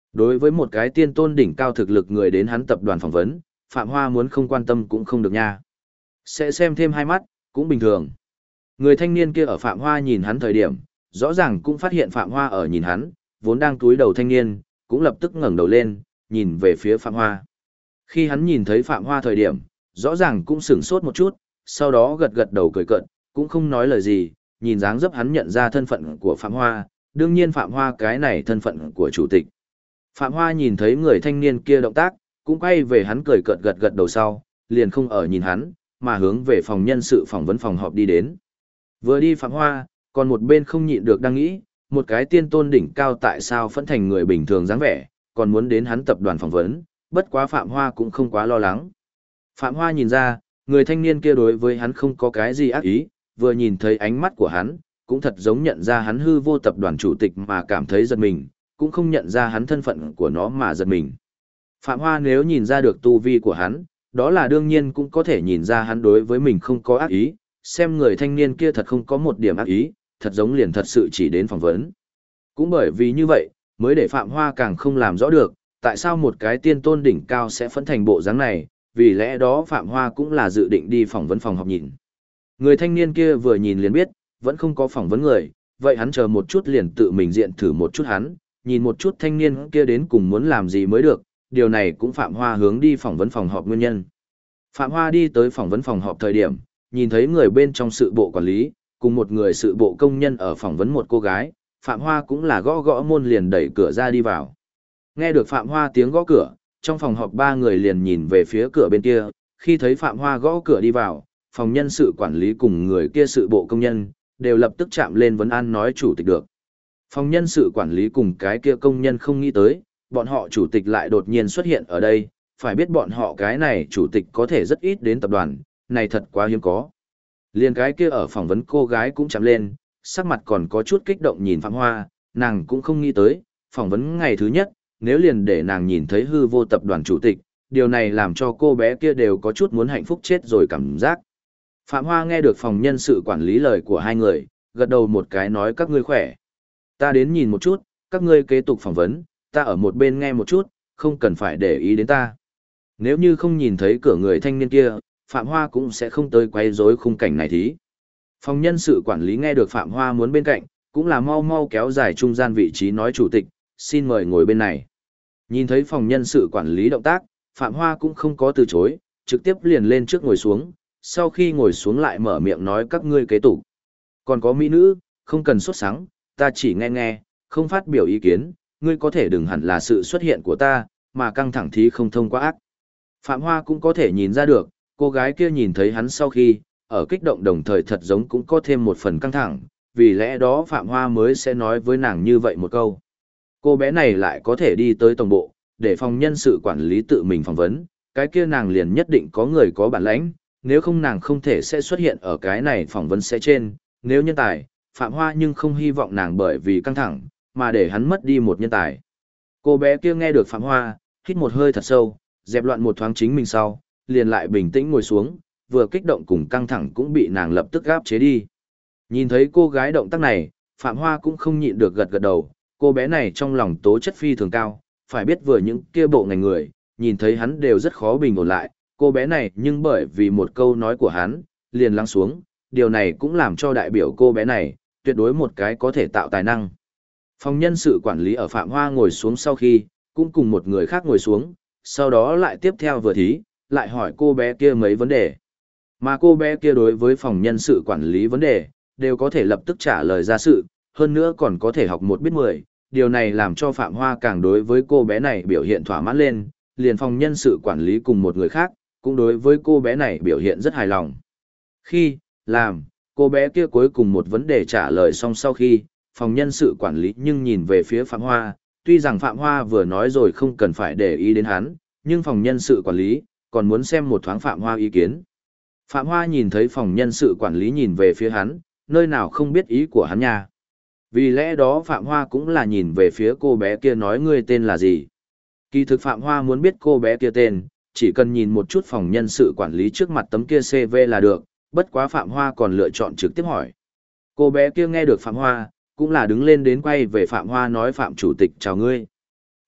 Đối với một cái tiên tôn đỉnh cao thực lực người đến hắn tập đoàn phỏng vấn, Phạm Hoa muốn không quan tâm cũng không được nha. Sẽ xem thêm hai mắt, cũng bình thường. Người thanh niên kia ở Phạm Hoa nhìn hắn thời điểm, rõ ràng cũng phát hiện Phạm Hoa ở nhìn hắn, vốn đang túi đầu thanh niên, cũng lập tức ngẩng đầu lên, nhìn về phía Phạm Hoa. Khi hắn nhìn thấy Phạm Hoa thời điểm, rõ ràng cũng sửng sốt một chút, sau đó gật gật đầu cười cợt, cũng không nói lời gì, nhìn dáng dấp hắn nhận ra thân phận của Phạm Hoa, đương nhiên Phạm Hoa cái này thân phận của chủ tịch. Phạm Hoa nhìn thấy người thanh niên kia động tác, cũng quay về hắn cười cợt gật gật đầu sau, liền không ở nhìn hắn, mà hướng về phòng nhân sự phỏng vấn phòng họp đi đến. Vừa đi Phạm Hoa, còn một bên không nhịn được đang nghĩ, một cái tiên tôn đỉnh cao tại sao phẫn thành người bình thường dáng vẻ, còn muốn đến hắn tập đoàn phỏng vấn, bất quá Phạm Hoa cũng không quá lo lắng. Phạm Hoa nhìn ra, người thanh niên kia đối với hắn không có cái gì ác ý, vừa nhìn thấy ánh mắt của hắn, cũng thật giống nhận ra hắn hư vô tập đoàn chủ tịch mà cảm thấy giật mình, cũng không nhận ra hắn thân phận của nó mà giật mình. Phạm Hoa nếu nhìn ra được tu vi của hắn, đó là đương nhiên cũng có thể nhìn ra hắn đối với mình không có ác ý, xem người thanh niên kia thật không có một điểm ác ý, thật giống liền thật sự chỉ đến phỏng vấn. Cũng bởi vì như vậy, mới để Phạm Hoa càng không làm rõ được, tại sao một cái tiên tôn đỉnh cao sẽ phẫn thành bộ dáng này, vì lẽ đó Phạm Hoa cũng là dự định đi phỏng vấn phòng họp nhìn. Người thanh niên kia vừa nhìn liền biết, vẫn không có phỏng vấn người, vậy hắn chờ một chút liền tự mình diện thử một chút hắn, nhìn một chút thanh niên kia đến cùng muốn làm gì mới được, điều này cũng Phạm Hoa hướng đi phỏng vấn phòng họp nguyên nhân. Phạm Hoa đi tới phỏng vấn phòng họp thời điểm, nhìn thấy người bên trong sự bộ quản lý, cùng một người sự bộ công nhân ở phỏng vấn một cô gái, Phạm Hoa cũng là gõ gõ môn liền đẩy cửa ra đi vào. Nghe được Phạm Hoa tiếng gõ cửa, trong phòng họp ba người liền nhìn về phía cửa bên kia, khi thấy Phạm Hoa gõ cửa đi vào, phòng nhân sự quản lý cùng người kia sự bộ công nhân, đều lập tức chạm lên vấn an nói chủ tịch được. Phòng nhân sự quản lý cùng cái kia công nhân không nghĩ tới, bọn họ chủ tịch lại đột nhiên xuất hiện ở đây, phải biết bọn họ cái này chủ tịch có thể rất ít đến tập đoàn, này thật quá hiếm có. Liên cái kia ở phỏng vấn cô gái cũng chạm lên, sắc mặt còn có chút kích động nhìn Phạm Hoa, nàng cũng không nghĩ tới, phỏng vấn ngày thứ nhất, nếu liền để nàng nhìn thấy hư vô tập đoàn chủ tịch, điều này làm cho cô bé kia đều có chút muốn hạnh phúc chết rồi cảm giác. Phạm Hoa nghe được phòng nhân sự quản lý lời của hai người, gật đầu một cái nói các ngươi khỏe. Ta đến nhìn một chút, các ngươi kế tục phỏng vấn, ta ở một bên nghe một chút, không cần phải để ý đến ta. Nếu như không nhìn thấy cửa người thanh niên kia, Phạm Hoa cũng sẽ không tới quấy rối khung cảnh này thí. Phòng nhân sự quản lý nghe được Phạm Hoa muốn bên cạnh, cũng là mau mau kéo dài trung gian vị trí nói chủ tịch, xin mời ngồi bên này. Nhìn thấy phòng nhân sự quản lý động tác, Phạm Hoa cũng không có từ chối, trực tiếp liền lên trước ngồi xuống, sau khi ngồi xuống lại mở miệng nói các ngươi kế tục. Còn có mỹ nữ, không cần sốt sắng, ta chỉ nghe nghe, không phát biểu ý kiến, ngươi có thể đừng hẳn là sự xuất hiện của ta, mà căng thẳng thí không thông quá ác. Phạm Hoa cũng có thể nhìn ra được, cô gái kia nhìn thấy hắn sau khi, ở kích động đồng thời thật giống cũng có thêm một phần căng thẳng, vì lẽ đó Phạm Hoa mới sẽ nói với nàng như vậy một câu. Cô bé này lại có thể đi tới tổng bộ, để phòng nhân sự quản lý tự mình phỏng vấn, cái kia nàng liền nhất định có người có bản lãnh, nếu không nàng không thể sẽ xuất hiện ở cái này phỏng vấn sẽ trên, nếu nhân tài, Phạm Hoa nhưng không hy vọng nàng bởi vì căng thẳng, mà để hắn mất đi một nhân tài. Cô bé kia nghe được Phạm Hoa, hít một hơi thật sâu, dẹp loạn một thoáng chính mình sau, liền lại bình tĩnh ngồi xuống, vừa kích động cùng căng thẳng cũng bị nàng lập tức gáp chế đi. Nhìn thấy cô gái động tác này, Phạm Hoa cũng không nhịn được gật gật đầu, cô bé này trong lòng tố chất phi thường cao, phải biết vừa những kia bộ ngành người, nhìn thấy hắn đều rất khó bình ổn lại, cô bé này nhưng bởi vì một câu nói của hắn, liền lắng xuống, điều này cũng làm cho đại biểu cô bé này, tuyệt đối một cái có thể tạo tài năng. Phòng nhân sự quản lý ở Phạm Hoa ngồi xuống sau khi, cũng cùng một người khác ngồi xuống, sau đó lại tiếp theo vừa thí, lại hỏi cô bé kia mấy vấn đề. Mà cô bé kia đối với phòng nhân sự quản lý vấn đề, đều có thể lập tức trả lời ra sự, hơn nữa còn có thể học một biết 10, điều này làm cho Phạm Hoa càng đối với cô bé này biểu hiện thỏa mãn lên, liền phòng nhân sự quản lý cùng một người khác, cũng đối với cô bé này biểu hiện rất hài lòng. Khi, làm, cô bé kia cuối cùng một vấn đề trả lời xong sau khi, phòng nhân sự quản lý nhưng nhìn về phía Phạm Hoa, tuy rằng Phạm Hoa vừa nói rồi không cần phải để ý đến hắn, nhưng phòng nhân sự quản lý, còn muốn xem một thoáng Phạm Hoa ý kiến. Phạm Hoa nhìn thấy phòng nhân sự quản lý nhìn về phía hắn, nơi nào không biết ý của hắn nha. Vì lẽ đó Phạm Hoa cũng là nhìn về phía cô bé kia nói ngươi tên là gì. Kỳ thực Phạm Hoa muốn biết cô bé kia tên, chỉ cần nhìn một chút phòng nhân sự quản lý trước mặt tấm kia CV là được, bất quá Phạm Hoa còn lựa chọn trực tiếp hỏi. Cô bé kia nghe được Phạm Hoa, cũng là đứng lên đến quay về Phạm Hoa nói Phạm chủ tịch chào ngươi.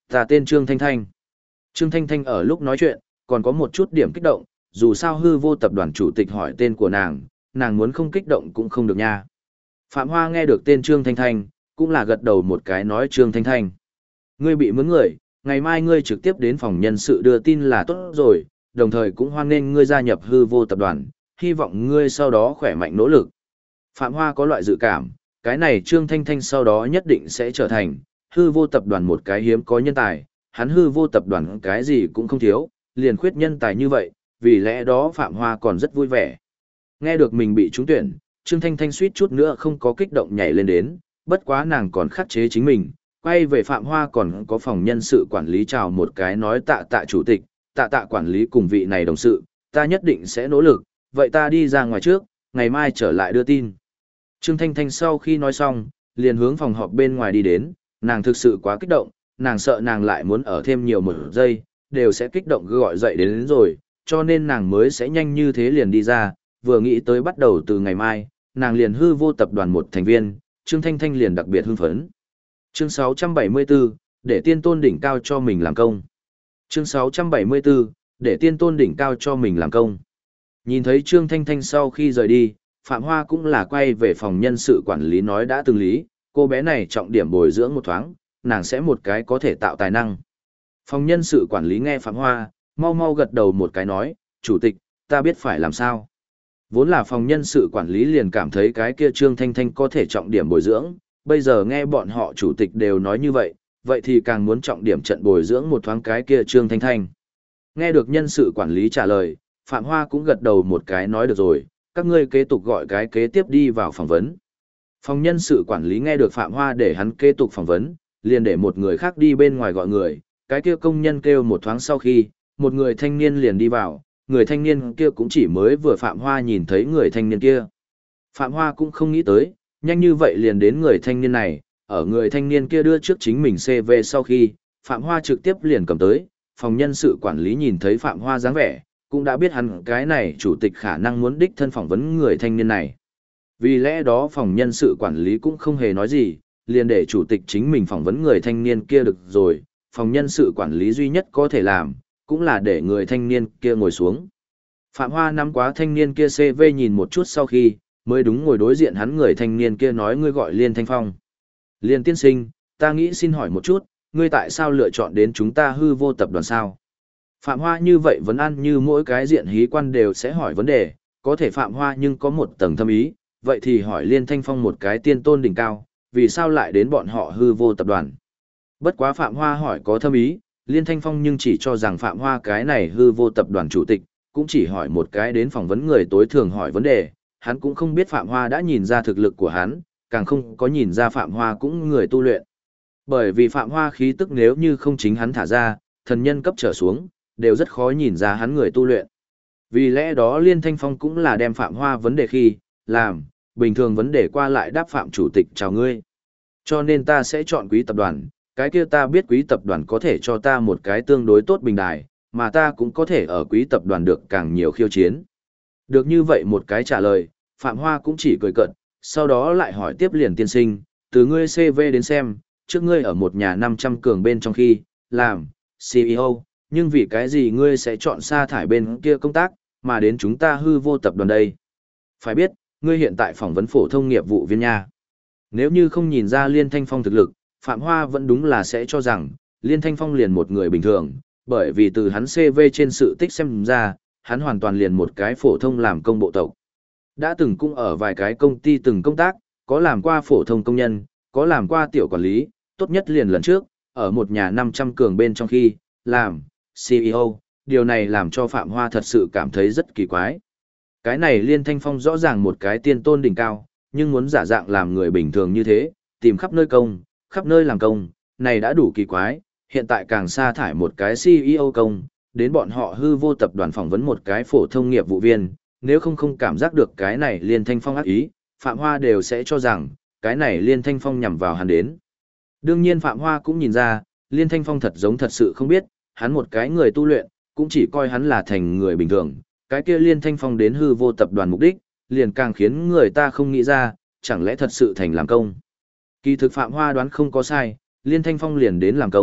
Ta tên Trương Thanh Thanh. Trương Thanh Thanh ở lúc nói chuyện, còn có một chút điểm kích động, dù sao hư vô tập đoàn chủ tịch hỏi tên của nàng muốn không kích động cũng không được nha. Phạm Hoa nghe được tên Trương Thanh Thanh, cũng là gật đầu một cái nói Trương Thanh Thanh. Ngươi bị mướn người, ngày mai ngươi trực tiếp đến phòng nhân sự đưa tin là tốt rồi, đồng thời cũng hoan nghênh ngươi gia nhập hư vô tập đoàn, hy vọng ngươi sau đó khỏe mạnh nỗ lực. Phạm Hoa có loại dự cảm, cái này Trương Thanh Thanh sau đó nhất định sẽ trở thành hư vô tập đoàn một cái hiếm có nhân tài, hắn hư vô tập đoàn cái gì cũng không thiếu, liền khuyết nhân tài như vậy, vì lẽ đó Phạm Hoa còn rất vui vẻ. Nghe được mình bị trúng tuyển, Trương Thanh Thanh suýt chút nữa không có kích động nhảy lên đến, bất quá nàng còn khắc chế chính mình, quay về Phạm Hoa còn có phòng nhân sự quản lý chào một cái nói tạ tạ chủ tịch, tạ tạ quản lý cùng vị này đồng sự, ta nhất định sẽ nỗ lực, vậy ta đi ra ngoài trước, ngày mai trở lại đưa tin. Trương Thanh Thanh sau khi nói xong, liền hướng phòng họp bên ngoài đi đến, nàng thực sự quá kích động, nàng sợ nàng lại muốn ở thêm nhiều một giây, đều sẽ kích động gọi dậy đến rồi, cho nên nàng mới sẽ nhanh như thế liền đi ra, vừa nghĩ tới bắt đầu từ ngày mai, nàng liền hư vô tập đoàn một thành viên, Trương Thanh Thanh liền đặc biệt hưng phấn. Chương 674, để tiên tôn đỉnh cao cho mình làm công. Chương 674, để tiên tôn đỉnh cao cho mình làm công. Nhìn thấy Trương Thanh Thanh sau khi rời đi, Phạm Hoa cũng là quay về phòng nhân sự quản lý nói đã từng lý, cô bé này trọng điểm bồi dưỡng một thoáng, nàng sẽ một cái có thể tạo tài năng. Phòng nhân sự quản lý nghe Phạm Hoa, mau mau gật đầu một cái nói, chủ tịch, ta biết phải làm sao. Vốn là phòng nhân sự quản lý liền cảm thấy cái kia Trương Thanh Thanh có thể trọng điểm bồi dưỡng, bây giờ nghe bọn họ chủ tịch đều nói như vậy, vậy thì càng muốn trọng điểm trận bồi dưỡng một thoáng cái kia Trương Thanh Thanh. Nghe được nhân sự quản lý trả lời, Phạm Hoa cũng gật đầu một cái nói được rồi, các ngươi kế tục gọi cái kế tiếp đi vào phỏng vấn. Phòng nhân sự quản lý nghe được Phạm Hoa để hắn kế tục phỏng vấn, liền để một người khác đi bên ngoài gọi người, cái kia công nhân kêu một thoáng sau khi, một người thanh niên liền đi vào, người thanh niên kia cũng chỉ mới vừa Phạm Hoa nhìn thấy người thanh niên kia. Phạm Hoa cũng không nghĩ tới, nhanh như vậy liền đến người thanh niên này, ở người thanh niên kia đưa trước chính mình CV sau khi, Phạm Hoa trực tiếp liền cầm tới, phòng nhân sự quản lý nhìn thấy Phạm Hoa dáng vẻ, cũng đã biết hắn cái này chủ tịch khả năng muốn đích thân phỏng vấn người thanh niên này. Vì lẽ đó phòng nhân sự quản lý cũng không hề nói gì, liền để chủ tịch chính mình phỏng vấn người thanh niên kia được rồi, phòng nhân sự quản lý duy nhất có thể làm, cũng là để người thanh niên kia ngồi xuống. Phạm Hoa nắm quá thanh niên kia CV nhìn một chút sau khi, mới đúng ngồi đối diện hắn người thanh niên kia nói ngươi gọi Liên Thanh Phong. Liên tiên sinh, ta nghĩ xin hỏi một chút, ngươi tại sao lựa chọn đến chúng ta hư vô tập đoàn sao? Phạm Hoa như vậy vấn ăn như mỗi cái diện hí quan đều sẽ hỏi vấn đề, có thể Phạm Hoa nhưng có một tầng thâm ý, vậy thì hỏi Liên Thanh Phong một cái tiên tôn đỉnh cao, vì sao lại đến bọn họ hư vô tập đoàn? Bất quá Phạm Hoa hỏi có thâm ý, Liên Thanh Phong nhưng chỉ cho rằng Phạm Hoa cái này hư vô tập đoàn chủ tịch, cũng chỉ hỏi một cái đến phỏng vấn người tối thường hỏi vấn đề, hắn cũng không biết Phạm Hoa đã nhìn ra thực lực của hắn, càng không có nhìn ra Phạm Hoa cũng người tu luyện. Bởi vì Phạm Hoa khí tức nếu như không chính hắn thả ra, thần nhân cấp trở xuống, đều rất khó nhìn ra hắn người tu luyện. Vì lẽ đó Liên Thanh Phong cũng là đem Phạm Hoa vấn đề khi, làm, bình thường vấn đề qua lại đáp Phạm chủ tịch chào ngươi. Cho nên ta sẽ chọn quý tập đoàn, cái kia ta biết quý tập đoàn có thể cho ta một cái tương đối tốt bình đài, mà ta cũng có thể ở quý tập đoàn được càng nhiều khiêu chiến. Được như vậy một cái trả lời, Phạm Hoa cũng chỉ cười cợt, sau đó lại hỏi tiếp liền tiên sinh, từ ngươi CV đến xem, trước ngươi ở một nhà 500 cường bên trong khi, làm, CEO, nhưng vì cái gì ngươi sẽ chọn sa thải bên kia công tác, mà đến chúng ta hư vô tập đoàn đây? Phải biết, ngươi hiện tại phỏng vấn phổ thông nghiệp vụ viên nha. Nếu như không nhìn ra Liên Thanh Phong thực lực, Phạm Hoa vẫn đúng là sẽ cho rằng, Liên Thanh Phong liền một người bình thường, bởi vì từ hắn CV trên sự tích xem ra, hắn hoàn toàn liền một cái phổ thông làm công bộ tộc. Đã từng cũng ở vài cái công ty từng công tác, có làm qua phổ thông công nhân, có làm qua tiểu quản lý, tốt nhất liền lần trước, ở một nhà 500 cường bên trong khi, làm, CEO, điều này làm cho Phạm Hoa thật sự cảm thấy rất kỳ quái. Cái này Liên Thanh Phong rõ ràng một cái tiên tôn đỉnh cao, nhưng muốn giả dạng làm người bình thường như thế, tìm khắp nơi công, khắp nơi làm công, này đã đủ kỳ quái, hiện tại càng sa thải một cái CEO công, đến bọn họ hư vô tập đoàn phỏng vấn một cái phổ thông nghiệp vụ viên, nếu không cảm giác được cái này Liên Thanh Phong ác ý, Phạm Hoa đều sẽ cho rằng, cái này Liên Thanh Phong nhằm vào hắn đến. Đương nhiên Phạm Hoa cũng nhìn ra, Liên Thanh Phong thật giống thật sự không biết, hắn một cái người tu luyện, cũng chỉ coi hắn là thành người bình thường, cái kia Liên Thanh Phong đến hư vô tập đoàn mục đích, liền càng khiến người ta không nghĩ ra, chẳng lẽ thật sự thành làm công. Kỳ thực Phạm Hoa đoán không có sai, Liên Thanh Phong liền đến làm công,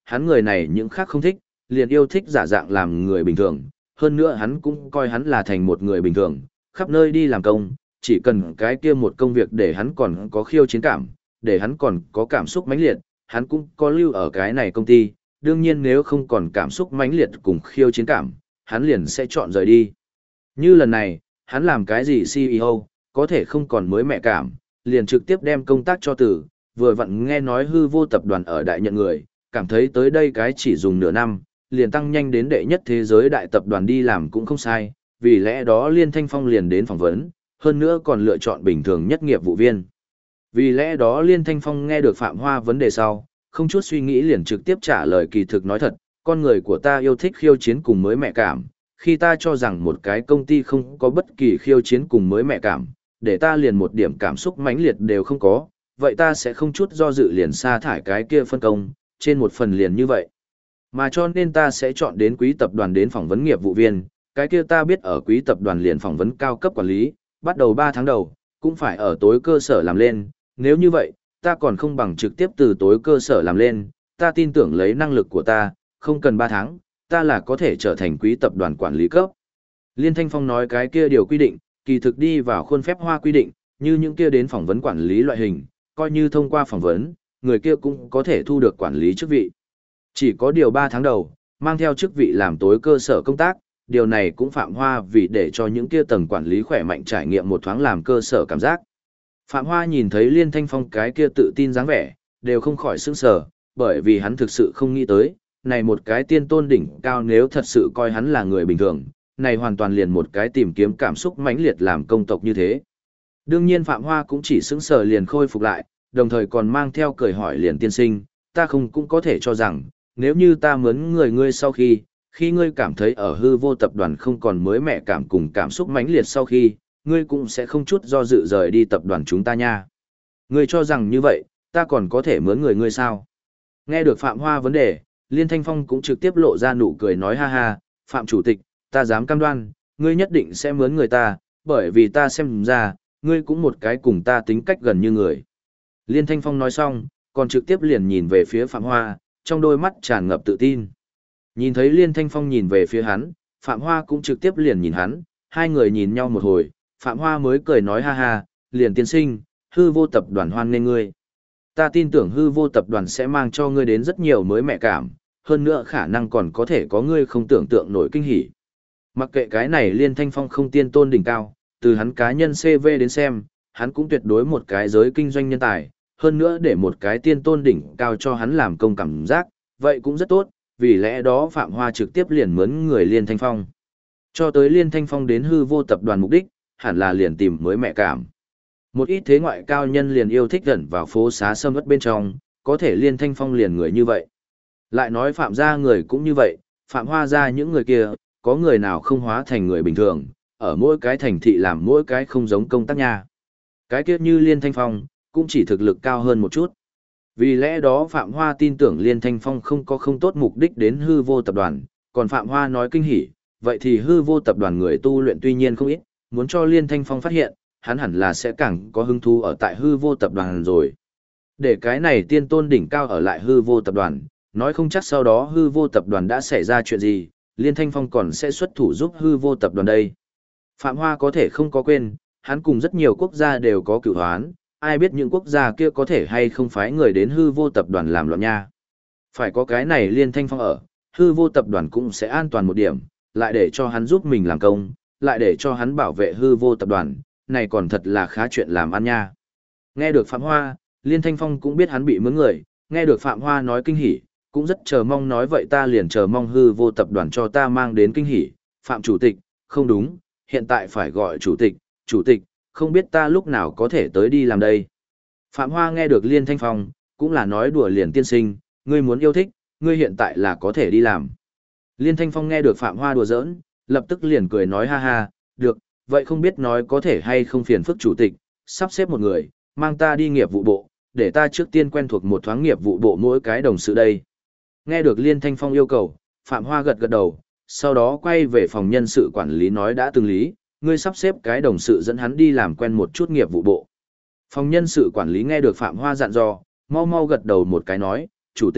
hắn người này những khác không thích, liền yêu thích giả dạng làm người bình thường, hơn nữa hắn cũng coi hắn là thành một người bình thường, khắp nơi đi làm công, chỉ cần cái kia một công việc để hắn còn có khiêu chiến cảm, để hắn còn có cảm xúc mãnh liệt, hắn cũng có lưu ở cái này công ty, đương nhiên nếu không còn cảm xúc mãnh liệt cùng khiêu chiến cảm, hắn liền sẽ chọn rời đi. Như lần này, hắn làm cái gì CEO, có thể không còn mới mẹ cảm, liền trực tiếp đem công tác cho tử, vừa vặn nghe nói hư vô tập đoàn ở đại nhận người, cảm thấy tới đây cái chỉ dùng nửa năm, liền tăng nhanh đến đệ nhất thế giới đại tập đoàn đi làm cũng không sai, vì lẽ đó Liên Thanh Phong liền đến phỏng vấn, hơn nữa còn lựa chọn bình thường nhất nghiệp vụ viên. Vì lẽ đó Liên Thanh Phong nghe được Phạm Hoa vấn đề sau, không chút suy nghĩ liền trực tiếp trả lời kỳ thực nói thật, con người của ta yêu thích khiêu chiến cùng mới mẹ cảm, khi ta cho rằng một cái công ty không có bất kỳ khiêu chiến cùng mới mẹ cảm, để ta liền một điểm cảm xúc mãnh liệt đều không có, vậy ta sẽ không chút do dự liền sa thải cái kia phân công, trên một phần liền như vậy. Mà cho nên ta sẽ chọn đến quý tập đoàn đến phỏng vấn nghiệp vụ viên, cái kia ta biết ở quý tập đoàn liền phỏng vấn cao cấp quản lý, bắt đầu 3 tháng đầu, cũng phải ở tối cơ sở làm lên, nếu như vậy, ta còn không bằng trực tiếp từ tối cơ sở làm lên, ta tin tưởng lấy năng lực của ta, không cần 3 tháng, ta là có thể trở thành quý tập đoàn quản lý cấp. Liên Thanh Phong nói cái kia điều quy định, kỳ thực đi vào khuôn phép hoa quy định, như những kia đến phỏng vấn quản lý loại hình, coi như thông qua phỏng vấn, người kia cũng có thể thu được quản lý chức vị. Chỉ có điều 3 tháng đầu, mang theo chức vị làm tối cơ sở công tác, điều này cũng Phạm Hoa vì để cho những kia tầng quản lý khỏe mạnh trải nghiệm một thoáng làm cơ sở cảm giác. Phạm Hoa nhìn thấy Liên Thanh Phong cái kia tự tin dáng vẻ, đều không khỏi sững sờ, bởi vì hắn thực sự không nghĩ tới, này một cái tiên tôn đỉnh cao nếu thật sự coi hắn là người bình thường, này hoàn toàn liền một cái tìm kiếm cảm xúc mãnh liệt làm công tộc như thế. Đương nhiên Phạm Hoa cũng chỉ sững sờ liền khôi phục lại, đồng thời còn mang theo cười hỏi liền tiên sinh, ta không cũng có thể cho rằng, nếu như ta mướn người ngươi sau khi ngươi cảm thấy ở hư vô tập đoàn không còn mới mẹ cảm cùng cảm xúc mãnh liệt sau khi, ngươi cũng sẽ không chút do dự rời đi tập đoàn chúng ta nha. Ngươi cho rằng như vậy, ta còn có thể mướn người ngươi sao? Nghe được Phạm Hoa vấn đề, Liên Thanh Phong cũng trực tiếp lộ ra nụ cười nói ha ha, Phạm Chủ tịch, ta dám cam đoan, ngươi nhất định sẽ mướn người ta, bởi vì ta xem ra, ngươi cũng một cái cùng ta tính cách gần như người. Liên Thanh Phong nói xong, còn trực tiếp liền nhìn về phía Phạm Hoa, trong đôi mắt tràn ngập tự tin. Nhìn thấy Liên Thanh Phong nhìn về phía hắn, Phạm Hoa cũng trực tiếp liền nhìn hắn, hai người nhìn nhau một hồi, Phạm Hoa mới cười nói ha ha, liền tiên sinh, hư vô tập đoàn hoan nghênh ngươi. Ta tin tưởng hư vô tập đoàn sẽ mang cho ngươi đến rất nhiều mới mẹ cảm, hơn nữa khả năng còn có thể có ngươi không tưởng tượng nổi kinh hỉ. Mặc kệ cái này Liên Thanh Phong không tiên tôn đỉnh cao, từ hắn cá nhân CV đến xem, hắn cũng tuyệt đối một cái giới kinh doanh nhân tài, hơn nữa để một cái tiên tôn đỉnh cao cho hắn làm công cảm giác, vậy cũng rất tốt, vì lẽ đó Phạm Hoa trực tiếp liền mướn người Liên Thanh Phong. Cho tới Liên Thanh Phong đến hư vô tập đoàn mục đích, hẳn là liền tìm mới mẹ cảm. Một ít thế ngoại cao nhân liền yêu thích gần vào phố xá sâm ớt bên trong, có thể Liên Thanh Phong liền người như vậy. Lại nói Phạm gia người cũng như vậy, Phạm Hoa gia những người kia, có người nào không hóa thành người bình thường, ở mỗi cái thành thị làm mỗi cái không giống công tác nha. Cái kiếp như Liên Thanh Phong, cũng chỉ thực lực cao hơn một chút. Vì lẽ đó Phạm Hoa tin tưởng Liên Thanh Phong không có không tốt mục đích đến hư vô tập đoàn, còn Phạm Hoa nói kinh hỉ, vậy thì hư vô tập đoàn người tu luyện tuy nhiên không ít, muốn cho Liên Thanh Phong phát hiện, hắn hẳn là sẽ càng có hứng thú ở tại hư vô tập đoàn rồi. Để cái này tiên tôn đỉnh cao ở lại hư vô tập đoàn, nói không chắc sau đó hư vô tập đoàn đã xảy ra chuyện gì, Liên Thanh Phong còn sẽ xuất thủ giúp hư vô tập đoàn đây. Phạm Hoa có thể không có quên, hắn cùng rất nhiều quốc gia đều có cửu hoán, ai biết những quốc gia kia có thể hay không phái người đến hư vô tập đoàn làm loạn nha. Phải có cái này Liên Thanh Phong ở, hư vô tập đoàn cũng sẽ an toàn một điểm, lại để cho hắn giúp mình làm công, lại để cho hắn bảo vệ hư vô tập đoàn, này còn thật là khá chuyện làm ăn nha. Nghe được Phạm Hoa, Liên Thanh Phong cũng biết hắn bị mướn người, nghe được Phạm Hoa nói kinh hỉ, cũng rất chờ mong nói vậy ta liền chờ mong hư vô tập đoàn cho ta mang đến kinh hỉ. Phạm Chủ tịch, không đúng, hiện tại phải gọi Chủ tịch, không biết ta lúc nào có thể tới đi làm đây. Phạm Hoa nghe được Liên Thanh Phong, cũng là nói đùa liền tiên sinh, ngươi muốn yêu thích, ngươi hiện tại là có thể đi làm. Liên Thanh Phong nghe được Phạm Hoa đùa giỡn, lập tức liền cười nói ha ha, được, vậy không biết nói có thể hay không phiền phức chủ tịch, sắp xếp một người, mang ta đi nghiệp vụ bộ, để ta trước tiên quen thuộc một thoáng nghiệp vụ bộ mỗi cái đồng sự đây. Nghe được Liên Thanh Phong yêu cầu, Phạm Hoa gật gật đầu, sau đó quay về phòng nhân sự quản lý nói đã từng lý, ngươi sắp xếp cái đồng sự dẫn hắn đi làm quen một chút nghiệp vụ bộ. Phòng nhân sự quản lý nghe được Phạm Hoa dặn dò, mau mau gật đầu một cái nói, chủ tịch,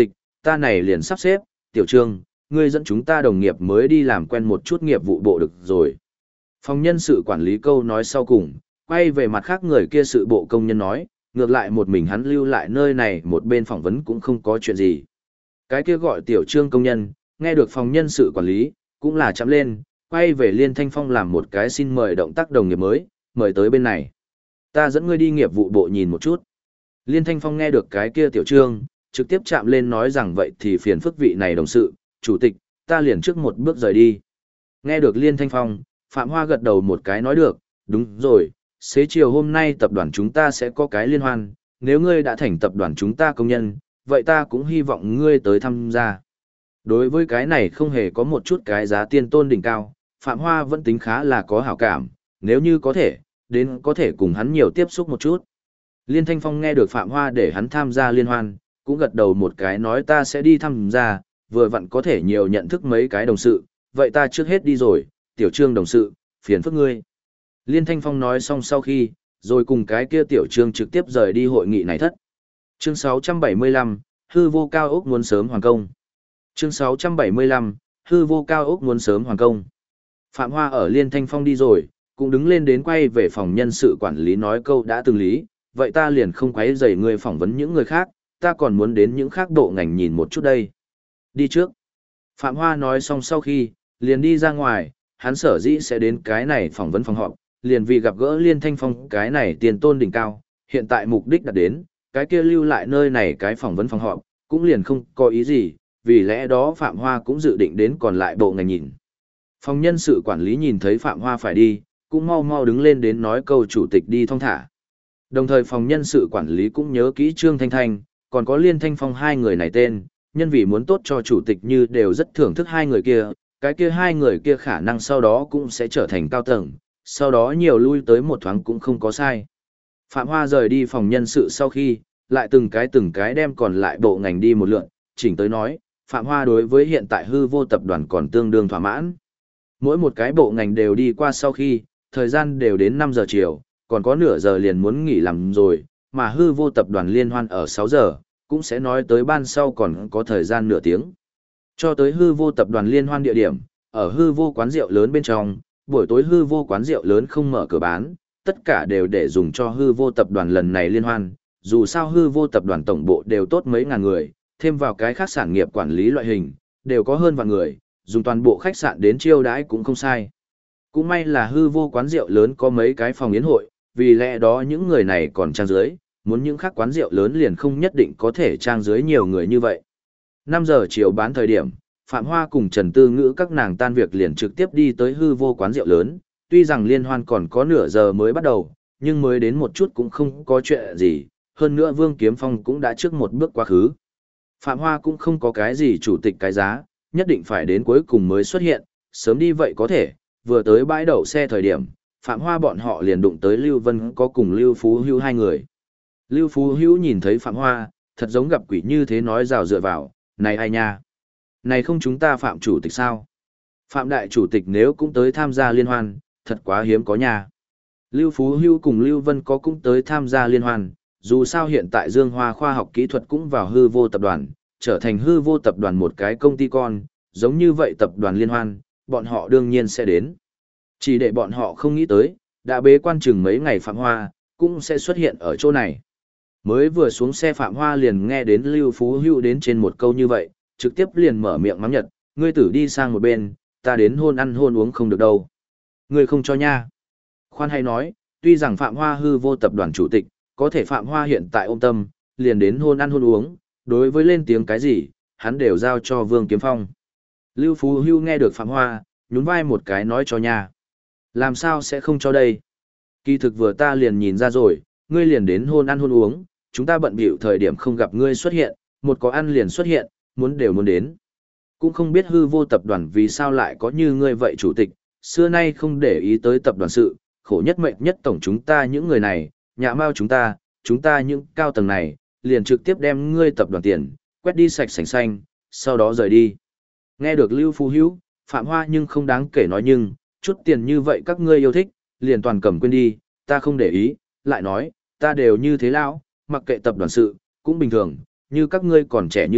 ta này liền sắp xếp, Tiểu Trương, ngươi dẫn chúng ta đồng nghiệp mới đi làm quen một chút nghiệp vụ bộ được rồi. Phòng nhân sự quản lý câu nói sau cùng, quay về mặt khác người kia sự bộ công nhân nói, ngược lại một mình hắn lưu lại nơi này một bên phỏng vấn cũng không có chuyện gì. Cái kia gọi Tiểu Trương công nhân, nghe được phòng nhân sự quản lý, cũng là chạm lên, quay về Liên Thanh Phong làm một cái xin mời động tác đồng nghiệp mới, mời tới bên này. Ta dẫn ngươi đi nghiệp vụ bộ nhìn một chút. Liên Thanh Phong nghe được cái kia Tiểu Trương, trực tiếp chạm lên nói rằng vậy thì phiền phức vị này đồng sự, chủ tịch, ta liền trước một bước rời đi. Nghe được Liên Thanh Phong, Phạm Hoa gật đầu một cái nói được, đúng rồi, xế chiều hôm nay tập đoàn chúng ta sẽ có cái liên hoan, nếu ngươi đã thành tập đoàn chúng ta công nhân, vậy ta cũng hy vọng ngươi tới tham gia. Đối với cái này không hề có một chút cái giá tiên tôn đỉnh cao, Phạm Hoa vẫn tính khá là có hảo cảm, nếu như có thể, đến có thể cùng hắn nhiều tiếp xúc một chút. Liên Thanh Phong nghe được Phạm Hoa để hắn tham gia liên hoan, cũng gật đầu một cái nói ta sẽ đi tham gia, vừa vặn có thể nhiều nhận thức mấy cái đồng sự, vậy ta trước hết đi rồi, Tiểu Trương đồng sự, phiền phức ngươi. Liên Thanh Phong nói xong sau khi, rồi cùng cái kia Tiểu Trương trực tiếp rời đi hội nghị này thất. Chương 675, hư vô cao ốc muốn sớm hoàn công. Chương 675, hư vô cao ốc muốn sớm hoàn công. Phạm Hoa ở Liên Thanh Phong đi rồi, cũng đứng lên đến quay về phòng nhân sự quản lý nói câu đã từng lý, vậy ta liền không quấy rầy người phỏng vấn những người khác, ta còn muốn đến những khác bộ ngành nhìn một chút đây. Đi trước. Phạm Hoa nói xong sau khi, liền đi ra ngoài, hắn sở dĩ sẽ đến cái này phỏng vấn phòng họp, liền vì gặp gỡ Liên Thanh Phong cái này tiền tôn đỉnh cao, hiện tại mục đích đã đến, cái kia lưu lại nơi này cái phỏng vấn phòng họp, cũng liền không có ý gì, vì lẽ đó Phạm Hoa cũng dự định đến còn lại bộ ngành nhìn. Phòng nhân sự quản lý nhìn thấy Phạm Hoa phải đi, cũng mau mau đứng lên đến nói câu chủ tịch đi thong thả. Đồng thời phòng nhân sự quản lý cũng nhớ kỹ Trương Thanh Thanh, còn có Liên Thanh Phong hai người này tên, nhân vì muốn tốt cho chủ tịch như đều rất thưởng thức hai người kia, cái kia hai người kia khả năng sau đó cũng sẽ trở thành cao tầng, sau đó nhiều lui tới một thoáng cũng không có sai. Phạm Hoa rời đi phòng nhân sự sau khi, lại từng cái đem còn lại bộ ngành đi một lượt, chỉnh tới nói, Phạm Hoa đối với hiện tại hư vô tập đoàn còn tương đương thỏa mãn. Mỗi một cái bộ ngành đều đi qua sau khi, thời gian đều đến 5 giờ chiều, còn có nửa giờ liền muốn nghỉ làm rồi, mà hư vô tập đoàn liên hoan ở 6 giờ, cũng sẽ nói tới ban sau còn có thời gian nửa tiếng. Cho tới hư vô tập đoàn liên hoan địa điểm, ở hư vô quán rượu lớn bên trong, buổi tối hư vô quán rượu lớn không mở cửa bán, tất cả đều để dùng cho hư vô tập đoàn lần này liên hoan, dù sao hư vô tập đoàn tổng bộ đều tốt mấy ngàn người, thêm vào cái khác sản nghiệp quản lý loại hình, đều có hơn vạn người, dùng toàn bộ khách sạn đến chiêu đãi cũng không sai. Cũng may là hư vô quán rượu lớn có mấy cái phòng yến hội, vì lẽ đó những người này còn trang dưới, muốn những khác quán rượu lớn liền không nhất định có thể trang dưới nhiều người như vậy. 5 giờ chiều bán thời điểm, Phạm Hoa cùng Trần Tư Ngữ các nàng tan việc liền trực tiếp đi tới hư vô quán rượu lớn, tuy rằng liên hoan còn có nửa giờ mới bắt đầu, nhưng mới đến một chút cũng không có chuyện gì, hơn nữa Vương Kiếm Phong cũng đã trước một bước quá khứ. Phạm Hoa cũng không có cái gì chủ tịch cái giá, nhất định phải đến cuối cùng mới xuất hiện, sớm đi vậy có thể, vừa tới bãi đậu xe thời điểm, Phạm Hoa bọn họ liền đụng tới Lưu Vân có cùng Lưu Phú Hữu hai người. Lưu Phú Hữu nhìn thấy Phạm Hoa, thật giống gặp quỷ như thế nói rào dựa vào, này ai nha? Này không chúng ta Phạm chủ tịch sao? Phạm đại chủ tịch nếu cũng tới tham gia liên hoan, thật quá hiếm có nha. Lưu Phú Hữu cùng Lưu Vân có cũng tới tham gia liên hoan, dù sao hiện tại Dương Hoa khoa học kỹ thuật cũng vào hư vô tập đoàn, trở thành hư vô tập đoàn một cái công ty con, giống như vậy tập đoàn liên hoan, bọn họ đương nhiên sẽ đến. Chỉ để bọn họ không nghĩ tới, đã bế quan chừng mấy ngày Phạm Hoa, cũng sẽ xuất hiện ở chỗ này. Mới vừa xuống xe Phạm Hoa liền nghe đến Lưu Phú Hữu đến trên một câu như vậy, trực tiếp liền mở miệng mắng nhật, ngươi tử đi sang một bên, ta đến hôn ăn hôn uống không được đâu. Ngươi không cho nha. Khoan hay nói, tuy rằng Phạm Hoa hư vô tập đoàn chủ tịch, có thể Phạm Hoa hiện tại ôm tâm, liền đến hôn ăn hôn uống, đối với lên tiếng cái gì, hắn đều giao cho Vương Kiếm Phong. Lưu Phú Hữu nghe được Phạm Hoa, nhún vai một cái nói cho nha. Làm sao sẽ không cho đây? Kỳ thực vừa ta liền nhìn ra rồi, ngươi liền đến hôn ăn hôn uống, chúng ta bận bịu thời điểm không gặp ngươi xuất hiện, một có ăn liền xuất hiện, muốn đều muốn đến. Cũng không biết hư vô tập đoàn vì sao lại có như ngươi vậy chủ tịch, xưa nay không để ý tới tập đoàn sự, khổ nhất mệnh nhất tổng chúng ta những người này, nhạ mau chúng ta những cao tầng này, liền trực tiếp đem ngươi tập đoàn tiền, quét đi sạch sành xanh, sau đó rời đi. Nghe được Lưu Phú Hữu, Phạm Hoa nhưng không đáng kể nói nhưng, chút tiền như vậy các ngươi yêu thích, liền toàn cầm quên đi, ta không để ý, lại nói, ta đều như thế lão, mặc kệ tập đoàn sự, cũng bình thường, như các ngươi còn trẻ như vậy,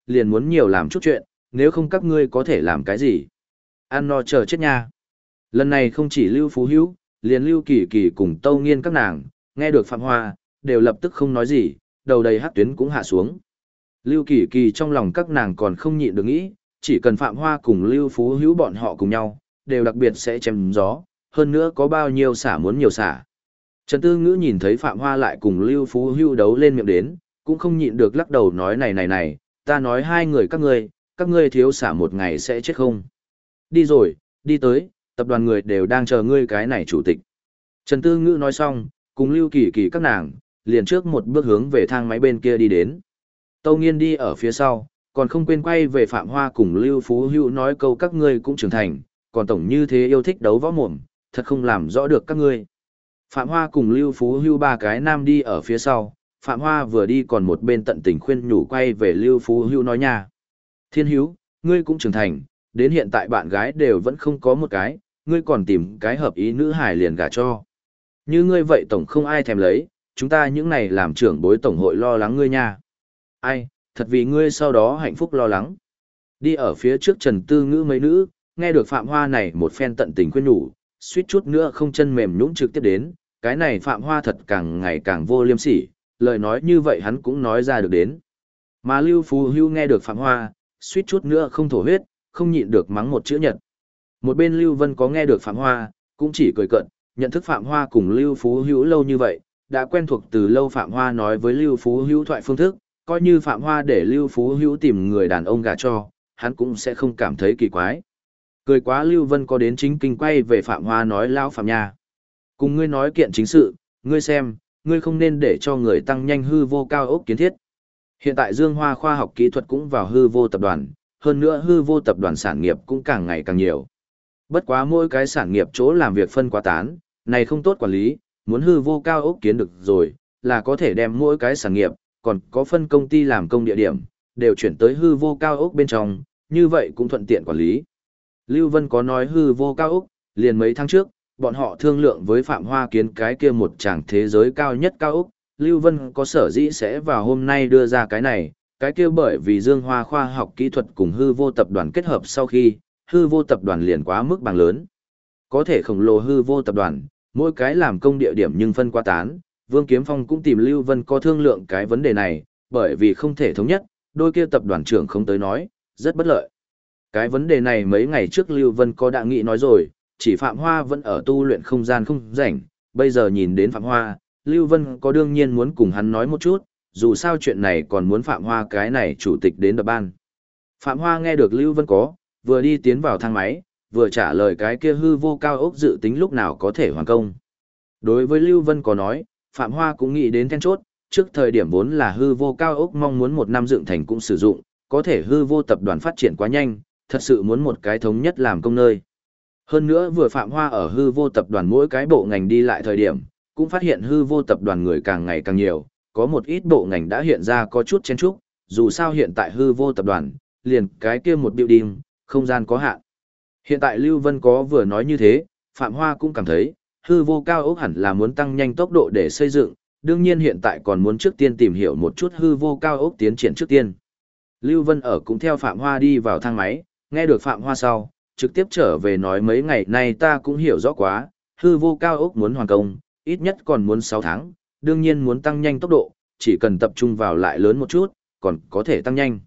liền muốn nhiều làm chút chuyện, nếu không các ngươi có thể làm cái gì? Ăn no chờ chết nha. Lần này không chỉ Lưu Phú Hữu, liền Lưu Kỳ Kỳ cùng Tâu Nghiên các nàng, nghe được Phạm Hoa, đều lập tức không nói gì, đầu đầy hắc tuyến cũng hạ xuống. Lưu Kỳ Kỳ trong lòng các nàng còn không nhịn được nghĩ, chỉ cần Phạm Hoa cùng Lưu Phú Hữu bọn họ cùng nhau, đều đặc biệt sẽ chém gió, hơn nữa có bao nhiêu xả muốn nhiều xả. Trần Tư Ngữ nhìn thấy Phạm Hoa lại cùng Lưu Phú Hữu đấu lên miệng đến, cũng không nhịn được lắc đầu nói này, ta nói hai người các ngươi thiếu xả một ngày sẽ chết không. Đi rồi, đi tới, tập đoàn người đều đang chờ ngươi cái này chủ tịch. Trần Tư Ngữ nói xong, cùng Lưu Kỳ Kỳ các nàng, liền trước một bước hướng về thang máy bên kia đi đến. Tâu Nghiên đi ở phía sau, còn không quên quay về Phạm Hoa cùng Lưu Phú Hữu nói câu các ngươi cũng trưởng thành, còn tổng như thế yêu thích đấu võ mồm, thật không làm rõ được các ngươi. Phạm Hoa cùng Lưu Phú Hữu ba cái nam đi ở phía sau, Phạm Hoa vừa đi còn một bên tận tình khuyên nhủ quay về Lưu Phú Hữu nói nha. Thiên Hữu, ngươi cũng trưởng thành, đến hiện tại bạn gái đều vẫn không có một cái, ngươi còn tìm cái hợp ý nữ hài liền gả cho. Như ngươi vậy tổng không ai thèm lấy, chúng ta những này làm trưởng bối tổng hội lo lắng ngươi nha. Ai, thật vì ngươi sau đó hạnh phúc lo lắng. Đi ở phía trước Trần Tư Ngữ mấy nữ, nghe được Phạm Hoa này một phen tận tình khuyên nhủ, suýt chút nữa không chân mềm nhũn trực tiếp đến, cái này Phạm Hoa thật càng ngày càng vô liêm sỉ, lời nói như vậy hắn cũng nói ra được đến. Mà Lưu Phú Hữu nghe được Phạm Hoa, suýt chút nữa không thổ huyết, không nhịn được mắng một chữ Nhật. Một bên Lưu Vân có nghe được Phạm Hoa, cũng chỉ cười cợt, nhận thức Phạm Hoa cùng Lưu Phú Hữu lâu như vậy, đã quen thuộc từ lâu Phạm Hoa nói với Lưu Phú Hữu thoại phương thức, coi như Phạm Hoa để Lưu Phú Hữu tìm người đàn ông gả cho, hắn cũng sẽ không cảm thấy kỳ quái. Cười quá Lưu Vân có đến chính kinh quay về Phạm Hoa nói lão Phạm nha. Cùng ngươi nói kiện chính sự, ngươi xem, ngươi không nên để cho người tăng nhanh hư vô cao ốc kiến thiết. Hiện tại Dương Hoa khoa học kỹ thuật cũng vào hư vô tập đoàn, hơn nữa hư vô tập đoàn sản nghiệp cũng càng ngày càng nhiều. Bất quá mỗi cái sản nghiệp chỗ làm việc phân quá tán, này không tốt quản lý, muốn hư vô cao ốc kiến được rồi, là có thể đem mỗi cái sản nghiệp, còn có phân công ty làm công địa điểm, đều chuyển tới hư vô cao ốc bên trong, như vậy cũng thuận tiện quản lý. Lưu Vân có nói hư vô cao ốc, liền mấy tháng trước, bọn họ thương lượng với Phạm Hoa kiến cái kia một tràng thế giới cao nhất cao ốc, Lưu Vân có sở dĩ sẽ vào hôm nay đưa ra cái kia bởi vì Dương Hoa khoa học kỹ thuật cùng hư vô tập đoàn kết hợp sau khi, hư vô tập đoàn liền quá mức bằng lớn. Có thể khổng lồ hư vô tập đoàn, mỗi cái làm công địa điểm nhưng phân qua tán, Vương Kiếm Phong cũng tìm Lưu Vân có thương lượng cái vấn đề này, bởi vì không thể thống nhất, đôi kia tập đoàn trưởng không tới nói, rất bất lợi. Cái vấn đề này mấy ngày trước Lưu Vân có đã nghị nói rồi, chỉ Phạm Hoa vẫn ở tu luyện không gian không rảnh, bây giờ nhìn đến Phạm Hoa, Lưu Vân có đương nhiên muốn cùng hắn nói một chút, dù sao chuyện này còn muốn Phạm Hoa cái này chủ tịch đến đập ban. Phạm Hoa nghe được Lưu Vân có, vừa đi tiến vào thang máy, vừa trả lời cái kia hư vô cao ốc dự tính lúc nào có thể hoàn công. Đối với Lưu Vân có nói, Phạm Hoa cũng nghĩ đến then chốt, trước thời điểm vốn là hư vô cao ốc mong muốn một năm dựng thành cũng sử dụng, có thể hư vô tập đoàn phát triển quá nhanh, thật sự muốn một cái thống nhất làm công nơi. Hơn nữa vừa Phạm Hoa ở hư vô tập đoàn mỗi cái bộ ngành đi lại thời điểm, cũng phát hiện hư vô tập đoàn người càng ngày càng nhiều, có một ít bộ ngành đã hiện ra có chút chen chúc, dù sao hiện tại hư vô tập đoàn, liền cái kia một building, không gian có hạn. Hiện tại Lưu Vân có vừa nói như thế, Phạm Hoa cũng cảm thấy, hư vô cao ốc hẳn là muốn tăng nhanh tốc độ để xây dựng, đương nhiên hiện tại còn muốn trước tiên tìm hiểu một chút hư vô cao ốc tiến triển trước tiên. Lưu Vân ở cũng theo Phạm Hoa đi vào thang máy, nghe được Phạm Hoa sau, trực tiếp trở về nói mấy ngày nay ta cũng hiểu rõ quá, hư vô cao ốc muốn hoàn công, ít nhất còn muốn 6 tháng, đương nhiên muốn tăng nhanh tốc độ, chỉ cần tập trung vào lại lớn một chút, còn có thể tăng nhanh.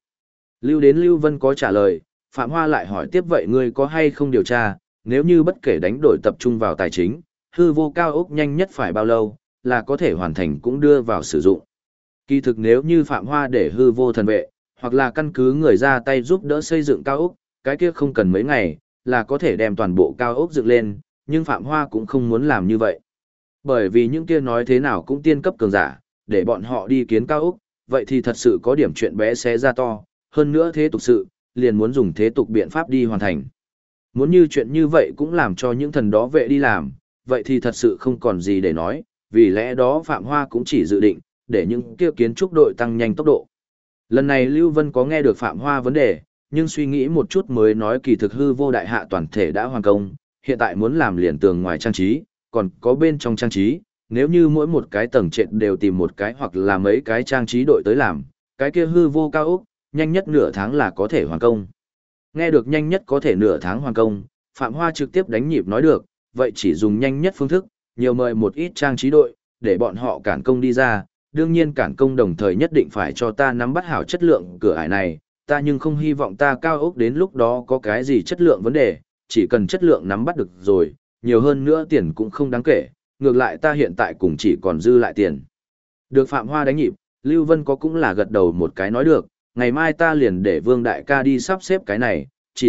Lưu Vân có trả lời, Phạm Hoa lại hỏi tiếp vậy ngươi có hay không điều tra, nếu như bất kể đánh đổi tập trung vào tài chính, hư vô cao ốc nhanh nhất phải bao lâu, là có thể hoàn thành cũng đưa vào sử dụng. Kỳ thực nếu như Phạm Hoa để hư vô thần vệ, hoặc là căn cứ người ra tay giúp đỡ xây dựng cao ốc, cái kia không cần mấy ngày, là có thể đem toàn bộ cao ốc dựng lên, nhưng Phạm Hoa cũng không muốn làm như vậy. Bởi vì những kia nói thế nào cũng tiên cấp cường giả, để bọn họ đi kiến cao ốc, vậy thì thật sự có điểm chuyện bé xé ra to, hơn nữa thế tục sự, liền muốn dùng thế tục biện pháp đi hoàn thành. Muốn như chuyện như vậy cũng làm cho những thần đó vệ đi làm, vậy thì thật sự không còn gì để nói, vì lẽ đó Phạm Hoa cũng chỉ dự định, để những kia kiến trúc đội tăng nhanh tốc độ. Lần này Lưu Vân có nghe được Phạm Hoa vấn đề, nhưng suy nghĩ một chút mới nói kỳ thực hư vô đại hạ toàn thể đã hoàn công, hiện tại muốn làm liền tường ngoài trang trí, còn có bên trong trang trí, nếu như mỗi một cái tầng trệt đều tìm một cái hoặc là mấy cái trang trí đội tới làm, cái kia hư vô cao ốc, nhanh nhất nửa tháng là có thể hoàn công. Nghe được nhanh nhất có thể nửa tháng hoàn công, Phạm Hoa trực tiếp đánh nhịp nói được, vậy chỉ dùng nhanh nhất phương thức, nhiều mời một ít trang trí đội, để bọn họ cản công đi ra, đương nhiên cản công đồng thời nhất định phải cho ta nắm bắt hảo chất lượng cửa ải này, ta nhưng không hy vọng ta cao ốc đến lúc đó có cái gì chất lượng vấn đề, chỉ cần chất lượng nắm bắt được rồi, nhiều hơn nữa tiền cũng không đáng kể, ngược lại ta hiện tại cũng chỉ còn dư lại tiền. Được Phạm Hoa đánh nhịp, Lưu Vân có cũng là gật đầu một cái nói được, ngày mai ta liền để Vương Đại ca đi sắp xếp cái này,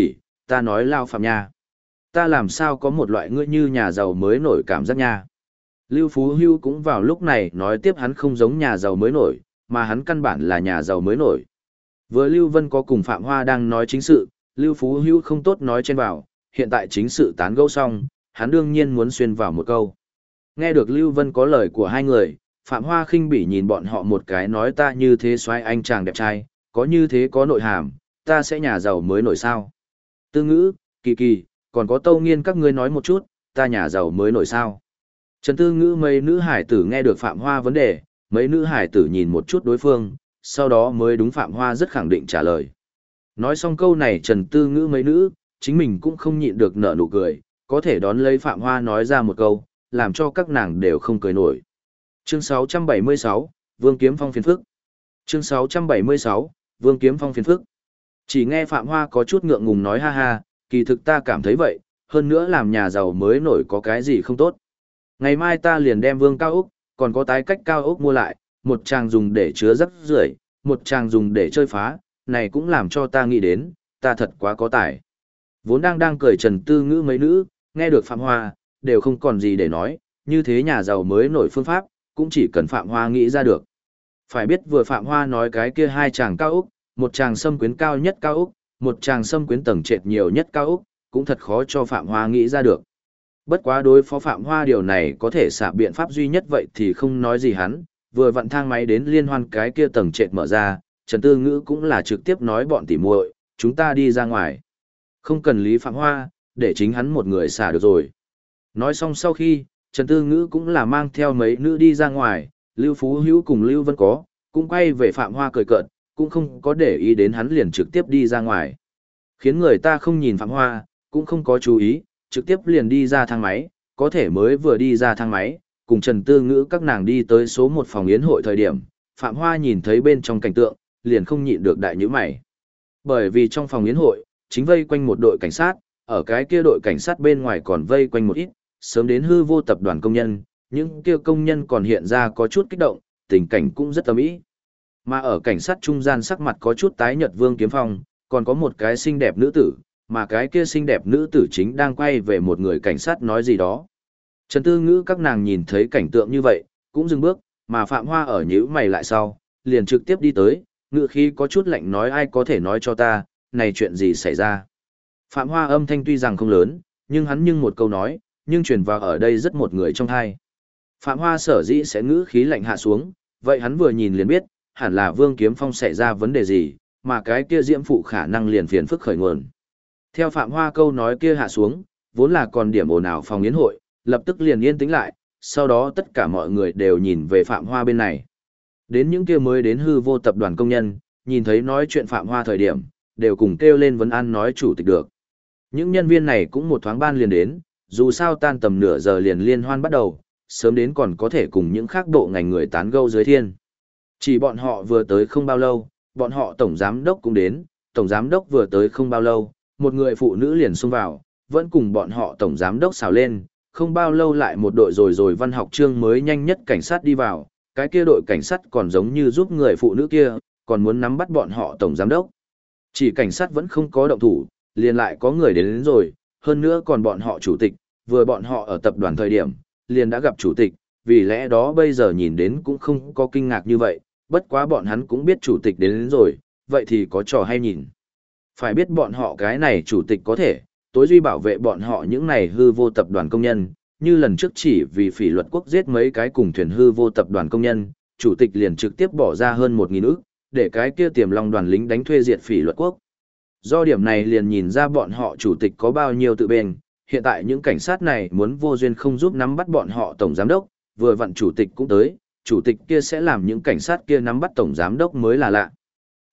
ta nói lao Phạm nha. Ta làm sao có một loại ngươi như nhà giàu mới nổi cảm giác nha. Lưu Phú Hưu cũng vào lúc này nói tiếp hắn không giống nhà giàu mới nổi, mà hắn căn bản là nhà giàu mới nổi. Vừa Lưu Vân có cùng Phạm Hoa đang nói chính sự, Lưu Phú Hưu không tốt nói trên vào, hiện tại chính sự tán gẫu xong, hắn đương nhiên muốn xuyên vào một câu. Nghe được Lưu Vân có lời của hai người, Phạm Hoa khinh bỉ nhìn bọn họ một cái nói ta như thế xoay anh chàng đẹp trai, có như thế có nội hàm, ta sẽ nhà giàu mới nổi sao. Tư Ngữ, Kỳ Kỳ, còn có Tâu Nghiên các ngươi nói một chút, ta nhà giàu mới nổi sao. Trần Tư Ngữ mấy nữ hải tử nghe được Phạm Hoa vấn đề, mấy nữ hải tử nhìn một chút đối phương, sau đó mới đúng Phạm Hoa rất khẳng định trả lời. Nói xong câu này Trần Tư Ngữ mấy nữ, chính mình cũng không nhịn được nở nụ cười, có thể đón lấy Phạm Hoa nói ra một câu, làm cho các nàng đều không cười nổi. Chương 676, Vương Kiếm Phong phiền phức. Chương 676, Vương Kiếm Phong phiền phức. Chỉ nghe Phạm Hoa có chút ngượng ngùng nói ha ha, kỳ thực ta cảm thấy vậy, hơn nữa làm nhà giàu mới nổi có cái gì không tốt. Ngày mai ta liền đem Vương Cao Úc, còn có tái cách Cao Úc mua lại, một tràng dùng để chứa rắc rưởi, một tràng dùng để chơi phá, này cũng làm cho ta nghĩ đến, ta thật quá có tài. Vốn đang cười Trần Tư Ngữ mấy nữ, nghe được Phạm Hoa, đều không còn gì để nói, như thế nhà giàu mới nổi phương pháp, cũng chỉ cần Phạm Hoa nghĩ ra được. Phải biết vừa Phạm Hoa nói cái kia hai chàng Cao Úc, một chàng xâm quyến cao nhất Cao Úc, một chàng xâm quyến tầng trệt nhiều nhất Cao Úc, cũng thật khó cho Phạm Hoa nghĩ ra được. Bất quá đối phó Phạm Hoa điều này có thể xả biện pháp duy nhất vậy thì không nói gì hắn, vừa vặn thang máy đến liên hoan cái kia tầng trệt mở ra, Trần Tư Ngữ cũng là trực tiếp nói bọn tỉ muội, chúng ta đi ra ngoài. Không cần lý Phạm Hoa, để chính hắn một người xả được rồi. Nói xong sau khi, Trần Tư Ngữ cũng là mang theo mấy nữ đi ra ngoài, Lưu Phú Hữu cùng Lưu Vân có, cũng quay về Phạm Hoa cười cợt, cũng không có để ý đến hắn liền trực tiếp đi ra ngoài. Khiến người ta không nhìn Phạm Hoa, cũng không có chú ý, trực tiếp liền đi ra thang máy, có thể mới vừa đi ra thang máy, cùng Trần Tư Ngữ các nàng đi tới số 1 phòng yến hội thời điểm, Phạm Hoa nhìn thấy bên trong cảnh tượng, liền không nhịn được đại nhíu mày. Bởi vì trong phòng yến hội, chính vây quanh một đội cảnh sát, ở cái kia đội cảnh sát bên ngoài còn vây quanh một ít, sớm đến hư vô tập đoàn công nhân, những kia công nhân còn hiện ra có chút kích động, tình cảnh cũng rất ầm ĩ. Mà ở cảnh sát trung gian sắc mặt có chút tái nhợt Vương Kiếm Phong, còn có một cái xinh đẹp nữ tử, mà cái kia xinh đẹp nữ tử chính đang quay về một người cảnh sát nói gì đó. Trần Tư Ngữ các nàng nhìn thấy cảnh tượng như vậy, cũng dừng bước, mà Phạm Hoa ở nhíu mày lại sau, liền trực tiếp đi tới, ngữ khí có chút lạnh nói ai có thể nói cho ta, này chuyện gì xảy ra. Phạm Hoa âm thanh tuy rằng không lớn, nhưng hắn nhưng một câu nói, nhưng truyền vào ở đây rất một người trong hai. Phạm Hoa sở dĩ sẽ ngữ khí lạnh hạ xuống, vậy hắn vừa nhìn liền biết, hẳn là Vương Kiếm Phong xảy ra vấn đề gì, mà cái kia diễm phụ khả năng liền phiền phức khởi nguồn. Theo Phạm Hoa câu nói kia hạ xuống, vốn là còn điểm ồn ào phòng yến hội, lập tức liền yên tĩnh lại, sau đó tất cả mọi người đều nhìn về Phạm Hoa bên này. Đến những kia mới đến hư vô tập đoàn công nhân, nhìn thấy nói chuyện Phạm Hoa thời điểm, đều cùng kêu lên vấn an nói chủ tịch được. Những nhân viên này cũng một thoáng ban liền đến, dù sao tan tầm nửa giờ liền liên hoan bắt đầu, sớm đến còn có thể cùng những khác bộ ngành người tán gẫu dưới thiên. Chỉ bọn họ vừa tới không bao lâu, bọn họ tổng giám đốc cũng đến, tổng giám đốc vừa tới không bao lâu, một người phụ nữ liền xông vào, vẫn cùng bọn họ tổng giám đốc xào lên, không bao lâu lại một đội rồi văn học trương mới nhanh nhất cảnh sát đi vào, cái kia đội cảnh sát còn giống như giúp người phụ nữ kia, còn muốn nắm bắt bọn họ tổng giám đốc. Chỉ cảnh sát vẫn không có động thủ, liền lại có người đến rồi, hơn nữa còn bọn họ chủ tịch, vừa bọn họ ở tập đoàn thời điểm, liền đã gặp chủ tịch, vì lẽ đó bây giờ nhìn đến cũng không có kinh ngạc như vậy, bất quá bọn hắn cũng biết chủ tịch đến rồi, vậy thì có trò hay nhìn. Phải biết bọn họ cái này chủ tịch có thể, tối duy bảo vệ bọn họ những này hư vô tập đoàn công nhân, như lần trước chỉ vì phỉ luật quốc giết mấy cái cùng thuyền hư vô tập đoàn công nhân, chủ tịch liền trực tiếp bỏ ra hơn 1.000 ức, để cái kia Tiềm Long đoàn lính đánh thuê diệt phỉ luật quốc. Do điểm này liền nhìn ra bọn họ chủ tịch có bao nhiêu tự bền, hiện tại những cảnh sát này muốn vô duyên không giúp nắm bắt bọn họ tổng giám đốc, vừa vặn chủ tịch cũng tới, chủ tịch kia sẽ làm những cảnh sát kia nắm bắt tổng giám đốc mới là lạ.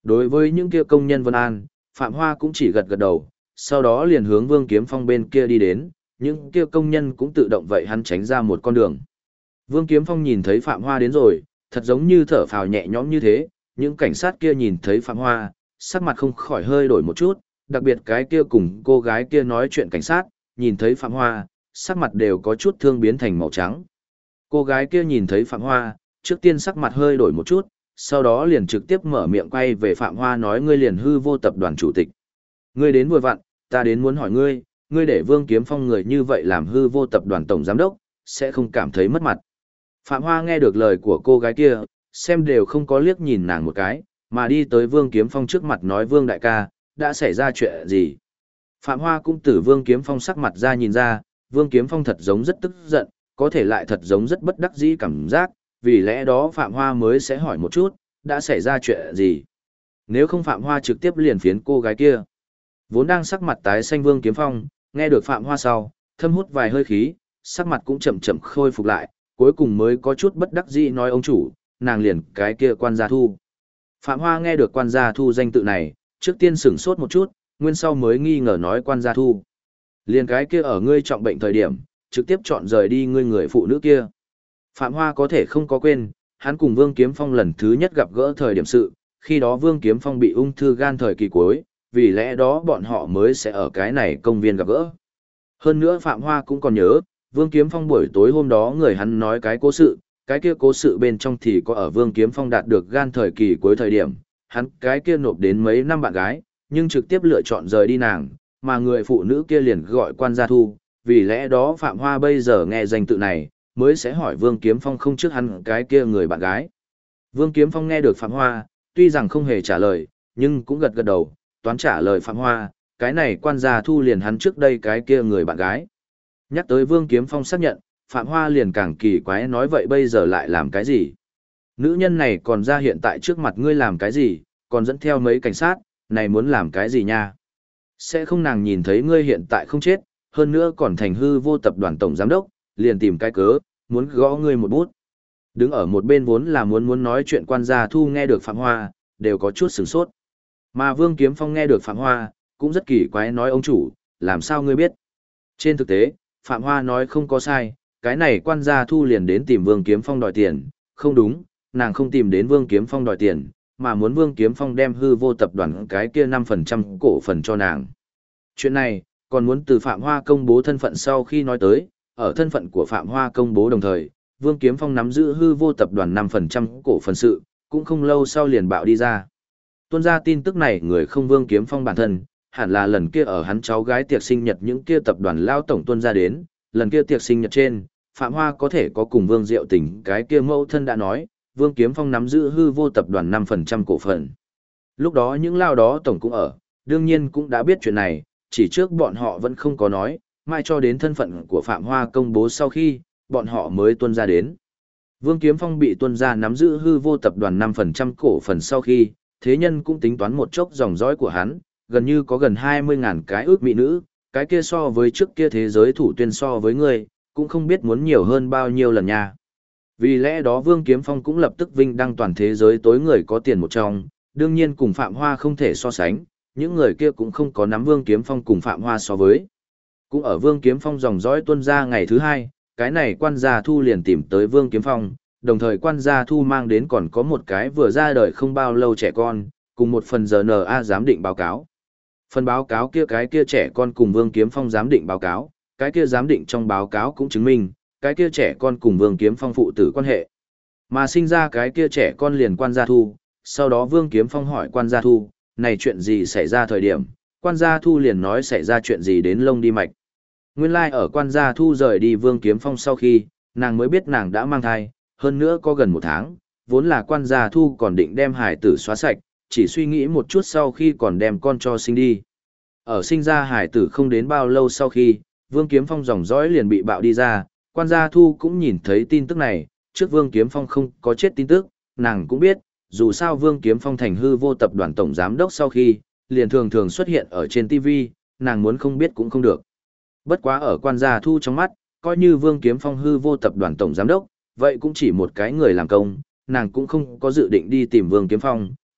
Đối với những kia công nhân Vân An, Phạm Hoa cũng chỉ gật gật đầu, sau đó liền hướng Vương Kiếm Phong bên kia đi đến, những kia công nhân cũng tự động vậy hắn tránh ra một con đường. Vương Kiếm Phong nhìn thấy Phạm Hoa đến rồi, thật giống như thở phào nhẹ nhõm như thế, những cảnh sát kia nhìn thấy Phạm Hoa, sắc mặt không khỏi hơi đổi một chút, đặc biệt cái kia cùng cô gái kia nói chuyện cảnh sát, nhìn thấy Phạm Hoa, sắc mặt đều có chút thương biến thành màu trắng. Cô gái kia nhìn thấy Phạm Hoa, trước tiên sắc mặt hơi đổi một chút, sau đó liền trực tiếp mở miệng quay về Phạm Hoa nói ngươi liền hư vô tập đoàn chủ tịch. Ngươi đến vừa vặn, ta đến muốn hỏi ngươi, ngươi để Vương Kiếm Phong người như vậy làm hư vô tập đoàn tổng giám đốc, sẽ không cảm thấy mất mặt. Phạm Hoa nghe được lời của cô gái kia, xem đều không có liếc nhìn nàng một cái, mà đi tới Vương Kiếm Phong trước mặt nói Vương đại ca, đã xảy ra chuyện gì? Phạm Hoa cũng từ Vương Kiếm Phong sắc mặt ra nhìn ra, Vương Kiếm Phong thật giống rất tức giận, có thể lại thật giống rất bất đắc dĩ cảm giác, vì lẽ đó Phạm Hoa mới sẽ hỏi một chút, đã xảy ra chuyện gì? Nếu không Phạm Hoa trực tiếp liền phiến cô gái kia. Vốn đang sắc mặt tái xanh Vương Kiếm Phong, nghe được Phạm Hoa sau, thâm hút vài hơi khí, sắc mặt cũng chậm chậm khôi phục lại, cuối cùng mới có chút bất đắc dĩ nói ông chủ, nàng liền cái kia quan gia thu. Phạm Hoa nghe được quan gia thu danh tự này, trước tiên sửng sốt một chút, nguyên sau mới nghi ngờ nói quan gia thu. Liền cái kia ở ngươi trọng bệnh thời điểm, trực tiếp chọn rời đi ngươi người phụ nữ kia. Phạm Hoa có thể không có quên, hắn cùng Vương Kiếm Phong lần thứ nhất gặp gỡ thời điểm sự, khi đó Vương Kiếm Phong bị ung thư gan thời kỳ cuối, vì lẽ đó bọn họ mới sẽ ở cái này công viên gặp gỡ. Hơn nữa Phạm Hoa cũng còn nhớ, Vương Kiếm Phong buổi tối hôm đó người hắn nói cái cố sự, cái kia cố sự bên trong thì có ở Vương Kiếm Phong đạt được gan thời kỳ cuối thời điểm, hắn cái kia nộp đến mấy năm bạn gái, nhưng trực tiếp lựa chọn rời đi nàng, mà người phụ nữ kia liền gọi quan gia thu, vì lẽ đó Phạm Hoa bây giờ nghe danh tự này, mới sẽ hỏi Vương Kiếm Phong không trước hắn cái kia người bạn gái. Vương Kiếm Phong nghe được Phạm Hoa, tuy rằng không hề trả lời, nhưng cũng gật gật đầu, toán trả lời Phạm Hoa, cái này quan gia thu liền hắn trước đây cái kia người bạn gái. Nhắc tới Vương Kiếm Phong xác nhận, Phạm Hoa liền càng kỳ quái nói vậy bây giờ lại làm cái gì? Nữ nhân này còn ra hiện tại trước mặt ngươi làm cái gì, còn dẫn theo mấy cảnh sát, này muốn làm cái gì nha? Sẽ không nàng nhìn thấy ngươi hiện tại không chết, hơn nữa còn thành hư vô tập đoàn tổng giám đốc, liền tìm cái cớ, muốn gõ ngươi một bút. Đứng ở một bên vốn là muốn nói chuyện quan gia thu nghe được Phạm Hoa, đều có chút sửng sốt. Mà Vương Kiếm Phong nghe được Phạm Hoa, cũng rất kỳ quái nói ông chủ, làm sao ngươi biết? Trên thực tế, Phạm Hoa nói không có sai, cái này quan gia thu liền đến tìm Vương Kiếm Phong đòi tiền, không đúng, nàng không tìm đến Vương Kiếm Phong đòi tiền, mà muốn Vương Kiếm Phong đem hư vô tập đoàn cái kia 5% cổ phần cho nàng. Chuyện này, còn muốn từ Phạm Hoa công bố thân phận sau khi nói tới, ở thân phận của Phạm Hoa công bố đồng thời, Vương Kiếm Phong nắm giữ hư vô tập đoàn 5% cổ phần sự, cũng không lâu sau liền bạo đi ra. Tuôn ra tin tức này người không Vương Kiếm Phong bản thân, hẳn là lần kia ở hắn cháu gái tiệc sinh nhật những kia tập đoàn lao tổng tuôn ra đến, lần kia tiệc sinh nhật trên, Phạm Hoa có thể có cùng Vương Diệu Tình cái kia mẫu thân đã nói, Vương Kiếm Phong nắm giữ hư vô tập đoàn 5% cổ phần. Lúc đó những lao đó tổng cũng ở, đương nhiên cũng đã biết chuyện này, chỉ trước bọn họ vẫn không có nói, mai cho đến thân phận của Phạm Hoa công bố sau khi, bọn họ mới tuân ra đến. Vương Kiếm Phong bị tuân ra nắm giữ hư vô tập đoàn 5% cổ phần sau khi, thế nhân cũng tính toán một chốc dòng dõi của hắn, gần như có gần 20.000 cái ước mỹ nữ, cái kia so với trước kia thế giới thủ tuyên so với người, cũng không biết muốn nhiều hơn bao nhiêu lần nha. Vì lẽ đó Vương Kiếm Phong cũng lập tức vinh đăng toàn thế giới tối người có tiền một trong, đương nhiên cùng Phạm Hoa không thể so sánh, những người kia cũng không có nắm Vương Kiếm Phong cùng Phạm Hoa so với. Cũng ở Vương Kiếm Phong dòng dõi tuân ra ngày thứ hai, cái này quan gia thu liền tìm tới Vương Kiếm Phong, đồng thời quan gia thu mang đến còn có một cái vừa ra đời không bao lâu trẻ con, cùng một phần RNA giám định báo cáo. Phần báo cáo kia cái kia trẻ con cùng Vương Kiếm Phong giám định báo cáo, cái kia giám định trong báo cáo cũng chứng minh, cái kia trẻ con cùng Vương Kiếm Phong phụ tử quan hệ. Mà sinh ra cái kia trẻ con liền quan gia thu, sau đó Vương Kiếm Phong hỏi quan gia thu, này chuyện gì xảy ra thời điểm, quan gia thu liền nói xảy ra chuyện gì đến lông đi mạch. Nguyên lai ở quan gia thu rời đi Vương Kiếm Phong sau khi, nàng mới biết nàng đã mang thai, hơn nữa có gần một tháng, vốn là quan gia thu còn định đem hải tử xóa sạch, chỉ suy nghĩ một chút sau khi còn đem con cho sinh đi. Ở sinh ra hải tử không đến bao lâu sau khi, Vương Kiếm Phong dòng dõi liền bị bạo đi ra, quan gia thu cũng nhìn thấy tin tức này, trước Vương Kiếm Phong không có chết tin tức, nàng cũng biết, dù sao Vương Kiếm Phong thành hư vô tập đoàn tổng giám đốc sau khi, liền thường thường xuất hiện ở trên TV, nàng muốn không biết cũng không được. Bất quá ở quan gia thu trong mắt, coi như Vương Kiếm Phong hư vô tập đoàn tổng giám đốc, vậy cũng chỉ một cái người làm công, nàng cũng không có dự định đi tìm Vương Kiếm Phong,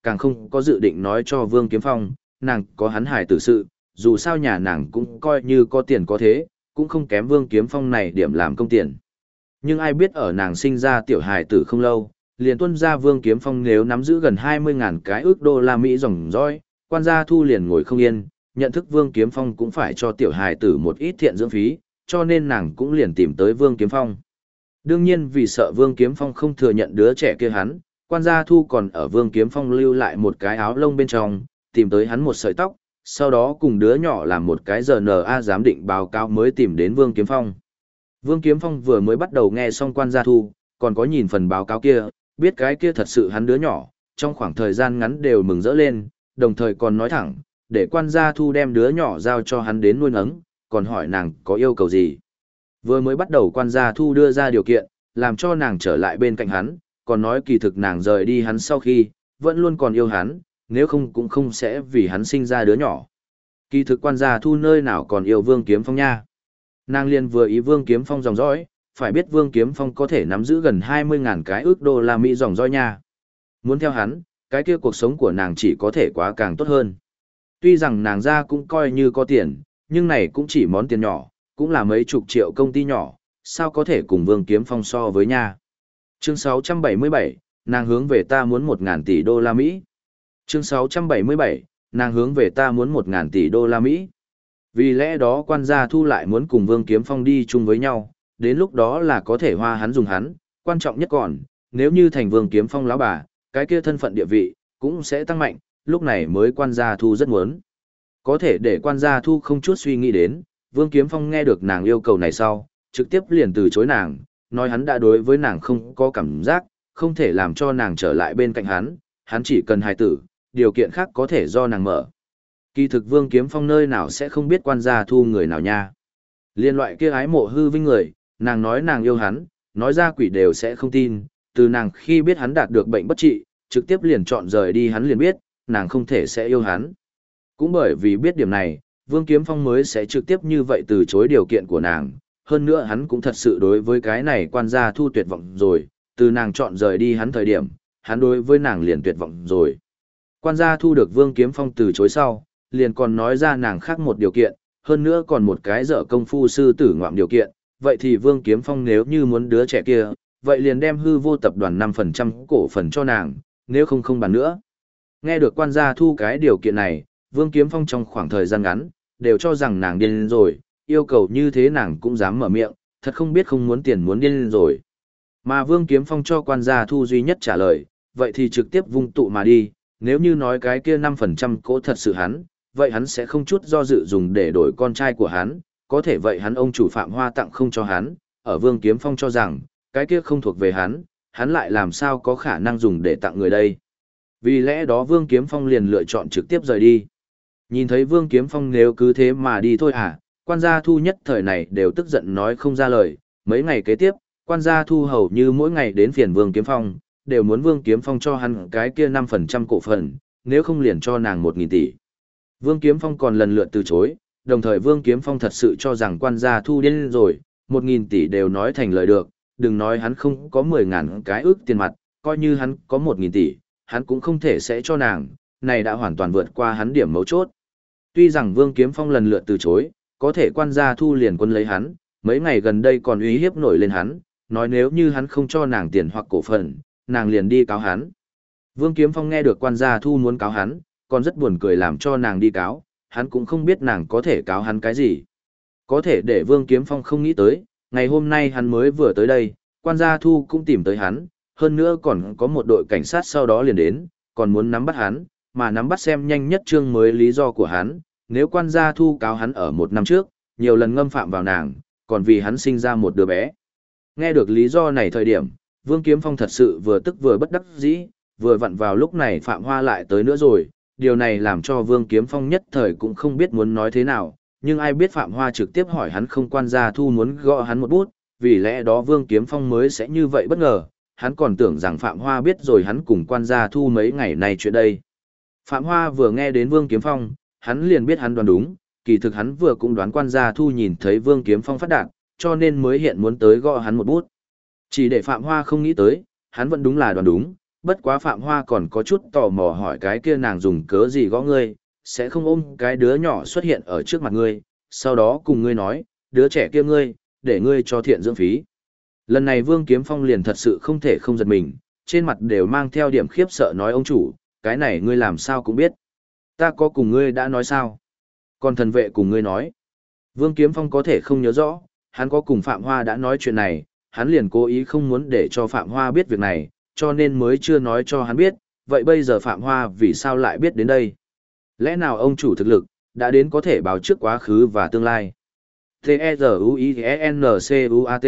càng không có dự định nói cho Vương Kiếm Phong, nàng có hắn hài tử sự, dù sao nhà nàng cũng coi như có tiền có thế, cũng không kém Vương Kiếm Phong này điểm làm công tiền. Nhưng ai biết ở nàng sinh ra tiểu hài tử không lâu, liền tuân ra Vương Kiếm Phong nếu nắm giữ gần 20.000 cái ước đô la Mỹ dòng dõi, quan gia thu liền ngồi không yên, nhận thức Vương Kiếm Phong cũng phải cho tiểu hài tử một ít thiện dưỡng phí, cho nên nàng cũng liền tìm tới Vương Kiếm Phong. Đương nhiên vì sợ Vương Kiếm Phong không thừa nhận đứa trẻ kia hắn, quan gia thu còn ở Vương Kiếm Phong lưu lại một cái áo lông bên trong, tìm tới hắn một sợi tóc, sau đó cùng đứa nhỏ làm một cái RNA giám định báo cáo mới tìm đến Vương Kiếm Phong. Vương Kiếm Phong vừa mới bắt đầu nghe xong quan gia thu, còn có nhìn phần báo cáo kia, biết cái kia thật sự hắn đứa nhỏ, trong khoảng thời gian ngắn đều mừng rỡ lên, đồng thời còn nói thẳng, để quan gia thu đem đứa nhỏ giao cho hắn đến nuôi nấng, còn hỏi nàng có yêu cầu gì. Vừa mới bắt đầu quan gia thu đưa ra điều kiện, làm cho nàng trở lại bên cạnh hắn, còn nói kỳ thực nàng rời đi hắn sau khi, vẫn luôn còn yêu hắn, nếu không cũng không sẽ vì hắn sinh ra đứa nhỏ. Kỳ thực quan gia thu nơi nào còn yêu Vương Kiếm Phong nha. Nàng liền vừa ý Vương Kiếm Phong dòng dõi, phải biết Vương Kiếm Phong có thể nắm giữ gần 20.000 cái ước đô la Mỹ dòng dõi nha. Muốn theo hắn, cái kia cuộc sống của nàng chỉ có thể quá càng tốt hơn. Tuy rằng nàng ra cũng coi như có tiền, nhưng này cũng chỉ món tiền nhỏ, cũng là mấy chục triệu công ty nhỏ, sao có thể cùng Vương Kiếm Phong so với nha. Chương 677, nàng hướng về ta muốn 1.000 tỷ đô la Mỹ. Chương 677, nàng hướng về ta muốn 1.000 tỷ đô la Mỹ. Vì lẽ đó quan gia thu lại muốn cùng Vương Kiếm Phong đi chung với nhau, đến lúc đó là có thể hoa hắn dùng hắn, quan trọng nhất còn, nếu như thành Vương Kiếm Phong lão bà, cái kia thân phận địa vị, cũng sẽ tăng mạnh, lúc này mới quan gia thu rất muốn. Có thể để quan gia thu không chút suy nghĩ đến, Vương Kiếm Phong nghe được nàng yêu cầu này sau, trực tiếp liền từ chối nàng, nói hắn đã đối với nàng không có cảm giác, không thể làm cho nàng trở lại bên cạnh hắn chỉ cần hài tử, điều kiện khác có thể do nàng mở. Kỳ thực Vương Kiếm Phong nơi nào sẽ không biết quan gia thu người nào nha. Liên loại kia ái mộ hư vinh người, nàng nói nàng yêu hắn, nói ra quỷ đều sẽ không tin, từ nàng khi biết hắn đạt được bệnh bất trị, trực tiếp liền chọn rời đi hắn liền biết, nàng không thể sẽ yêu hắn. Cũng bởi vì biết điểm này, Vương Kiếm Phong mới sẽ trực tiếp như vậy từ chối điều kiện của nàng, hơn nữa hắn cũng thật sự đối với cái này quan gia thu tuyệt vọng rồi, từ nàng chọn rời đi hắn thời điểm, hắn đối với nàng liền tuyệt vọng rồi. Quan gia thu được Vương Kiếm Phong từ chối sau, liền còn nói ra nàng khác một điều kiện, hơn nữa còn một cái dở công phu sư tử ngoạm điều kiện, vậy thì Vương Kiếm Phong nếu như muốn đứa trẻ kia, vậy liền đem hư vô tập đoàn 5% cổ phần cho nàng, nếu không không bàn nữa. Nghe được quan gia thu cái điều kiện này, Vương Kiếm Phong trong khoảng thời gian ngắn, đều cho rằng nàng điên rồi, yêu cầu như thế nàng cũng dám mở miệng, thật không biết không muốn tiền muốn điên rồi. Mà Vương Kiếm Phong cho quan gia thu duy nhất trả lời, vậy thì trực tiếp vung tụ mà đi, nếu như nói cái kia 5% cổ thật sự hắn, vậy hắn sẽ không chút do dự dùng để đổi con trai của hắn, có thể vậy hắn ông chủ Phạm Hoa tặng không cho hắn, ở Vương Kiếm Phong cho rằng, cái kia không thuộc về hắn lại làm sao có khả năng dùng để tặng người đây. Vì lẽ đó Vương Kiếm Phong liền lựa chọn trực tiếp rời đi. Nhìn thấy Vương Kiếm Phong nếu cứ thế mà đi thôi à, quan gia thu nhất thời này đều tức giận nói không ra lời, mấy ngày kế tiếp, quan gia thu hầu như mỗi ngày đến phiền Vương Kiếm Phong, đều muốn Vương Kiếm Phong cho hắn cái kia 5% cổ phần, nếu không liền cho nàng 1.000 tỷ. Vương Kiếm Phong còn lần lượt từ chối, đồng thời Vương Kiếm Phong thật sự cho rằng quan gia thu điên rồi, 1.000 tỷ đều nói thành lời được, đừng nói hắn không có 10.000 cái ức tiền mặt, coi như hắn có 1.000 tỷ, hắn cũng không thể sẽ cho nàng, này đã hoàn toàn vượt qua hắn điểm mấu chốt. Tuy rằng Vương Kiếm Phong lần lượt từ chối, có thể quan gia thu liền quân lấy hắn, mấy ngày gần đây còn uy hiếp nổi lên hắn, nói nếu như hắn không cho nàng tiền hoặc cổ phần, nàng liền đi cáo hắn. Vương Kiếm Phong nghe được quan gia thu muốn cáo hắn, còn rất buồn cười làm cho nàng đi cáo, hắn cũng không biết nàng có thể cáo hắn cái gì. Có thể để Vương Kiếm Phong không nghĩ tới, ngày hôm nay hắn mới vừa tới đây, quan gia thu cũng tìm tới hắn, hơn nữa còn có một đội cảnh sát sau đó liền đến, còn muốn nắm bắt hắn, mà nắm bắt xem nhanh nhất chương mới lý do của hắn, nếu quan gia thu cáo hắn ở 1 năm trước, nhiều lần ngâm phạm vào nàng, còn vì hắn sinh ra một đứa bé. Nghe được lý do này thời điểm, Vương Kiếm Phong thật sự vừa tức vừa bất đắc dĩ, vừa vặn vào lúc này Phạm Hoa lại tới nữa rồi, điều này làm cho Vương Kiếm Phong nhất thời cũng không biết muốn nói thế nào, nhưng ai biết Phạm Hoa trực tiếp hỏi hắn không quan gia thu muốn gõ hắn một bút, vì lẽ đó Vương Kiếm Phong mới sẽ như vậy bất ngờ, hắn còn tưởng rằng Phạm Hoa biết rồi hắn cùng quan gia thu mấy ngày nay chuyện đây. Phạm Hoa vừa nghe đến Vương Kiếm Phong, hắn liền biết hắn đoán đúng, kỳ thực hắn vừa cũng đoán quan gia thu nhìn thấy Vương Kiếm Phong phát đạt, cho nên mới hiện muốn tới gõ hắn một bút. Chỉ để Phạm Hoa không nghĩ tới, hắn vẫn đúng là đoán đúng, bất quá Phạm Hoa còn có chút tò mò hỏi cái kia nàng dùng cớ gì gõ ngươi, sẽ không ôm cái đứa nhỏ xuất hiện ở trước mặt ngươi, sau đó cùng ngươi nói, đứa trẻ kia ngươi, để ngươi cho thiện dưỡng phí. Lần này Vương Kiếm Phong liền thật sự không thể không giật mình, trên mặt đều mang theo điểm khiếp sợ nói ông chủ, cái này ngươi làm sao cũng biết. Ta có cùng ngươi đã nói sao? Còn thần vệ cùng ngươi nói. Vương Kiếm Phong có thể không nhớ rõ, hắn có cùng Phạm Hoa đã nói chuyện này, hắn liền cố ý không muốn để cho Phạm Hoa biết việc này, cho nên mới chưa nói cho hắn biết, vậy bây giờ Phạm Hoa vì sao lại biết đến đây? Lẽ nào ông chủ thực lực, đã đến có thể báo trước quá khứ và tương lai? T-E-Z-U-I-N-C-U-A-T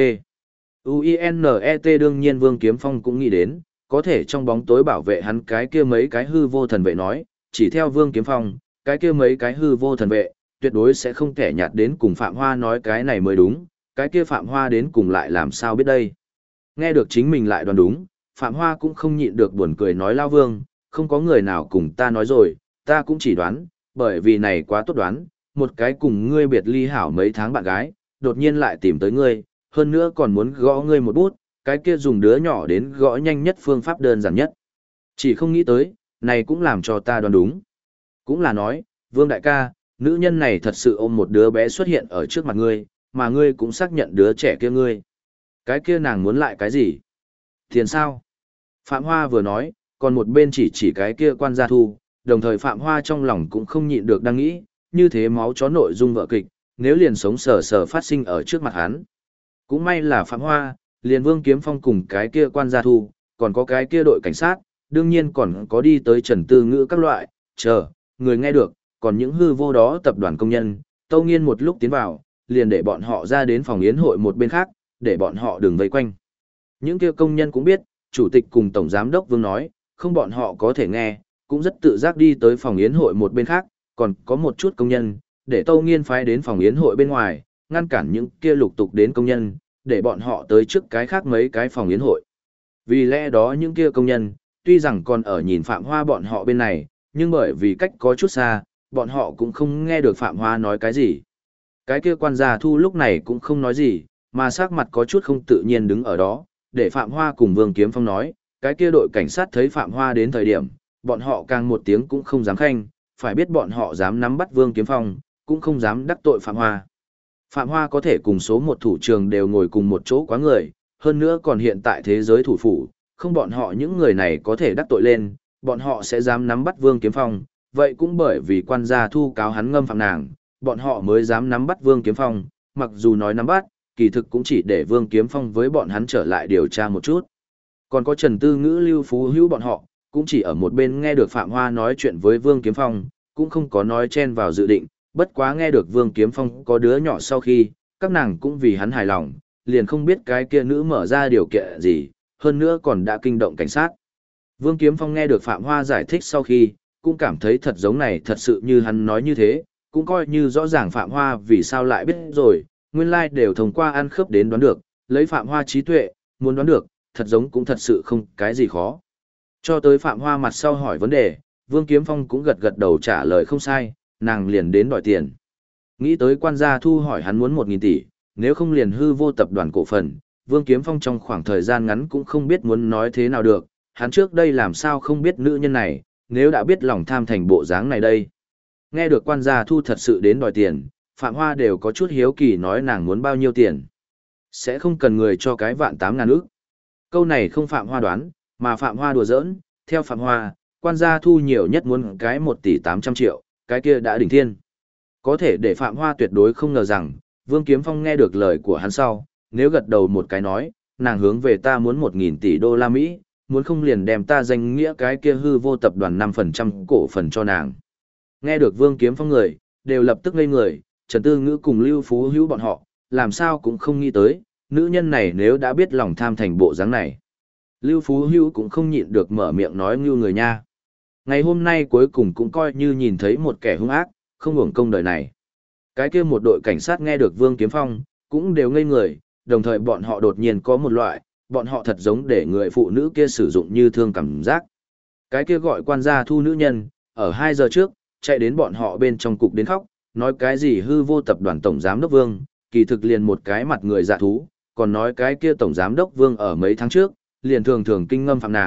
U-I-N-E-T đương nhiên Vương Kiếm Phong cũng nghĩ đến, có thể trong bóng tối bảo vệ hắn cái kia mấy cái hư vô thần vệ nói, chỉ theo Vương Kiếm Phong, cái kia mấy cái hư vô thần vệ, tuyệt đối sẽ không kẻ nhạt đến cùng Phạm Hoa nói cái này mới đúng, cái kia Phạm Hoa đến cùng lại làm sao biết đây. Nghe được chính mình lại đoán đúng, Phạm Hoa cũng không nhịn được buồn cười nói lao Vương, không có người nào cùng ta nói rồi, ta cũng chỉ đoán, bởi vì này quá tốt đoán, một cái cùng ngươi biệt ly hảo mấy tháng bạn gái, đột nhiên lại tìm tới ngươi, hơn nữa còn muốn gõ ngươi một bút, cái kia dùng đứa nhỏ đến gõ nhanh nhất phương pháp đơn giản nhất. Chỉ không nghĩ tới, này cũng làm cho ta đoán đúng. Cũng là nói, Vương đại ca, nữ nhân này thật sự ôm một đứa bé xuất hiện ở trước mặt ngươi, mà ngươi cũng xác nhận đứa trẻ kia ngươi. Cái kia nàng muốn lại cái gì? Tiền sao? Phạm Hoa vừa nói, còn một bên chỉ cái kia quan gia thu, đồng thời Phạm Hoa trong lòng cũng không nhịn được đang nghĩ, như thế máu chó nội dung vợ kịch, nếu liền sống sờ sờ phát sinh ở trước mặt hắn. Cũng may là Phạm Hoa, liền Vương Kiếm Phong cùng cái kia quan gia thu, còn có cái kia đội cảnh sát, đương nhiên còn có đi tới Trần Tư Ngữ các loại, người nghe được, còn những hư vô đó tập đoàn công nhân, Tâu Nghiên một lúc tiến vào, liền để bọn họ ra đến phòng yến hội một bên khác, để bọn họ đừng vây quanh. Những kia công nhân cũng biết, chủ tịch cùng tổng giám đốc Vương nói, không bọn họ có thể nghe, cũng rất tự giác đi tới phòng yến hội một bên khác, còn có một chút công nhân, để Tâu Nghiên phái đến phòng yến hội bên ngoài, ngăn cản những kia lục tục đến công nhân, để bọn họ tới trước cái khác mấy cái phòng yến hội. Vì lẽ đó những kia công nhân, tuy rằng còn ở nhìn Phạm Hoa bọn họ bên này, nhưng bởi vì cách có chút xa, bọn họ cũng không nghe được Phạm Hoa nói cái gì. Cái kia quan gia thu lúc này cũng không nói gì, mà sắc mặt có chút không tự nhiên đứng ở đó, để Phạm Hoa cùng Vương Kiếm Phong nói, cái kia đội cảnh sát thấy Phạm Hoa đến thời điểm, bọn họ càng một tiếng cũng không dám khanh, phải biết bọn họ dám nắm bắt Vương Kiếm Phong, cũng không dám đắc tội Phạm Hoa. Phạm Hoa có thể cùng số một thủ trường đều ngồi cùng một chỗ quá người, hơn nữa còn hiện tại thế giới thủ phủ, không bọn họ những người này có thể đắc tội lên, bọn họ sẽ dám nắm bắt Vương Kiếm Phong, vậy cũng bởi vì quan gia thu cáo hắn ngâm phạm nàng, bọn họ mới dám nắm bắt Vương Kiếm Phong, mặc dù nói nắm bắt, kỳ thực cũng chỉ để Vương Kiếm Phong với bọn hắn trở lại điều tra một chút. Còn có Trần Tư Ngữ Lưu Phú Hữu bọn họ, cũng chỉ ở một bên nghe được Phạm Hoa nói chuyện với Vương Kiếm Phong, cũng không có nói chen vào dự định, bất quá nghe được Vương Kiếm Phong có đứa nhỏ sau khi, các nàng cũng vì hắn hài lòng, liền không biết cái kia nữ mở ra điều kiện gì, hơn nữa còn đã kinh động cảnh sát. Vương Kiếm Phong nghe được Phạm Hoa giải thích sau khi, cũng cảm thấy thật giống này thật sự như hắn nói như thế, cũng coi như rõ ràng Phạm Hoa vì sao lại biết rồi, nguyên lai đều thông qua ăn khớp đến đoán được, lấy Phạm Hoa trí tuệ, muốn đoán được, thật giống cũng thật sự không cái gì khó. Cho tới Phạm Hoa mặt sau hỏi vấn đề, Vương Kiếm Phong cũng gật gật đầu trả lời không sai, nàng liền đến đòi tiền. Nghĩ tới quan gia thu hỏi hắn muốn 1.000 tỷ, nếu không liền hư vô tập đoàn cổ phần, Vương Kiếm Phong trong khoảng thời gian ngắn cũng không biết muốn nói thế nào được, hắn trước đây làm sao không biết nữ nhân này, nếu đã biết lòng tham thành bộ dáng này đây. Nghe được quan gia thu thật sự đến đòi tiền, Phạm Hoa đều có chút hiếu kỳ nói nàng muốn bao nhiêu tiền. Sẽ không cần người cho cái 1.800.000 ức. Câu này không Phạm Hoa đoán, mà Phạm Hoa đùa giỡn, theo Phạm Hoa, quan gia thu nhiều nhất muốn cái 1.800.000.000, cái kia đã đỉnh thiên. Có thể để Phạm Hoa tuyệt đối không ngờ rằng, Vương Kiếm Phong nghe được lời của hắn sau, nếu gật đầu một cái nói, nàng hướng về ta muốn 1.000 tỷ đô la Mỹ, muốn không liền đem ta danh nghĩa cái kia hư vô tập đoàn 5% cổ phần cho nàng. Nghe được Vương Kiếm Phong người, đều lập tức ngây người, Trần Tư Ngữ cùng Lưu Phú Hữu bọn họ, làm sao cũng không nghĩ tới, nữ nhân này nếu đã biết lòng tham thành bộ dáng này. Lưu Phú Hữu cũng không nhịn được mở miệng nói như người nha. Ngày hôm nay cuối cùng cũng coi như nhìn thấy một kẻ hung ác, không uổng công đời này. Cái kia một đội cảnh sát nghe được Vương Kiếm Phong, cũng đều ngây người, đồng thời bọn họ đột nhiên có một loại, bọn họ thật giống để người phụ nữ kia sử dụng như thương cảm giác. Cái kia gọi quan gia thu nữ nhân, ở 2 giờ trước, chạy đến bọn họ bên trong cục đến khóc, nói cái gì hư vô tập đoàn tổng giám đốc Vương, kỳ thực liền một cái mặt người dạ thú, còn nói cái kia tổng giám đốc Vương ở mấy tháng trước, liền thường thường kinh ngâm phạm nàng,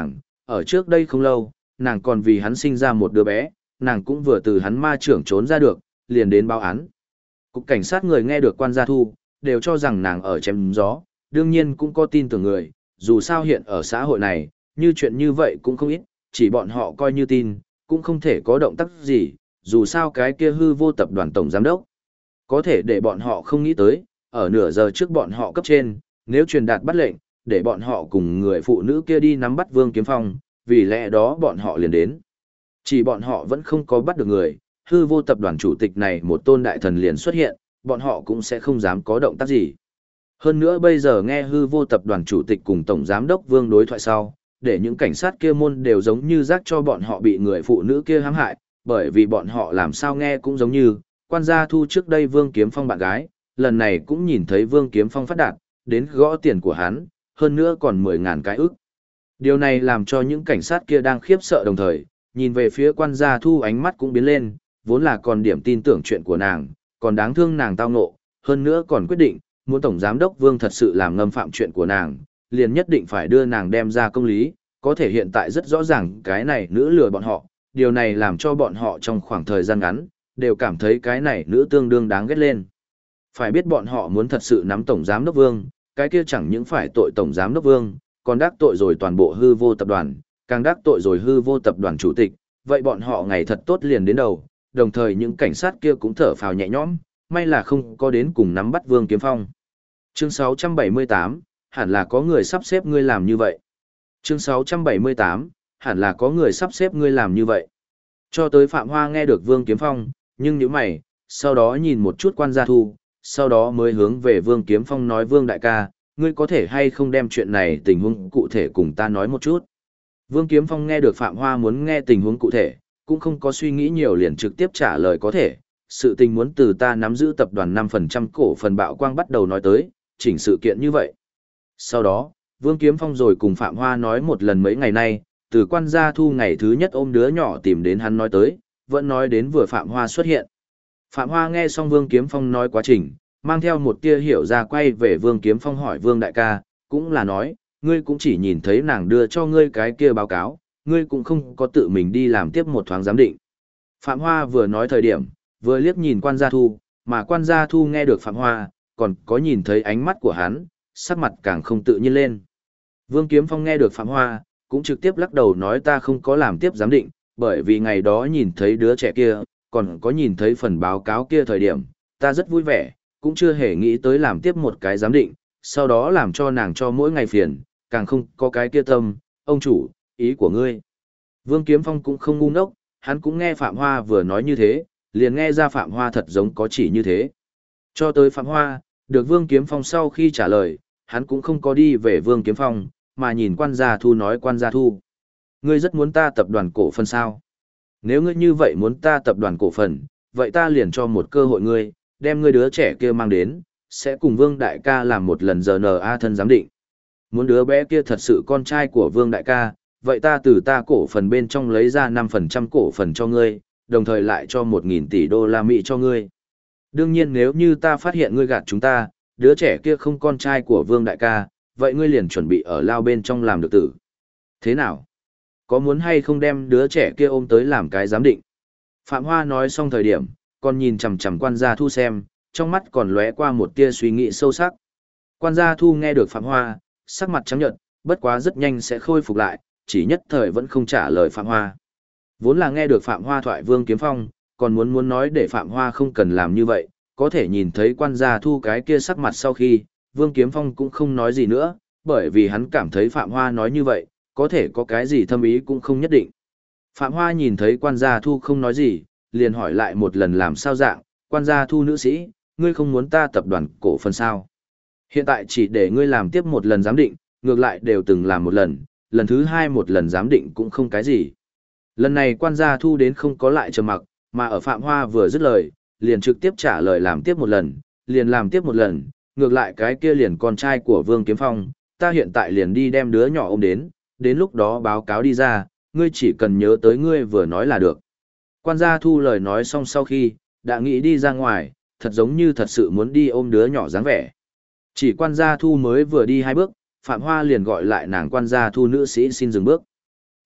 ở trước đây không lâu, nàng còn vì hắn sinh ra một đứa bé, nàng cũng vừa từ hắn ma trưởng trốn ra được, liền đến báo án. Cục cảnh sát người nghe được quan gia thu, đều cho rằng nàng ở chém gió, đương nhiên cũng có tin tưởng người, dù sao hiện ở xã hội này, như chuyện như vậy cũng không ít, chỉ bọn họ coi như tin, cũng không thể có động tác gì, dù sao cái kia hư vô tập đoàn tổng giám đốc. Có thể để bọn họ không nghĩ tới, ở nửa giờ trước bọn họ cấp trên, nếu truyền đạt bắt lệnh, để bọn họ cùng người phụ nữ kia đi nắm bắt Vương Kiếm Phong, vì lẽ đó bọn họ liền đến. Chỉ bọn họ vẫn không có bắt được người, hư vô tập đoàn chủ tịch này một tôn đại thần liền xuất hiện, bọn họ cũng sẽ không dám có động tác gì. Hơn nữa bây giờ nghe hư vô tập đoàn chủ tịch cùng tổng giám đốc Vương đối thoại sau, để những cảnh sát kia môn đều giống như rác cho bọn họ bị người phụ nữ kia hãm hại, bởi vì bọn họ làm sao nghe cũng giống như, quan gia thu trước đây Vương Kiếm Phong bạn gái, lần này cũng nhìn thấy Vương Kiếm Phong phát đạt, đến gõ tiền của hắn, hơn nữa còn 10.000 cái ức. Điều này làm cho những cảnh sát kia đang khiếp sợ đồng thời, nhìn về phía quan gia thu ánh mắt cũng biến lên, vốn là còn điểm tin tưởng chuyện của nàng, còn đáng thương nàng tao ngộ, hơn nữa còn quyết định, muốn tổng giám đốc Vương thật sự làm ngâm phạm chuyện của nàng, liền nhất định phải đưa nàng đem ra công lý, có thể hiện tại rất rõ ràng cái này nữ lừa bọn họ, điều này làm cho bọn họ trong khoảng thời gian ngắn, đều cảm thấy cái này nữ tương đương đáng ghét lên. Phải biết bọn họ muốn thật sự nắm tổng giám đốc Vương, cái kia chẳng những phải tội tổng giám đốc Vương, còn đắc tội rồi toàn bộ hư vô tập đoàn, càng đắc tội rồi hư vô tập đoàn chủ tịch, vậy bọn họ ngày thật tốt liền đến đầu, đồng thời những cảnh sát kia cũng thở phào nhẹ nhõm, may là không có đến cùng nắm bắt Vương Kiếm Phong. Chương 678, hẳn là có người sắp xếp ngươi làm như vậy. Chương 678, hẳn là có người sắp xếp ngươi làm như vậy. Cho tới Phạm Hoa nghe được Vương Kiếm Phong, nhưng nhíu mày, sau đó nhìn một chút quan gia thu, sau đó mới hướng về Vương Kiếm Phong nói Vương đại ca, ngươi có thể hay không đem chuyện này tình huống cụ thể cùng ta nói một chút. Vương Kiếm Phong nghe được Phạm Hoa muốn nghe tình huống cụ thể, cũng không có suy nghĩ nhiều liền trực tiếp trả lời có thể, sự tình muốn từ ta nắm giữ tập đoàn 5% cổ phần Bạo Quang bắt đầu nói tới, chỉnh sự kiện như vậy. Sau đó, Vương Kiếm Phong rồi cùng Phạm Hoa nói một lần mấy ngày nay, từ quan gia thu ngày thứ nhất ôm đứa nhỏ tìm đến hắn nói tới, vẫn nói đến vừa Phạm Hoa xuất hiện. Phạm Hoa nghe xong Vương Kiếm Phong nói quá trình, mang theo một tia hiểu ra quay về Vương Kiếm Phong hỏi Vương đại ca, cũng là nói, ngươi cũng chỉ nhìn thấy nàng đưa cho ngươi cái kia báo cáo, ngươi cũng không có tự mình đi làm tiếp một thoáng giám định. Phạm Hoa vừa nói thời điểm, vừa liếc nhìn quan gia thu, mà quan gia thu nghe được Phạm Hoa, còn có nhìn thấy ánh mắt của hắn, sắc mặt càng không tự nhiên lên. Vương Kiếm Phong nghe được Phạm Hoa, cũng trực tiếp lắc đầu nói ta không có làm tiếp giám định, bởi vì ngày đó nhìn thấy đứa trẻ kia, còn có nhìn thấy phần báo cáo kia thời điểm, ta rất vui vẻ, cũng chưa hề nghĩ tới làm tiếp một cái giám định, sau đó làm cho nàng cho mỗi ngày phiền, càng không có cái kia tâm, ông chủ, ý của ngươi. Vương Kiếm Phong cũng không ngu ngốc, hắn cũng nghe Phạm Hoa vừa nói như thế, liền nghe ra Phạm Hoa thật giống có chỉ như thế. Cho tới Phạm Hoa, được Vương Kiếm Phong sau khi trả lời, hắn cũng không có đi về Vương Kiếm Phong, mà nhìn quan gia thu nói quan gia thu. Ngươi rất muốn ta tập đoàn cổ phần sao? Nếu ngươi như vậy muốn ta tập đoàn cổ phần, vậy ta liền cho một cơ hội ngươi, đem ngươi đứa trẻ kia mang đến, sẽ cùng Vương Đại ca làm một lần RNA thân giám định. Muốn đứa bé kia thật sự con trai của Vương Đại ca, vậy ta từ ta cổ phần bên trong lấy ra 5% cổ phần cho ngươi, đồng thời lại cho 1.000 tỷ đô la Mỹ cho ngươi. Đương nhiên nếu như ta phát hiện ngươi gạt chúng ta, đứa trẻ kia không con trai của Vương Đại ca, vậy ngươi liền chuẩn bị ở lao bên trong làm được tử. Thế nào? Có muốn hay không đem đứa trẻ kia ôm tới làm cái giám định? Phạm Hoa nói xong thời điểm, còn nhìn chằm chằm quan gia thu xem, trong mắt còn lóe qua một tia suy nghĩ sâu sắc. Quan gia thu nghe được Phạm Hoa, sắc mặt trắng nhợt, bất quá rất nhanh sẽ khôi phục lại, chỉ nhất thời vẫn không trả lời Phạm Hoa. Vốn là nghe được Phạm Hoa thoại Vương Kiếm Phong, còn muốn nói để Phạm Hoa không cần làm như vậy, có thể nhìn thấy quan gia thu cái kia sắc mặt sau khi, Vương Kiếm Phong cũng không nói gì nữa, bởi vì hắn cảm thấy Phạm Hoa nói như vậy, có thể có cái gì thâm ý cũng không nhất định. Phạm Hoa nhìn thấy quan gia thu không nói gì, liền hỏi lại một lần làm sao dạng, quan gia thu nữ sĩ, ngươi không muốn ta tập đoàn cổ phần sao? Hiện tại chỉ để ngươi làm tiếp một lần giám định, ngược lại đều từng làm một lần thứ hai một lần giám định cũng không cái gì. Lần này quan gia thu đến không có lại trầm mặc, mà ở Phạm Hoa vừa dứt lời, liền trực tiếp trả lời làm tiếp một lần, liền làm tiếp một lần, ngược lại cái kia liền con trai của Vương Kiếm Phong, ta hiện tại liền đi đem đứa nhỏ ôm đến lúc đó báo cáo đi ra, ngươi chỉ cần nhớ tới ngươi vừa nói là được. Quan gia thu lời nói xong sau khi, đã nghĩ đi ra ngoài, thật giống như thật sự muốn đi ôm đứa nhỏ dáng vẻ. Chỉ quan gia thu mới vừa đi 2 bước, Phạm Hoa liền gọi lại nàng quan gia thu nữ sĩ xin dừng bước.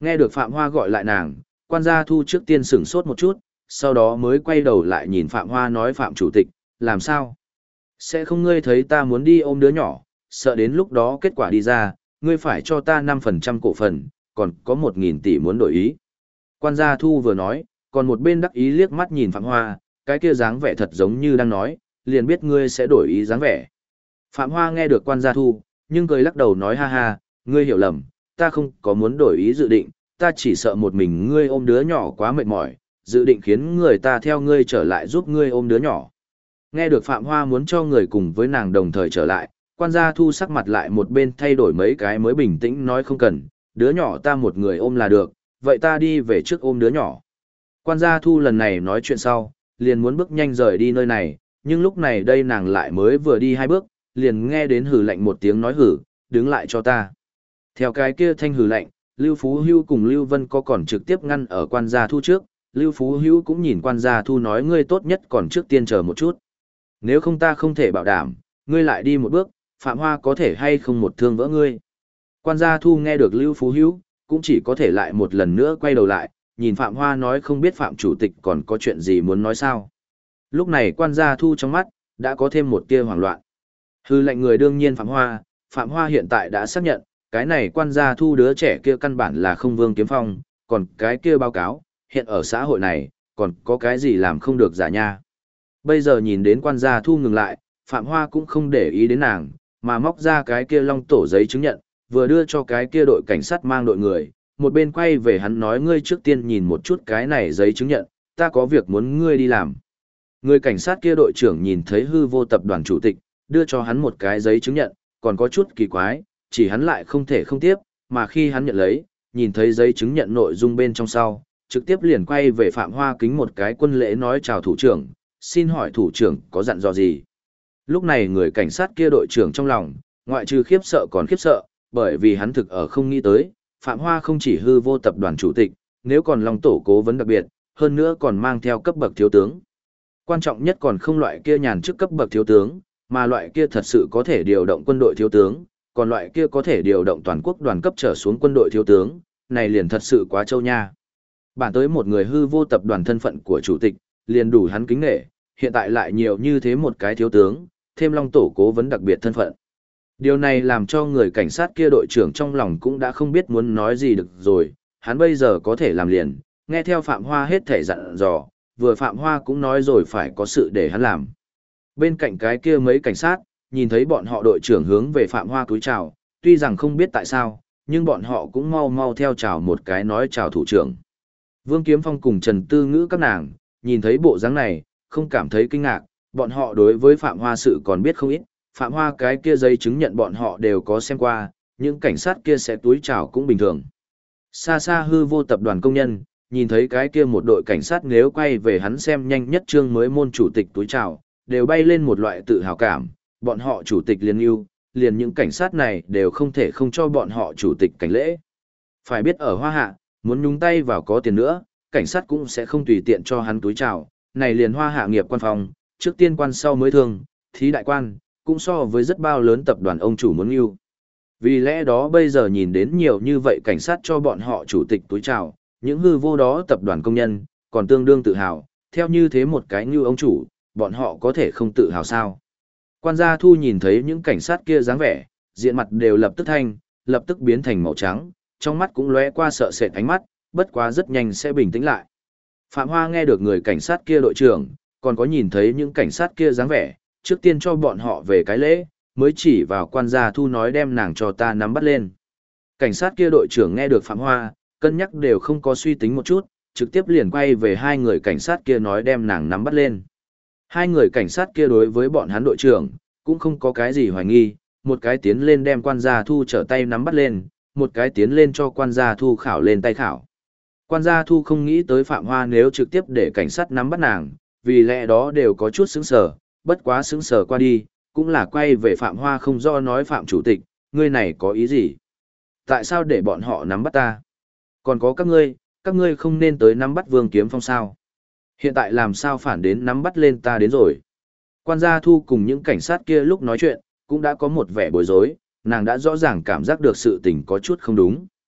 Nghe được Phạm Hoa gọi lại nàng, quan gia thu trước tiên sửng sốt một chút, sau đó mới quay đầu lại nhìn Phạm Hoa nói Phạm chủ tịch, làm sao? Sẽ không ngươi thấy ta muốn đi ôm đứa nhỏ, sợ đến lúc đó kết quả đi ra, ngươi phải cho ta 5% cổ phần, còn có 1.000 tỷ muốn đổi ý. Quan gia thu vừa nói, còn một bên đắc ý liếc mắt nhìn Phạm Hoa, cái kia dáng vẻ thật giống như đang nói, liền biết ngươi sẽ đổi ý dáng vẻ. Phạm Hoa nghe được quan gia thu, nhưng cười lắc đầu nói ha ha, ngươi hiểu lầm, ta không có muốn đổi ý dự định, ta chỉ sợ một mình ngươi ôm đứa nhỏ quá mệt mỏi, dự định khiến người ta theo ngươi trở lại giúp ngươi ôm đứa nhỏ. Nghe được Phạm Hoa muốn cho người cùng với nàng đồng thời trở lại, quan gia thu sắc mặt lại một bên thay đổi mấy cái mới bình tĩnh nói không cần, đứa nhỏ ta một người ôm là được, vậy ta đi về trước ôm đứa nhỏ. Quan gia thu lần này nói chuyện sau, liền muốn bước nhanh rời đi nơi này, nhưng lúc này đây nàng lại mới vừa đi 2 bước, liền nghe đến hử lạnh một tiếng nói hử, đứng lại cho ta. Theo cái kia thanh hử lạnh, Lưu Phú Hưu cùng Lưu Vân có còn trực tiếp ngăn ở quan gia thu trước, Lưu Phú Hưu cũng nhìn quan gia thu nói ngươi tốt nhất còn trước tiên chờ một chút. Nếu không ta không thể bảo đảm, ngươi lại đi một bước, Phạm Hoa có thể hay không một thương vỡ ngươi. Quan gia thu nghe được Lưu Phú Hữu, cũng chỉ có thể lại một lần nữa quay đầu lại, nhìn Phạm Hoa nói không biết Phạm chủ tịch còn có chuyện gì muốn nói sao. Lúc này quan gia thu trong mắt, đã có thêm một tia hoảng loạn. Hư lệnh người đương nhiên Phạm Hoa hiện tại đã xác nhận, cái này quan gia thu đứa trẻ kia căn bản là không Vương Kiếm Phong, còn cái kia báo cáo, hiện ở xã hội này, còn có cái gì làm không được giả nha. Bây giờ nhìn đến quan gia thu ngừng lại, Phạm Hoa cũng không để ý đến nàng, mà móc ra cái kia long tổ giấy chứng nhận, vừa đưa cho cái kia đội cảnh sát mang đội người, một bên quay về hắn nói ngươi trước tiên nhìn một chút cái này giấy chứng nhận, ta có việc muốn ngươi đi làm. Người cảnh sát kia đội trưởng nhìn thấy hư vô tập đoàn chủ tịch, đưa cho hắn một cái giấy chứng nhận, còn có chút kỳ quái, chỉ hắn lại không thể không tiếp, mà khi hắn nhận lấy, nhìn thấy giấy chứng nhận nội dung bên trong sau, trực tiếp liền quay về Phạm Hoa kính một cái quân lễ nói chào thủ trưởng, xin hỏi thủ trưởng có dặn dò gì. Lúc này người cảnh sát kia đội trưởng trong lòng, ngoại trừ khiếp sợ còn khiếp sợ, bởi vì hắn thực ở không nghĩ tới, Phạm Hoa không chỉ hư vô tập đoàn chủ tịch, nếu còn long tổ cố vấn đặc biệt, hơn nữa còn mang theo cấp bậc thiếu tướng. Quan trọng nhất còn không loại kia nhàn chức cấp bậc thiếu tướng, mà loại kia thật sự có thể điều động quân đội thiếu tướng, còn loại kia có thể điều động toàn quốc đoàn cấp trở xuống quân đội thiếu tướng, này liền thật sự quá trâu nha. Bản tới một người hư vô tập đoàn thân phận của chủ tịch, liền đủ hắn kính nể, hiện tại lại nhiều như thế một cái thiếu tướng, thêm long tổ cố vấn đặc biệt thân phận. Điều này làm cho người cảnh sát kia đội trưởng trong lòng cũng đã không biết muốn nói gì được rồi, hắn bây giờ có thể làm liền, nghe theo Phạm Hoa hết thể dặn dò, vừa Phạm Hoa cũng nói rồi phải có sự để hắn làm. Bên cạnh cái kia mấy cảnh sát, nhìn thấy bọn họ đội trưởng hướng về Phạm Hoa cúi chào, tuy rằng không biết tại sao, nhưng bọn họ cũng mau mau theo chào một cái nói chào thủ trưởng. Vương Kiếm Phong cùng Trần Tư Ngữ các nàng, nhìn thấy bộ dáng này, không cảm thấy kinh ngạc, bọn họ đối với Phạm Hoa sự còn biết không ít, Phạm Hoa cái kia giấy chứng nhận bọn họ đều có xem qua, những cảnh sát kia sẽ túi chào cũng bình thường. Xa xa hư vô tập đoàn công nhân, nhìn thấy cái kia một đội cảnh sát nếu quay về hắn xem nhanh nhất trương mới môn chủ tịch túi chào, đều bay lên một loại tự hào cảm, bọn họ chủ tịch liền yêu, liền những cảnh sát này đều không thể không cho bọn họ chủ tịch cảnh lễ. Phải biết ở Hoa Hạ, muốn nhúng tay vào có tiền nữa, cảnh sát cũng sẽ không tùy tiện cho hắn túi chào, này liền Hoa Hạ nghiệp quan phòng, trước tiên quan sau mới thương, thí đại quan, cũng so với rất bao lớn tập đoàn ông chủ muốn yêu. Vì lẽ đó bây giờ nhìn đến nhiều như vậy cảnh sát cho bọn họ chủ tịch túi chào, những hư vô đó tập đoàn công nhân, còn tương đương tự hào, theo như thế một cái như ông chủ, bọn họ có thể không tự hào sao. Quan gia thu nhìn thấy những cảnh sát kia dáng vẻ, diện mặt đều lập tức thanh, lập tức biến thành màu trắng, trong mắt cũng lóe qua sợ sệt ánh mắt, bất quá rất nhanh sẽ bình tĩnh lại. Phạm Hoa nghe được người cảnh sát kia đội trưởng, còn có nhìn thấy những cảnh sát kia dáng vẻ, trước tiên cho bọn họ về cái lễ, mới chỉ vào quan gia thu nói đem nàng cho ta nắm bắt lên. Cảnh sát kia đội trưởng nghe được Phạm Hoa, cân nhắc đều không có suy tính một chút, trực tiếp liền quay về hai người cảnh sát kia nói đem nàng nắm bắt lên. Hai người cảnh sát kia đối với bọn hắn đội trưởng, cũng không có cái gì hoài nghi, một cái tiến lên đem quan gia thu trở tay nắm bắt lên, một cái tiến lên cho quan gia thu khảo lên tay khảo. Quan gia thu không nghĩ tới Phạm Hoa nếu trực tiếp để cảnh sát nắm bắt nàng, vì lẽ đó đều có chút sững sờ, bất quá sững sờ qua đi, cũng là quay về Phạm Hoa không do nói Phạm chủ tịch, ngươi này có ý gì? Tại sao để bọn họ nắm bắt ta? Còn có các ngươi không nên tới nắm bắt Vương Kiếm Phong sao? Hiện tại làm sao phản đến nắm bắt lên ta đến rồi? Quan gia thu cùng những cảnh sát kia lúc nói chuyện, cũng đã có một vẻ bối rối, nàng đã rõ ràng cảm giác được sự tình có chút không đúng.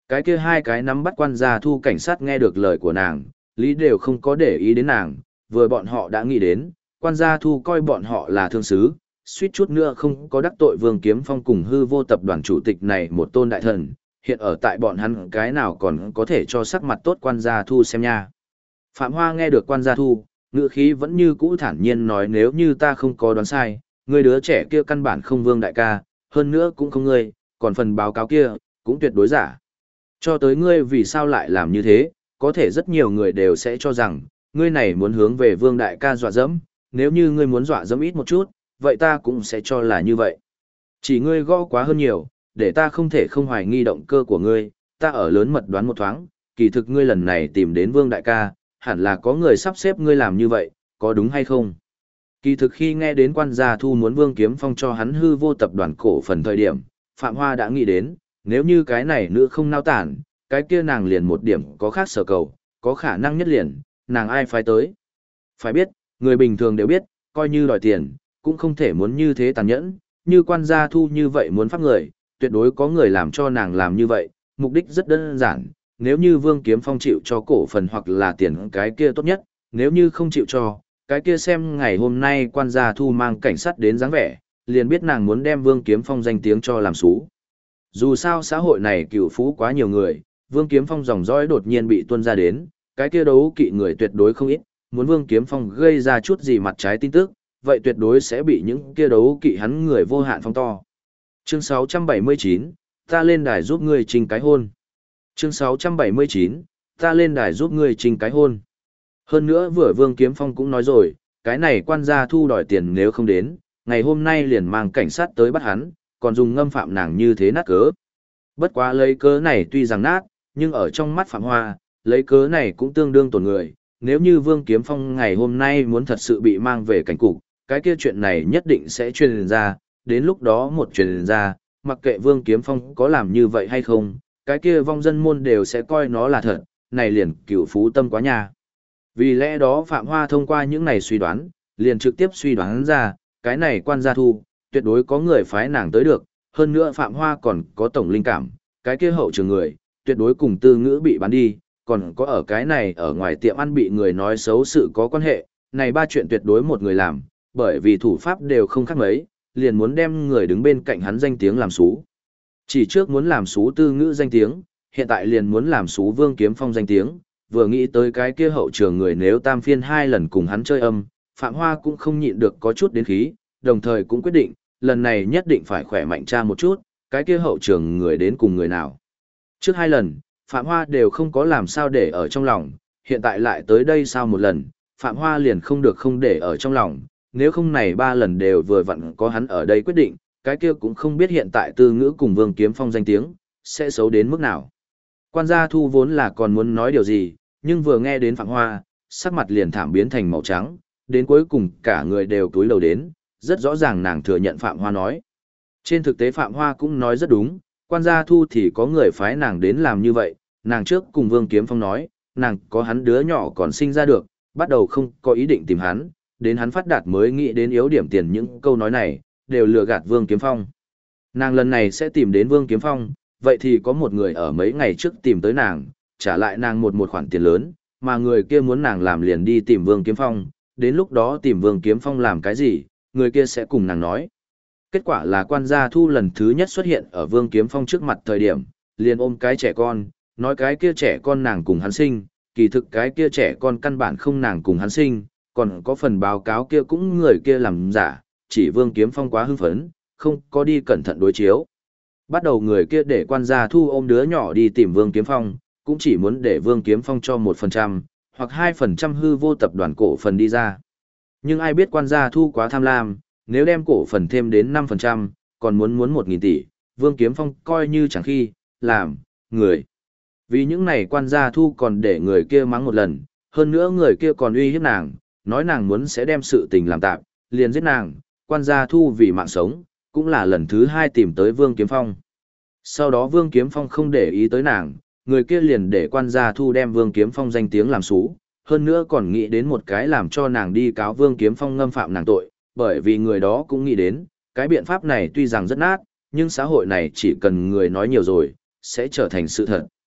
Cái kia hai cái nắm bắt quan gia thu cảnh sát nghe được lời của nàng, lý đều không có để ý đến nàng, vừa bọn họ đã nghĩ đến, quan gia thu coi bọn họ là thương sứ, suýt chút nữa không có đắc tội Vương Kiếm Phong cùng hư vô tập đoàn chủ tịch này một tôn đại thần, hiện ở tại bọn hắn cái nào còn có thể cho sắc mặt tốt quan gia thu xem nha. Phạm Hoa nghe được quan gia thu, ngữ khí vẫn như cũ thản nhiên nói nếu như ta không có đoán sai, người đứa trẻ kia căn bản không Vương đại ca, hơn nữa cũng không ngươi, còn phần báo cáo kia, cũng tuyệt đối giả. Cho tới ngươi vì sao lại làm như thế, có thể rất nhiều người đều sẽ cho rằng, ngươi này muốn hướng về Vương đại ca dọa dẫm, nếu như ngươi muốn dọa dẫm ít một chút, vậy ta cũng sẽ cho là như vậy. Chỉ ngươi gõ quá hơn nhiều, để ta không thể không hoài nghi động cơ của ngươi, ta ở lớn mật đoán một thoáng, kỳ thực ngươi lần này tìm đến Vương đại ca, hẳn là có người sắp xếp ngươi làm như vậy, có đúng hay không? Kỳ thực khi nghe đến quan gia thu muốn Vương Kiếm Phong cho hắn hư vô tập đoàn cổ phần thời điểm, Phạm Hoa đã nghĩ đến, nếu như cái này nữ không nao tản, cái kia nàng liền một điểm có khác sở cầu, có khả năng nhất liền, nàng ai phải tới. Phải biết, người bình thường đều biết, coi như đòi tiền, cũng không thể muốn như thế tàn nhẫn, như quan gia thu như vậy muốn pháp người, tuyệt đối có người làm cho nàng làm như vậy, mục đích rất đơn giản, nếu như Vương Kiếm Phong chịu cho cổ phần hoặc là tiền cái kia tốt nhất, nếu như không chịu cho, cái kia xem ngày hôm nay quan gia thu mang cảnh sát đến dáng vẻ, liền biết nàng muốn đem Vương Kiếm Phong danh tiếng cho làm xú. Dù sao xã hội này cựu phú quá nhiều người, Vương Kiếm Phong dòng dõi đột nhiên bị tuôn ra đến, cái kia đấu kỵ người tuyệt đối không ít, muốn Vương Kiếm Phong gây ra chút gì mặt trái tin tức, vậy tuyệt đối sẽ bị những kia đấu kỵ hắn người vô hạn phong to. Chương 679, ta lên đài giúp ngươi trình cái hôn. Chương 679, ta lên đài giúp ngươi trình cái hôn. Hơn nữa vừa Vương Kiếm Phong cũng nói rồi, cái này quan gia thu đòi tiền nếu không đến, ngày hôm nay liền mang cảnh sát tới bắt hắn, còn dùng ngâm phạm nàng như thế nát cớ. Bất quá lấy cớ này tuy rằng nát, nhưng ở trong mắt Phạm Hoa, lấy cớ này cũng tương đương tổn người. Nếu như Vương Kiếm Phong ngày hôm nay muốn thật sự bị mang về cảnh cục, cái kia chuyện này nhất định sẽ truyền ra, đến lúc đó một truyền ra, mặc kệ Vương Kiếm Phong có làm như vậy hay không, cái kia vong dân môn đều sẽ coi nó là thật, này liền cửu phú tâm quá nha. Vì lẽ đó Phạm Hoa thông qua những này suy đoán, liền trực tiếp suy đoán ra, cái này quan gia thu, tuyệt đối có người phái nàng tới được, hơn nữa Phạm Hoa còn có tổng linh cảm, cái kia hậu trường người, tuyệt đối cùng Tư Ngữ bị bán đi, còn có ở cái này ở ngoài tiệm ăn bị người nói xấu sự có quan hệ, này ba chuyện tuyệt đối một người làm, bởi vì thủ pháp đều không khác mấy, liền muốn đem người đứng bên cạnh hắn danh tiếng làm xú. Chỉ trước muốn làm xú Tư Ngữ danh tiếng, hiện tại liền muốn làm xú Vương Kiếm Phong danh tiếng, vừa nghĩ tới cái kia hậu trường người nếu tam phiên hai lần cùng hắn chơi âm, Phạm Hoa cũng không nhịn được có chút đến khí, đồng thời cũng quyết định, lần này nhất định phải khỏe mạnh tra một chút, cái kia hậu trường người đến cùng người nào. Trước hai lần, Phạm Hoa đều không có làm sao để ở trong lòng, hiện tại lại tới đây sau một lần, Phạm Hoa liền không được không để ở trong lòng, nếu không này ba lần đều vừa vặn có hắn ở đây quyết định, cái kia cũng không biết hiện tại Tư Ngữ cùng Vương Kiếm Phong danh tiếng, sẽ xấu đến mức nào. Quan gia thu vốn là còn muốn nói điều gì, nhưng vừa nghe đến Phạm Hoa, sắc mặt liền thảm biến thành màu trắng, đến cuối cùng cả người đều túi lầu đến, rất rõ ràng nàng thừa nhận Phạm Hoa nói. Trên thực tế Phạm Hoa cũng nói rất đúng, quan gia thu thì có người phái nàng đến làm như vậy, nàng trước cùng Vương Kiếm Phong nói, nàng có hắn đứa nhỏ còn sinh ra được, bắt đầu không có ý định tìm hắn, đến hắn phát đạt mới nghĩ đến yếu điểm tiền những câu nói này, đều lừa gạt Vương Kiếm Phong. Nàng lần này sẽ tìm đến Vương Kiếm Phong, vậy thì có một người ở mấy ngày trước tìm tới nàng, trả lại nàng một khoản tiền lớn, mà người kia muốn nàng làm liền đi tìm Vương Kiếm Phong, đến lúc đó tìm Vương Kiếm Phong làm cái gì, người kia sẽ cùng nàng nói. Kết quả là quan gia thu lần thứ nhất xuất hiện ở Vương Kiếm Phong trước mặt thời điểm, liền ôm cái trẻ con, nói cái kia trẻ con nàng cùng hắn sinh, kỳ thực cái kia trẻ con căn bản không nàng cùng hắn sinh, còn có phần báo cáo kia cũng người kia làm giả, chỉ Vương Kiếm Phong quá hưng phấn, không có đi cẩn thận đối chiếu. Bắt đầu người kia để quan gia thu ôm đứa nhỏ đi tìm Vương Kiếm Phong, cũng chỉ muốn để Vương Kiếm Phong cho 1%, hoặc 2% hư vô tập đoàn cổ phần đi ra. Nhưng ai biết quan gia thu quá tham lam, nếu đem cổ phần thêm đến 5%, còn muốn 1.000 tỷ, Vương Kiếm Phong coi như chẳng khi, làm, người. Vì những này quan gia thu còn để người kia mắng một lần, hơn nữa người kia còn uy hiếp nàng, nói nàng muốn sẽ đem sự tình làm tạm, liền giết nàng, quan gia thu vì mạng sống, cũng là lần thứ hai tìm tới Vương Kiếm Phong. Sau đó Vương Kiếm Phong không để ý tới nàng, người kia liền để quan gia thu đem Vương Kiếm Phong danh tiếng làm xú, hơn nữa còn nghĩ đến một cái làm cho nàng đi cáo Vương Kiếm Phong ngâm phạm nàng tội, bởi vì người đó cũng nghĩ đến, cái biện pháp này tuy rằng rất nát, nhưng xã hội này chỉ cần người nói nhiều rồi, sẽ trở thành sự thật.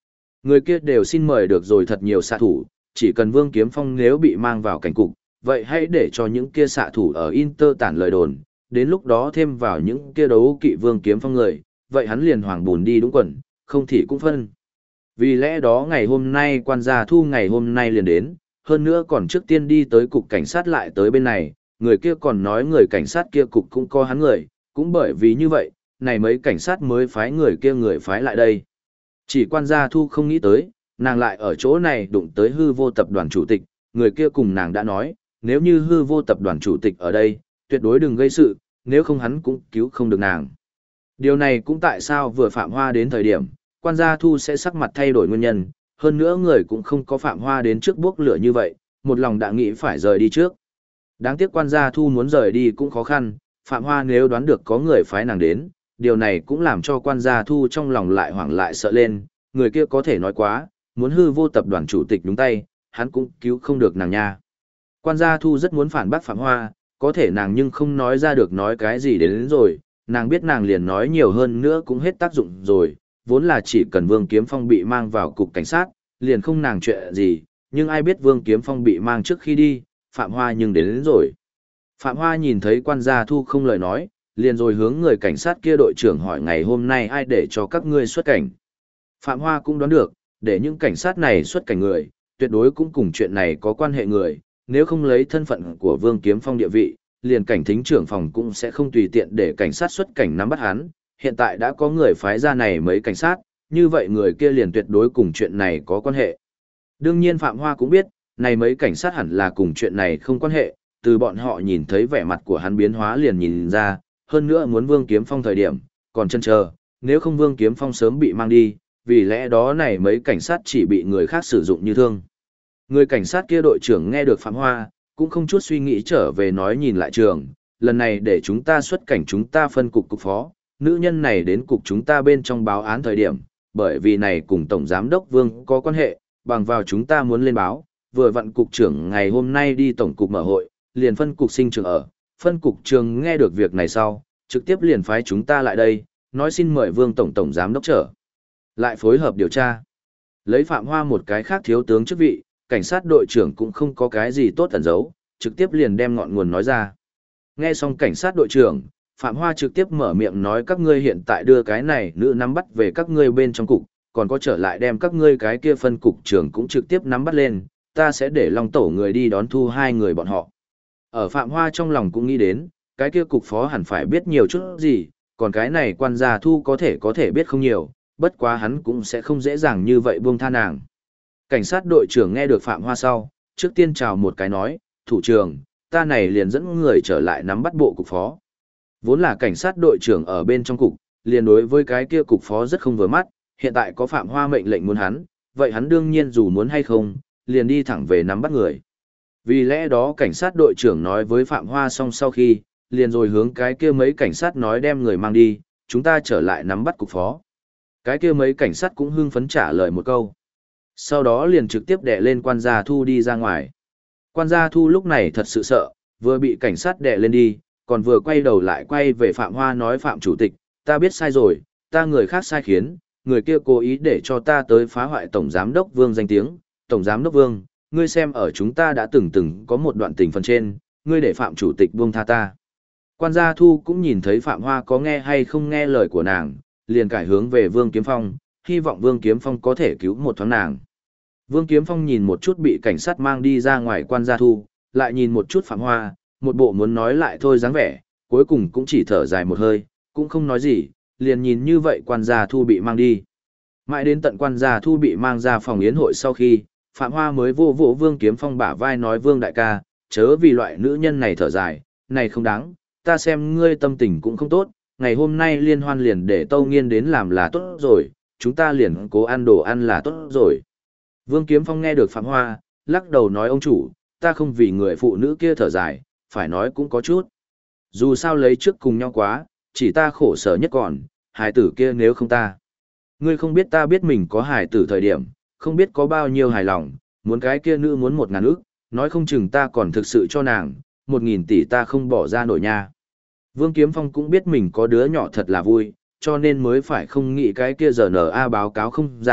Người kia đều xin mời được rồi thật nhiều xạ thủ, chỉ cần Vương Kiếm Phong nếu bị mang vào cảnh cục, vậy hãy để cho những kia xạ thủ ở Inter tản lời đồn, đến lúc đó thêm vào những kia đấu kỵ Vương Kiếm Phong người, vậy hắn liền hoàng bùn đi đúng quần, không thì cũng phân. Vì lẽ đó ngày hôm nay quan gia thu ngày hôm nay liền đến, hơn nữa còn trước tiên đi tới cục cảnh sát lại tới bên này, người kia còn nói người cảnh sát kia cục cũng có hắn người, cũng bởi vì như vậy, này mấy cảnh sát mới phái người kia người phái lại đây. Chỉ quan gia thu không nghĩ tới, nàng lại ở chỗ này đụng tới hư vô tập đoàn chủ tịch, người kia cùng nàng đã nói, nếu như hư vô tập đoàn chủ tịch ở đây, tuyệt đối đừng gây sự, nếu không hắn cũng cứu không được nàng. Điều này cũng tại sao vừa Phạm Hoa đến thời điểm, quan gia thu sẽ sắc mặt thay đổi nguyên nhân, hơn nữa người cũng không có Phạm Hoa đến trước bước lửa như vậy, một lòng đã nghĩ phải rời đi trước. Đáng tiếc quan gia thu muốn rời đi cũng khó khăn, Phạm Hoa nếu đoán được có người phái nàng đến, điều này cũng làm cho quan gia thu trong lòng lại hoảng lại sợ lên, người kia có thể nói quá, muốn hư vô tập đoàn chủ tịch đúng tay, hắn cũng cứu không được nàng nha. Quan gia thu rất muốn phản bác Phạm Hoa, có thể nàng nhưng không nói ra được nói cái gì đến rồi, nàng biết nàng liền nói nhiều hơn nữa cũng hết tác dụng rồi, vốn là chỉ cần Vương Kiếm Phong bị mang vào cục cảnh sát, liền không nàng chuyện gì, nhưng ai biết Vương Kiếm Phong bị mang trước khi đi, Phạm Hoa nhưng đến rồi. Phạm Hoa nhìn thấy quan gia thu không lời nói, liền rồi hướng người cảnh sát kia đội trưởng hỏi ngày hôm nay ai để cho các ngươi xuất cảnh. Phạm Hoa cũng đoán được, để những cảnh sát này xuất cảnh người, tuyệt đối cũng cùng chuyện này có quan hệ người, nếu không lấy thân phận của Vương Kiếm Phong địa vị, liền cảnh thính trưởng phòng cũng sẽ không tùy tiện để cảnh sát xuất cảnh nắm bắt hắn, hiện tại đã có người phái ra này mấy cảnh sát, như vậy người kia liền tuyệt đối cùng chuyện này có quan hệ. Đương nhiên Phạm Hoa cũng biết, này mấy cảnh sát hẳn là cùng chuyện này không quan hệ, từ bọn họ nhìn thấy vẻ mặt của hắn biến hóa liền nhìn ra, hơn nữa muốn Vương Kiếm Phong thời điểm, còn chân chờ, nếu không Vương Kiếm Phong sớm bị mang đi, vì lẽ đó này mấy cảnh sát chỉ bị người khác sử dụng như thương. Người cảnh sát kia đội trưởng nghe được Phạm Hoa, cũng không chút suy nghĩ trở về nói nhìn lại trường, lần này để chúng ta xuất cảnh chúng ta phân cục cục phó, nữ nhân này đến cục chúng ta bên trong báo án thời điểm, bởi vì này cùng Tổng Giám đốc Vương có quan hệ, bằng vào chúng ta muốn lên báo, vừa vặn cục trưởng ngày hôm nay đi tổng cục mở hội, liền phân cục sinh trường ở, phân cục trường nghe được việc này sau, trực tiếp liền phái chúng ta lại đây, nói xin mời Vương Tổng Giám đốc trở lại phối hợp điều tra. Lấy Phạm Hoa một cái khác thiếu tướng chức vị, cảnh sát đội trưởng cũng không có cái gì tốt ẩn giấu, trực tiếp liền đem ngọn nguồn nói ra. Nghe xong cảnh sát đội trưởng, Phạm Hoa trực tiếp mở miệng nói các ngươi hiện tại đưa cái này nữ nắm bắt về các ngươi bên trong cục, còn có trở lại đem các ngươi cái kia phân cục trưởng cũng trực tiếp nắm bắt lên, ta sẽ để Long Tổ người đi đón thu hai người bọn họ. Ở Phạm Hoa trong lòng cũng nghĩ đến, cái kia cục phó hẳn phải biết nhiều chút gì, còn cái này quan gia thu có thể biết không nhiều, bất quá hắn cũng sẽ không dễ dàng như vậy buông tha nàng. Cảnh sát đội trưởng nghe được Phạm Hoa sau, trước tiên chào một cái nói, thủ trưởng, ta này liền dẫn người trở lại nắm bắt bộ cục phó. Vốn là cảnh sát đội trưởng ở bên trong cục, liền đối với cái kia cục phó rất không vừa mắt, hiện tại có Phạm Hoa mệnh lệnh muốn hắn, vậy hắn đương nhiên dù muốn hay không, liền đi thẳng về nắm bắt người. Vì lẽ đó cảnh sát đội trưởng nói với Phạm Hoa xong sau khi, liền rồi hướng cái kia mấy cảnh sát nói đem người mang đi, chúng ta trở lại nắm bắt cục phó. Cái kia mấy cảnh sát cũng hưng phấn trả lời một câu. Sau đó liền trực tiếp đè lên quan gia thu đi ra ngoài. Quan gia thu lúc này thật sự sợ, vừa bị cảnh sát đè lên đi, còn vừa quay đầu lại quay về Phạm Hoa nói Phạm Chủ tịch, ta biết sai rồi, ta người khác sai khiến, người kia cố ý để cho ta tới phá hoại Tổng Giám đốc Vương danh tiếng. Tổng Giám đốc Vương, ngươi xem ở chúng ta đã từng có một đoạn tình phần trên, ngươi để Phạm Chủ tịch buông tha ta. Quan gia thu cũng nhìn thấy Phạm Hoa có nghe hay không nghe lời của nàng, liền cải hướng về Vương Kiếm Phong, hy vọng Vương Kiếm Phong có thể cứu một thoáng nàng. Vương Kiếm Phong nhìn một chút bị cảnh sát mang đi ra ngoài quan gia thu, lại nhìn một chút Phạm Hoa, một bộ muốn nói lại thôi dáng vẻ, cuối cùng cũng chỉ thở dài một hơi, cũng không nói gì, liền nhìn như vậy quan gia thu bị mang đi. Mãi đến tận quan gia thu bị mang ra phòng yến hội sau khi, Phạm Hoa mới vô vỗ Vương Kiếm Phong bả vai nói Vương đại ca, chớ vì loại nữ nhân này thở dài, này không đáng, ta xem ngươi tâm tình cũng không tốt, ngày hôm nay liên hoan liền để Tâu Nghiên đến làm là tốt rồi, chúng ta liền cố ăn đồ ăn là tốt rồi. Vương Kiếm Phong nghe được Phạm Hoa, lắc đầu nói ông chủ, ta không vì người phụ nữ kia thở dài, phải nói cũng có chút. Dù sao lấy trước cùng nhau quá, chỉ ta khổ sở nhất còn, hài tử kia nếu không ta. Ngươi không biết ta biết mình có hài tử thời điểm, không biết có bao nhiêu hài lòng, muốn cái kia nữ muốn 1.000 ức, nói không chừng ta còn thực sự cho nàng, 1.000 tỷ ta không bỏ ra nổi nha. Vương Kiếm Phong cũng biết mình có đứa nhỏ thật là vui, cho nên mới phải không nghĩ cái kia RNA báo cáo không giả,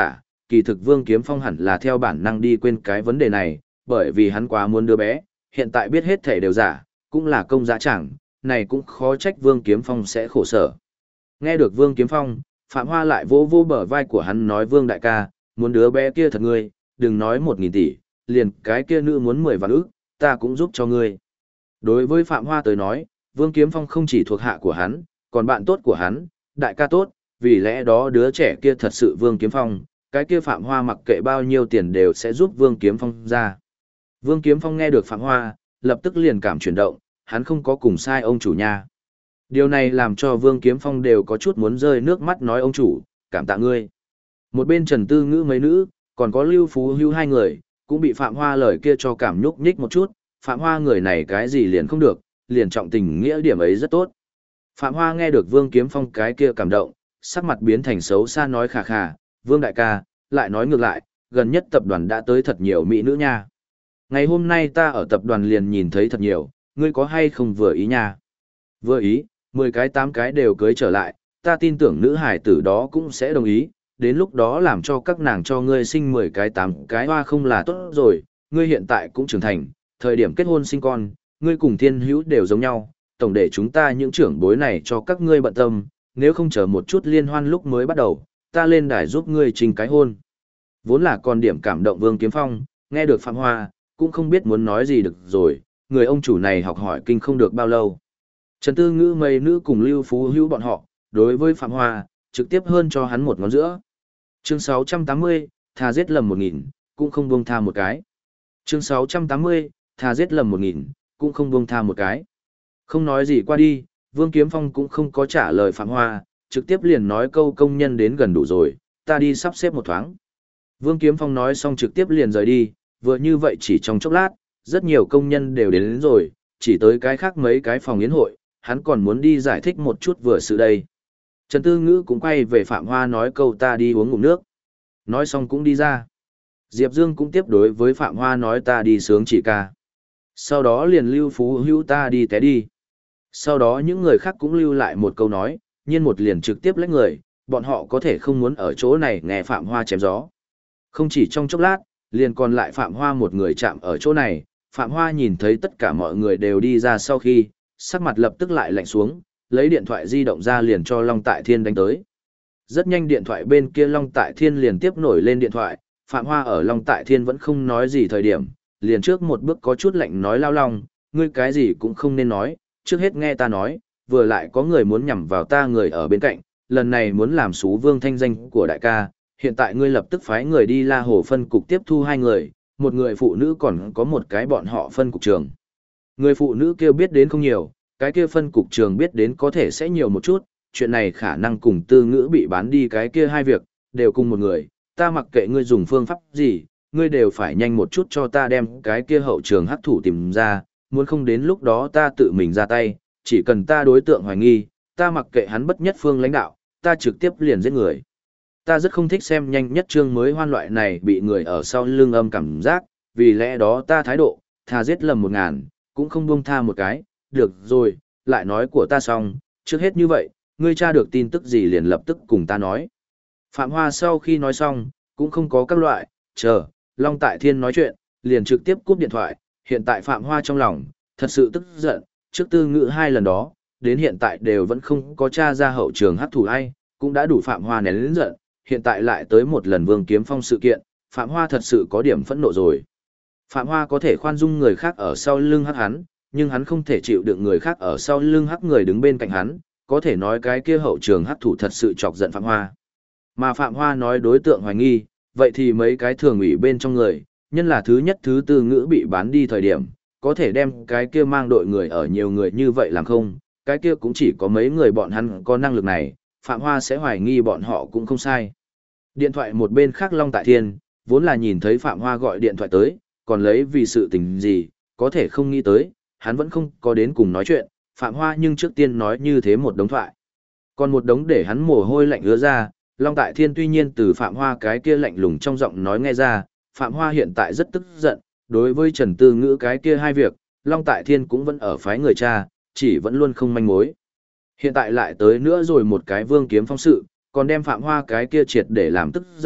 kỳ thực Vương Kiếm Phong hẳn là theo bản năng đi quên cái vấn đề này, bởi vì hắn quá muốn đứa bé, hiện tại biết hết thể đều giả, cũng là công giá chẳng, này cũng khó trách Vương Kiếm Phong sẽ khổ sở. Nghe được Vương Kiếm Phong, Phạm Hoa lại vỗ vỗ bờ vai của hắn nói Vương đại ca, muốn đứa bé kia thật ngươi, đừng nói 1.000 tỷ, liền cái kia nữ muốn 10 vạn ức, ta cũng giúp cho ngươi. Đối với Phạm Hoa tới nói, Vương Kiếm Phong không chỉ thuộc hạ của hắn, còn bạn tốt của hắn, đại ca tốt, vì lẽ đó đứa trẻ kia thật sự Vương Kiếm Phong, cái kia Phạm Hoa mặc kệ bao nhiêu tiền đều sẽ giúp Vương Kiếm Phong ra. Vương Kiếm Phong nghe được Phạm Hoa, lập tức liền cảm chuyển động, hắn không có cùng sai ông chủ nha. Điều này làm cho Vương Kiếm Phong đều có chút muốn rơi nước mắt nói ông chủ, cảm tạ ngươi. Một bên Trần Tư Ngữ mấy nữ, còn có Lưu Phú Hưu hai người, cũng bị Phạm Hoa lời kia cho cảm nhúc nhích một chút, Phạm Hoa người này cái gì liền không được, liền trọng tình nghĩa điểm ấy rất tốt. Phạm Hoa nghe được Vương Kiếm Phong cái kia cảm động, sắc mặt biến thành xấu xa nói khà khà, Vương đại ca, lại nói ngược lại, gần nhất tập đoàn đã tới thật nhiều mỹ nữ nha. Ngày hôm nay ta ở tập đoàn liền nhìn thấy thật nhiều, ngươi có hay không vừa ý nha? Vừa ý, 10 cái 8 cái đều cưới trở lại, ta tin tưởng nữ hải tử đó cũng sẽ đồng ý, đến lúc đó làm cho các nàng cho ngươi sinh 10 cái 8 cái hoa không là tốt rồi, ngươi hiện tại cũng trưởng thành, thời điểm kết hôn sinh con, ngươi cùng Thiên Hữu đều giống nhau, tổng để chúng ta những trưởng bối này cho các ngươi bận tâm, nếu không chờ một chút liên hoan lúc mới bắt đầu, ta lên đài giúp ngươi trình cái hôn. Vốn là còn điểm cảm động Vương Kiếm Phong, nghe được Phạm Hoa, cũng không biết muốn nói gì được rồi, người ông chủ này học hỏi kinh không được bao lâu. Trần Tư Ngữ mấy nữ cùng Lưu Phú Hữu bọn họ, đối với Phạm Hoa, trực tiếp hơn cho hắn một ngón giữa. Chương 680, thà giết lầm 1.000, cũng không buông tha một cái. Chương 680, thà giết lầm 1.000, cũng không buông tha một cái. Không nói gì qua đi, Vương Kiếm Phong cũng không có trả lời Phạm Hoa, trực tiếp liền nói câu công nhân đến gần đủ rồi, ta đi sắp xếp một thoáng. Vương Kiếm Phong nói xong trực tiếp liền rời đi, vừa như vậy chỉ trong chốc lát, rất nhiều công nhân đều đến rồi, chỉ tới cái khác mấy cái phòng yến hội, hắn còn muốn đi giải thích một chút vừa sự đây. Trần Tư Ngữ cũng quay về Phạm Hoa nói câu ta đi uống ngụm nước. Nói xong cũng đi ra. Diệp Dương cũng tiếp đối với Phạm Hoa nói ta đi sướng chỉ ca. Sau đó liền Lưu Phú Hữu ta đi té đi. Sau đó những người khác cũng lưu lại một câu nói, nhiên một liền trực tiếp lấy người, bọn họ có thể không muốn ở chỗ này nghe Phạm Hoa chém gió. Không chỉ trong chốc lát, liền còn lại Phạm Hoa một người chạm ở chỗ này, Phạm Hoa nhìn thấy tất cả mọi người đều đi ra sau khi, sắc mặt lập tức lại lạnh xuống, lấy điện thoại di động ra liền cho Long Tại Thiên đánh tới. Rất nhanh điện thoại bên kia Long Tại Thiên liền tiếp nổi lên điện thoại, Phạm Hoa ở Long Tại Thiên vẫn không nói gì thời điểm, liền trước một bước có chút lạnh nói lao long, ngươi cái gì cũng không nên nói, trước hết nghe ta nói, vừa lại có người muốn nhằm vào ta người ở bên cạnh, lần này muốn làm xú vương thanh danh của đại ca, hiện tại ngươi lập tức phái người đi La Hồ phân cục tiếp thu 2 người, một người phụ nữ còn có một cái bọn họ phân cục trường. Người phụ nữ kia biết đến không nhiều, cái kia phân cục trường biết đến có thể sẽ nhiều một chút, chuyện này khả năng cùng Tư Ngữ bị bán đi cái kia 2 việc, đều cùng một người, ta mặc kệ ngươi dùng phương pháp gì, ngươi đều phải nhanh một chút cho ta đem cái kia hậu trường hắc thủ tìm ra, muốn không đến lúc đó ta tự mình ra tay, chỉ cần ta đối tượng hoài nghi, ta mặc kệ hắn bất nhất phương lãnh đạo, ta trực tiếp liền giết người. Ta rất không thích xem nhanh nhất chương mới hoan loại này bị người ở sau lưng âm cảm giác, vì lẽ đó ta thái độ, thà giết lầm 1.000, cũng không buông tha một cái, được rồi, lại nói của ta xong, trước hết như vậy, ngươi tra được tin tức gì liền lập tức cùng ta nói. Phạm Hoa sau khi nói xong, cũng không có các loại, chờ, Long Tại Thiên nói chuyện, liền trực tiếp cúp điện thoại, hiện tại Phạm Hoa trong lòng, thật sự tức giận, trước Tư Ngữ 2 lần đó, đến hiện tại đều vẫn không có tra ra hậu trường hắc thủ ai, cũng đã đủ Phạm Hoa nén lớn giận, hiện tại lại tới một lần Vương Kiếm Phong sự kiện, Phạm Hoa thật sự có điểm phẫn nộ rồi. Phạm Hoa có thể khoan dung người khác ở sau lưng hắc hắn, nhưng hắn không thể chịu đựng người khác ở sau lưng hắc người đứng bên cạnh hắn, có thể nói cái kia hậu trường hắc thủ thật sự chọc giận Phạm Hoa. Mà Phạm Hoa nói đối tượng hoài nghi, vậy thì mấy cái thường ủy bên trong người, nhân là thứ nhất thứ tư ngữ bị bán đi thời điểm, có thể đem cái kia mang đội người ở nhiều người như vậy làm không, cái kia cũng chỉ có mấy người bọn hắn có năng lực này, Phạm Hoa sẽ hoài nghi bọn họ cũng không sai. Điện thoại một bên khác Long Tại Thiên, vốn là nhìn thấy Phạm Hoa gọi điện thoại tới, còn lấy vì sự tình gì, có thể không nghĩ tới, hắn vẫn không có đến cùng nói chuyện, Phạm Hoa nhưng trước tiên nói như thế một đống thoại. Còn một đống để hắn mồ hôi lạnh ứa ra, Long Tại Thiên tuy nhiên từ Phạm Hoa cái kia lạnh lùng trong giọng nói nghe ra, Phạm Hoa hiện tại rất tức giận, đối với Trần Tư Ngữ cái kia 2 việc, Long Tại Thiên cũng vẫn ở phái người cha, chỉ vẫn luôn không manh mối. Hiện tại lại tới nữa rồi một cái Vương Kiếm Phong sự, còn đem Phạm Hoa cái kia triệt để làm tức giận,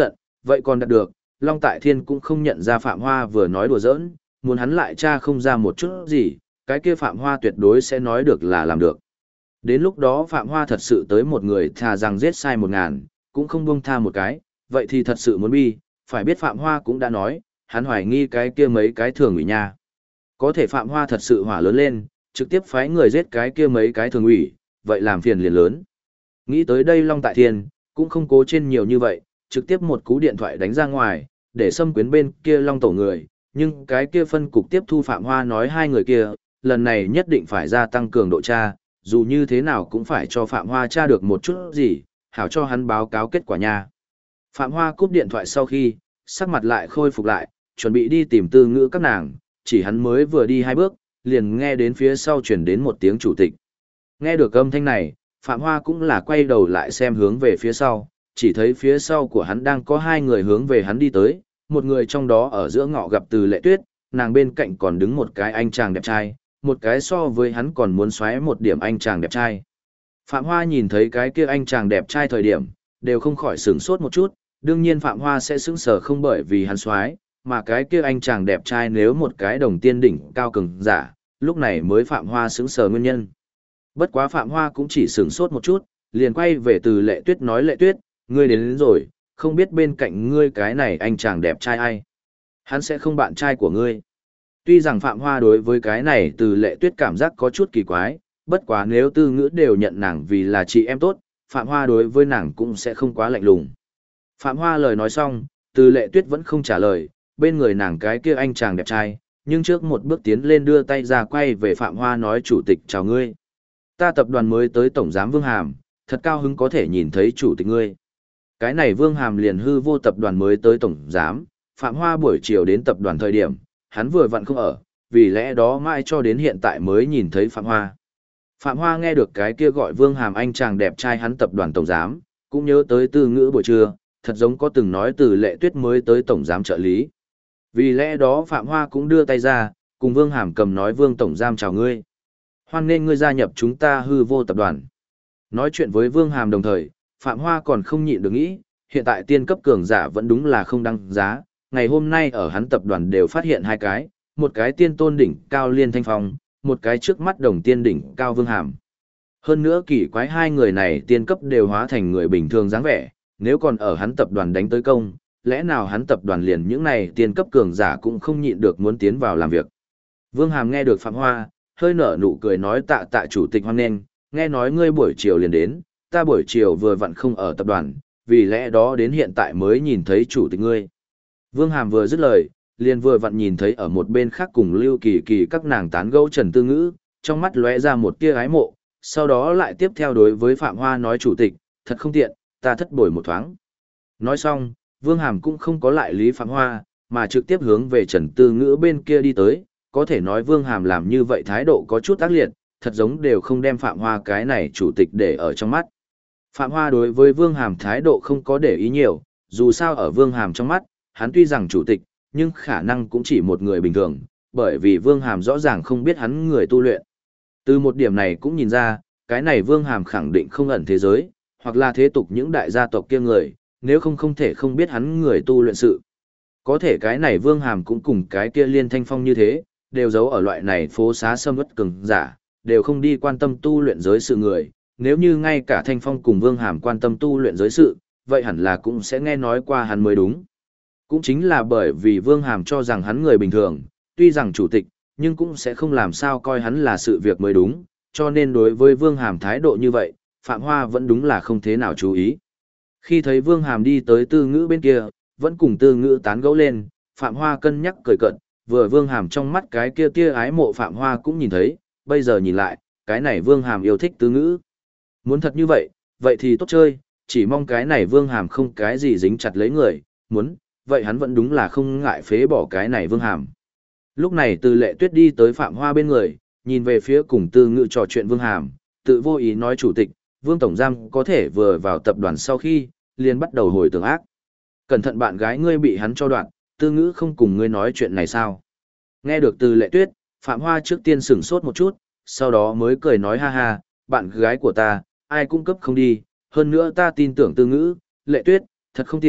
vậy còn đạt được, Long Tại Thiên cũng không nhận ra Phạm Hoa vừa nói đùa giỡn, muốn hắn lại tra không ra một chút gì, cái kia Phạm Hoa tuyệt đối sẽ nói được là làm được. Đến lúc đó Phạm Hoa thật sự tới một người thà rằng giết sai 1000, cũng không buông tha một cái, vậy thì thật sự muốn bi, phải biết Phạm Hoa cũng đã nói, hắn hoài nghi cái kia mấy cái thường ủy nha. Có thể Phạm Hoa thật sự hỏa lớn lên, trực tiếp phái người giết cái kia mấy cái thường ủy, vậy làm phiền liền lớn. Nghĩ tới đây Long Tại Thiên, cũng không cố trên nhiều như vậy, trực tiếp một cú điện thoại đánh ra ngoài, để xâm quyến bên kia Long Tổ người, nhưng cái kia phân cục tiếp thu Phạm Hoa nói hai người kia, lần này nhất định phải gia tăng cường độ tra, dù như thế nào cũng phải cho Phạm Hoa tra được một chút gì, hảo cho hắn báo cáo kết quả nha. Phạm Hoa cúp điện thoại sau khi, sắc mặt lại khôi phục lại, chuẩn bị đi tìm Tư Ngữ các nàng, chỉ hắn mới vừa đi 2 bước, liền nghe đến phía sau chuyển đến một tiếng chủ tịch. Nghe được âm thanh này, Phạm Hoa cũng là quay đầu lại xem hướng về phía sau, chỉ thấy phía sau của hắn đang có 2 người hướng về hắn đi tới, một người trong đó ở giữa ngõ gặp Từ Lệ Tuyết, nàng bên cạnh còn đứng một cái anh chàng đẹp trai, một cái so với hắn còn muốn xoáy một điểm anh chàng đẹp trai. Phạm Hoa nhìn thấy cái kia anh chàng đẹp trai thời điểm, đều không khỏi sửng sốt một chút, đương nhiên Phạm Hoa sẽ sững sờ không bởi vì hắn xoáy, mà cái kia anh chàng đẹp trai nếu một cái đồng tiên đỉnh cao cường giả, lúc này mới Phạm Hoa sững sờ nguyên nhân. Bất quá Phạm Hoa cũng chỉ sửng sốt một chút, liền quay về Từ Lệ Tuyết nói Lệ Tuyết, ngươi đến rồi, không biết bên cạnh ngươi cái này anh chàng đẹp trai ai? Hắn sẽ không bạn trai của ngươi. Tuy rằng Phạm Hoa đối với cái này Từ Lệ Tuyết cảm giác có chút kỳ quái, bất quá nếu Tư Ngữ đều nhận nàng vì là chị em tốt, Phạm Hoa đối với nàng cũng sẽ không quá lạnh lùng. Phạm Hoa lời nói xong, Từ Lệ Tuyết vẫn không trả lời, bên người nàng cái kia anh chàng đẹp trai, nhưng trước một bước tiến lên đưa tay ra quay về Phạm Hoa nói chủ tịch chào ngươi. Ta tập đoàn mới tới Tổng giám Vương Hàm, thật cao hứng có thể nhìn thấy chủ tịch ngươi. Cái này Vương Hàm liền hư vô tập đoàn mới tới Tổng giám, Phạm Hoa buổi chiều đến tập đoàn thời điểm, hắn vừa vặn không ở, vì lẽ đó mãi cho đến hiện tại mới nhìn thấy Phạm Hoa. Phạm Hoa nghe được cái kia gọi Vương Hàm anh chàng đẹp trai hắn tập đoàn Tổng giám, cũng nhớ tới Tư Ngữ buổi trưa, thật giống có từng nói Từ Lệ Tuyết mới tới Tổng giám trợ lý. Vì lẽ đó Phạm Hoa cũng đưa tay ra, cùng Vương Hàm cầm nói Vương Tổng giám chào ngươi. Hoan nên ngươi gia nhập chúng ta hư vô tập đoàn. Nói chuyện với Vương Hàm đồng thời, Phạm Hoa còn không nhịn được nghĩ, hiện tại tiên cấp cường giả vẫn đúng là không đăng giá, ngày hôm nay ở hắn tập đoàn đều phát hiện 2 cái, một cái tiên tôn đỉnh cao Liên Thanh Phong, một cái trước mắt đồng tiên đỉnh cao Vương Hàm. Hơn nữa kỳ quái 2 người này tiên cấp đều hóa thành người bình thường dáng vẻ, nếu còn ở hắn tập đoàn đánh tới công, lẽ nào hắn tập đoàn liền những này tiên cấp cường giả cũng không nhịn được muốn tiến vào làm việc. Vương Hàm nghe được Phạm Hoa, hơi nở nụ cười nói tạ tạ chủ tịch hoan nghênh, nghe nói ngươi buổi chiều liền đến, ta buổi chiều vừa vặn không ở tập đoàn, vì lẽ đó đến hiện tại mới nhìn thấy chủ tịch ngươi. Vương Hàm vừa dứt lời, liền vừa vặn nhìn thấy ở một bên khác cùng Lưu Kỳ Kỳ các nàng tán gẫu Trần Tư Ngữ, trong mắt lóe ra một tia ái mộ, sau đó lại tiếp theo đối với Phạm Hoa nói chủ tịch, thật không tiện, ta thất bồi một thoáng. Nói xong, Vương Hàm cũng không có lại lý Phạm Hoa, mà trực tiếp hướng về Trần Tư Ngữ bên kia đi tới, có thể nói Vương Hàm làm như vậy thái độ có chút ác liệt, thật giống đều không đem Phạm Hoa cái này chủ tịch để ở trong mắt. Phạm Hoa đối với Vương Hàm thái độ không có để ý nhiều, dù sao ở Vương Hàm trong mắt, hắn tuy rằng chủ tịch, nhưng khả năng cũng chỉ một người bình thường, bởi vì Vương Hàm rõ ràng không biết hắn người tu luyện. Từ một điểm này cũng nhìn ra, cái này Vương Hàm khẳng định không ẩn thế giới, hoặc là thế tục những đại gia tộc kia người, nếu không không thể không biết hắn người tu luyện sự. Có thể cái này Vương Hàm cũng cùng cái kia Liên Thanh Phong như thế, đều giấu ở loại này phố xá sâm uất cường giả, đều không đi quan tâm tu luyện giới sự người. Nếu như ngay cả Thanh Phong cùng Vương Hàm quan tâm tu luyện giới sự, vậy hẳn là cũng sẽ nghe nói qua hắn mới đúng. Cũng chính là bởi vì Vương Hàm cho rằng hắn người bình thường, tuy rằng chủ tịch, nhưng cũng sẽ không làm sao coi hắn là sự việc mới đúng, cho nên đối với Vương Hàm thái độ như vậy, Phạm Hoa vẫn đúng là không thế nào chú ý. Khi thấy Vương Hàm đi tới Tư Ngữ bên kia, vẫn cùng Tư Ngữ tán gẫu lên, Phạm Hoa cân nhắc cười cợt, vừa Vương Hàm trong mắt cái kia tia ái mộ Phạm Hoa cũng nhìn thấy, bây giờ nhìn lại, cái này Vương Hàm yêu thích Tư Ngữ. Muốn thật như vậy, vậy thì tốt chơi, chỉ mong cái này Vương Hàm không cái gì dính chặt lấy người, muốn, vậy hắn vẫn đúng là không ngại phế bỏ cái này Vương Hàm. Lúc này Từ Lệ Tuyết đi tới Phạm Hoa bên người, nhìn về phía cùng Tư Ngữ trò chuyện Vương Hàm, tự vô ý nói chủ tịch, Vương Tổng Giám có thể vừa vào tập đoàn sau khi, liền bắt đầu hồi tưởng ác. Cẩn thận bạn gái ngươi bị hắn cho đoạn, Tư Ngữ không cùng ngươi nói chuyện này sao? Nghe được Từ Lệ Tuyết, Phạm Hoa trước tiên sửng sốt một chút, sau đó mới cười nói ha ha, bạn gái của ta, ai cung cấp không đi, hơn nữa ta tin tưởng Tư Ngữ, Lệ Tuyết, thật không tiện,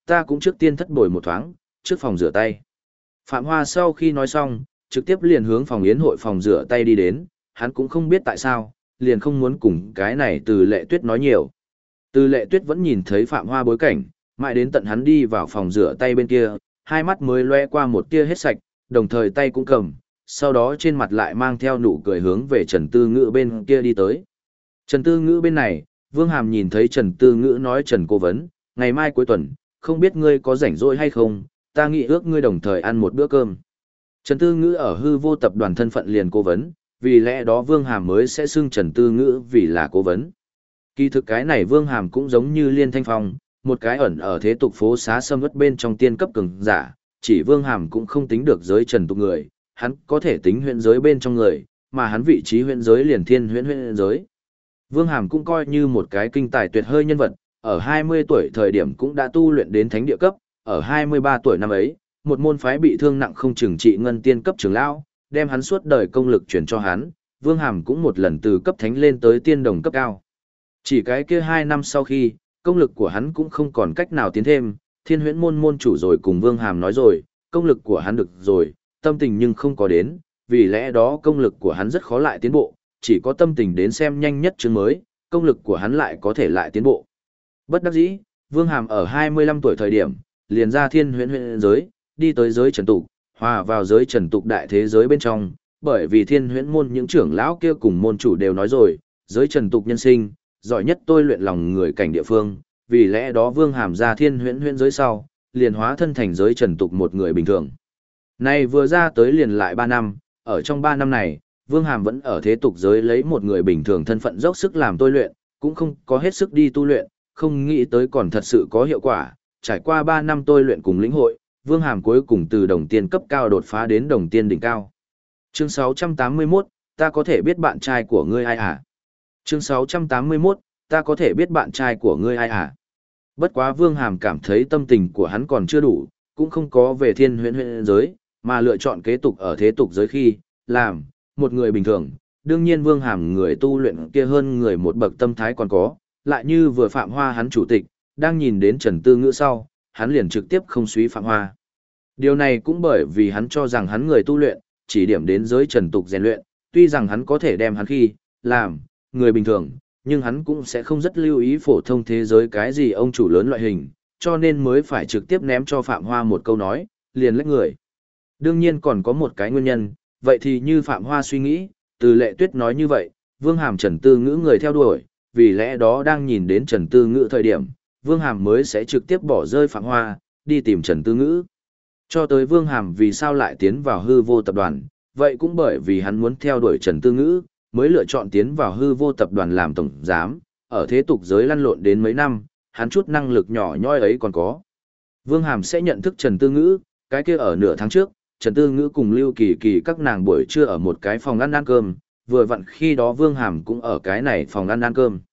ta cũng trước tiên thất bồi một thoáng, trước phòng rửa tay. Phạm Hoa sau khi nói xong, trực tiếp liền hướng phòng yến hội phòng rửa tay đi đến, hắn cũng không biết tại sao, liền không muốn cùng cái này Từ Lệ Tuyết nói nhiều. Từ Lệ Tuyết vẫn nhìn thấy Phạm Hoa bối cảnh, mãi đến tận hắn đi vào phòng rửa tay bên kia, hai mắt mới loe qua một tia hết sạch, đồng thời tay cũng cầm, sau đó trên mặt lại mang theo nụ cười hướng về Trần Tư Ngữ bên kia đi tới. Trần Tư Ngữ bên này, Vương Hàm nhìn thấy Trần Tư Ngữ nói Trần Cố vấn, ngày mai cuối tuần, không biết ngươi có rảnh rỗi hay không, ta nghĩ ước ngươi đồng thời ăn một bữa cơm. Trần Tư Ngữ ở hư vô tập đoàn thân phận liền cố vấn, vì lẽ đó Vương Hàm mới sẽ xưng Trần Tư Ngữ vì là cố vấn. Kỳ thực cái này Vương Hàm cũng giống như Liên Thanh Phong, một cái ẩn ở thế tục phố xá sâm ướt bên trong tiên cấp cường giả, chỉ Vương Hàm cũng không tính được giới trần tục người, hắn có thể tính huyện giới bên trong người, mà hắn vị trí huyện giới liền thiên huyện giới. Vương Hàm cũng coi như một cái kinh tài tuyệt hơi nhân vật, ở 20 tuổi thời điểm cũng đã tu luyện đến thánh địa cấp, ở 23 tuổi năm ấy, một môn phái bị thương nặng không chừng trị ngân tiên cấp trưởng lão, đem hắn suốt đời công lực truyền cho hắn, Vương Hàm cũng một lần từ cấp thánh lên tới tiên đồng cấp cao. Chỉ cái kia 2 năm sau khi, công lực của hắn cũng không còn cách nào tiến thêm, Thiên Huyễn môn môn chủ rồi cùng Vương Hàm nói rồi, công lực của hắn được rồi, tâm tình nhưng không có đến, vì lẽ đó công lực của hắn rất khó lại tiến bộ, chỉ có tâm tình đến xem nhanh nhất chương mới, công lực của hắn lại có thể lại tiến bộ. Bất đắc dĩ, Vương Hàm ở 25 tuổi thời điểm, liền ra Thiên Huyễn giới, đi tới giới trần tục, hòa vào giới trần tục đại thế giới bên trong, bởi vì Thiên Huyễn môn những trưởng lão kia cùng môn chủ đều nói rồi, giới trần tục nhân sinh, giỏi nhất tôi luyện lòng người cảnh địa phương, vì lẽ đó Vương Hàm ra Thiên Huyễn giới sau, liền hóa thân thành giới trần tục một người bình thường. Này vừa ra tới liền lại 3 năm, ở trong 3 năm này, Vương Hàm vẫn ở thế tục giới lấy một người bình thường thân phận dốc sức làm tôi luyện, cũng không có hết sức đi tu luyện, không nghĩ tới còn thật sự có hiệu quả, trải qua 3 năm tôi luyện cùng lĩnh hội, Vương Hàm cuối cùng từ đồng tiên cấp cao đột phá đến đồng tiên đỉnh cao. Chương 681, ta có thể biết bạn trai của ngươi ai à? Chương 681, ta có thể biết bạn trai của ngươi ai à? Bất quá Vương Hàm cảm thấy tâm tình của hắn còn chưa đủ, cũng không có về Thiên Huyễn giới, mà lựa chọn kế tục ở thế tục giới khi, làm một người bình thường. Đương nhiên Vương Hàm người tu luyện kia hơn người một bậc tâm thái còn có, lại như vừa Phạm Hoa hắn chủ tịch, đang nhìn đến Trần Tư Ngữ sau, hắn liền trực tiếp không suý Phạm Hoa. Điều này cũng bởi vì hắn cho rằng hắn người tu luyện, chỉ điểm đến giới trần tục rèn luyện, tuy rằng hắn có thể đem hắn khi, làm người bình thường, nhưng hắn cũng sẽ không rất lưu ý phổ thông thế giới cái gì ông chủ lớn loại hình, cho nên mới phải trực tiếp ném cho Phạm Hoa một câu nói, liền lách người. Đương nhiên còn có một cái nguyên nhân, vậy thì như Phạm Hoa suy nghĩ, Từ Lệ Tuyết nói như vậy, Vương Hàm Trần Tư Ngữ người theo đuổi, vì lẽ đó đang nhìn đến Trần Tư Ngữ thời điểm, Vương Hàm mới sẽ trực tiếp bỏ rơi Phạm Hoa, đi tìm Trần Tư Ngữ. Cho tới Vương Hàm vì sao lại tiến vào hư vô tập đoàn, vậy cũng bởi vì hắn muốn theo đuổi Trần Tư Ngữ, mới lựa chọn tiến vào hư vô tập đoàn làm tổng giám, ở thế tục giới lăn lộn đến mấy năm, hắn chút năng lực nhỏ nhoi ấy còn có. Vương Hàm sẽ nhận thức Trần Tư Ngữ, cái kia ở nửa tháng trước, Trần Tư Ngữ cùng Lưu Kỳ Kỳ các nàng buổi trưa ở một cái phòng ăn cơm, vừa vặn khi đó Vương Hàm cũng ở cái này phòng ăn cơm.